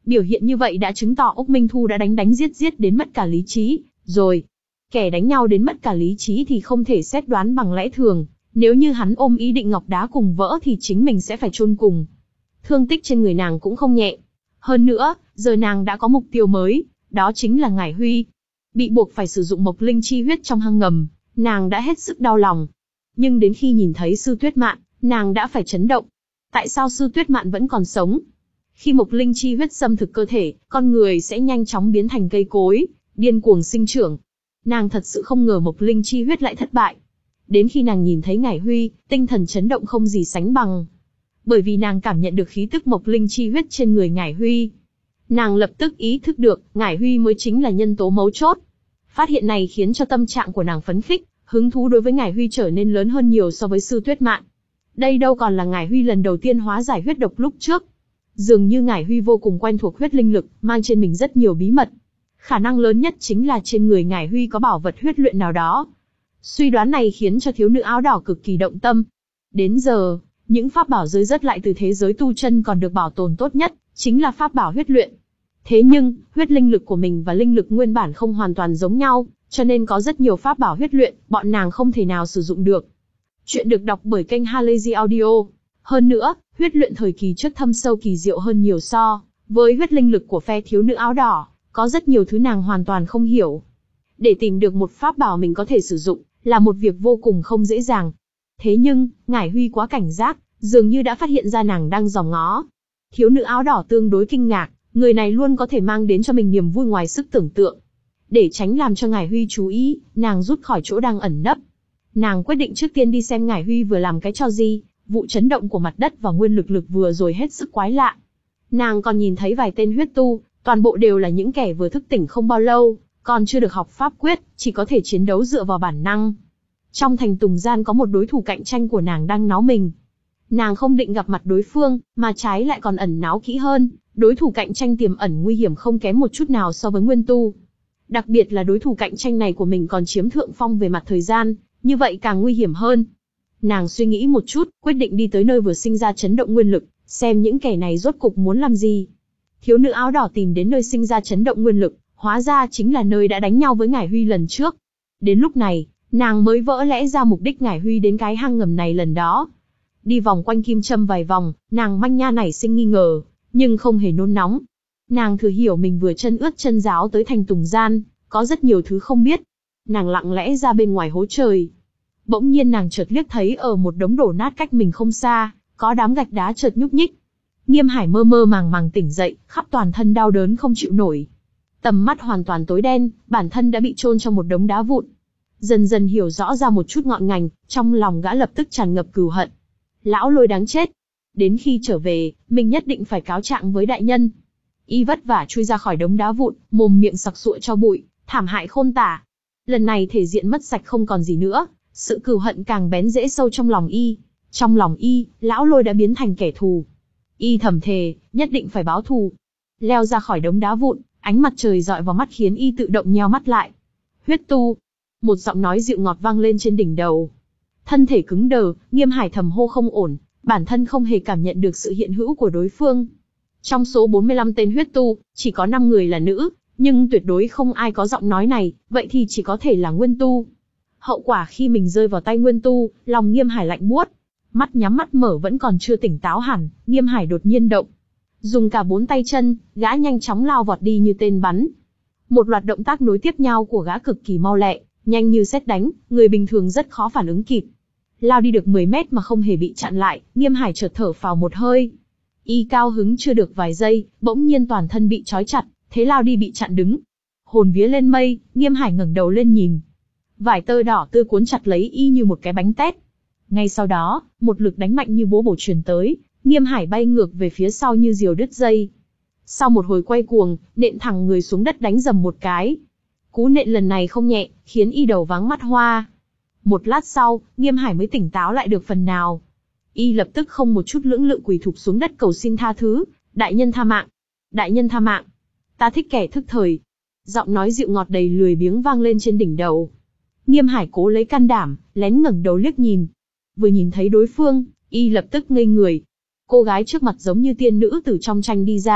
Biểu hiện như vậy đã chứng tỏ Úc Minh Thu đã đánh đánh giết giết đến mất cả lý trí, rồi. Kẻ đánh nhau đến mất cả lý trí thì không thể xét đoán bằng lẽ thường, nếu như hắn ôm ý định ngọc đá cùng vỡ thì chính mình sẽ phải chôn cùng. Thương tích trên người nàng cũng không nhẹ. Hơn nữa, giờ nàng đã có mục tiêu mới, đó chính là Ngải Huy. Bị buộc phải sử dụng Mộc Linh chi huyết trong hang ngầm, nàng đã hết sức đau lòng. Nhưng đến khi nhìn thấy Sư Tuyết Mạn, nàng đã phải chấn động. Tại sao Sư Tuyết Mạn vẫn còn sống? Khi Mộc Linh chi huyết xâm thực cơ thể, con người sẽ nhanh chóng biến thành cây cối, điên cuồng sinh trưởng. Nàng thật sự không ngờ Mộc Linh chi huyết lại thất bại. Đến khi nàng nhìn thấy Ngải Huy, tinh thần chấn động không gì sánh bằng. Bởi vì nàng cảm nhận được khí tức Mộc Linh chi huyết trên người Ngải Huy. Nàng lập tức ý thức được, Ngải Huy mới chính là nhân tố mấu chốt. Phát hiện này khiến cho tâm trạng của nàng phấn khích, hứng thú đối với Ngải Huy trở nên lớn hơn nhiều so với Sư Tuyết Mạn. Đây đâu còn là Ngải Huy lần đầu tiên hóa giải huyết độc lúc trước. Dường như Ngải Huy vô cùng quen thuộc huyết linh lực, mang trên mình rất nhiều bí mật. Khả năng lớn nhất chính là trên người Ngải Huy có bảo vật huyết luyện nào đó. Suy đoán này khiến cho thiếu nữ áo đỏ cực kỳ động tâm. Đến giờ, những pháp bảo rơi rớt lại từ thế giới tu chân còn được bảo tồn tốt nhất, chính là pháp bảo huyết luyện. Thế nhưng, huyết linh lực của mình và linh lực nguyên bản không hoàn toàn giống nhau, cho nên có rất nhiều pháp bảo huyết luyện, bọn nàng không thể nào sử dụng được. Chuyện được đọc bởi kênh Halazy Audio. Hơn nữa, huyết luyện thời kỳ trước thâm sâu kỳ diệu hơn nhiều so với huyết linh lực của phe thiếu nữ áo đỏ, có rất nhiều thứ nàng hoàn toàn không hiểu. Để tìm được một pháp bảo mình có thể sử dụng, là một việc vô cùng không dễ dàng. Thế nhưng, Ngải Huy quá cảnh giác, dường như đã phát hiện ra nàng đang dòm ngó. Thiếu nữ áo đỏ tương đối kinh ngạc, người này luôn có thể mang đến cho mình niềm vui ngoài sức tưởng tượng. Để tránh làm cho Ngải Huy chú ý, nàng rút khỏi chỗ đang ẩn nấp. Nàng quyết định trước tiên đi xem Ngải Huy vừa làm cái trò gì, vụ chấn động của mặt đất và nguyên lực lực vừa rồi hết sức quái lạ. Nàng còn nhìn thấy vài tên huyết tu, toàn bộ đều là những kẻ vừa thức tỉnh không bao lâu, còn chưa được học pháp quyết, chỉ có thể chiến đấu dựa vào bản năng. Trong thành Tùng Gian có một đối thủ cạnh tranh của nàng đang náo mình. Nàng không định gặp mặt đối phương, mà trái lại còn ẩn náu kỹ hơn, đối thủ cạnh tranh tiềm ẩn nguy hiểm không kém một chút nào so với nguyên tu. Đặc biệt là đối thủ cạnh tranh này của mình còn chiếm thượng phong về mặt thời gian, như vậy càng nguy hiểm hơn. Nàng suy nghĩ một chút, quyết định đi tới nơi vừa sinh ra chấn động nguyên lực, xem những kẻ này rốt cục muốn làm gì. Thiếu nữ áo đỏ tìm đến nơi sinh ra chấn động nguyên lực, hóa ra chính là nơi đã đánh nhau với Ngải Huy lần trước. Đến lúc này, nàng mới vỡ lẽ ra mục đích Ngải Huy đến cái hang ngầm này lần đó. Đi vòng quanh kim châm vài vòng, nàng manh nha nảy sinh nghi ngờ, nhưng không hề nôn nóng. Nàng thừa hiểu mình vừa chân ướt chân ráo tới thành Tùng Gian, có rất nhiều thứ không biết. Nàng lặng lẽ ra bên ngoài hố trời. Bỗng nhiên nàng chợt liếc thấy ở một đống đổ nát cách mình không xa, có đám gạch đá chợt nhúc nhích. Nghiêm Hải mơ mơ màng màng tỉnh dậy, khắp toàn thân đau đớn không chịu nổi. Tầm mắt hoàn toàn tối đen, bản thân đã bị chôn trong một đống đá vụn. Dần dần hiểu rõ ra một chút ngọn ngành, trong lòng gã lập tức tràn ngập cừu hận. Lão Lôi đáng chết. Đến khi trở về, mình nhất định phải cáo trạng với đại nhân. Y vất vả chui ra khỏi đống đá vụn, mồm miệng sặc sụa cho bụi, thảm hại khôn tả. Lần này thể diện mất sạch không còn gì nữa, sự cừu hận càng bén rễ sâu trong lòng Y. Trong lòng Y, Lão Lôi đã biến thành kẻ thù. Y thầm thề, nhất định phải báo thù. Leo ra khỏi đống đá vụn, ánh mặt trời dọi vào mắt khiến Y tự động nheo mắt lại. Huyết tu. Một giọng nói dịu ngọt vang lên trên đỉnh đầu. Thân thể cứng đờ, Nghiêm Hải thầm hô không ổn, bản thân không hề cảm nhận được sự hiện hữu của đối phương. Trong số bốn mươi lăm tên huyết tu, chỉ có năm người là nữ, nhưng tuyệt đối không ai có giọng nói này, vậy thì chỉ có thể là nguyên tu. Hậu quả khi mình rơi vào tay nguyên tu, lòng Nghiêm Hải lạnh buốt. Mắt nhắm mắt mở vẫn còn chưa tỉnh táo hẳn, Nghiêm Hải đột nhiên động. Dùng cả bốn tay chân, gã nhanh chóng lao vọt đi như tên bắn. Một loạt động tác nối tiếp nhau của gã cực kỳ mau lẹ, nhanh như sét đánh, người bình thường rất khó phản ứng kịp. Lao đi được mười mét mà không hề bị chặn lại, Nghiêm Hải chợt thở phào một hơi. Y cao hứng chưa được vài giây, bỗng nhiên toàn thân bị trói chặt, thế lao đi bị chặn đứng. Hồn vía lên mây, Nghiêm Hải ngẩng đầu lên nhìn. Vải tơ đỏ tươi cuốn chặt lấy Y như một cái bánh tét. Ngay sau đó, một lực đánh mạnh như búa bổ truyền tới, Nghiêm Hải bay ngược về phía sau như diều đứt dây. Sau một hồi quay cuồng, nện thẳng người xuống đất đánh dầm một cái. Cú nện lần này không nhẹ, khiến Y đầu váng mắt hoa. Một lát sau, Nghiêm Hải mới tỉnh táo lại được phần nào. Y lập tức không một chút lưỡng lự quỳ thụp xuống đất cầu xin tha thứ. Đại nhân tha mạng. Đại nhân tha mạng. Ta thích kẻ thức thời. Giọng nói dịu ngọt đầy lười biếng vang lên trên đỉnh đầu. Nghiêm Hải cố lấy can đảm, lén ngẩng đầu liếc nhìn. Vừa nhìn thấy đối phương, Y lập tức ngây người. Cô gái trước mặt giống như tiên nữ từ trong tranh đi ra,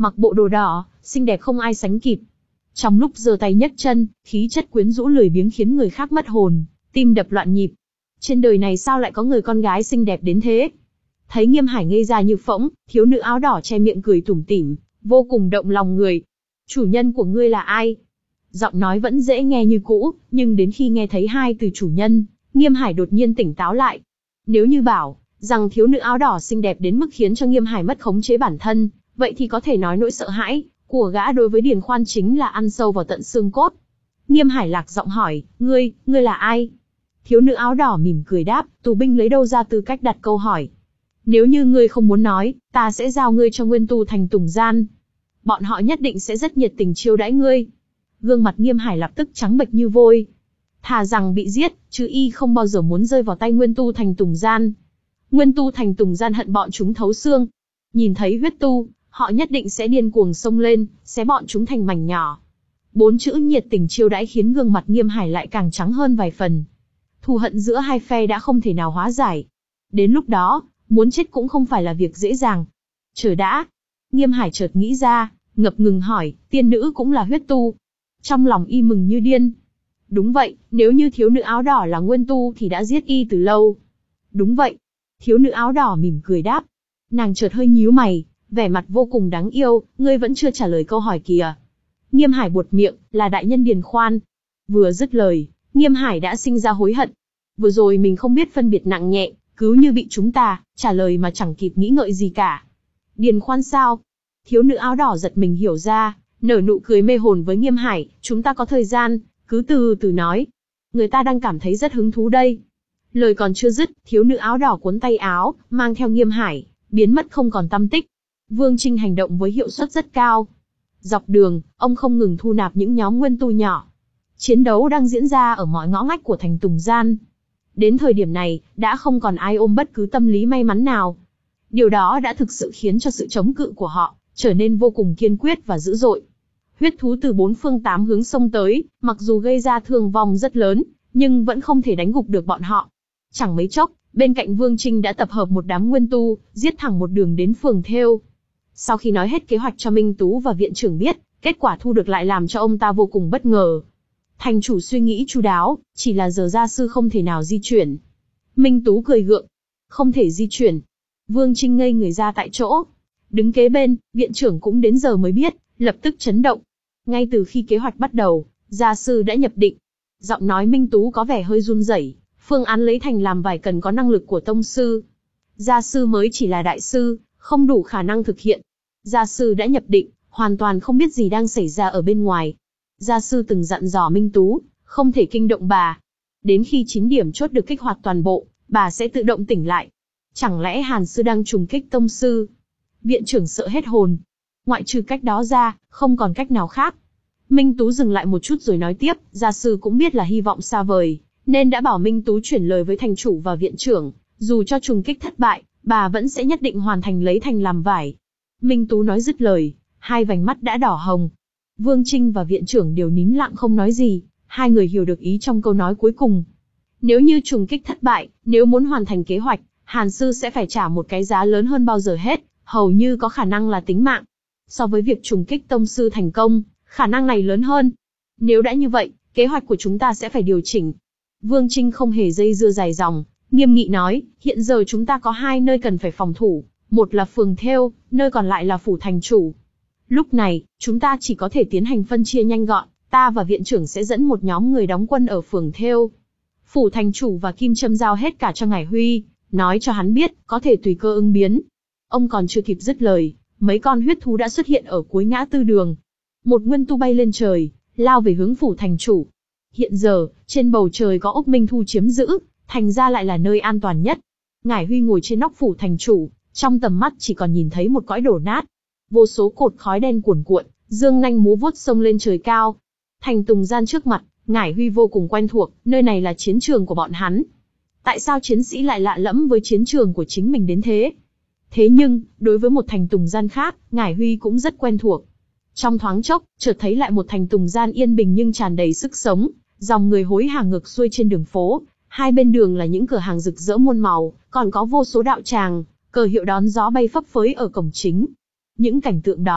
mặc bộ đồ đỏ, xinh đẹp không ai sánh kịp. Trong lúc giơ tay nhấc chân, khí chất quyến rũ lười biếng khiến người khác mất hồn, tim đập loạn nhịp. Trên đời này sao lại có người con gái xinh đẹp đến thế? Thấy Nghiêm Hải ngây ra như phỗng, thiếu nữ áo đỏ che miệng cười tủm tỉm, vô cùng động lòng người. Chủ nhân của ngươi là ai? Giọng nói vẫn dễ nghe như cũ, nhưng đến khi nghe thấy hai từ chủ nhân, Nghiêm Hải đột nhiên tỉnh táo lại. Nếu như bảo rằng thiếu nữ áo đỏ xinh đẹp đến mức khiến cho Nghiêm Hải mất khống chế bản thân, vậy thì có thể nói nỗi sợ hãi của gã đối với Điền Khoan chính là ăn sâu vào tận xương cốt. Nghiêm Hải lạc giọng hỏi, ngươi, ngươi là ai? Thiếu nữ áo đỏ mỉm cười đáp, tù binh lấy đâu ra tư cách đặt câu hỏi. Nếu như ngươi không muốn nói, ta sẽ giao ngươi cho Nguyên Tu Thành Tùng Gian. Bọn họ nhất định sẽ rất nhiệt tình chiêu đãi ngươi. Gương mặt Nghiêm Hải lập tức trắng bệch như vôi. Thà rằng bị giết, chứ y không bao giờ muốn rơi vào tay Nguyên Tu Thành Tùng Gian. Nguyên Tu Thành Tùng Gian hận bọn chúng thấu xương. Nhìn thấy huyết tu, họ nhất định sẽ điên cuồng xông lên, xé bọn chúng thành mảnh nhỏ. Bốn chữ nhiệt tình chiêu đãi khiến gương mặt Nghiêm Hải lại càng trắng hơn vài phần. Thù hận giữa hai phe đã không thể nào hóa giải. Đến lúc đó, muốn chết cũng không phải là việc dễ dàng. Chờ đã. Nghiêm Hải chợt nghĩ ra, ngập ngừng hỏi, tiên nữ cũng là huyết tu. Trong lòng y mừng như điên. Đúng vậy, nếu như thiếu nữ áo đỏ là nguyên tu thì đã giết y từ lâu. Đúng vậy. Thiếu nữ áo đỏ mỉm cười đáp. Nàng chợt hơi nhíu mày, vẻ mặt vô cùng đáng yêu, ngươi vẫn chưa trả lời câu hỏi kìa. Nghiêm Hải buột miệng, là đại nhân Điền Khoan. Vừa dứt lời, Nghiêm Hải đã sinh ra hối hận. Vừa rồi mình không biết phân biệt nặng nhẹ, cứ như bị chúng ta trả lời mà chẳng kịp nghĩ ngợi gì cả. Điền Khoan sao? Thiếu nữ áo đỏ giật mình hiểu ra, nở nụ cười mê hồn với Nghiêm Hải, chúng ta có thời gian, cứ từ từ nói. Người ta đang cảm thấy rất hứng thú đây. Lời còn chưa dứt, thiếu nữ áo đỏ cuốn tay áo, mang theo Nghiêm Hải, biến mất không còn tăm tích. Vương Trinh hành động với hiệu suất rất cao. Dọc đường, ông không ngừng thu nạp những nhóm nguyên tu nhỏ. Chiến đấu đang diễn ra ở mọi ngõ ngách của thành Tùng Gian. Đến thời điểm này, đã không còn ai ôm bất cứ tâm lý may mắn nào. Điều đó đã thực sự khiến cho sự chống cự của họ trở nên vô cùng kiên quyết và dữ dội. Huyết thú từ bốn phương tám hướng xông tới, mặc dù gây ra thương vong rất lớn, nhưng vẫn không thể đánh gục được bọn họ. Chẳng mấy chốc, bên cạnh Vương Trinh đã tập hợp một đám nguyên tu, giết thẳng một đường đến phường Thêu. Sau khi nói hết kế hoạch cho Minh Tú và viện trưởng biết, kết quả thu được lại làm cho ông ta vô cùng bất ngờ. Thành chủ suy nghĩ chu đáo, chỉ là giờ gia sư không thể nào di chuyển. Minh Tú cười gượng. Không thể di chuyển. Vương Trinh ngây người ra tại chỗ. Đứng kế bên, viện trưởng cũng đến giờ mới biết, lập tức chấn động. Ngay từ khi kế hoạch bắt đầu, gia sư đã nhập định. Giọng nói Minh Tú có vẻ hơi run rẩy. Phương án lấy thành làm vải cần có năng lực của tông sư. Gia sư mới chỉ là đại sư, không đủ khả năng thực hiện. Gia sư đã nhập định, hoàn toàn không biết gì đang xảy ra ở bên ngoài. Gia sư từng dặn dò Minh Tú, không thể kinh động bà. Đến khi chín điểm chốt được kích hoạt toàn bộ, bà sẽ tự động tỉnh lại. Chẳng lẽ Hàn sư đang trùng kích tông sư? Viện trưởng sợ hết hồn. Ngoại trừ cách đó ra, không còn cách nào khác. Minh Tú dừng lại một chút rồi nói tiếp, gia sư cũng biết là hy vọng xa vời, nên đã bảo Minh Tú chuyển lời với thành chủ và viện trưởng, dù cho trùng kích thất bại, bà vẫn sẽ nhất định hoàn thành lấy thành làm vải. Minh Tú nói dứt lời, hai vành mắt đã đỏ hồng. Vương Trinh và viện trưởng đều nín lặng không nói gì, hai người hiểu được ý trong câu nói cuối cùng. Nếu như trùng kích thất bại, nếu muốn hoàn thành kế hoạch, Hàn sư sẽ phải trả một cái giá lớn hơn bao giờ hết, hầu như có khả năng là tính mạng. So với việc trùng kích tông sư thành công, khả năng này lớn hơn. Nếu đã như vậy, kế hoạch của chúng ta sẽ phải điều chỉnh. Vương Trinh không hề dây dưa dài dòng, nghiêm nghị nói, hiện giờ chúng ta có hai nơi cần phải phòng thủ, một là phường Thêu, nơi còn lại là phủ thành chủ. Lúc này, chúng ta chỉ có thể tiến hành phân chia nhanh gọn, ta và viện trưởng sẽ dẫn một nhóm người đóng quân ở phường Thêu. Phủ thành chủ và Kim Châm giao hết cả cho Ngải Huy, nói cho hắn biết, có thể tùy cơ ứng biến. Ông còn chưa kịp dứt lời, mấy con huyết thú đã xuất hiện ở cuối ngã tư đường. Một nguyên tu bay lên trời, lao về hướng phủ thành chủ. Hiện giờ, trên bầu trời có ốc Minh Thu chiếm giữ, thành ra lại là nơi an toàn nhất. Ngải Huy ngồi trên nóc phủ thành chủ, trong tầm mắt chỉ còn nhìn thấy một cõi đổ nát. Vô số cột khói đen cuồn cuộn, dương nanh múa vuốt xông lên trời cao. Thành Tùng Gian trước mặt, Ngải Huy vô cùng quen thuộc, nơi này là chiến trường của bọn hắn. Tại sao chiến sĩ lại lạ lẫm với chiến trường của chính mình đến thế? Thế nhưng, đối với một Thành Tùng Gian khác, Ngải Huy cũng rất quen thuộc. Trong thoáng chốc, chợt thấy lại một Thành Tùng Gian yên bình nhưng tràn đầy sức sống, dòng người hối hả ngược xuôi trên đường phố, hai bên đường là những cửa hàng rực rỡ muôn màu, còn có vô số đạo tràng, cờ hiệu đón gió bay phấp phới ở cổng chính. Những cảnh tượng đó,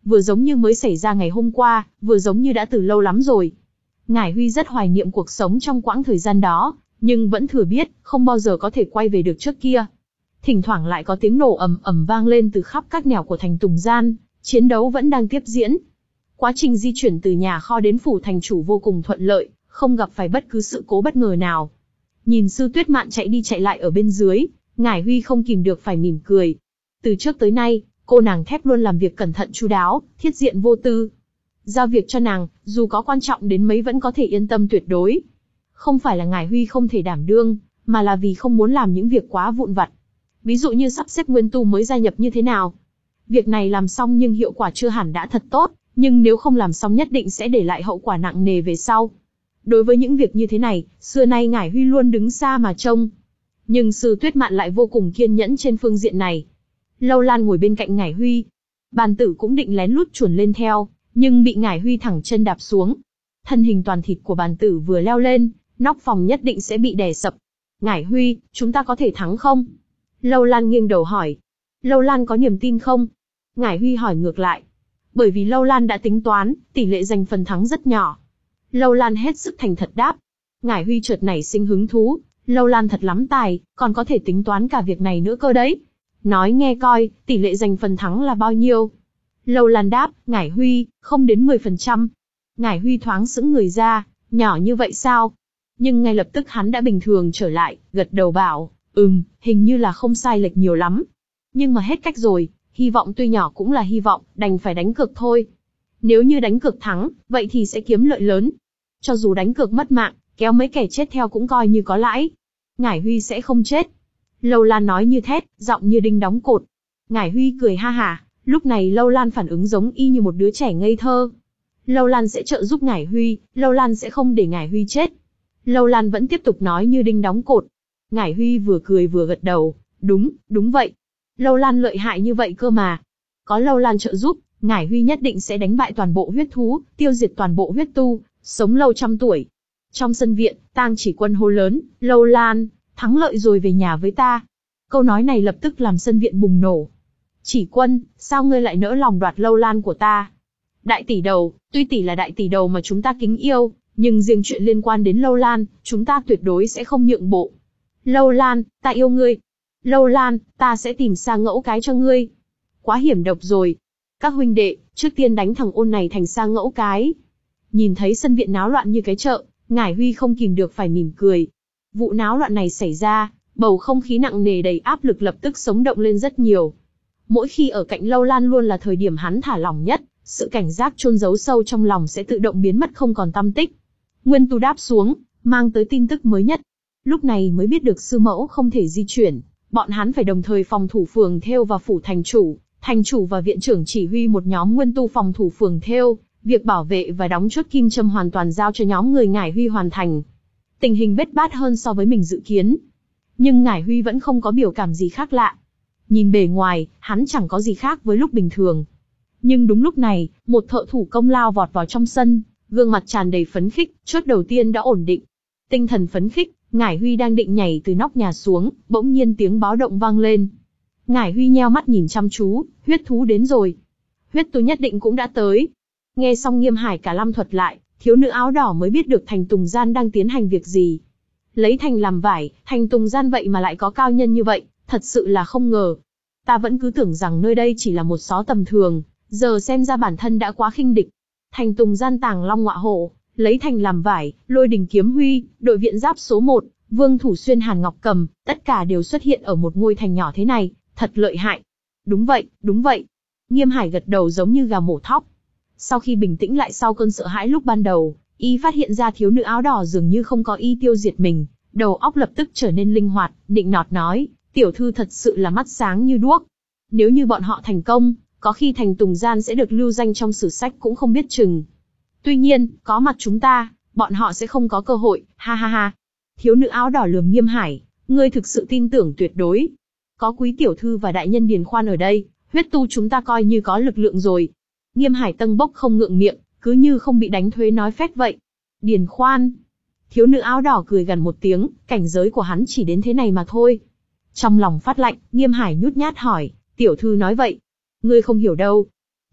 vừa giống như mới xảy ra ngày hôm qua, vừa giống như đã từ lâu lắm rồi. Ngải Huy rất hoài niệm cuộc sống trong quãng thời gian đó, nhưng vẫn thừa biết, không bao giờ có thể quay về được trước kia. Thỉnh thoảng lại có tiếng nổ ầm ầm vang lên từ khắp các nẻo của thành Tùng Gian, chiến đấu vẫn đang tiếp diễn. Quá trình di chuyển từ nhà kho đến phủ thành chủ vô cùng thuận lợi, không gặp phải bất cứ sự cố bất ngờ nào. Nhìn Sư Tuyết Mạn chạy đi chạy lại ở bên dưới, Ngải Huy không kìm được phải mỉm cười. Từ trước tới nay, cô nàng thép luôn làm việc cẩn thận chu đáo, thiết diện vô tư. Giao việc cho nàng, dù có quan trọng đến mấy vẫn có thể yên tâm tuyệt đối. Không phải là Ngải Huy không thể đảm đương, mà là vì không muốn làm những việc quá vụn vặt. Ví dụ như sắp xếp nguyên tu mới gia nhập như thế nào. Việc này làm xong nhưng hiệu quả chưa hẳn đã thật tốt, nhưng nếu không làm xong nhất định sẽ để lại hậu quả nặng nề về sau. Đối với những việc như thế này, xưa nay Ngải Huy luôn đứng xa mà trông. Nhưng Sư Tuyết Mạn lại vô cùng kiên nhẫn trên phương diện này. Lâu Lan ngồi bên cạnh Ngải Huy. Bàn tử cũng định lén lút chuồn lên theo, nhưng bị Ngải Huy thẳng chân đạp xuống. Thân hình toàn thịt của bàn tử vừa leo lên, nóc phòng nhất định sẽ bị đè sập. Ngải Huy, chúng ta có thể thắng không? Lâu Lan nghiêng đầu hỏi. Lâu Lan có niềm tin không? Ngải Huy hỏi ngược lại. Bởi vì Lâu Lan đã tính toán, tỷ lệ giành phần thắng rất nhỏ. Lâu Lan hết sức thành thật đáp. Ngải Huy chợt nảy sinh hứng thú. Lâu Lan thật lắm tài, còn có thể tính toán cả việc này nữa cơ đấy. Nói nghe coi, tỷ lệ giành phần thắng là bao nhiêu? Lâu Lan đáp, Ngải Huy, không đến mười phần trăm. Ngải Huy thoáng sững người ra, nhỏ như vậy sao? Nhưng ngay lập tức hắn đã bình thường trở lại, gật đầu bảo, ừm, hình như là không sai lệch nhiều lắm. Nhưng mà hết cách rồi, hy vọng tuy nhỏ cũng là hy vọng, đành phải đánh cược thôi. Nếu như đánh cược thắng, vậy thì sẽ kiếm lợi lớn. Cho dù đánh cược mất mạng, kéo mấy kẻ chết theo cũng coi như có lãi. Ngải Huy sẽ không chết. Lâu Lan nói như thét, giọng như đinh đóng cột. Ngải Huy cười ha hả, lúc này Lâu Lan phản ứng giống y như một đứa trẻ ngây thơ. Lâu Lan sẽ trợ giúp Ngải Huy, Lâu Lan sẽ không để Ngải Huy chết. Lâu Lan vẫn tiếp tục nói như đinh đóng cột. Ngải Huy vừa cười vừa gật đầu, đúng, đúng vậy. Lâu Lan lợi hại như vậy cơ mà. Có Lâu Lan trợ giúp, Ngải Huy nhất định sẽ đánh bại toàn bộ huyết thú, tiêu diệt toàn bộ huyết tu, sống lâu trăm tuổi. Trong sân viện, Tang Chỉ Quân hô lớn, Lâu Lan, thắng lợi rồi về nhà với ta. Câu nói này lập tức làm sân viện bùng nổ. Chỉ Quân, sao ngươi lại nỡ lòng đoạt Lâu Lan của ta? Đại tỷ đầu, tuy tỷ là đại tỷ đầu mà chúng ta kính yêu, nhưng riêng chuyện liên quan đến Lâu Lan, chúng ta tuyệt đối sẽ không nhượng bộ. Lâu Lan, ta yêu ngươi. Lâu Lan, ta sẽ tìm Sa Ngẫu Cái cho ngươi. Quá hiểm độc rồi. Các huynh đệ, trước tiên đánh thằng ôn này thành Sa Ngẫu Cái. Nhìn thấy sân viện náo loạn như cái chợ, Ngải Huy không kìm được phải mỉm cười. Vụ náo loạn này xảy ra, bầu không khí nặng nề đầy áp lực lập tức sống động lên rất nhiều. Mỗi khi ở cạnh Lâu Lan luôn là thời điểm hắn thả lỏng nhất, sự cảnh giác chôn giấu sâu trong lòng sẽ tự động biến mất không còn tăm tích. Nguyên Tu đáp xuống, mang tới tin tức mới nhất. Lúc này mới biết được sư mẫu không thể di chuyển, bọn hắn phải đồng thời phòng thủ phường Thêu và phủ thành chủ, thành chủ và viện trưởng chỉ huy một nhóm Nguyên Tu phòng thủ phường Thêu, việc bảo vệ và đóng chốt kim châm hoàn toàn giao cho nhóm người Ngải Huy hoàn thành. Tình hình bết bát hơn so với mình dự kiến. Nhưng Ngải Huy vẫn không có biểu cảm gì khác lạ. Nhìn bề ngoài, hắn chẳng có gì khác với lúc bình thường. Nhưng đúng lúc này, một thợ thủ công lao vọt vào trong sân, gương mặt tràn đầy phấn khích, chốt đầu tiên đã ổn định. Tinh thần phấn khích, Ngải Huy đang định nhảy từ nóc nhà xuống, bỗng nhiên tiếng báo động vang lên. Ngải Huy nheo mắt nhìn chăm chú, huyết thú đến rồi. Huyết tu nhất định cũng đã tới. Nghe xong Nghiêm Hải cả lâm thuật lại, thiếu nữ áo đỏ mới biết được Thành Tùng Gian đang tiến hành việc gì. Lấy thành làm vải, Thành Tùng Gian vậy mà lại có cao nhân như vậy, thật sự là không ngờ. Ta vẫn cứ tưởng rằng nơi đây chỉ là một xó tầm thường, giờ xem ra bản thân đã quá khinh địch. Thành Tùng Gian tàng long ngọa hổ, lấy thành làm vải, Lôi Đình Kiếm Huy, đội viện giáp số một, Vương Thủ Xuyên Hàn Ngọc Cầm, tất cả đều xuất hiện ở một ngôi thành nhỏ thế này, thật lợi hại. Đúng vậy, đúng vậy. Nghiêm Hải gật đầu giống như gà mổ thóc. Sau khi bình tĩnh lại sau cơn sợ hãi lúc ban đầu, y phát hiện ra thiếu nữ áo đỏ dường như không có ý tiêu diệt mình, đầu óc lập tức trở nên linh hoạt, nịnh nọt nói, tiểu thư thật sự là mắt sáng như đuốc. Nếu như bọn họ thành công, có khi Thành Tùng Gian sẽ được lưu danh trong sử sách cũng không biết chừng. Tuy nhiên, có mặt chúng ta, bọn họ sẽ không có cơ hội, ha ha ha. Thiếu nữ áo đỏ lườm Nghiêm Hải, ngươi thực sự tin tưởng tuyệt đối. Có quý tiểu thư và đại nhân Điền Khoan ở đây, huyết tu chúng ta coi như có lực lượng rồi. Nghiêm Hải tâng bốc không ngượng miệng, cứ như không bị đánh thuế nói phét vậy. Điền Khoan. Thiếu nữ áo đỏ cười gần một tiếng, cảnh giới của hắn chỉ đến thế này mà thôi. Trong lòng phát lạnh, Nghiêm Hải nhút nhát hỏi, tiểu thư nói vậy. Ngươi không hiểu đâu.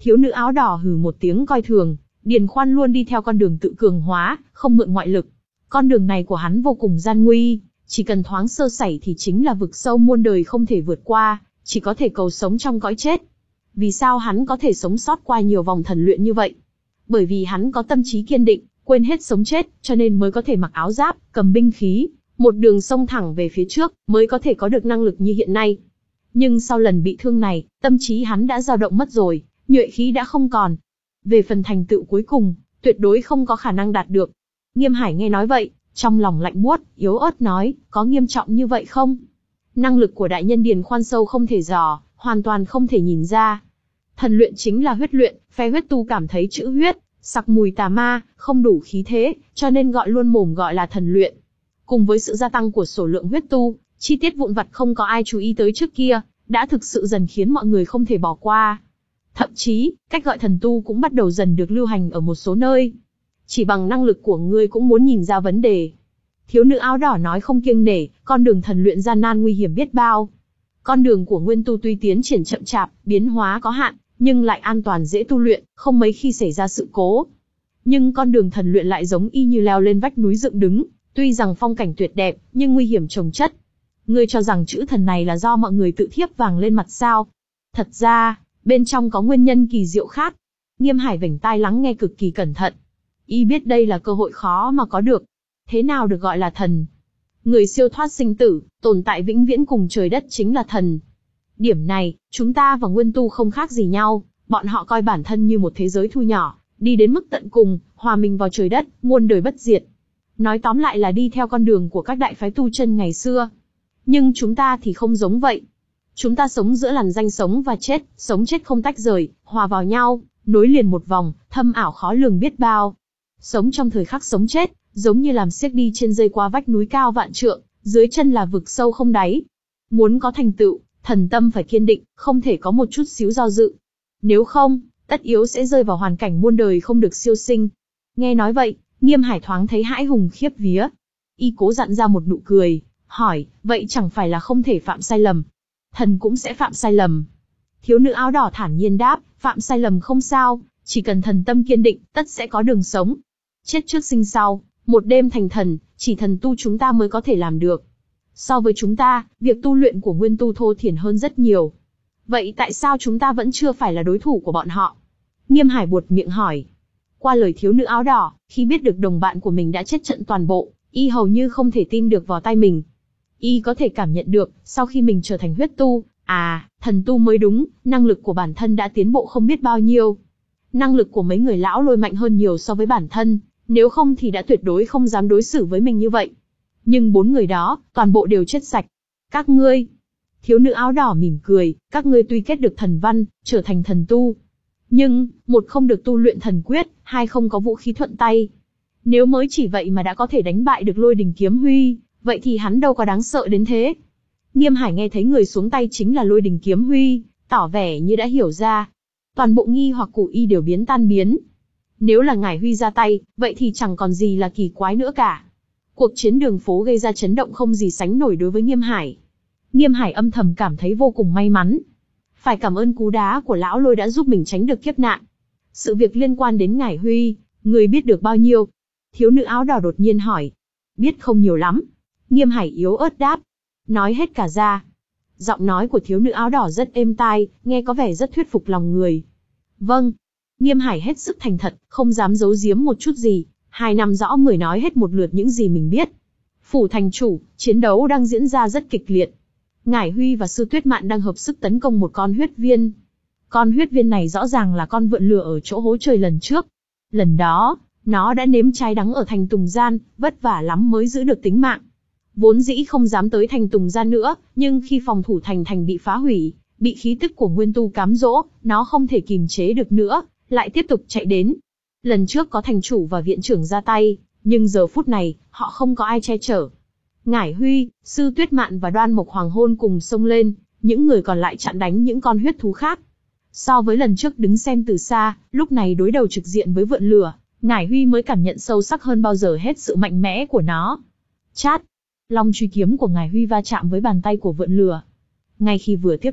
Thiếu nữ áo đỏ hừ một tiếng coi thường, Điền Khoan luôn đi theo con đường tự cường hóa, không mượn ngoại lực. Con đường này của hắn vô cùng gian nguy, chỉ cần thoáng sơ sẩy thì chính là vực sâu muôn đời không thể vượt qua, chỉ có thể cầu sống trong cõi chết. Vì sao hắn có thể sống sót qua nhiều vòng thần luyện như vậy? Bởi vì hắn có tâm trí kiên định, quên hết sống chết, cho nên mới có thể mặc áo giáp, cầm binh khí, một đường xông thẳng về phía trước, mới có thể có được năng lực như hiện nay. Nhưng sau lần bị thương này, tâm trí hắn đã dao động mất rồi, nhuệ khí đã không còn. Về phần thành tựu cuối cùng, tuyệt đối không có khả năng đạt được. Nghiêm Hải nghe nói vậy, trong lòng lạnh buốt, yếu ớt nói, có nghiêm trọng như vậy không? Năng lực của đại nhân Điền Khoan sâu không thể dò, hoàn toàn không thể nhìn ra. Thần luyện chính là huyết luyện, phe huyết tu cảm thấy chữ huyết, sặc mùi tà ma, không đủ khí thế, cho nên gọi luôn mồm gọi là thần luyện. Cùng với sự gia tăng của số lượng huyết tu, chi tiết vụn vặt không có ai chú ý tới trước kia, đã thực sự dần khiến mọi người không thể bỏ qua. Thậm chí, cách gọi thần tu cũng bắt đầu dần được lưu hành ở một số nơi. Chỉ bằng năng lực của ngươi cũng muốn nhìn ra vấn đề. Thiếu nữ áo đỏ nói không kiêng nể, con đường thần luyện gian nan nguy hiểm biết bao. Con đường của nguyên tu tuy tiến triển chậm chạp, biến hóa có hạn, nhưng lại an toàn dễ tu luyện, không mấy khi xảy ra sự cố. Nhưng con đường thần luyện lại giống y như leo lên vách núi dựng đứng, tuy rằng phong cảnh tuyệt đẹp, nhưng nguy hiểm chồng chất. Ngươi cho rằng chữ thần này là do mọi người tự thiếp vàng lên mặt sao? Thật ra, bên trong có nguyên nhân kỳ diệu khác. Nghiêm Hải vểnh tai lắng nghe cực kỳ cẩn thận. Y biết đây là cơ hội khó mà có được. Thế nào được gọi là thần? Người siêu thoát sinh tử, tồn tại vĩnh viễn cùng trời đất chính là thần. Điểm này, chúng ta và nguyên tu không khác gì nhau, bọn họ coi bản thân như một thế giới thu nhỏ, đi đến mức tận cùng, hòa mình vào trời đất, muôn đời bất diệt. Nói tóm lại là đi theo con đường của các đại phái tu chân ngày xưa. Nhưng chúng ta thì không giống vậy. Chúng ta sống giữa làn ranh sống và chết, sống chết không tách rời, hòa vào nhau, nối liền một vòng, thâm ảo khó lường biết bao. Sống trong thời khắc sống chết, giống như làm xiếc đi trên dây qua vách núi cao vạn trượng, dưới chân là vực sâu không đáy. Muốn có thành tựu, thần tâm phải kiên định, không thể có một chút xíu do dự. Nếu không, tất yếu sẽ rơi vào hoàn cảnh muôn đời không được siêu sinh. Nghe nói vậy, Nghiêm Hải thoáng thấy hãi hùng khiếp vía. Y cố dặn ra một nụ cười, hỏi, vậy chẳng phải là không thể phạm sai lầm? Thần cũng sẽ phạm sai lầm. Thiếu nữ áo đỏ thản nhiên đáp, phạm sai lầm không sao, chỉ cần thần tâm kiên định, tất sẽ có đường sống. Chết trước sinh sau, một đêm thành thần, chỉ thần tu chúng ta mới có thể làm được. So với chúng ta, việc tu luyện của nguyên tu thô thiển hơn rất nhiều. Vậy tại sao chúng ta vẫn chưa phải là đối thủ của bọn họ? Nghiêm Hải buột miệng hỏi. Qua lời thiếu nữ áo đỏ, khi biết được đồng bạn của mình đã chết trận toàn bộ, y hầu như không thể tin được vào tai mình. Y có thể cảm nhận được, sau khi mình trở thành huyết tu, à, thần tu mới đúng, năng lực của bản thân đã tiến bộ không biết bao nhiêu. Năng lực của mấy người lão lôi mạnh hơn nhiều so với bản thân, nếu không thì đã tuyệt đối không dám đối xử với mình như vậy. Nhưng bốn người đó, toàn bộ đều chết sạch. Các ngươi, thiếu nữ áo đỏ mỉm cười, các ngươi tuy kết được thần văn, trở thành thần tu. Nhưng, một không được tu luyện thần quyết, hai không có vũ khí thuận tay. Nếu mới chỉ vậy mà đã có thể đánh bại được Lôi Đình Kiếm Huy, vậy thì hắn đâu có đáng sợ đến thế. Nghiêm Hải nghe thấy người xuống tay chính là Lôi Đình Kiếm Huy, tỏ vẻ như đã hiểu ra. Toàn bộ nghi hoặc của y đều biến tan biến. Nếu là Ngải Huy ra tay, vậy thì chẳng còn gì là kỳ quái nữa cả. Cuộc chiến đường phố gây ra chấn động không gì sánh nổi đối với Nghiêm Hải. Nghiêm Hải âm thầm cảm thấy vô cùng may mắn. Phải cảm ơn cú đá của lão Lôi đã giúp mình tránh được kiếp nạn. Sự việc liên quan đến Ngải Huy, người biết được bao nhiêu? Thiếu nữ áo đỏ đột nhiên hỏi. Biết không nhiều lắm. Nghiêm Hải yếu ớt đáp. Nói hết cả ra. Giọng nói của thiếu nữ áo đỏ rất êm tai, nghe có vẻ rất thuyết phục lòng người. Vâng. Nghiêm Hải hết sức thành thật, không dám giấu giếm một chút gì. Hai năm rõ mười nói hết một lượt những gì mình biết. Phủ thành chủ, chiến đấu đang diễn ra rất kịch liệt. Ngải Huy và Sư Tuyết Mạn đang hợp sức tấn công một con huyết viên. Con huyết viên này rõ ràng là con vượn lửa ở chỗ hố trời lần trước. Lần đó, nó đã nếm trái đắng ở thành Tùng Gian, vất vả lắm mới giữ được tính mạng. Vốn dĩ không dám tới thành Tùng Gian nữa, nhưng khi phòng thủ thành thành bị phá hủy, bị khí tức của nguyên tu cám dỗ, nó không thể kìm chế được nữa, lại tiếp tục chạy đến. Lần trước có thành chủ và viện trưởng ra tay, nhưng giờ phút này, họ không có ai che chở. Ngải Huy, Sư Tuyết Mạn và Đoan Mộc Hoàng Hôn cùng xông lên, những người còn lại chặn đánh những con huyết thú khác. So với lần trước đứng xem từ xa, lúc này đối đầu trực diện với vượn lửa, Ngải Huy mới cảm nhận sâu sắc hơn bao giờ hết sự mạnh mẽ của nó. Chát! Long truy kiếm của Ngải Huy va chạm với bàn tay của vượn lửa. Ngay khi vừa tiếp xúc,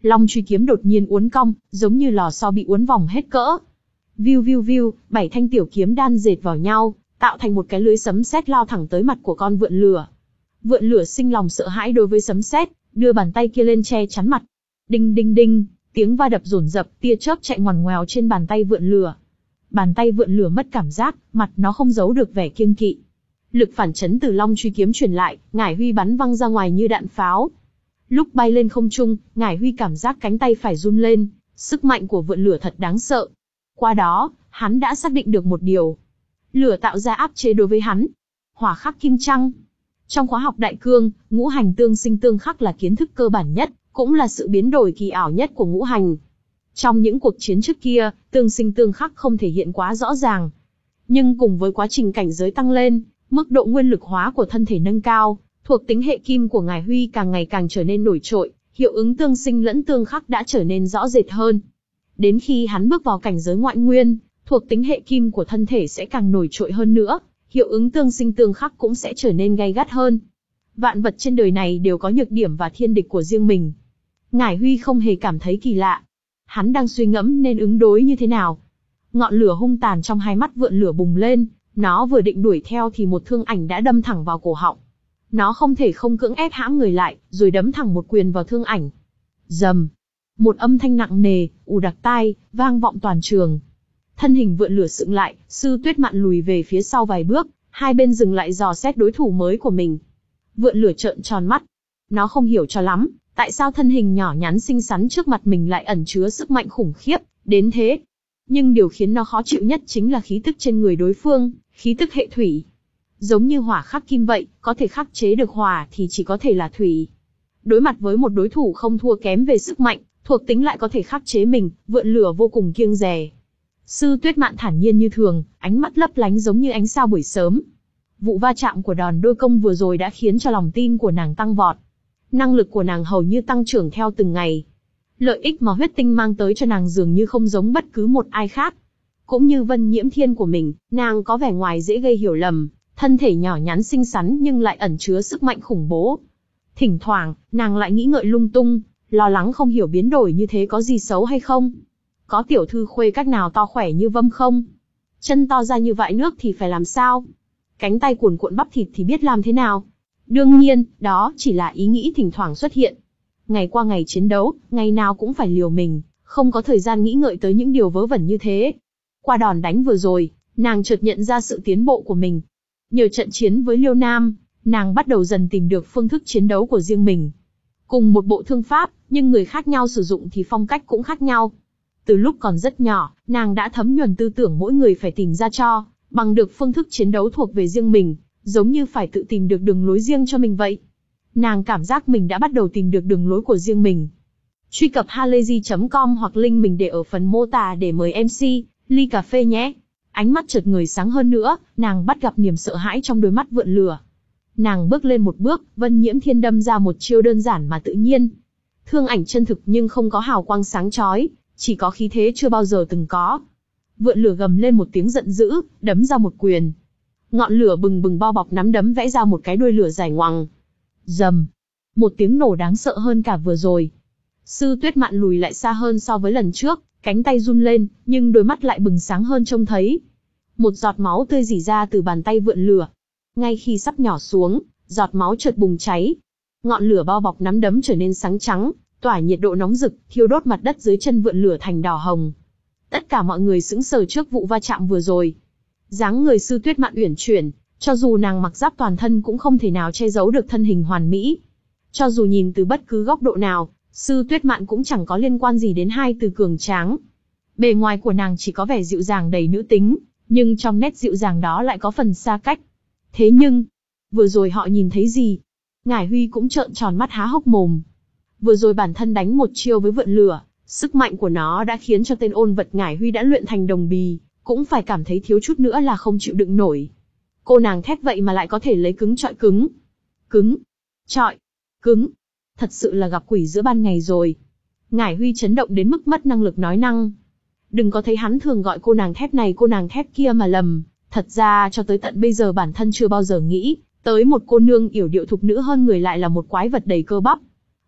Long truy kiếm đột nhiên uốn cong, giống như lò xo bị uốn vòng hết cỡ. Viu viu viu, bảy thanh tiểu kiếm đan dệt vào nhau, tạo thành một cái lưới sấm sét lao thẳng tới mặt của con vượn lửa. Vượn lửa sinh lòng sợ hãi đối với sấm sét, đưa bàn tay kia lên che chắn mặt. Đinh đinh đinh, tiếng va đập dồn dập, tia chớp chạy ngoằn ngoèo trên bàn tay vượn lửa. Bàn tay vượn lửa mất cảm giác, mặt nó không giấu được vẻ kiêng kỵ. Lực phản chấn từ long truy kiếm truyền lại, Ngải Huy bắn văng ra ngoài như đạn pháo. Lúc bay lên không trung, Ngải Huy cảm giác cánh tay phải run lên, sức mạnh của vượn lửa thật đáng sợ. Qua đó, hắn đã xác định được một điều. Lửa tạo ra áp chế đối với hắn. Hỏa khắc kim trăng. Trong khóa học đại cương, ngũ hành tương sinh tương khắc là kiến thức cơ bản nhất, cũng là sự biến đổi kỳ ảo nhất của ngũ hành. Trong những cuộc chiến trước kia, tương sinh tương khắc không thể hiện quá rõ ràng. Nhưng cùng với quá trình cảnh giới tăng lên, mức độ nguyên lực hóa của thân thể nâng cao, thuộc tính hệ kim của Ngải Huy càng ngày càng trở nên nổi trội, hiệu ứng tương sinh lẫn tương khắc đã trở nên rõ rệt hơn. Đến khi hắn bước vào cảnh giới ngoại nguyên, thuộc tính hệ kim của thân thể sẽ càng nổi trội hơn nữa, hiệu ứng tương sinh tương khắc cũng sẽ trở nên gay gắt hơn. Vạn vật trên đời này đều có nhược điểm và thiên địch của riêng mình. Ngải Huy không hề cảm thấy kỳ lạ. Hắn đang suy ngẫm nên ứng đối như thế nào. Ngọn lửa hung tàn trong hai mắt vượn lửa bùng lên, nó vừa định đuổi theo thì một thương ảnh đã đâm thẳng vào cổ họng. Nó không thể không cưỡng ép hãm người lại, rồi đấm thẳng một quyền vào thương ảnh. Rầm. Một âm thanh nặng nề, ù đặc tai, vang vọng toàn trường. Thân hình vượn lửa sững lại, Sư Tuyết Mạn lùi về phía sau vài bước, hai bên dừng lại dò xét đối thủ mới của mình. Vượn lửa trợn tròn mắt. Nó không hiểu cho lắm, tại sao thân hình nhỏ nhắn xinh xắn trước mặt mình lại ẩn chứa sức mạnh khủng khiếp, đến thế. Nhưng điều khiến nó khó chịu nhất chính là khí tức trên người đối phương, khí tức hệ thủy. Giống như hỏa khắc kim vậy, có thể khắc chế được hỏa thì chỉ có thể là thủy. Đối mặt với một đối thủ không thua kém về sức mạnh, thuộc tính lại có thể khắc chế mình, vượn lửa vô cùng kiêng dè. Sư Tuyết Mạn thản nhiên như thường, ánh mắt lấp lánh giống như ánh sao buổi sớm. Vụ va chạm của đòn đôi công vừa rồi đã khiến cho lòng tin của nàng tăng vọt. Năng lực của nàng hầu như tăng trưởng theo từng ngày. Lợi ích mà huyết tinh mang tới cho nàng dường như không giống bất cứ một ai khác. Cũng như Vân Nhiễm Thiên của mình, nàng có vẻ ngoài dễ gây hiểu lầm, thân thể nhỏ nhắn xinh xắn nhưng lại ẩn chứa sức mạnh khủng bố. Thỉnh thoảng, nàng lại nghĩ ngợi lung tung, lo lắng không hiểu biến đổi như thế có gì xấu hay không. Có tiểu thư khuê các nào to khỏe như Vâm không? Chân to ra như vại nước thì phải làm sao? Cánh tay cuồn cuộn bắp thịt thì biết làm thế nào? Đương nhiên, đó chỉ là ý nghĩ thỉnh thoảng xuất hiện. Ngày qua ngày chiến đấu, ngày nào cũng phải liều mình, không có thời gian nghĩ ngợi tới những điều vớ vẩn như thế. Qua đòn đánh vừa rồi, nàng chợt nhận ra sự tiến bộ của mình. Nhờ trận chiến với Liêu Nam, nàng bắt đầu dần tìm được phương thức chiến đấu của riêng mình. Cùng một bộ thương pháp, nhưng người khác nhau sử dụng thì phong cách cũng khác nhau. Từ lúc còn rất nhỏ, nàng đã thấm nhuần tư tưởng mỗi người phải tìm ra cho, bằng được phương thức chiến đấu thuộc về riêng mình, giống như phải tự tìm được đường lối riêng cho mình vậy. Nàng cảm giác mình đã bắt đầu tìm được đường lối của riêng mình. Truy cập halayzi chấm com hoặc link mình để ở phần mô tả để mời em xê, ly cà phê nhé. Ánh mắt chợt ngời sáng hơn nữa, nàng bắt gặp niềm sợ hãi trong đôi mắt vượn lửa. Nàng bước lên một bước, Vân Nhiễm Thiên đâm ra một chiêu đơn giản mà tự nhiên. Thương ảnh chân thực nhưng không có hào quang sáng chói, chỉ có khí thế chưa bao giờ từng có. Vượn lửa gầm lên một tiếng giận dữ, đấm ra một quyền. Ngọn lửa bừng bừng bao bọc nắm đấm vẽ ra một cái đuôi lửa dài ngoằng. Rầm. Một tiếng nổ đáng sợ hơn cả vừa rồi. Sư Tuyết Mạn lùi lại xa hơn so với lần trước, cánh tay run lên, nhưng đôi mắt lại bừng sáng hơn trông thấy. Một giọt máu tươi rỉ ra từ bàn tay vượn lửa. Ngay khi sắp nhỏ xuống, giọt máu chợt bùng cháy. Ngọn lửa bao bọc nắm đấm trở nên sáng trắng, tỏa nhiệt độ nóng rực, thiêu đốt mặt đất dưới chân vượn lửa thành đỏ hồng. Tất cả mọi người sững sờ trước vụ va chạm vừa rồi. Dáng người Sư Tuyết Mạn uyển chuyển, cho dù nàng mặc giáp toàn thân cũng không thể nào che giấu được thân hình hoàn mỹ. Cho dù nhìn từ bất cứ góc độ nào, Sư Tuyết Mạn cũng chẳng có liên quan gì đến hai từ cường tráng. Bề ngoài của nàng chỉ có vẻ dịu dàng đầy nữ tính, nhưng trong nét dịu dàng đó lại có phần xa cách. Thế nhưng, vừa rồi họ nhìn thấy gì? Ngải Huy cũng trợn tròn mắt há hốc mồm. Vừa rồi bản thân đánh một chiêu với vượn lửa, sức mạnh của nó đã khiến cho tên ôn vật Ngải Huy đã luyện thành đồng bì, cũng phải cảm thấy thiếu chút nữa là không chịu đựng nổi. Cô nàng thép vậy mà lại có thể lấy cứng trọi cứng. Cứng, trọi, cứng. Thật sự là gặp quỷ giữa ban ngày rồi. Ngải Huy chấn động đến mức mất năng lực nói năng. Đừng có thấy hắn thường gọi cô nàng thép này cô nàng thép kia mà lầm. Thật ra cho tới tận bây giờ bản thân chưa bao giờ nghĩ tới một cô nương yểu điệu thục nữ hơn người lại là một quái vật đầy cơ bắp.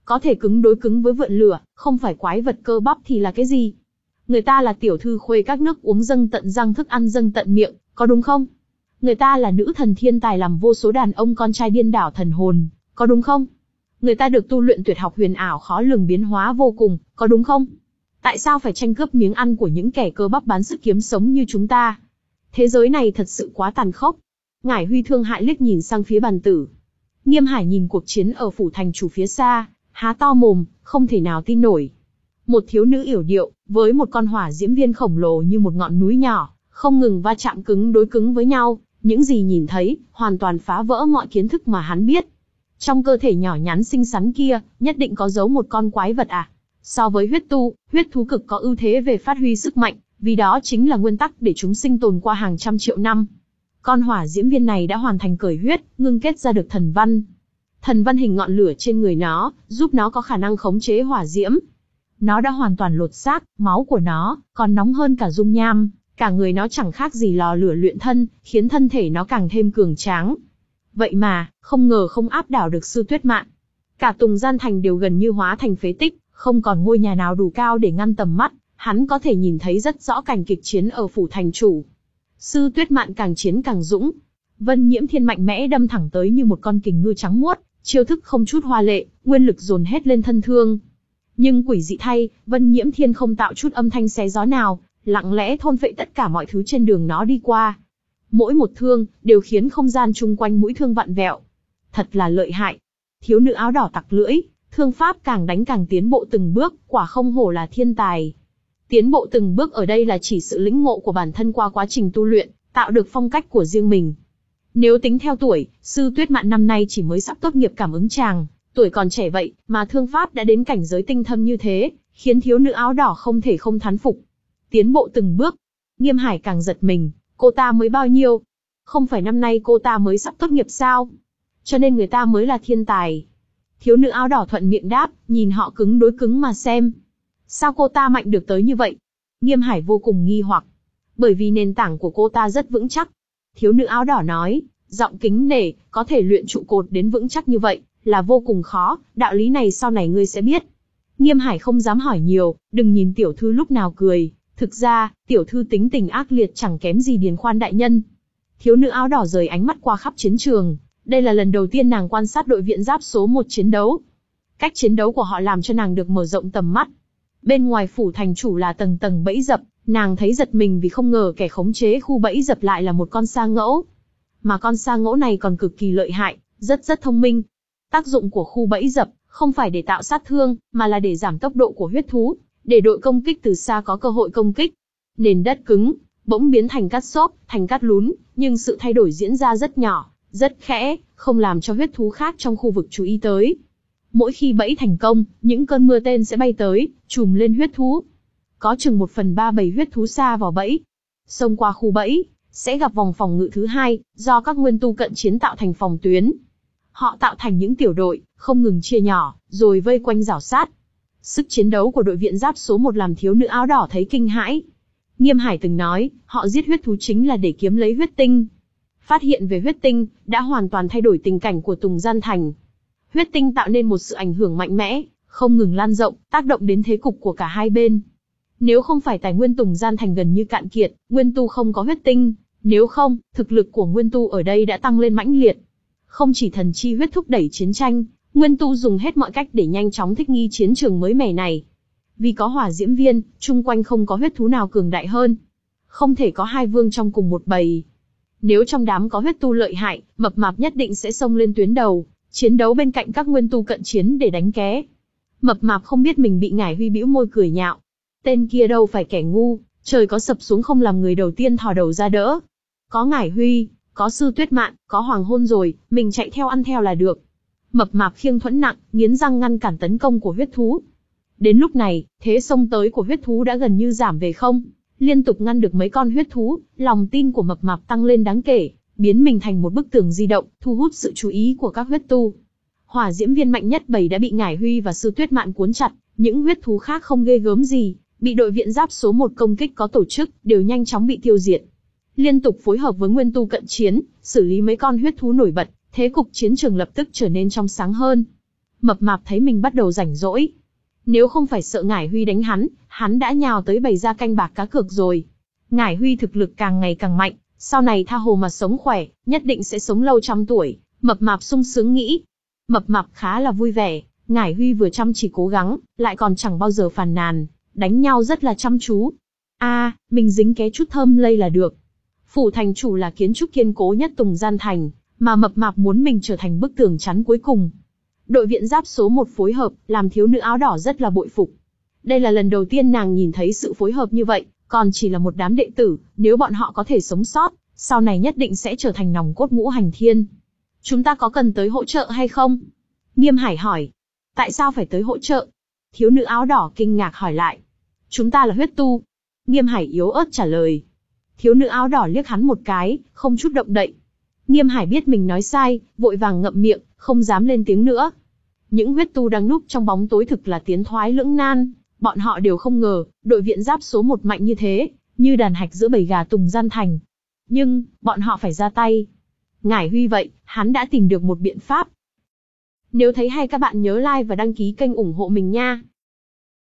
có thể cứng đối cứng với vượn lửa, không phải quái vật cơ bắp thì là cái gì? Người ta là tiểu thư khuê các nước uống dâng tận răng thức ăn dâng tận miệng, có đúng không? Người ta là nữ thần thiên tài làm vô số đàn ông con trai điên đảo thần hồn, có đúng không? Người ta được tu luyện tuyệt học huyền ảo khó lường biến hóa vô cùng, có đúng không? Tại sao phải tranh cướp miếng ăn của những kẻ cơ bắp bán sức kiếm sống như chúng ta? Thế giới này thật sự quá tàn khốc. Ngải Huy thương hại liếc nhìn sang phía bàn tử. Nghiêm Hải nhìn cuộc chiến ở phủ thành chủ phía xa, há to mồm, không thể nào tin nổi. Một thiếu nữ yểu điệu, với một con hỏa diễm viên khổng lồ như một ngọn núi nhỏ, không ngừng va chạm cứng đối cứng với nhau, những gì nhìn thấy, hoàn toàn phá vỡ mọi kiến thức mà hắn biết. Trong cơ thể nhỏ nhắn xinh xắn kia, nhất định có giấu một con quái vật à? So với huyết tu, huyết thú cực có ưu thế về phát huy sức mạnh, vì đó chính là nguyên tắc để chúng sinh tồn qua hàng trăm triệu năm. Con hỏa diễm viên này đã hoàn thành cởi huyết, ngưng kết ra được thần văn. Thần văn hình ngọn lửa trên người nó, giúp nó có khả năng khống chế hỏa diễm. Nó đã hoàn toàn lột xác, máu của nó còn nóng hơn cả dung nham, cả người nó chẳng khác gì lò lửa luyện thân, khiến thân thể nó càng thêm cường tráng. Vậy mà, không ngờ không áp đảo được Sư Tuyết Mạn. Cả Tùng Gian Thành đều gần như hóa thành phế tích, không còn ngôi nhà nào đủ cao để ngăn tầm mắt, hắn có thể nhìn thấy rất rõ cảnh kịch chiến ở phủ thành chủ. Sư Tuyết Mạn càng chiến càng dũng. Vân Nhiễm Thiên mạnh mẽ đâm thẳng tới như một con kình ngư trắng muốt, chiêu thức không chút hoa lệ, nguyên lực dồn hết lên thân thương. Nhưng quỷ dị thay, Vân Nhiễm Thiên không tạo chút âm thanh xé gió nào, lặng lẽ thôn phệ tất cả mọi thứ trên đường nó đi qua. Mỗi một thương, đều khiến không gian chung quanh mũi thương vặn vẹo. Thật là lợi hại. Thiếu nữ áo đỏ tặc lưỡi, thương pháp càng đánh càng tiến bộ từng bước, quả không hổ là thiên tài. Tiến bộ từng bước ở đây là chỉ sự lĩnh ngộ của bản thân qua quá trình tu luyện, tạo được phong cách của riêng mình. Nếu tính theo tuổi, Sư Tuyết Mạn năm nay chỉ mới sắp tốt nghiệp cảm ứng tràng, tuổi còn trẻ vậy, mà thương pháp đã đến cảnh giới tinh thâm như thế, khiến thiếu nữ áo đỏ không thể không thán phục. Tiến bộ từng bước. Nghiêm Hải càng giật mình, cô ta mới bao nhiêu? Không phải năm nay cô ta mới sắp tốt nghiệp sao? Cho nên người ta mới là thiên tài. Thiếu nữ áo đỏ thuận miệng đáp, nhìn họ cứng đối cứng mà xem. Sao cô ta mạnh được tới như vậy? Nghiêm Hải vô cùng nghi hoặc. Bởi vì nền tảng của cô ta rất vững chắc. Thiếu nữ áo đỏ nói, giọng kính nể, có thể luyện trụ cột đến vững chắc như vậy, là vô cùng khó, đạo lý này sau này ngươi sẽ biết. Nghiêm Hải không dám hỏi nhiều, đừng nhìn tiểu thư lúc nào cười, thực ra, tiểu thư tính tình ác liệt chẳng kém gì Điền Khoan đại nhân. Thiếu nữ áo đỏ rời ánh mắt qua khắp chiến trường, đây là lần đầu tiên nàng quan sát đội viện giáp số một chiến đấu. Cách chiến đấu của họ làm cho nàng được mở rộng tầm mắt. Bên ngoài phủ thành chủ là tầng tầng bẫy dập, nàng thấy giật mình vì không ngờ kẻ khống chế khu bẫy dập lại là một con sa ngẫu. Mà con sa ngẫu này còn cực kỳ lợi hại, rất rất thông minh. Tác dụng của khu bẫy dập không phải để tạo sát thương, mà là để giảm tốc độ của huyết thú, để đội công kích từ xa có cơ hội công kích. Nền đất cứng, bỗng biến thành cát xốp, thành cát lún, nhưng sự thay đổi diễn ra rất nhỏ, rất khẽ, không làm cho huyết thú khác trong khu vực chú ý tới. Mỗi khi bẫy thành công, những cơn mưa tên sẽ bay tới, trùm lên huyết thú. Có chừng một phần ba bầy huyết thú xa vào bẫy. Xông qua khu bẫy, sẽ gặp vòng phòng ngự thứ hai, do các nguyên tu cận chiến tạo thành phòng tuyến. Họ tạo thành những tiểu đội, không ngừng chia nhỏ, rồi vây quanh rào sát. Sức chiến đấu của đội viện giáp số một làm thiếu nữ áo đỏ thấy kinh hãi. Nghiêm Hải từng nói, họ giết huyết thú chính là để kiếm lấy huyết tinh. Phát hiện về huyết tinh, đã hoàn toàn thay đổi tình cảnh của Tùng Gian Thành. Huyết tinh tạo nên một sự ảnh hưởng mạnh mẽ, không ngừng lan rộng, tác động đến thế cục của cả hai bên. Nếu không phải tài nguyên Tùng Gian Thành gần như cạn kiệt, nguyên tu không có huyết tinh, nếu không, thực lực của nguyên tu ở đây đã tăng lên mãnh liệt. Không chỉ thần chi huyết thúc đẩy chiến tranh, nguyên tu dùng hết mọi cách để nhanh chóng thích nghi chiến trường mới mẻ này. Vì có hỏa diễm viên, chung quanh không có huyết thú nào cường đại hơn. Không thể có hai vương trong cùng một bầy. Nếu trong đám có huyết tu lợi hại, mập mạp nhất định sẽ xông lên tuyến đầu, chiến đấu bên cạnh các nguyên tu cận chiến để đánh ké. Mập mạp không biết mình bị Ngải Huy bĩu môi cười nhạo. Tên kia đâu phải kẻ ngu, trời có sập xuống không làm người đầu tiên thò đầu ra đỡ. Có Ngải Huy, có Sư Tuyết Mạn, có hoàng hôn rồi, mình chạy theo ăn theo là được. Mập mạp khiêng thuẫn nặng, nghiến răng ngăn cản tấn công của huyết thú. Đến lúc này, thế xông tới của huyết thú đã gần như giảm về không. Liên tục ngăn được mấy con huyết thú, lòng tin của mập mạp tăng lên đáng kể, biến mình thành một bức tường di động, thu hút sự chú ý của các huyết tu. Hỏa diễm viên mạnh nhất bầy đã bị Ngải Huy và Sư Tuyết Mạn cuốn chặt, những huyết thú khác không ghê gớm gì, bị đội viện giáp số một công kích có tổ chức, đều nhanh chóng bị tiêu diệt. Liên tục phối hợp với nguyên tu cận chiến, xử lý mấy con huyết thú nổi bật, thế cục chiến trường lập tức trở nên trong sáng hơn. Mập mạp thấy mình bắt đầu rảnh rỗi. Nếu không phải sợ Ngải Huy đánh hắn, hắn đã nhào tới bày ra canh bạc cá cược rồi. Ngải Huy thực lực càng ngày càng mạnh, sau này tha hồ mà sống khỏe, nhất định sẽ sống lâu trăm tuổi. Mập mạp sung sướng nghĩ. Mập mạp khá là vui vẻ, Ngải Huy vừa chăm chỉ cố gắng, lại còn chẳng bao giờ phàn nàn, đánh nhau rất là chăm chú. A, à, mình dính ké chút thơm lây là được. Phủ thành chủ là kiến trúc kiên cố nhất Tùng Gian Thành, mà mập mạp muốn mình trở thành bức tường chắn cuối cùng. Đội viện giáp số một phối hợp, làm thiếu nữ áo đỏ rất là bội phục. Đây là lần đầu tiên nàng nhìn thấy sự phối hợp như vậy, còn chỉ là một đám đệ tử, nếu bọn họ có thể sống sót, sau này nhất định sẽ trở thành nòng cốt ngũ hành thiên. Chúng ta có cần tới hỗ trợ hay không? Nghiêm Hải hỏi. Tại sao phải tới hỗ trợ? Thiếu nữ áo đỏ kinh ngạc hỏi lại. Chúng ta là huyết tu. Nghiêm Hải yếu ớt trả lời. Thiếu nữ áo đỏ liếc hắn một cái, không chút động đậy. Nghiêm Hải biết mình nói sai, vội vàng ngậm miệng, không dám lên tiếng nữa. Những huyết tu đang núp trong bóng tối thực là tiến thoái lưỡng nan, bọn họ đều không ngờ, đội viện giáp số một mạnh như thế, như đàn hạch giữa bầy gà Tùng Gian Thành. Nhưng, bọn họ phải ra tay. Ngải Huy vậy, hắn đã tìm được một biện pháp. Nếu thấy hay các bạn nhớ like và đăng ký kênh ủng hộ mình nha.